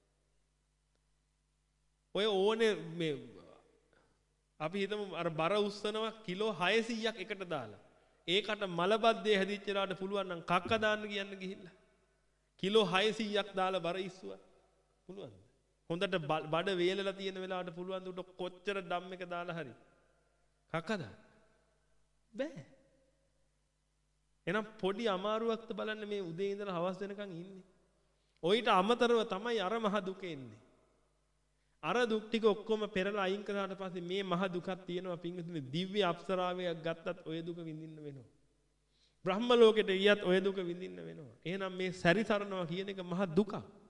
ඔය ඕනේ මේ අපි හිතමු අර බර උස්සනවා කිලෝ හයසීයක් එකට දාලා. ඒකට මලබද්දේ හැදිච්චලාට පුළුවන් නම් කක්ක දාන්න කියන්න ගිහිල්ලා. කිලෝ හයසීයක් දාලා බර ඉස්සුවා. පුළුවන්ද? හොඳට බඩ වේලලා තියෙන වෙලාවට පුළුවන් උඩ කොච්චර ඩම් එක දාලා හරි. කක්ක දාන්න. බෑ. එහෙනම් පොඩි අමාරුවක්ද බලන්න මේ උදේ ඉඳලා හවස වෙනකන් ඉන්නේ. ඔయిత අමතරව තමයි අර මහ දුක එන්නේ. අර දුක් ටික ඔක්කොම පෙරලා අයින් කරාට පස්සේ මේ මහ දුකක් තියෙනවා පින්විතනේ දිව්‍ය අප්සරාවයක් ගත්තත් ඔය දුක විඳින්න වෙනවා. බ්‍රහ්ම ලෝකෙට ගියත් ඔය දුක විඳින්න වෙනවා. එහෙනම් මේ සැරිසරනවා කියන එක මහ දුකක්.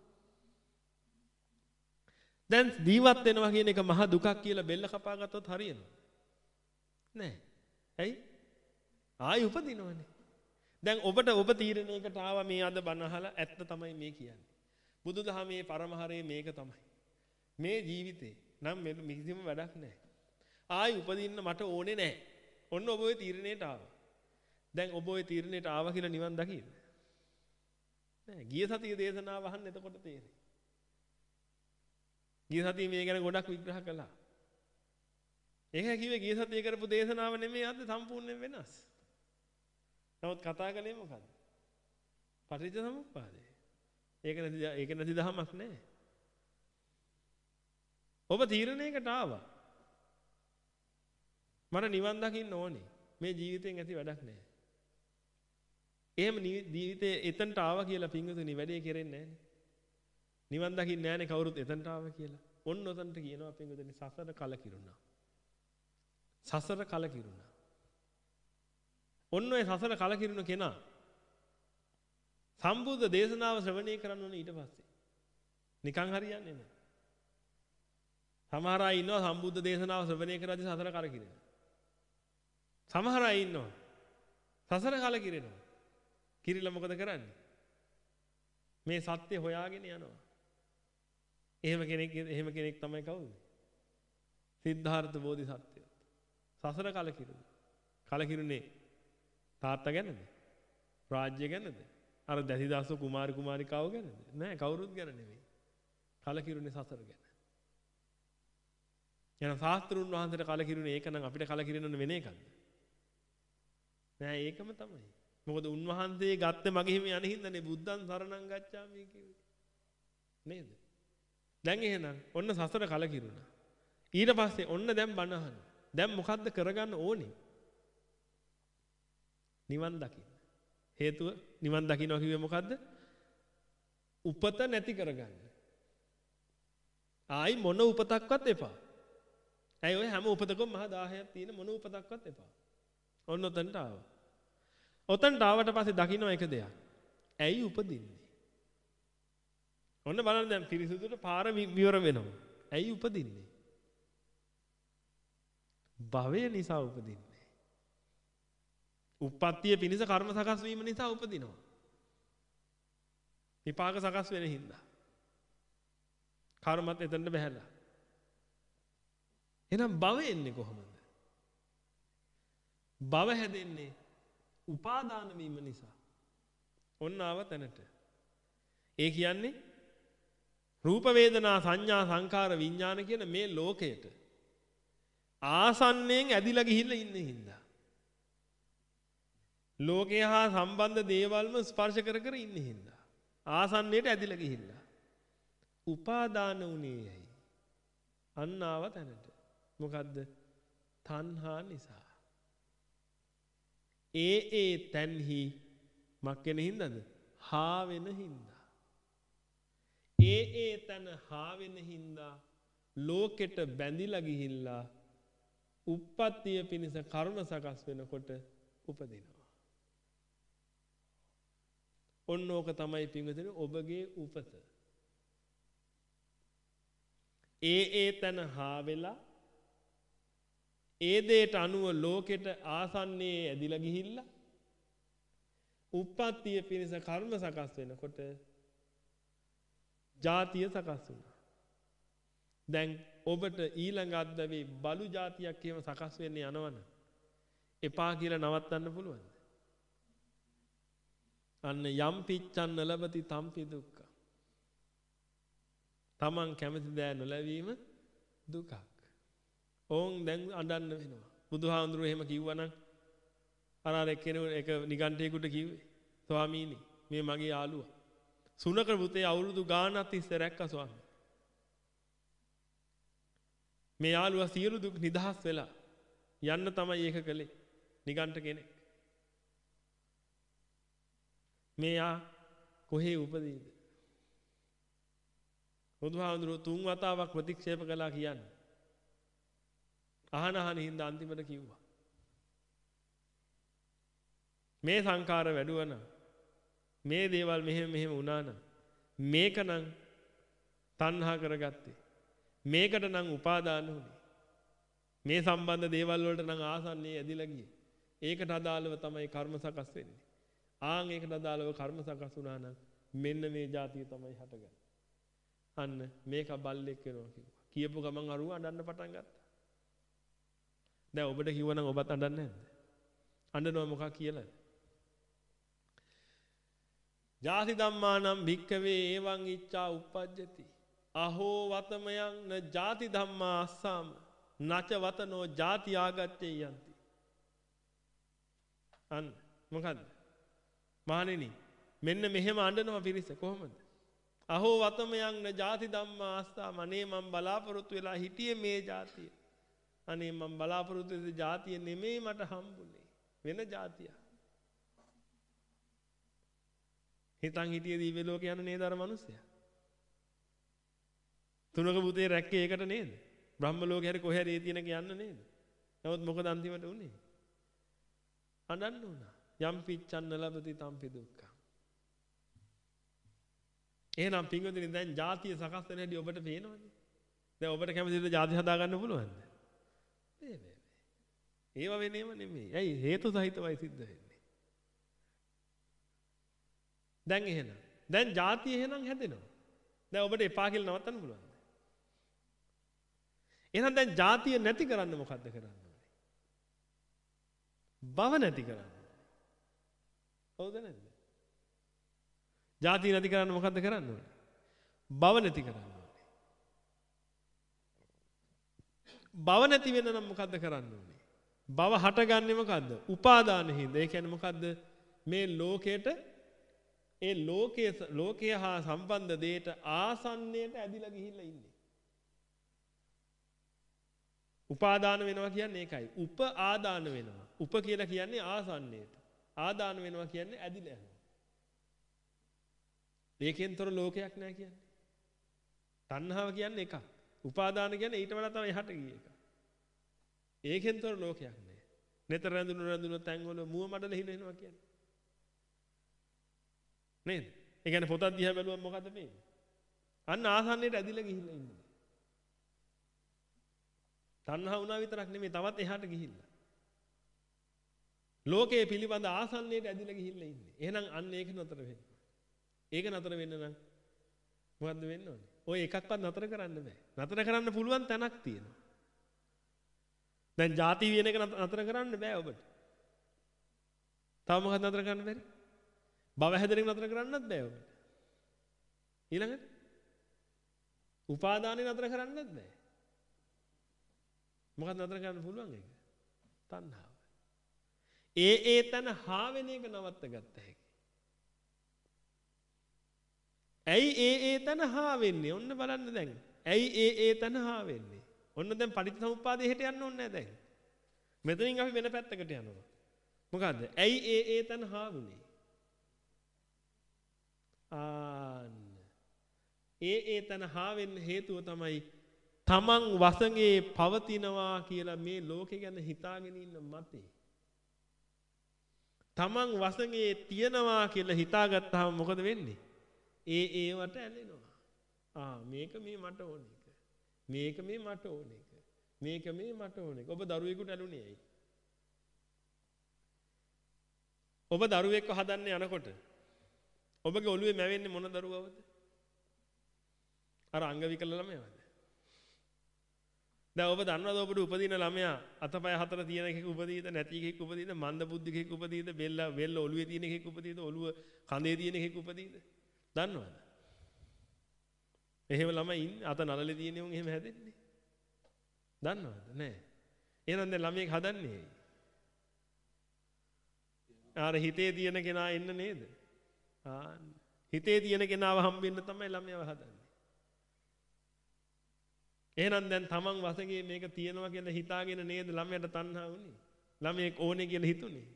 දැන් ජීවත් වෙනවා කියන එක මහ දුකක් කියලා බෙල්ල කපා ගත්තොත් හරියනවා. නෑ. ඇයි? ආයි උපදිනවනේ. දැන් ඔබට ඔබ තීරණයකට ආවා මේ අද බණ අහලා ඇත්ත තමයි මේ කියන්නේ. බුදුදහමේ පරමහරේ මේක තමයි. මේ ජීවිතේ නම් කිසිම වැඩක් නැහැ. ආයි උපදින්න මට ඕනේ නැහැ. ඔන්න ඔබ ওই තීරණයට ආවා. දැන් ඔබ ওই තීරණයට ආවා කියලා නිවන් දකින්න. නෑ ගිය සතියේ දේශනාව අහන්න එතකොට තේරෙයි. ගිය සතියේ මේ ගැන ගොඩක් විග්‍රහ කළා. ඒක කිව්වේ ගිය සතියේ කරපු දේශනාව නෙමෙයි අද සම්පූර්ණයෙන් වෙනස්. නමුත් කතා කළේ මොකද්ද? පටිච්ච සමුප්පාදය. ඒක නැති ඒක නැති දහමක් නෑ. ඔබ තීරණයකට ආවා. මට නිවන් දකින්න ඕනේ. මේ ජීවිතෙන් ඇති වැඩක් නෑ. එහෙම ජීවිතේ එතනට ආවා කියලා පින්වතුනි වැඩේ කෙරෙන්නේ නෑනේ. නිවන් දකින්න නෑනේ කවුරුත් එතනට ආවා කියලා. ඔන්න ඔතනට කියනවා පින්වතුනි සසර කලකිරුණා. සසර කලකිරුණා. ඔන්න ඔය සසර කලකිරුණ කෙනා සම්බුද්ධ දේශනාව ශ්‍රවණය කරන්න ඕනේ ඊට පස්සේ. නිකන් හරියන්නේ නෑ. සමහර අය ඉන්නවා සම්බුද්ධ දේශනාව ශ්‍රවණය කරද්දී සසර කලකිරෙනවා. සමහර අය ඉන්නවා සසර කලකිරෙනවා. කිරිලා මොකද කරන්නේ? මේ සත්‍ය හොයාගෙන යනවා. එහෙම කෙනෙක් එහෙම කෙනෙක් තමයි කවුද? සිද්ධාර්ථ බෝධිසත්වය. සසර කලකිරුණා. කලකිරුණේ තාත්තා ගැනද? රාජ්‍ය ගැනද? අර දැසිදාස කුමාරි කුමාරිකාව ගැනද? නෑ කවුරුත් ගැන නෙමෙයි. කලකිරුනේ සසර ගැන. එහෙනම් ශාස්ත්‍රුන් වහන්සේට කලකිරුනේ ඒක නම් අපිට කලකිරෙන්න වෙන එකක්ද? නෑ ඒකම තමයි. මොකද උන්වහන්සේ ගත්තේ මගේ හිමි අනහින්දනේ බුද්ධං සරණං ගච්ඡාමි කිව්වේ. නේද? දැන් එහෙනම් ඔන්න සසර කලකිරුණා. ඊට පස්සේ ඔන්න දැන් බණ අහන. දැන් මොකද්ද කරගන්න ඕනේ? නිවන් දකින්න. හේතුව නිවන් දකින්නවා කිව්වේ මොකද්ද? උපත නැති කරගන්න. ආයි මොන උපතක්වත් එපා. ඇයි ඔය හැම උපතකම මහා දාහයක් තියෙන මොන උපතක්වත් එපා. ඔන්න ඔතනට ආවා. ඔතනට ආවට පස්සේ දකින්න එක දෙයක්. ඇයි උපදින්නේ? ඔන්න බලන්න දැන් පිරිසුදුට පාර විවර වෙනවා. ඇයි උපදින්නේ? භවය නිසා උපදින්නේ. උප්පත්තිය පිණිස කර්ම සකස් වීම නිසා උපදිනවා. විපාක සකස් වෙන හින්දා. කර්මත් එතනට බහැලා. එහෙනම් භවය එන්නේ කොහොමද? භව හැදෙන්නේ උපාදාන වීම නිසා. ඔන්න ආව තැනට. ඒ කියන්නේ රූප වේදනා සංඥා සංකාර විඥාන කියන මේ ලෝකයට ආසන්නයෙන් ඇදිලා ගිහිල්ලා ඉන්නේ හින්දා. ලෝකය හා සම්බන්ධ දේවල්ම ස්පර්ශ කර කර ඉන්නේ හින්දා. ආසන්නයට ඇදිලා ගිහිල්ලා. උපාදාන උනේ ඇයි? අන්න ආව තැනට. මොකද්ද? තණ්හා නිසා. ඒ ඒ තන්හි මක් වෙන හින්දාද? හා වෙන හින්දා. ඒ ඒ තන හා වෙන හින්දා ලෝකෙට බැඳිලා ගිහිල්ලා උප්පත්තිය පිණිස කර්ම සකස් වෙනකොට උපදිනවා. ඔන්න ඕක තමයි පින්වතුනි ඔබගේ උපත. ඒ ඒ තන හා වෙලා ඒ දේට අනුව ලෝකෙට ආසන්නයේ ඇදිලා ගිහිල්ලා උප්පත්තිය පිණිස කර්ම සකස් වෙනකොට ජාතිය සකස් වුණා. දැන් ඔබට ඊළඟ අද්දවේ බලු ජාතියක් එහෙම සකස් වෙන්න යනවනම් එපා කියලා නවත්තන්න පුළුවන්ද? අන්න යම් පිච්ඡන්න ලබති තම්පි දුක්ඛ. තමන් කැමති දෑ නොලැබීම දුකක්. ඕන් දැන් අඬන්න වෙනවා. බුදුහාමුදුරුවෝ එහෙම කිව්වනම් අර අර එක්කෙනෙකු එක නිගණ්ඨයෙකුට කිව්වේ ස්වාමීනි මේ මගේ යාළුවා සුනක පුතේ අවුරුදු ගාණක් තිස්සේ රැක්කා ස්වාමී. මේ යාළුවා සියලු දුක් නිදහස් වෙලා යන්න තමයි ඒක කළේ. නිගණ්ඨ කෙනෙක්. මෙයා කොහේ උපදීද? බුදුහාමුදුරුවෝ තුන් වතාවක් ප්‍රතික්ෂේප කළා කියන්නේ. අහන අහන හින්දා අන්තිමට කිව්වා. මේ සංකාර වැඩුවන මේ දේවල් මෙහෙම මෙහෙම වුණා නම් මේකනම් තණ්හා කරගත්තේ. මේකට නම් උපාදාන වුණේ. මේ සම්බන්ධ දේවල් වලට නම් ආසන්නයේ ඇදිලා ගියේ. ඒකට අදාළව තමයි කර්ම සකස් වෙන්නේ. ආන් ඒකට අදාළව කර්ම සකස් වුණා නම් මෙන්න මේ જાතිය තමයි හටගන්නේ. අන්න මේක බල්ලෙක් වෙනවා කිව්වා. කියපු ගමන් අරුව අඬන්න පටන් ගත්තා. දැන් ඔබට කිව්වනම් ඔබත් අඬන්නේ නැද්ද? අඬනවා මොකක් කියලාද? ජාති ධම්මානම් භික්කවේ එවං ඉච්ඡා උප්පජ්ජති. අහෝ වතමයන් න ජාති ධම්මා අස්සාම නච වතනෝ ජාති ආගච්ඡේ යන්ති. අන්න මොකද්ද? මහණෙනි මෙන්න මෙහෙම අඬනවා පිරිස කොහොමද? අහෝ වතමයන් න ජාති ධම්මා අස්සාම අනේ මම බලාපොරොත්තු වෙලා හිටියේ මේ જાතිය. අනේ මම බලාපොරොත්තු වෙච්ච જાතිය නෙමෙයි මට හම්බුනේ. වෙන જાතියක්. හිතන් හිටියේ දිව්‍ය ලෝක යන නේද අර මිනිස්සයා? තුනක පුතේ රැක්කේ ඒකට නේද? බ්‍රහ්ම ලෝකේ හරි කොහේ හරි ඒ තියෙනක යන්න නේද? නමුත් මොකද අන්තිමට උනේ? අඬන්න උනා. යම් පිච්ඡන්න ලබති තම්පි දුක්ඛ. එහෙනම් පින්වතුනි දැන් ಜಾතිය සකස් වෙන හැටි ඔබට පේනවනේ. දැන් ඔබට කැමති විදිහට ಜಾති හදා ගන්න පුළුවන්ද? මේ මේ. ඒව වෙනේම නෙමෙයි. ඇයි හේතු සහිතවයි සිද්ධ වෙන්නේ. දැන් එහෙනම් දැන් ಜಾතිය එහෙනම් හැදෙනවා. දැන් ඔබට එපා කියලා නවත්තන්න පුළුවන්ද? එහෙනම් දැන් ಜಾතිය නැති කරන්න මොකද්ද කරන්න ඕනේ? භව නැති කරන්න. හවුද නැද්ද? ජාති නැති කරන්න මොකද්ද කරන්න ඕනේ? භව නැති කරන්න ඕනේ. භව නැති වෙන්න නම් මොකද්ද කරන්න ඕනේ? භව හටගන්නේ මොකද්ද? උපාදාන හින්දා. ඒ කියන්නේ මොකද්ද? මේ ලෝකයට ඒ ලෝකයේ ලෝකය හා සම්බන්ධ දෙයට ආසන්නයට ඇදිලා ගිහිල්ලා ඉන්නේ. උපාදාන වෙනවා කියන්නේ ඒකයි. උප ආදාන වෙනවා. උප කියලා කියන්නේ ආසන්නයට. ආදාන වෙනවා කියන්නේ ඇදිලා යනවා. ඒකෙන්තර ලෝකයක් නැහැ කියන්නේ. තණ්හාව කියන්නේ එකක්. උපාදාන කියන්නේ ඊට වඩා තව එහාට ගිය එකක්. ඒකෙන්තර ලෝකයක් නැහැ. නිතර රැඳුණු රැඳුණු තැන්වල මුව මඩල හිනෙනවා කියන්නේ. නේද? ඒ කියන්නේ පොතක් දිහා බැලුවම මොකද වෙන්නේ? අන්න ආසන්නයට ඇදිලා ගිහිල්ලා ඉන්නේ. තණ්හා වුණා විතරක් නෙමෙයි තවත් එහාට ගිහිල්ලා. ලෝකයේ පිළිබඳ ආසන්නයට ඇදිලා ගිහිල්ලා ඉන්නේ. එහෙනම් අන්න ඒක නතර වෙන්න. ඒක නතර වෙන්න නම් මොකද්ද වෙන්න ඕනේ? ඔය එකක්වත් නතර කරන්න බෑ. නතර කරන්න පුළුවන් තැනක් තියෙනවා. දැන් ಜಾති වෙන එක නතර කරන්න බෑ ඔබට. තව මොකක්ද නතර කරන්න බැරි? භව හැදෙන එක නතර කරන්නත් බෑ ඔබට. ඊළඟට උපාදානේ නතර කරන්නත් බෑ. මොකක්ද නතර කරන්න පුළුවන් ඒක? තණ්හාව. ඒ ඒ තන හා වෙන එක නවත්ත ගත්ත හැකි. ඇයි ඒ ඒ තන හා වෙන්නේ? ඔන්න බලන්න දැන්. ඇයි ඒ ඒ තන හා වෙන්නේ? ඔන්න දැන් පටිච්චසමුප්පාදේ හෙට යන්න ඕනේ නැහැ දැන්. මෙතනින් අපි වෙන පැත්තකට යනවා. මොකද්ද? ඇයි ඒ ඒ තන හා වුනේ? ආන්න. ඒ ඒ තන හා වෙන්න හේතුව තමයි තමන් වසඟේ පවතිනවා කියලා මේ ලෝකේ ගැන හිතාගෙන ඉන්න මතේ. තමන් වසඟේ තියනවා කියලා හිතාගත්තාම මොකද වෙන්නේ? ඒ ඒවට ඇලෙනවා. ආ මේක මේ මට ඕන එක. මේක මේ මට ඕන එක. මේක මේ මට ඕන එක. ඔබ දරුවෙකුට ඇලුනේ ඇයි? ඔබ දරුවෙක්ව හදන්න යනකොට ඔබගේ ඔළුවේ මැවෙන්නේ මොන දරුවවද? අර අංග විකල ළමයාද? දැන් ඔබ දන්නවද ඔබට උපදින ළමයා අතපය හතර තියෙන එකෙක් උපදීද නැති එකෙක් උපදීද මන්ද බුද්ධිකෙක් උපදීද බෙල්ල බෙල්ල ඔළුවේ තියෙන එකෙක් උපදීද ඔළුව කඳේ තියෙන එකෙක් උපදීද? දන්නවද? එහෙම ළමයි ඉන්නේ අත නළලේ තියෙන උන් එහෙම හැදෙන්නේ. දන්නවද? නෑ. එහෙනම් දැන් ළමයෙක් හදන්නේ ඇයි? ආර හිතේ තියෙන කෙනා එන්න නේද? ආ හිතේ තියෙන කෙනාව හම්බෙන්න තමයි ළමයාව හදන්නේ. එහෙනම් දැන් තමන් වශයෙන් මේක තියනවා කියලා හිතාගෙන නේද ළමයට තණ්හා වුනේ? ළමයෙක් ඕනේ කියලා හිතුනේ.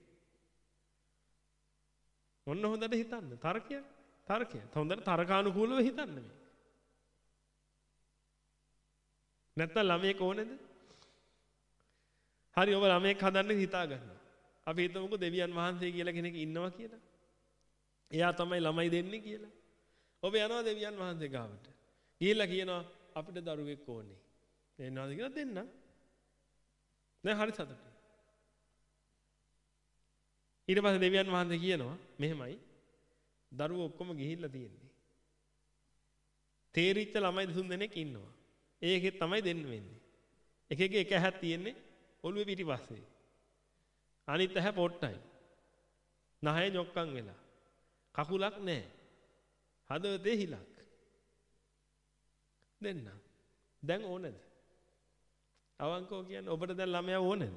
ඔන්න හොඳට හිතන්න. තර්කය තර්කය. හොඳට තර්කානුකූලව හිතන්න මේක. නැත්තම් ළමයෙක් ඕනේද? හරි ඔබ ළමයෙක් හදන්න හිතා ගන්නවා. අපි හිතමුකෝ දෙවියන් වහන්සේ කියලා කෙනෙක් ඉන්නවා කියලා. එයා තමයි ළමයි දෙන්නේ කියලා. ඔබ යනවා දෙවියන් වහන්සේ ගාවට. ගිහිල්ලා කියනවා අපිට දරුවෙක් ඕනේ. එන්නවාද කියලා දෙන්න. දැන් හරි සතුටුයි. ඊට පස්සේ දෙවියන් වහන්සේ කියනවා මෙහෙමයි. දරුවෝ ඔක්කොම ගිහිල්ලා තියෙන්නේ. තේරිච්ච ළමයි දෙතුන් දෙනෙක් ඉන්නවා. ඒකෙත් තමයි දෙන්න වෙන්නේ. එකෙක්ගේ එක ඇහක් තියෙන්නේ ඔළුවේ පිටිපස්සේ. අනිත් ඇහැ පොට්ටයි. නහය ජොක්කම් වෙලා. කකුලක් නැහැ. හදවතේ හිලක්. දෙන්න. දැන් ඕනද? අවංකව කියන්නේ ඔබට දැන් ළමයා ඕනද?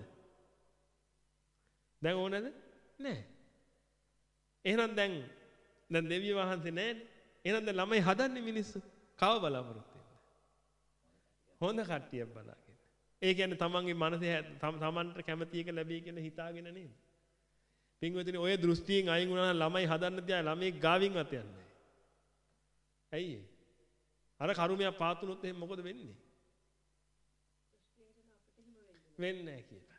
දැන් ඕනද? නැහැ. එහෙනම් දැන් දැන් දෙවියන් වහන්සේ නැහැනේ. එහෙනම් දැන් ළමයි හදන්නේ මිනිස්සු. කව බලාපොරොත්තු වෙන්න. හොඳ කට්ටියක් බලාගෙන. ඒ කියන්නේ තමන්ගේ මනසේ තමන්ට කැමති එක ලැබෙයි කියලා හිතාගෙන නේද? පින්වතුනි ඔය දෘෂ්ටියෙන් අයින් වුණා නම් ළමයි හදන්න තියා ළමයි ගාවින්වත් යන්නේ නැහැ. ඇයි ඒ? අර කරුමයක් පාතුනොත් එහෙනම් මොකද වෙන්නේ? වෙන්නේ නැහැ කියලා.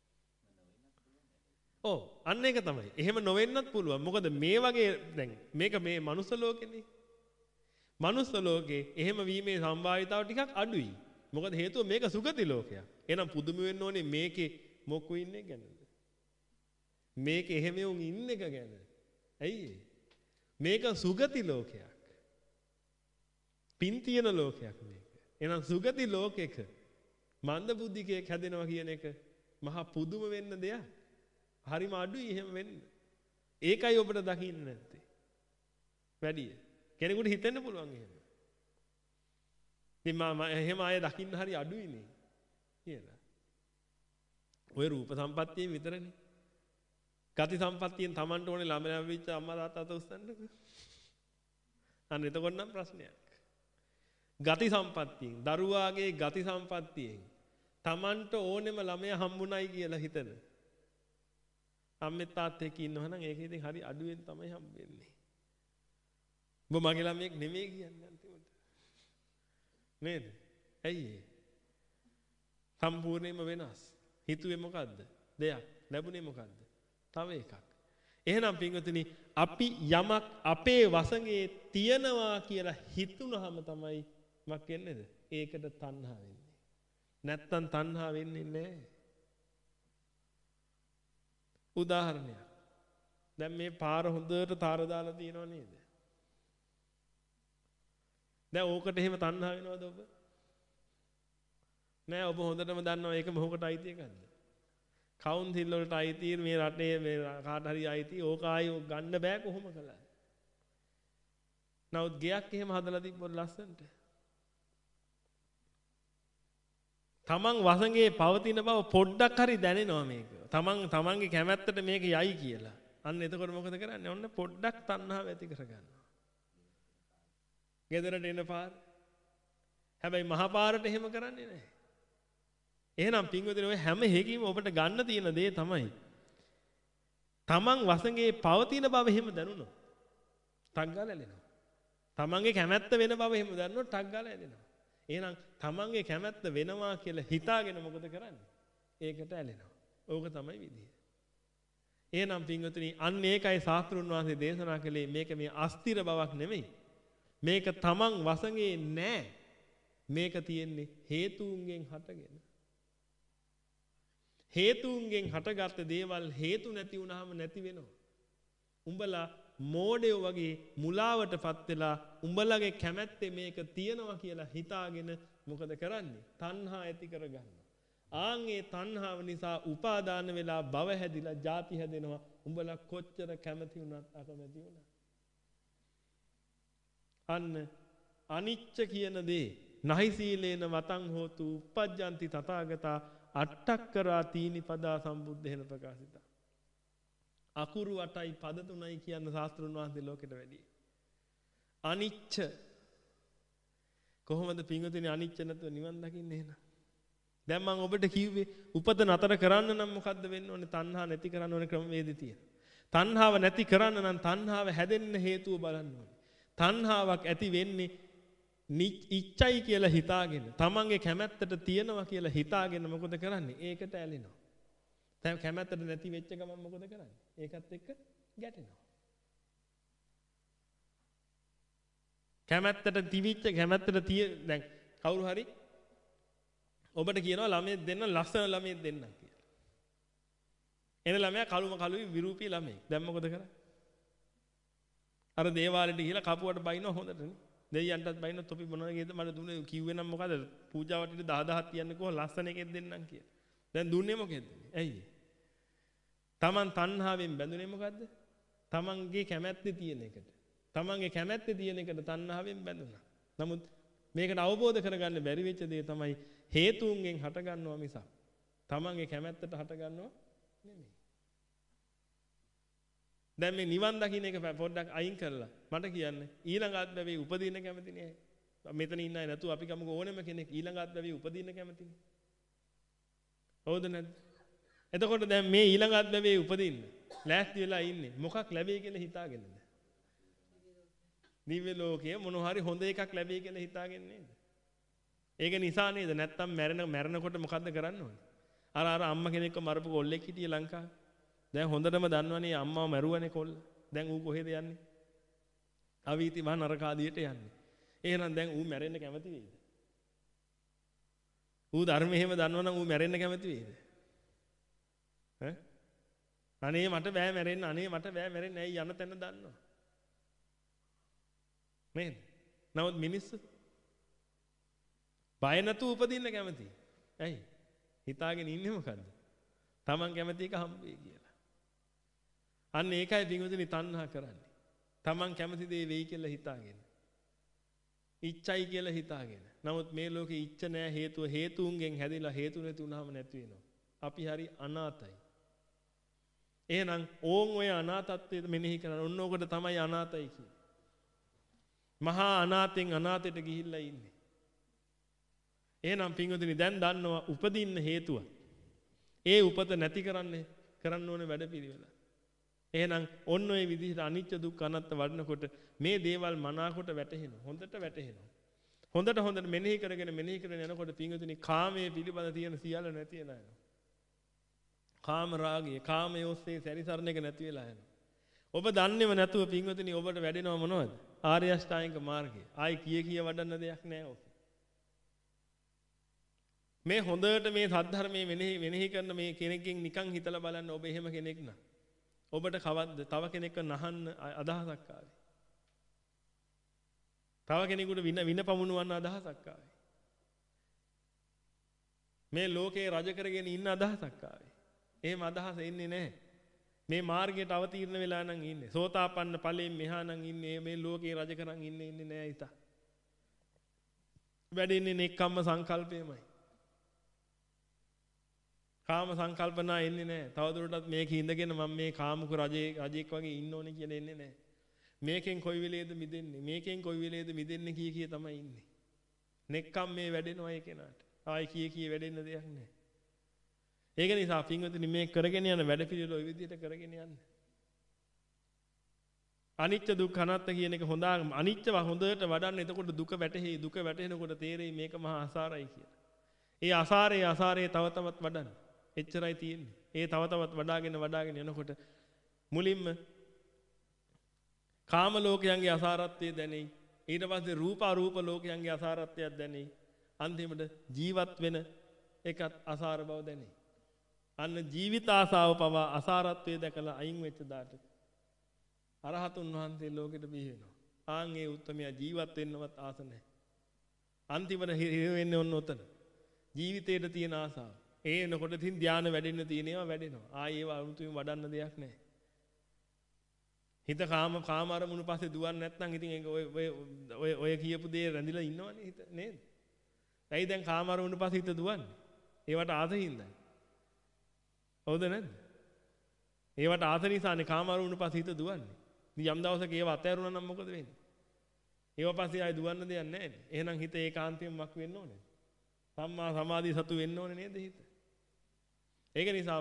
ඔව් අන්න ඒක තමයි. එහෙම නොවෙන්නත් පුළුවන්. මොකද මේ වගේ දැන් මේක මේ මනුස්ස ලෝකෙනේ. මනුස්ස ලෝකේ එහෙම වීමේ සම්භාවිතාව ටිකක් අඩුයි. මොකද හේතුව මේක සුගති ලෝකයක්. එහෙනම් පුදුම වෙන්න ඕනේ මේකේ මොකු ඉන්නේ ගැනද? මේක එහෙම උන් ඉන්න එක ගැන. ඇයි මේක සුගති ලෝකයක්. පින් තියෙන ලෝකයක් මේක. එහෙනම් සුගති ලෝකෙක මන්ද බුද්ධිකයෙක් හැදෙනවා කියන එක මහා පුදුම වෙන්න දෙයක්. හරිම අඩුයි එහෙම වෙන්න. ඒකයි ඔබට දකින්න නැත්තේ. වැඩි. කෙනෙකුට හිතෙන්න පුළුවන් එහෙම. ඉතින් මම එහෙම අය දකින්න හරි අඩුයිනේ කියලා. ඔය රූප සම්පත්තියෙන් විතරනේ. ගති සම්පත්තියෙන් Tamanට ඕනේ ළමයා වෙච්ච අම්මා තාත්තා අත උස්සන්නකෝ. අන්න එතකොට නම් ප්‍රශ්නයක්. ගති සම්පත්තියෙන් දරුවාගේ ගති සම්පත්තියෙන් Tamanට ඕනෙම ළමයා හම්බුණයි කියලා හිතන. අම්මේ තාත්තෙක් ඉන්නවනම් ඒක ඉතින් හරි අඩුවෙන් තමයි හම්බෙන්නේ. ඔබ මගේ ළමයෙක් නෙමෙයි කියන්නේ අන්තිමට. නේද? ඇයි ඒ? සම්පූර්ණයෙන්ම වෙනස්. හිතුවේ මොකද්ද? දෙයක්. ලැබුණේ මොකද්ද? තව එකක්. එහෙනම් පින්වතුනි අපි යමක් අපේ වසඟේ තියනවා කියලා හිතුනහම තමයි මක් වෙන්නේද? ඒකට තණ්හා වෙන්නේ. නැත්තම් තණ්හා වෙන්නේ නැහැ. උදාහරණයක්. දැන් මේ පාර හොඳට තාර දාලා තියෙනව නේද? දැන් ඕකට එහෙම තණ්හා වෙනවද ඔබ? නෑ ඔබ හොඳටම දන්නවා ඒක මොහොකට අයිති එකක්ද? කවුන්සිල් වලට අයිති මේ රටේ මේ කාට හරි අයිති ඕක ආයි ගන්න බෑ කොහොම කළා. නමුත් ගෙයක් එහෙම හදලා තිබ්බොත් ලස්සනට. තමන් වසඟේ පවතින බව පොඩ්ඩක් හරි දැනෙනවා මේක. තමන් තමන්ගේ කැමැත්තට මේක යයි කියලා. අන්න එතකොට මොකද කරන්නේ? ඔන්න පොඩ්ඩක් තණ්හාව ඇති කරගන්නවා. ගෙදරට එන පාර. හැබැයි මහා පාරට එහෙම කරන්නේ නැහැ. එහෙනම් පින්වතුනි ඔය හැම එකකින්ම ඔබට ගන්න තියෙන දේ තමයි තමන් වසඟේ පවතින බව එහෙම දැනුණොත් ටක් ගාලා ඇලෙනවා. තමන්ගේ කැමැත්ත වෙන බව එහෙම දැනුණොත් ටක් ගාලා ඇලෙනවා. එහෙනම් තමන්ගේ කැමැත්ත වෙනවා කියලා හිතාගෙන මොකද කරන්නේ? ඒකට ඇලෙනවා. ඕක තමයි විදිය. එහෙනම් පින්වතුනි අන්න ඒකයි ශාස්ත්‍රුන් වහන්සේ දේශනා කළේ මේක මේ අස්තිර බවක් නෙමෙයි. මේක තමන් වසඟේ නෑ. මේක තියෙන්නේ හේතුන්ගෙන් හටගෙන. හේතුන්ගෙන් හටගත්ත දේවල් හේතු නැති වුනහම නැති වෙනවා. උඹලා මෝඩයෝ වගේ මුලාවටපත් වෙලා උඹලගේ කැමැත්තේ මේක තියනවා කියලා හිතාගෙන මොකද කරන්නේ? තණ්හා ඇති කරගන්නවා. ආන් ඒ තණ්හාව නිසා උපාදාන වෙලා භව හැදිලා ජාති හැදෙනවා. උඹලා කොච්චර කැමති වුණත් අකමැති වුණත්. අන්න අනිච්ච කියන දේ නහි සීලේන වතං හෝතු uppajjanti තථාගතා අට්ඨක්කරා තීනි පදා සම්බුද්ධේන ප්‍රකාශිතා. අකුරු අටයි පද තුනයි කියන ශාස්ත්‍රුන් වහන්සේ ලෝකෙට වැඩි. අනිච්ච කොහොමද පින්වතුනි අනිච්ච නැතුව නිවන් දකින්නේ එහෙනම්? දැන් මම ඔබට කිව්වේ උපත නතර කරන්න නම් මොකද්ද වෙන්න ඕනේ? තණ්හා නැති කරන්න ඕනේ ක්‍රමවේදය තියෙන. තණ්හාව නැති කරන්න නම් තණ්හාව හැදෙන්න හේතුව බලන්න ඕනේ. තණ්හාවක් ඇති වෙන්නේ ඉච්ඡයි කියලා හිතාගෙන තමන්ගේ කැමැත්තට තියනවා කියලා හිතාගෙන මොකද කරන්නේ? ඒකට ඇලෙනවා. දැන් කැමැත්තට නැති වෙච්ච ගමන් මොකද කරන්නේ? ඒකත් එක්ක ගැටෙනවා. කැමැත්තට තිවිච්ච කැමැත්තට තිය දැන් කවුරු හරි ඔබට කියනවා ළමයෙක් දෙන්න ලස්සන ළමයෙක් දෙන්න කියලා. එන ළමයා කළුම කළුයි විරූපී ළමයෙක්. දැන් මොකද කරන්නේ? අර දේවාලෙට ගිහලා කපුවට බයිනවා හොඳටනේ. දෙයියන්ටත් බයින්න තොපි මොනවද කියද මට දුන්නේ කිව්වේ නම් මොකද පූජාවටට දහ දහක් තියන්නේ කොහොම ලස්සන එකෙක් දෙන්නම් කියලා. දැන් දුන්නේ මොකෙද්ද? ඇයි? Taman තණ්හාවෙන් බැඳුනේ මොකද්ද? Tamanගේ කැමැත්තේ තියෙන එකට. Tamanගේ කැමැත්තේ තියෙන එකට තණ්හාවෙන් බැඳුනා. නමුත් මේකට අවබෝධ කරගන්න බැරි වෙච්ච දේ තමයි හේතුන්ගෙන් හටගන්නවා මිසක් Tamanගේ කැමැත්තට හටගන්නවා නෙමෙයි. දැන් මේ නිවන් දකින්න එක පොඩ්ඩක් අයින් කරලා මට කියන්න ඊළඟ ආත්මෙ උපදින්න කැමති නෑ. මෙතන ඉන්න අය නැතුව අපි ගමුක ඕනෙම කෙනෙක් ඊළඟ ආත්මෙ උපදින්න කැමතිනේ. හවුද නැද්ද? එතකොට දැන් මේ ඊළඟ ආත්මෙ උපදින්න ලෑස්ති වෙලා ඉන්නේ මොකක් ලැබෙයි කියලා හිතාගෙනද? දිව්‍ය ලෝකයේ මොන හරි හොඳ එකක් ලැබෙයි කියලා හිතාගෙන නේද? ඒක නිසා නේද? නැත්තම් මැරෙන මැරෙනකොට මොකද්ද කරන්න ඕනේ? අර අර අම්මා කෙනෙක්ව මරපු කොල්ලෙක් හිටියේ ලංකාවේ. දැන් හොඳටම දන්නවනේ අම්මාව මැරුවනේ කොල්ල. දැන් ඌ කොහෙද යන්නේ? අවීති මහ නරකාදියට යන්නේ. එහෙනම් දැන් ඌ මැරෙන්න කැමති වෙයිද? ඌ ධර්ම එහෙම දන්නවනම් ඌ මැරෙන්න කැමති වෙයිද? ඈ? අනේ මට බෑ මැරෙන්න. අනේ මට බෑ මැරෙන්න. ඇයි යන තැන දන්නවා. නේද? නමුත් මිනිස්සු බය නැතුව උපදින්න කැමතියි. ඇයි? හිතාගෙන ඉන්නේ මොකද්ද? Taman කැමති එක හම්බෙයි කියලා. අන්න ඒකයි පින්වතුනි තණ්හා කරන්නේ. Taman කැමති දේ වෙයි කියලා හිතාගෙන. ඉච්ඡයි කියලා හිතාගෙන. නමුත් මේ ලෝකේ ඉච්ඡ නැහැ හේතුව හේතුන්ගෙන් හැදිලා හේතු නැති වුනහම නැති වෙනවා. අපි හරි අනාතයි. එහෙනම් ඕන් ඔය අනාතත්වයට මෙනෙහි කරන ඔන්න ඔකට තමයි අනාතයි කියන්නේ. මහා අනාතෙන් අනාතයට ගිහිල්ලා ඉන්නේ. එහෙනම් පින්වතුනි දැන් දන්නවා උපදින්න හේතුව. ඒ උපත නැති කරන්නේ කරන්න ඕනේ වැඩපිළිවෙල. එහෙනම් ඔන්න ඔය විදිහට අනිත්‍ය දුක්ඛ අනාත්ම වඩනකොට මේ දේවල් මනාකොට වැටහෙනවා. හොඳට වැටහෙනවා. හොඳට හොඳට මෙනෙහි කරගෙන මෙනෙහි කරගෙන යනකොට පින්වතුනි කාමයේ පිළිබඳ තියෙන සියල්ල නැති වෙලා යනවා. කාම රාගය, කාමයේ ඔස්සේ සැරිසරන එක නැති වෙලා යනවා. ඔබ දන්නේම නැතුව පින්වතුනි ඔබට වැඩෙනව මොනවද? ආර්ය අෂ්ටාංගික මාර්ගය. ආයි කිය කිය වඩන්න දෙයක් නැහැ ඔක. මේ හොඳට මේ සද්ධර්මයේ මෙනෙහි මෙනෙහි කරන මේ කෙනෙක්ගෙන් නිකන් හිතලා බලන්න ඔබ එහෙම කෙනෙක් නා. ඔබට කවද්ද තව කෙනෙක්ව නහන්න අදහසක් ආවේ? තව කෙනෙකුට වින වින පමුණුවන්න අදහසක් ආවේ? මේ ලෝකේ රජ කරගෙන ඉන්න අදහසක් ආවේ? එහෙම අදහස එන්නේ නැහැ. මේ මාර්ගයට අවතීර්ණ වෙලා නම් ඉන්නේ. සෝතාපන්න ඵලයෙන් මෙහා නම් ඉන්නේ. මේ ලෝකේ රජ කරන් ඉන්නේ ඉන්නේ නැහැ ඊට. වැඩින්නේ නෙක්ඛම්ම සංකල්පයමයි. කාම සංකල්පනා එන්නේ නැහැ. තවදුරටත් මේක ඉඳගෙන මම මේ කාමුක රජේ රජෙක් වගේ ඉන්න ඕනේ කියලා එන්නේ නැහැ. මේකෙන් කොයි වෙලේද මිදෙන්නේ? මේකෙන් කොයි වෙලේද මිදෙන්නේ කිය කිය තමයි ඉන්නේ. නෙක්ඛම් මේ වැඩෙනවා ඒ කෙනාට. ආයි කිය කිය වැඩෙන්න දෙයක් නැහැ. ඒක නිසා පින්වතුනි මේ කරගෙන යන වැඩපිළිවෙල ඔය විදිහට කරගෙන යන්න. අනිත්‍ය දුක්ඛ අනාත්ම කියන එක හොඳ අනිත්‍යව හොඳට වඩන්න. එතකොට දුක වැටහෙයි. දුක වැටෙනකොට තේරෙයි මේක මහා අසාරයි කියලා. ඒ අසාරේ අසාරේ තව තවත් වඩන්න. එච්චරයි තියෙන්නේ. ඒ තව තවත් වඩාගෙන වඩාගෙන යනකොට මුලින්ම කාම ලෝකයන්ගේ අසාරත්වය දැනෙයි. ඊට පස්සේ රූප අරූප ලෝකයන්ගේ අසාරත්වයක් දැනෙයි. අන්තිමට ජීවත් වෙන එකත් අසාර බව දැනෙයි. අන්න ජීවිත ආසාව පවා අසාරත්වයේ දැකලා අයින් වෙච්ච දාට අරහතුන් වහන්සේ ලෝකෙට බිහි වෙනවා. ආන් ඒ උත්තමයා ජීවත් වෙන්නවත් ආස නැහැ. අන්තිමට හිර වෙන්නේ ඔන්න ඔතන. ජීවිතේට තියෙන ආසාව. ඒ එනකොට තින් ධානය වැඩෙන්න තියෙන ඒවා වැඩෙනවා. ආයේ ඒවා අනුතුමින් වඩන්න දෙයක් නැහැ. හිත කාම කාම අරමුණු පස්සේ දුවන්නේ නැත්නම් ඉතින් ඒක ඔය ඔය ඔය කියපු දේ රැඳිලා ඉන්නවනේ හිත නේද? ඇයි දැන් කාම අරමුණු පස්සේ හිත දුවන්නේ? ඒවට ආසින්දයි. හවුද නැද්ද? ඒවට ආස නිසානේ කාම අරමුණු පස්සේ හිත දුවන්නේ. ඉතින් යම් දවසක ඒව අතහැරුණා නම් මොකද වෙන්නේ? ඒව පස්සේ ආයි දුවන්න දෙයක් නැහැ නේ. එහෙනම් හිත ඒකාන්තයෙන්ම මක් වෙන්න ඕනේ. සම්මා සමාධි සතු වෙන්න ඕනේ නේද හිත? ඒක නිසා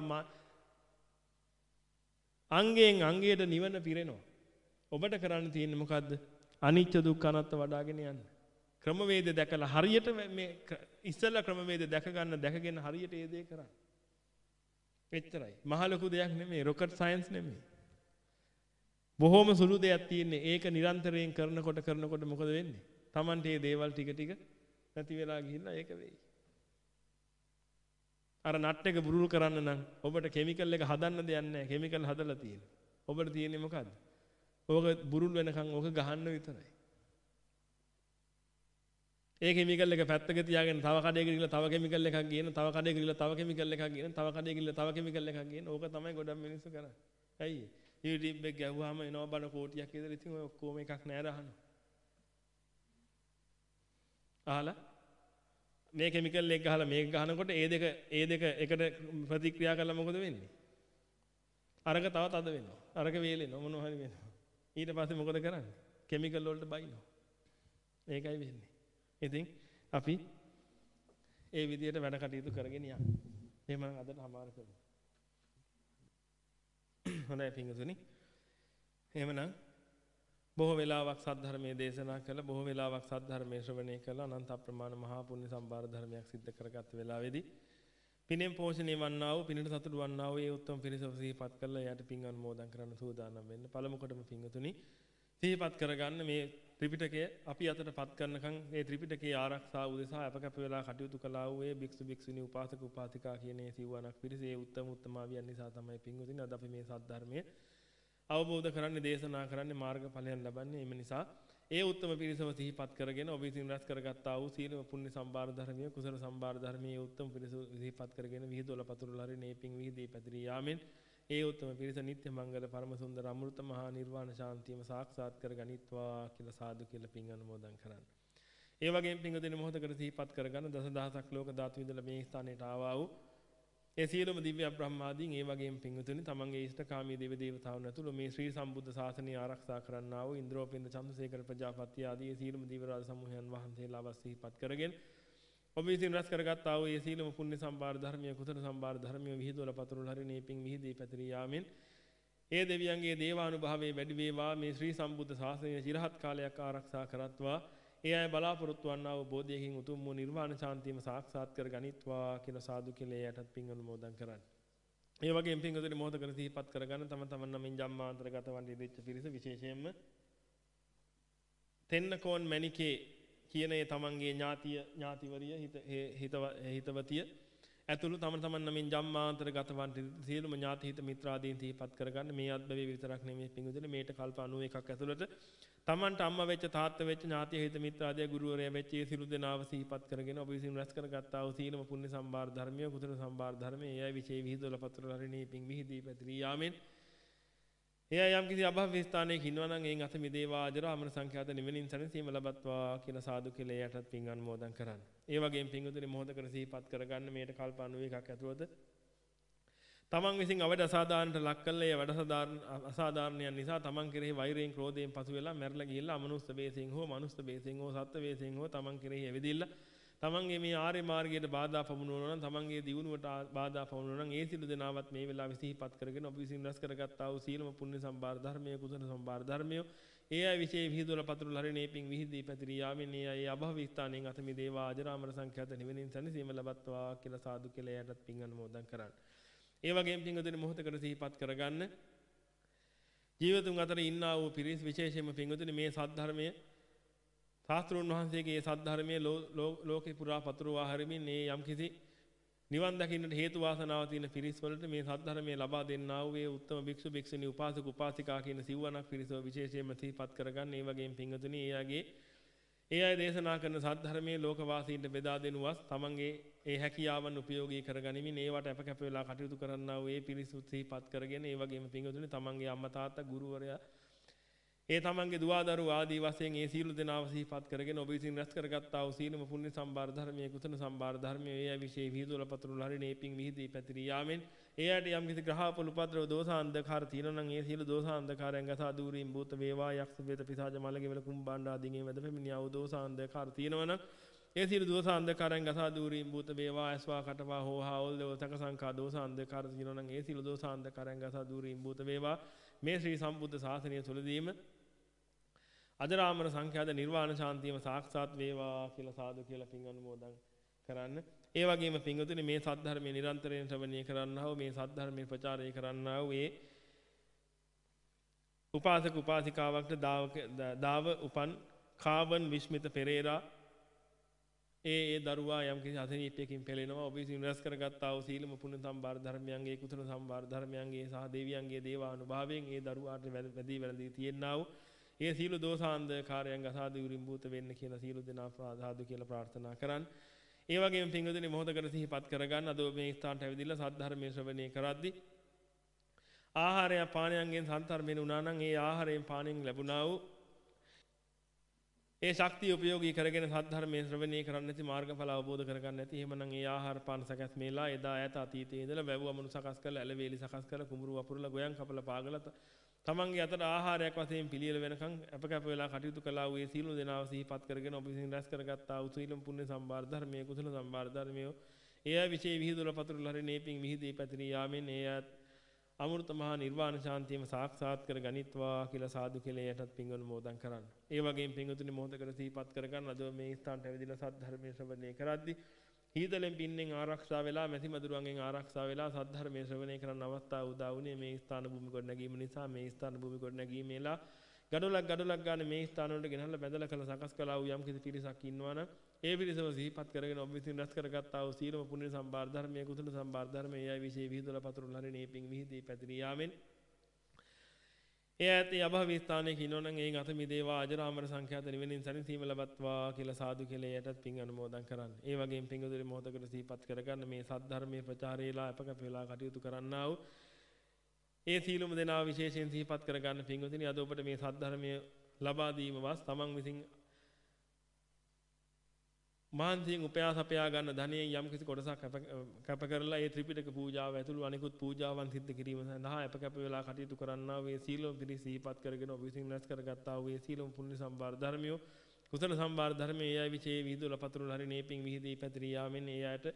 අංගයෙන් අංගයට නිවන පිරෙනවා. ඔබට කරන්න තියෙන්නේ මොකද්ද? අනිත්‍ය දුක්ඛ අනාත්ම වඩාගෙන යන්න. ක්‍රමවේද දැකලා හරියට මේ ඉස්සෙල්ලා ක්‍රමවේද දැක ගන්න දැකගෙන හරියට ඒ දේ කරන්න. එච්චරයි. මහ ලොකු දෙයක් නෙමෙයි. රොකට් සයන්ස් නෙමෙයි. බොහොම සුළු දෙයක් තියෙන්නේ. ඒක නිරන්තරයෙන් කරනකොට කරනකොට මොකද වෙන්නේ? Tamante මේ දේවල් ටික ටික නැති වෙලා ගිහිල්ලා ඒක වෙයි. අර නට් එක බුරුල් කරන්න නම් ඔබට කිමිකල් එක හදන්න දෙයක් නැහැ. කිමිකල් හදලා තියෙනවා. ඔබට තියෙන්නේ මොකද්ද? ඕක බුරුල් වෙනකන් ඕක ගහන්න විතරයි. ඒ කිමිකල් එක පැත්තක තියාගෙන තව කඩේක ගිහලා තව කිමිකල් එකක් ගේන, තව කඩේක ගිහලා තව කිමිකල් එකක් ගේන, තව කඩේක ගිහලා තව කිමිකල් එකක් ගේන. ඕක තමයි ගොඩක් මිනිස්සු කරන්නේ. ඇයි? YouTube එක ගැහුවාම එනවා බල කෝටියක් විතර. ඉතින් ඔය ඔක්කොම එකක් නෑ රහනවා. අහලා මේ කිමිකල් එක ගහලා මේක ගහනකොට ඒ දෙක ඒ දෙක එකට ප්‍රතික්‍රියා කළා මොකද වෙන්නේ? අරක තව තද වෙනවා. අරක වේලෙනවා මොනවා හරි වෙනවා. ඊට පස්සේ මොකද කරන්නේ? කිමිකල් වලට බයිනවා. ඒකයි වෙන්නේ. ඉතින් අපි ඒ විදිහට වැඩ කටයුතු කරගෙන යන්න. එහෙම නම් අදට හමාර කරමු. හොඳයි පින්වතුනි. එහෙමනම් බොහෝ වෙලාවක් සද්ධර්මයේ දේශනා කළ බොහෝ වෙලාවක් සද්ධර්මයේ ශ්‍රවණය කළ අනන්ත අප්‍රමාණ මහා පුණ්‍ය සම්භාර ධර්මයක් සිද්ධ කරගත් වෙලාවේදී පිනෙන් පෝෂණය වන්නා වූ පිනට සතුටු වන්නා වූ ඒ උත්තම පිරිසව සිහිපත් කළා එයාට පින් අනුමෝදන් කරන්න සූදානම් වෙන්න. පළමු කොටම පින්වතුනි සිහිපත් කරගන්න මේ ත්‍රිපිටකය අපි අතට පත් කරනකම් මේ ත්‍රිපිටකයේ ආරක්ෂාව උදෙසා අපකප වෙලා කටයුතු කළා වූ ඒ භික්ෂු භික්ෂුණී උපාසක උපාසිකා කියන ඒ සිව්වණක් පිරිස ඒ උත්තම උත්තමාවියන් නිසා තමයි පින්වතුනි අද අපි මේ සද්ධර්මයේ අවබෝධ කරන්නේ දේශනා කරන්නේ මාර්ගඵලයන් ලබන්නේ. එම නිසා ඒ උත්තම පිරිසව සිහිපත් කරගෙන ඔබ විසින් රැස් කරගත්තා වූ සීලම පුණ්‍ය සම්භාර ධර්මයේ කුසල සම්භාර ධර්මයේ උත්තම පිරිස සිහිපත් කරගෙන විහිදුවල පතුරුල හරි මේ පිං විහිදී පැතිරී යාමෙන් ඒ උත්තම පිරිස නිත්‍ය මංගල පරම සුන්දර අමෘත මහා නිර්වාණ ශාන්තියම සාක්ෂාත් කර ගනිත්වා කියලා සාදු කියලා පින් අනුමෝදන් කරන්න. ඒ වගේම පින්වතුනි මොහොතකට සිහිපත් කරගන්න දසදහසක් ලෝක ධාතු විඳලා මේ ස්ථානයට ආවා වූ ඒ සියලුම දිව්‍ය බ්‍රහ්මාදීන් ඒ වගේම පින්වතුනි තමන්ගේ ඉෂ්ඨකාමී දේව දේවතාවුන් ඇතුළු මේ ශ්‍රී සම්බුද්ධ ශාසනය ආරක්ෂා කරන්නා වූ ඉන්ද්‍රෝපින්ද චන්ද්‍රසේකර ප්‍රජාපති ආදී සියලුම දිව්‍ය රාජ සමූහයන් වහන්සේලා සිහිපත් කරගෙන ඔබ විසින් රැස් කරගත්තා වූ ඒ සීලම පුණ්‍ය සම්භාර ධර්මයේ කුසල සම්භාර ධර්මයේ විහිදුවල පතුරුල හරිනේ පිං විහිදී පැතිරී යාමෙන් ඒ දෙවියන්ගේ දේවානුභාවයේ වැඩි වේවා මේ ශ්‍රී සම්බුද්ධ ශාසනය চিරහත් කාලයක් ආරක්ෂා කරත්වා ඒ අය බලාපොරොත්තු වන්නා වූ බෝධියකින් උතුම් වූ නිර්වාණ ශාන්තියම සාක්ෂාත් කර ගනිත්වා කියලා සාදු කියලා යටත් පිං අනුමෝදන් කරන්නේ. ඒ වගේම පිංගුතුනි මොහොතකට සිහිපත් කරගන්න තම තමන් නමින් ජම්මාන්තරගත වන්නේ දෙච්ච පිරිස විශේෂයෙන්ම තෙන්නකෝන් මණිකේ කියන ඒ තමන්ගේ ඥාතිය ඥාතිවරිය හිත හිතවතිය ඇතුළු තම තමන් නමින් ජම්මාන්තරගත වන්නේ සියලුම ඥාති හිත මිත්‍රාදීන් සිහිපත් කරගන්න මේ අත්බවේ විතරක් නෙමෙයි පිංගුතුනි මේට කල්ප අනූවකක් ඇතුළත තමන්ට අම්මා වෙච්ච තාත්තා වෙච්ච ඥාතිය හිත මිත්‍රාදිය ගුරුවරයා වෙච්ච ඒ සිළු දෙනාව සිහිපත් කරගෙන ඔබ විසින් රැස් කරගත්තා වූ සීලම පුණ්‍ය සම්භාර ධර්මයේ කුසල සම්භාර ධර්මයේ එයයි විශේෂ විහිදුවල පතුරු හරිනේ පිං විහිදී පැතිරී යාමෙන් එයා යම් කිසි අභව්‍ය ස්ථානයක ඉන්නවා නම් එයින් අත මිදේවා අජරාමර සංඛ්‍යාත නිවෙනින් සැනසීම ලබත්වා කියලා සාදු කියලා යටත් පිං අනුමෝදන් කරන්න. ඒ වගේම පිංගුතුනි මොහොතකට සිහිපත් කරගන්න මේට කල්ප අනූවකක් ඇතුළත තමන් විසින් අවඩ අසාධාරණට ලක් කළේ ඒ වැඩ අසාධාරණයන් නිසා තමන් කෙරෙහි වෛරයෙන් ක්‍රෝධයෙන් පසු වෙලා මැරලා ගිහිල්ලා අමනුෂ්‍ය වේසෙන් හෝ මනුෂ්‍ය වේසෙන් හෝ සත්ත්ව වේසෙන් හෝ තමන් කෙරෙහි ඇවිදිලා තමන්ගේ මේ ආර්ය මාර්ගයට බාධා පමුණුවනවා නම් තමන්ගේ දියුණුවට බාධා පමුණුවනවා නම් ඒ සිළු දෙනාවත් මේ වෙලාවේ සිහිපත් කරගෙන ඔබ විසින් රැස් කරගත්තා වූ සීලම පුණ්‍ය සම්භාර ධර්මයේ කුසල සම්භාර ධර්මයේ ඒ අය විශේෂ විහිදුවල පතුරුල හරිනේ පිං විහිදී පැතිරී යාමෙන් ඒ අය අභව ස්ථානයෙන් අත මිදේවා අජරාමර සංඛ්‍යාත නිවෙනින් සැනසීම ලබත්වා කියලා සාදු කියලා යටත් පිං අනුමෝදන් කරන්න. ඒ වගේම පිංගුතුනි මොහොතකට සිහිපත් කරගන්න ජීවතුන් අතර ඉන්නා වූ පිරිස් විශේෂයෙන්ම පිංගුතුනි මේ සද්ධර්මයේ ශාස්ත්‍රෝන් වහන්සේගේ සද්ධර්මයේ ලෝකේ පුරා පතුරවා හරිමින් මේ යම්කිසි නිවන් දකින්නට හේතු වාසනාව තියෙන පිරිස් වලට මේ සද්ධර්මයේ ලබා දෙන්නා වූ ඒ උත්තම භික්ෂු භික්ෂුණී උපාසක උපාසිකා කියන සිව්වණක් පිරිසව විශේෂයෙන්ම සිහිපත් කරගන්න. ඒ වගේම පිංගුතුනි ඒ අයගේ ඒ අය දේශනා කරන සද්ධර්මයේ ලෝකවාසීන්ට බෙදා දෙනුවස් තමන්ගේ ඒ හැකියාවන් උපයෝගී කරගනිමින් ඒවට අප කැප වෙලා කටයුතු කරන්නා වූ ඒ පිරිසුත් සිහිපත් කරගෙන ඒ වගේම පිංගුතුනි තමන්ගේ අම්මා තාත්තා ගුරුවරයා ඒ තමන්ගේ දුවා දරුවෝ ආදී වශයෙන් ඒ සීල දෙනාව සිහිපත් කරගෙන ඔබ විසින් රැස් කරගත්තා වූ සීලම පුණ්‍ය සම්භාර ධර්මයේ කුසල සම්භාර ධර්මයේ ඒ අය විශේෂ විහිදුවල පතුරුල හරිනේ පිං විහිදී පැතිරී යාමෙන් ඒ අයට යම් කිසි ග්‍රහපල උපද්‍රව දෝෂාන්ධකාර තියෙනවා නම් ඒ සීල දෝෂාන්ධකාරයන් ගසා දූරීම් භූත වේවා යක්ෂ වේද පිසාච මලගෙවල කුම්බාණ්ඩ ආදීන් ඒ වැද පැමිණියා වූ දෝෂාන්ධකාර තියෙනවා නම් ඒ සීල දෝෂාන්ධකාරයන් ගසා දූරීම් භූත වේවා ඇස්වා කටවා හෝහා ඔල්ලව තක සංඛා දෝෂාන්ධකාර තියෙනවා නම් ඒ සීල දෝෂාන්ධකාරයන් ගසා දූරීම් භූත වේවා මේ ශ්‍රී සම්බුද්ධ ශාසනය තුලදීම අජරාමර සංඛ්‍යාත නිර්වාණ ශාන්තියම සාක්ෂාත් වේවා කියලා සාදු කියලා පින් අනුමෝදන් කරන්න. ඒ වගේම පින්වතුනි මේ සද්ධර්මයේ නිරන්තරයෙන් ශ්‍රවණය කරන්නා වූ මේ සද්ධර්මයේ ප්‍රචාරය කරන්නා වූ ඒ උපාසක උපාසිකාවක්ට දාව උපන් කාබන් විශ්මිත පෙරේරා ඒ ඒ දරුවා යම් කිසි අසනීපයකින් පෙළෙනවා. ඔබ විසින් රැස් කරගත්තා වූ සීලම පුණ්‍ය සම්භාර ධර්මයන්ගේ කුසල සම්භාර ධර්මයන්ගේ සහ දෙවියන්ගේ දේවානුභාවයෙන් ඒ දරුවාට වැඩි වැඩි තියෙනා වූ ඒ සීල දෝෂාන්ධකාරයන් ගසා දූරින් භූත වෙන්න කියලා සීල දෙනා සාදු කියලා ප්‍රාර්ථනා කරන්න. ඒ වගේම පින්වතුනි මොහොතකට සිහිපත් කරගන්න අද මේ ස්ථානට ඇවිදilla සද්ධර්මයේ ශ්‍රවණය කරද්දී ආහාරය පානයන්ගෙන් සන්තරමෙන් උනා නම් ඒ ආහාරයෙන් පානයෙන් ලැබුණා වූ ඒ ශක්තිය උපයෝගී කරගෙන සද්ධර්මයේ ශ්‍රවණය කරන්න නැති මාර්ගඵල අවබෝධ කරගන්න නැති එහෙමනම් ඒ ආහාර පාන සකස් මේලා එදා ඈත අතීතයේ ඉඳලා වැව් අමනු සකස් කරලා ඇලවේලි සකස් කරලා කුඹුරු වපුරලා ගොයන් කපලා පාගලා තමන්ගේ අතට ආහාරයක් වශයෙන් පිළියෙල වෙනකන් අප කැප වෙලා කටයුතු කළා වූ ඒ සීල දෙනාව සිහිපත් කරගෙන ඔබ විසින් රැස් කරගත්තා වූ සීලම් පුණ්‍ය සම්භාර ධර්මයේ කුසල සම්භාර ධර්මයේ එය විශේෂ විහිදුල පතුරුල හරිනේ පිං විහිදී පැතිරී යාමෙන් එයත් අමෘත මහා නිර්වාණ ශාන්තියම සාක්ෂාත් කර ගනිත්වා කියලා සාදු කියලා යටත් පිං අනුමෝදන් කරන්න. ඒ වගේම පිංගුතුනි මොහොතකට සිහිපත් කරගන්න අද මේ ස්ථානට ඇවිදලා සද්ධර්මයේ ශ්‍රවණය කරද්දී හීතලෙන් පින්නෙන් ආරක්ෂා වෙලා මැසි මදුරුවන්ගෙන් ආරක්ෂා වෙලා සද්ධර්මයේ ශ්‍රවණය කරන්න අවස්ථාව උදා වුණේ මේ ස්ථාන භූමි කොට නැගීම නිසා. මේ ස්ථාන භූමි කොට නැගීමේලා ගඩොලක් ගඩොලක් ගන්න මේ ස්ථාන වලට ගෙනහලා බැඳලා කළ සකස් කළා වූ යම් කිසි පිරිසක් ඉන්නවනම් ඒ පිරිසව සිහිපත් කරගෙන ඔබ විසින් රැස් කරගත්තා වූ සීලම පුණ්‍ය සම්භාර ධර්මයේ කුසල සම්භාර ධර්මයේ යයි විශේෂ විහිදුල පතුරුල හරිනේ පිං විහිදී පැතිරී යාමෙන් ඒ ඇතේ අභව ස්ථානයේ ඉන්නවනම් එයින් අත මිදේවා අජරාමර සංඛ්‍යාත නිවෙනින් සැනසීම ලබත්වා කියලා සාදු කියලා යටත් පිං අනුමෝදන් කරන්න. ඒ වගේම පිංගුදුරි මොහොතකට සිහිපත් කරගන්න මේ සද්ධර්මයේ ප්‍රචාරයලා අපකප වෙලා කටයුතු කරන්නා වූ ඒ සීලුම දෙනා විශේෂයෙන් සිහිපත් කරගන්න පින්වතුනි අද ඔබට මේ සද්ධර්මය ලබා දීම වස් තමන් විසින් මහන්සියෙන් උපයාස අපයා ගන්න ධනෙන් යම් කිසි කොටසක් කැප කරලා ඒ ත්‍රිපිටක පූජාව ඇතුළු අනිකුත් පූජාවන් සිද්ධ කිරීම සඳහා අප කැප වෙලා කටයුතු කරන්නා වූ සීලම පිරි සිහිපත් කරගෙන ඔබ විසින් රැස් කරගත්තා වූ සීලම පුණ්‍ය සම්භාර ධර්මියෝ කුසල සම්භාර ධර්මයේ ඒ අය විචේ විහිදුල පතුරුල හරි නේපින් විහිදී පැතිරී යාමෙන් ඒ අයට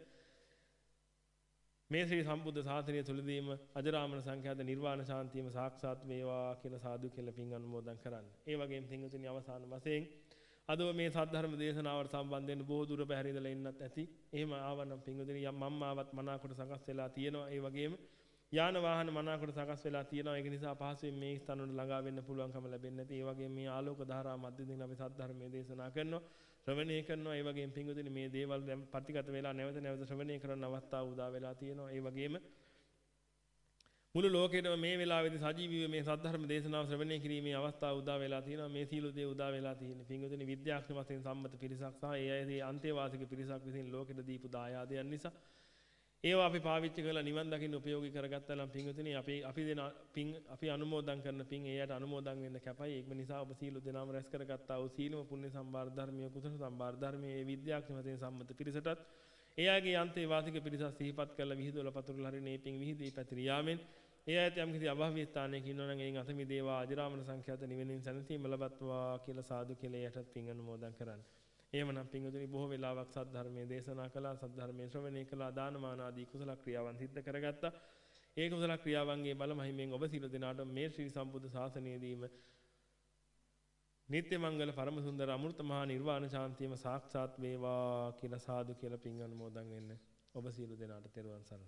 මේ ශ්‍රී සම්බුද්ධ ශාසනය තුලදීම අජරාමර සංඛ්‍යාත නිර්වාණ ශාන්තියම සාක්ෂාත් වේවා කියලා සාදු කියලා පින් අනුමෝදන් කරන්න. ඒ වගේම පින්වතුනි අවසාන වශයෙන් අද මේ සද්ධර්ම දේශනාවට සම්බන්ධ වෙන්න බොහෝ දුර බැහැර ඉඳලා එන්නත් ඇති. එහෙම ආවනම් පින්වතුනි යම් මම්මාවත් මනාකොට සකස් වෙලා තියෙනවා. ඒ වගේම යාන වාහන මනාකොට සකස් වෙලා තියෙනවා. ඒක නිසා පහසුවෙන් මේ ස්ථාන වල ළඟා වෙන්න පුළුවන්කම ලැබෙන්නේ නැති. ඒ වගේම මේ ආලෝක ධාරා මැදින් අපි සද්ධර්මයේ දේශනා කරනවා. ශ්‍රවණය කරනවා. ඒ වගේම පින්වතුනි මේ දේවල් ප්‍රතිගත වෙලා නැවත නැවත ශ්‍රවණය කරන අවස්ථාව උදා වෙලා තියෙනවා. ඒ වගේම මුළු ලෝකෙටම මේ වෙලාවේදී සජීවීව මේ සද්ධර්ම දේශනාව ශ්‍රවණය කිරීමේ අවස්ථාව උදා වෙලා තියෙනවා. මේ සීල දේ උදා වෙලා තියෙන්නේ. පින්වතුනි විද්‍යාඥ වශයෙන් සම්මත පිරිසක් සහ ඒ අයගේ අන්තේවාසික පිරිසක් විසින් ලෝකෙට දීපු දායාදයන් නිසා ඒවා අපි පාවිච්චි කරලා නිවන් දකින්න උපයෝගී කරගත්තා නම් පින්වතුනි අපි අපි දෙන පින් අපි අනුමෝදන් කරන පින් එයාට අනුමෝදන් වෙන්න කැපයි. ඒක නිසා ඔබ සීල දෙනාම රැස් කරගත්තා වූ සීලම පුණ්‍ය සම්භාර ධර්මයේ කුසල සම්භාර ධර්මයේ විද්‍යාඥ වශයෙන් සම්මත පිරිසටත් එයාගේ අන්තේවාසික පිරිසක් සිහිපත් කරලා විහිදුවල පතුරුල හරි නේපින් විහිදී පැතිරී යාමෙන් ඒ ඇත යම් කිසි අභාව්‍ය ස්ථානයක ඉන්නවනම් එයින් අත මිදේවා අජරාමර සංඛ්‍යාත නිවෙනින් සැනසීම ලබත්වා කියලා සාදු කියලා යටත් පින් අනුමෝදන් කරන්න. එහෙමනම් පින්වතුනි බොහෝ වෙලාවක් සද්ධර්මයේ දේශනා කළා, සද්ධර්මයේ ශ්‍රවණය කළා, දානමාන ආදී කුසල ක්‍රියාවන් සිද්ධ කරගත්තා. ඒ කුසල ක්‍රියාවන්ගේ බල මහිමෙන් ඔබ සියලු දෙනාට මේ ශ්‍රී සම්බුද්ධ ශාසනයේදීම නිත්‍ය මංගල පරම සුන්දර අමෘත මහා නිර්වාණ ශාන්තියම සාක්ෂාත් වේවා කියලා සාදු කියලා පින් අනුමෝදන් වෙන්න. ඔබ සියලු දෙනාට තෙරුවන් සරණයි.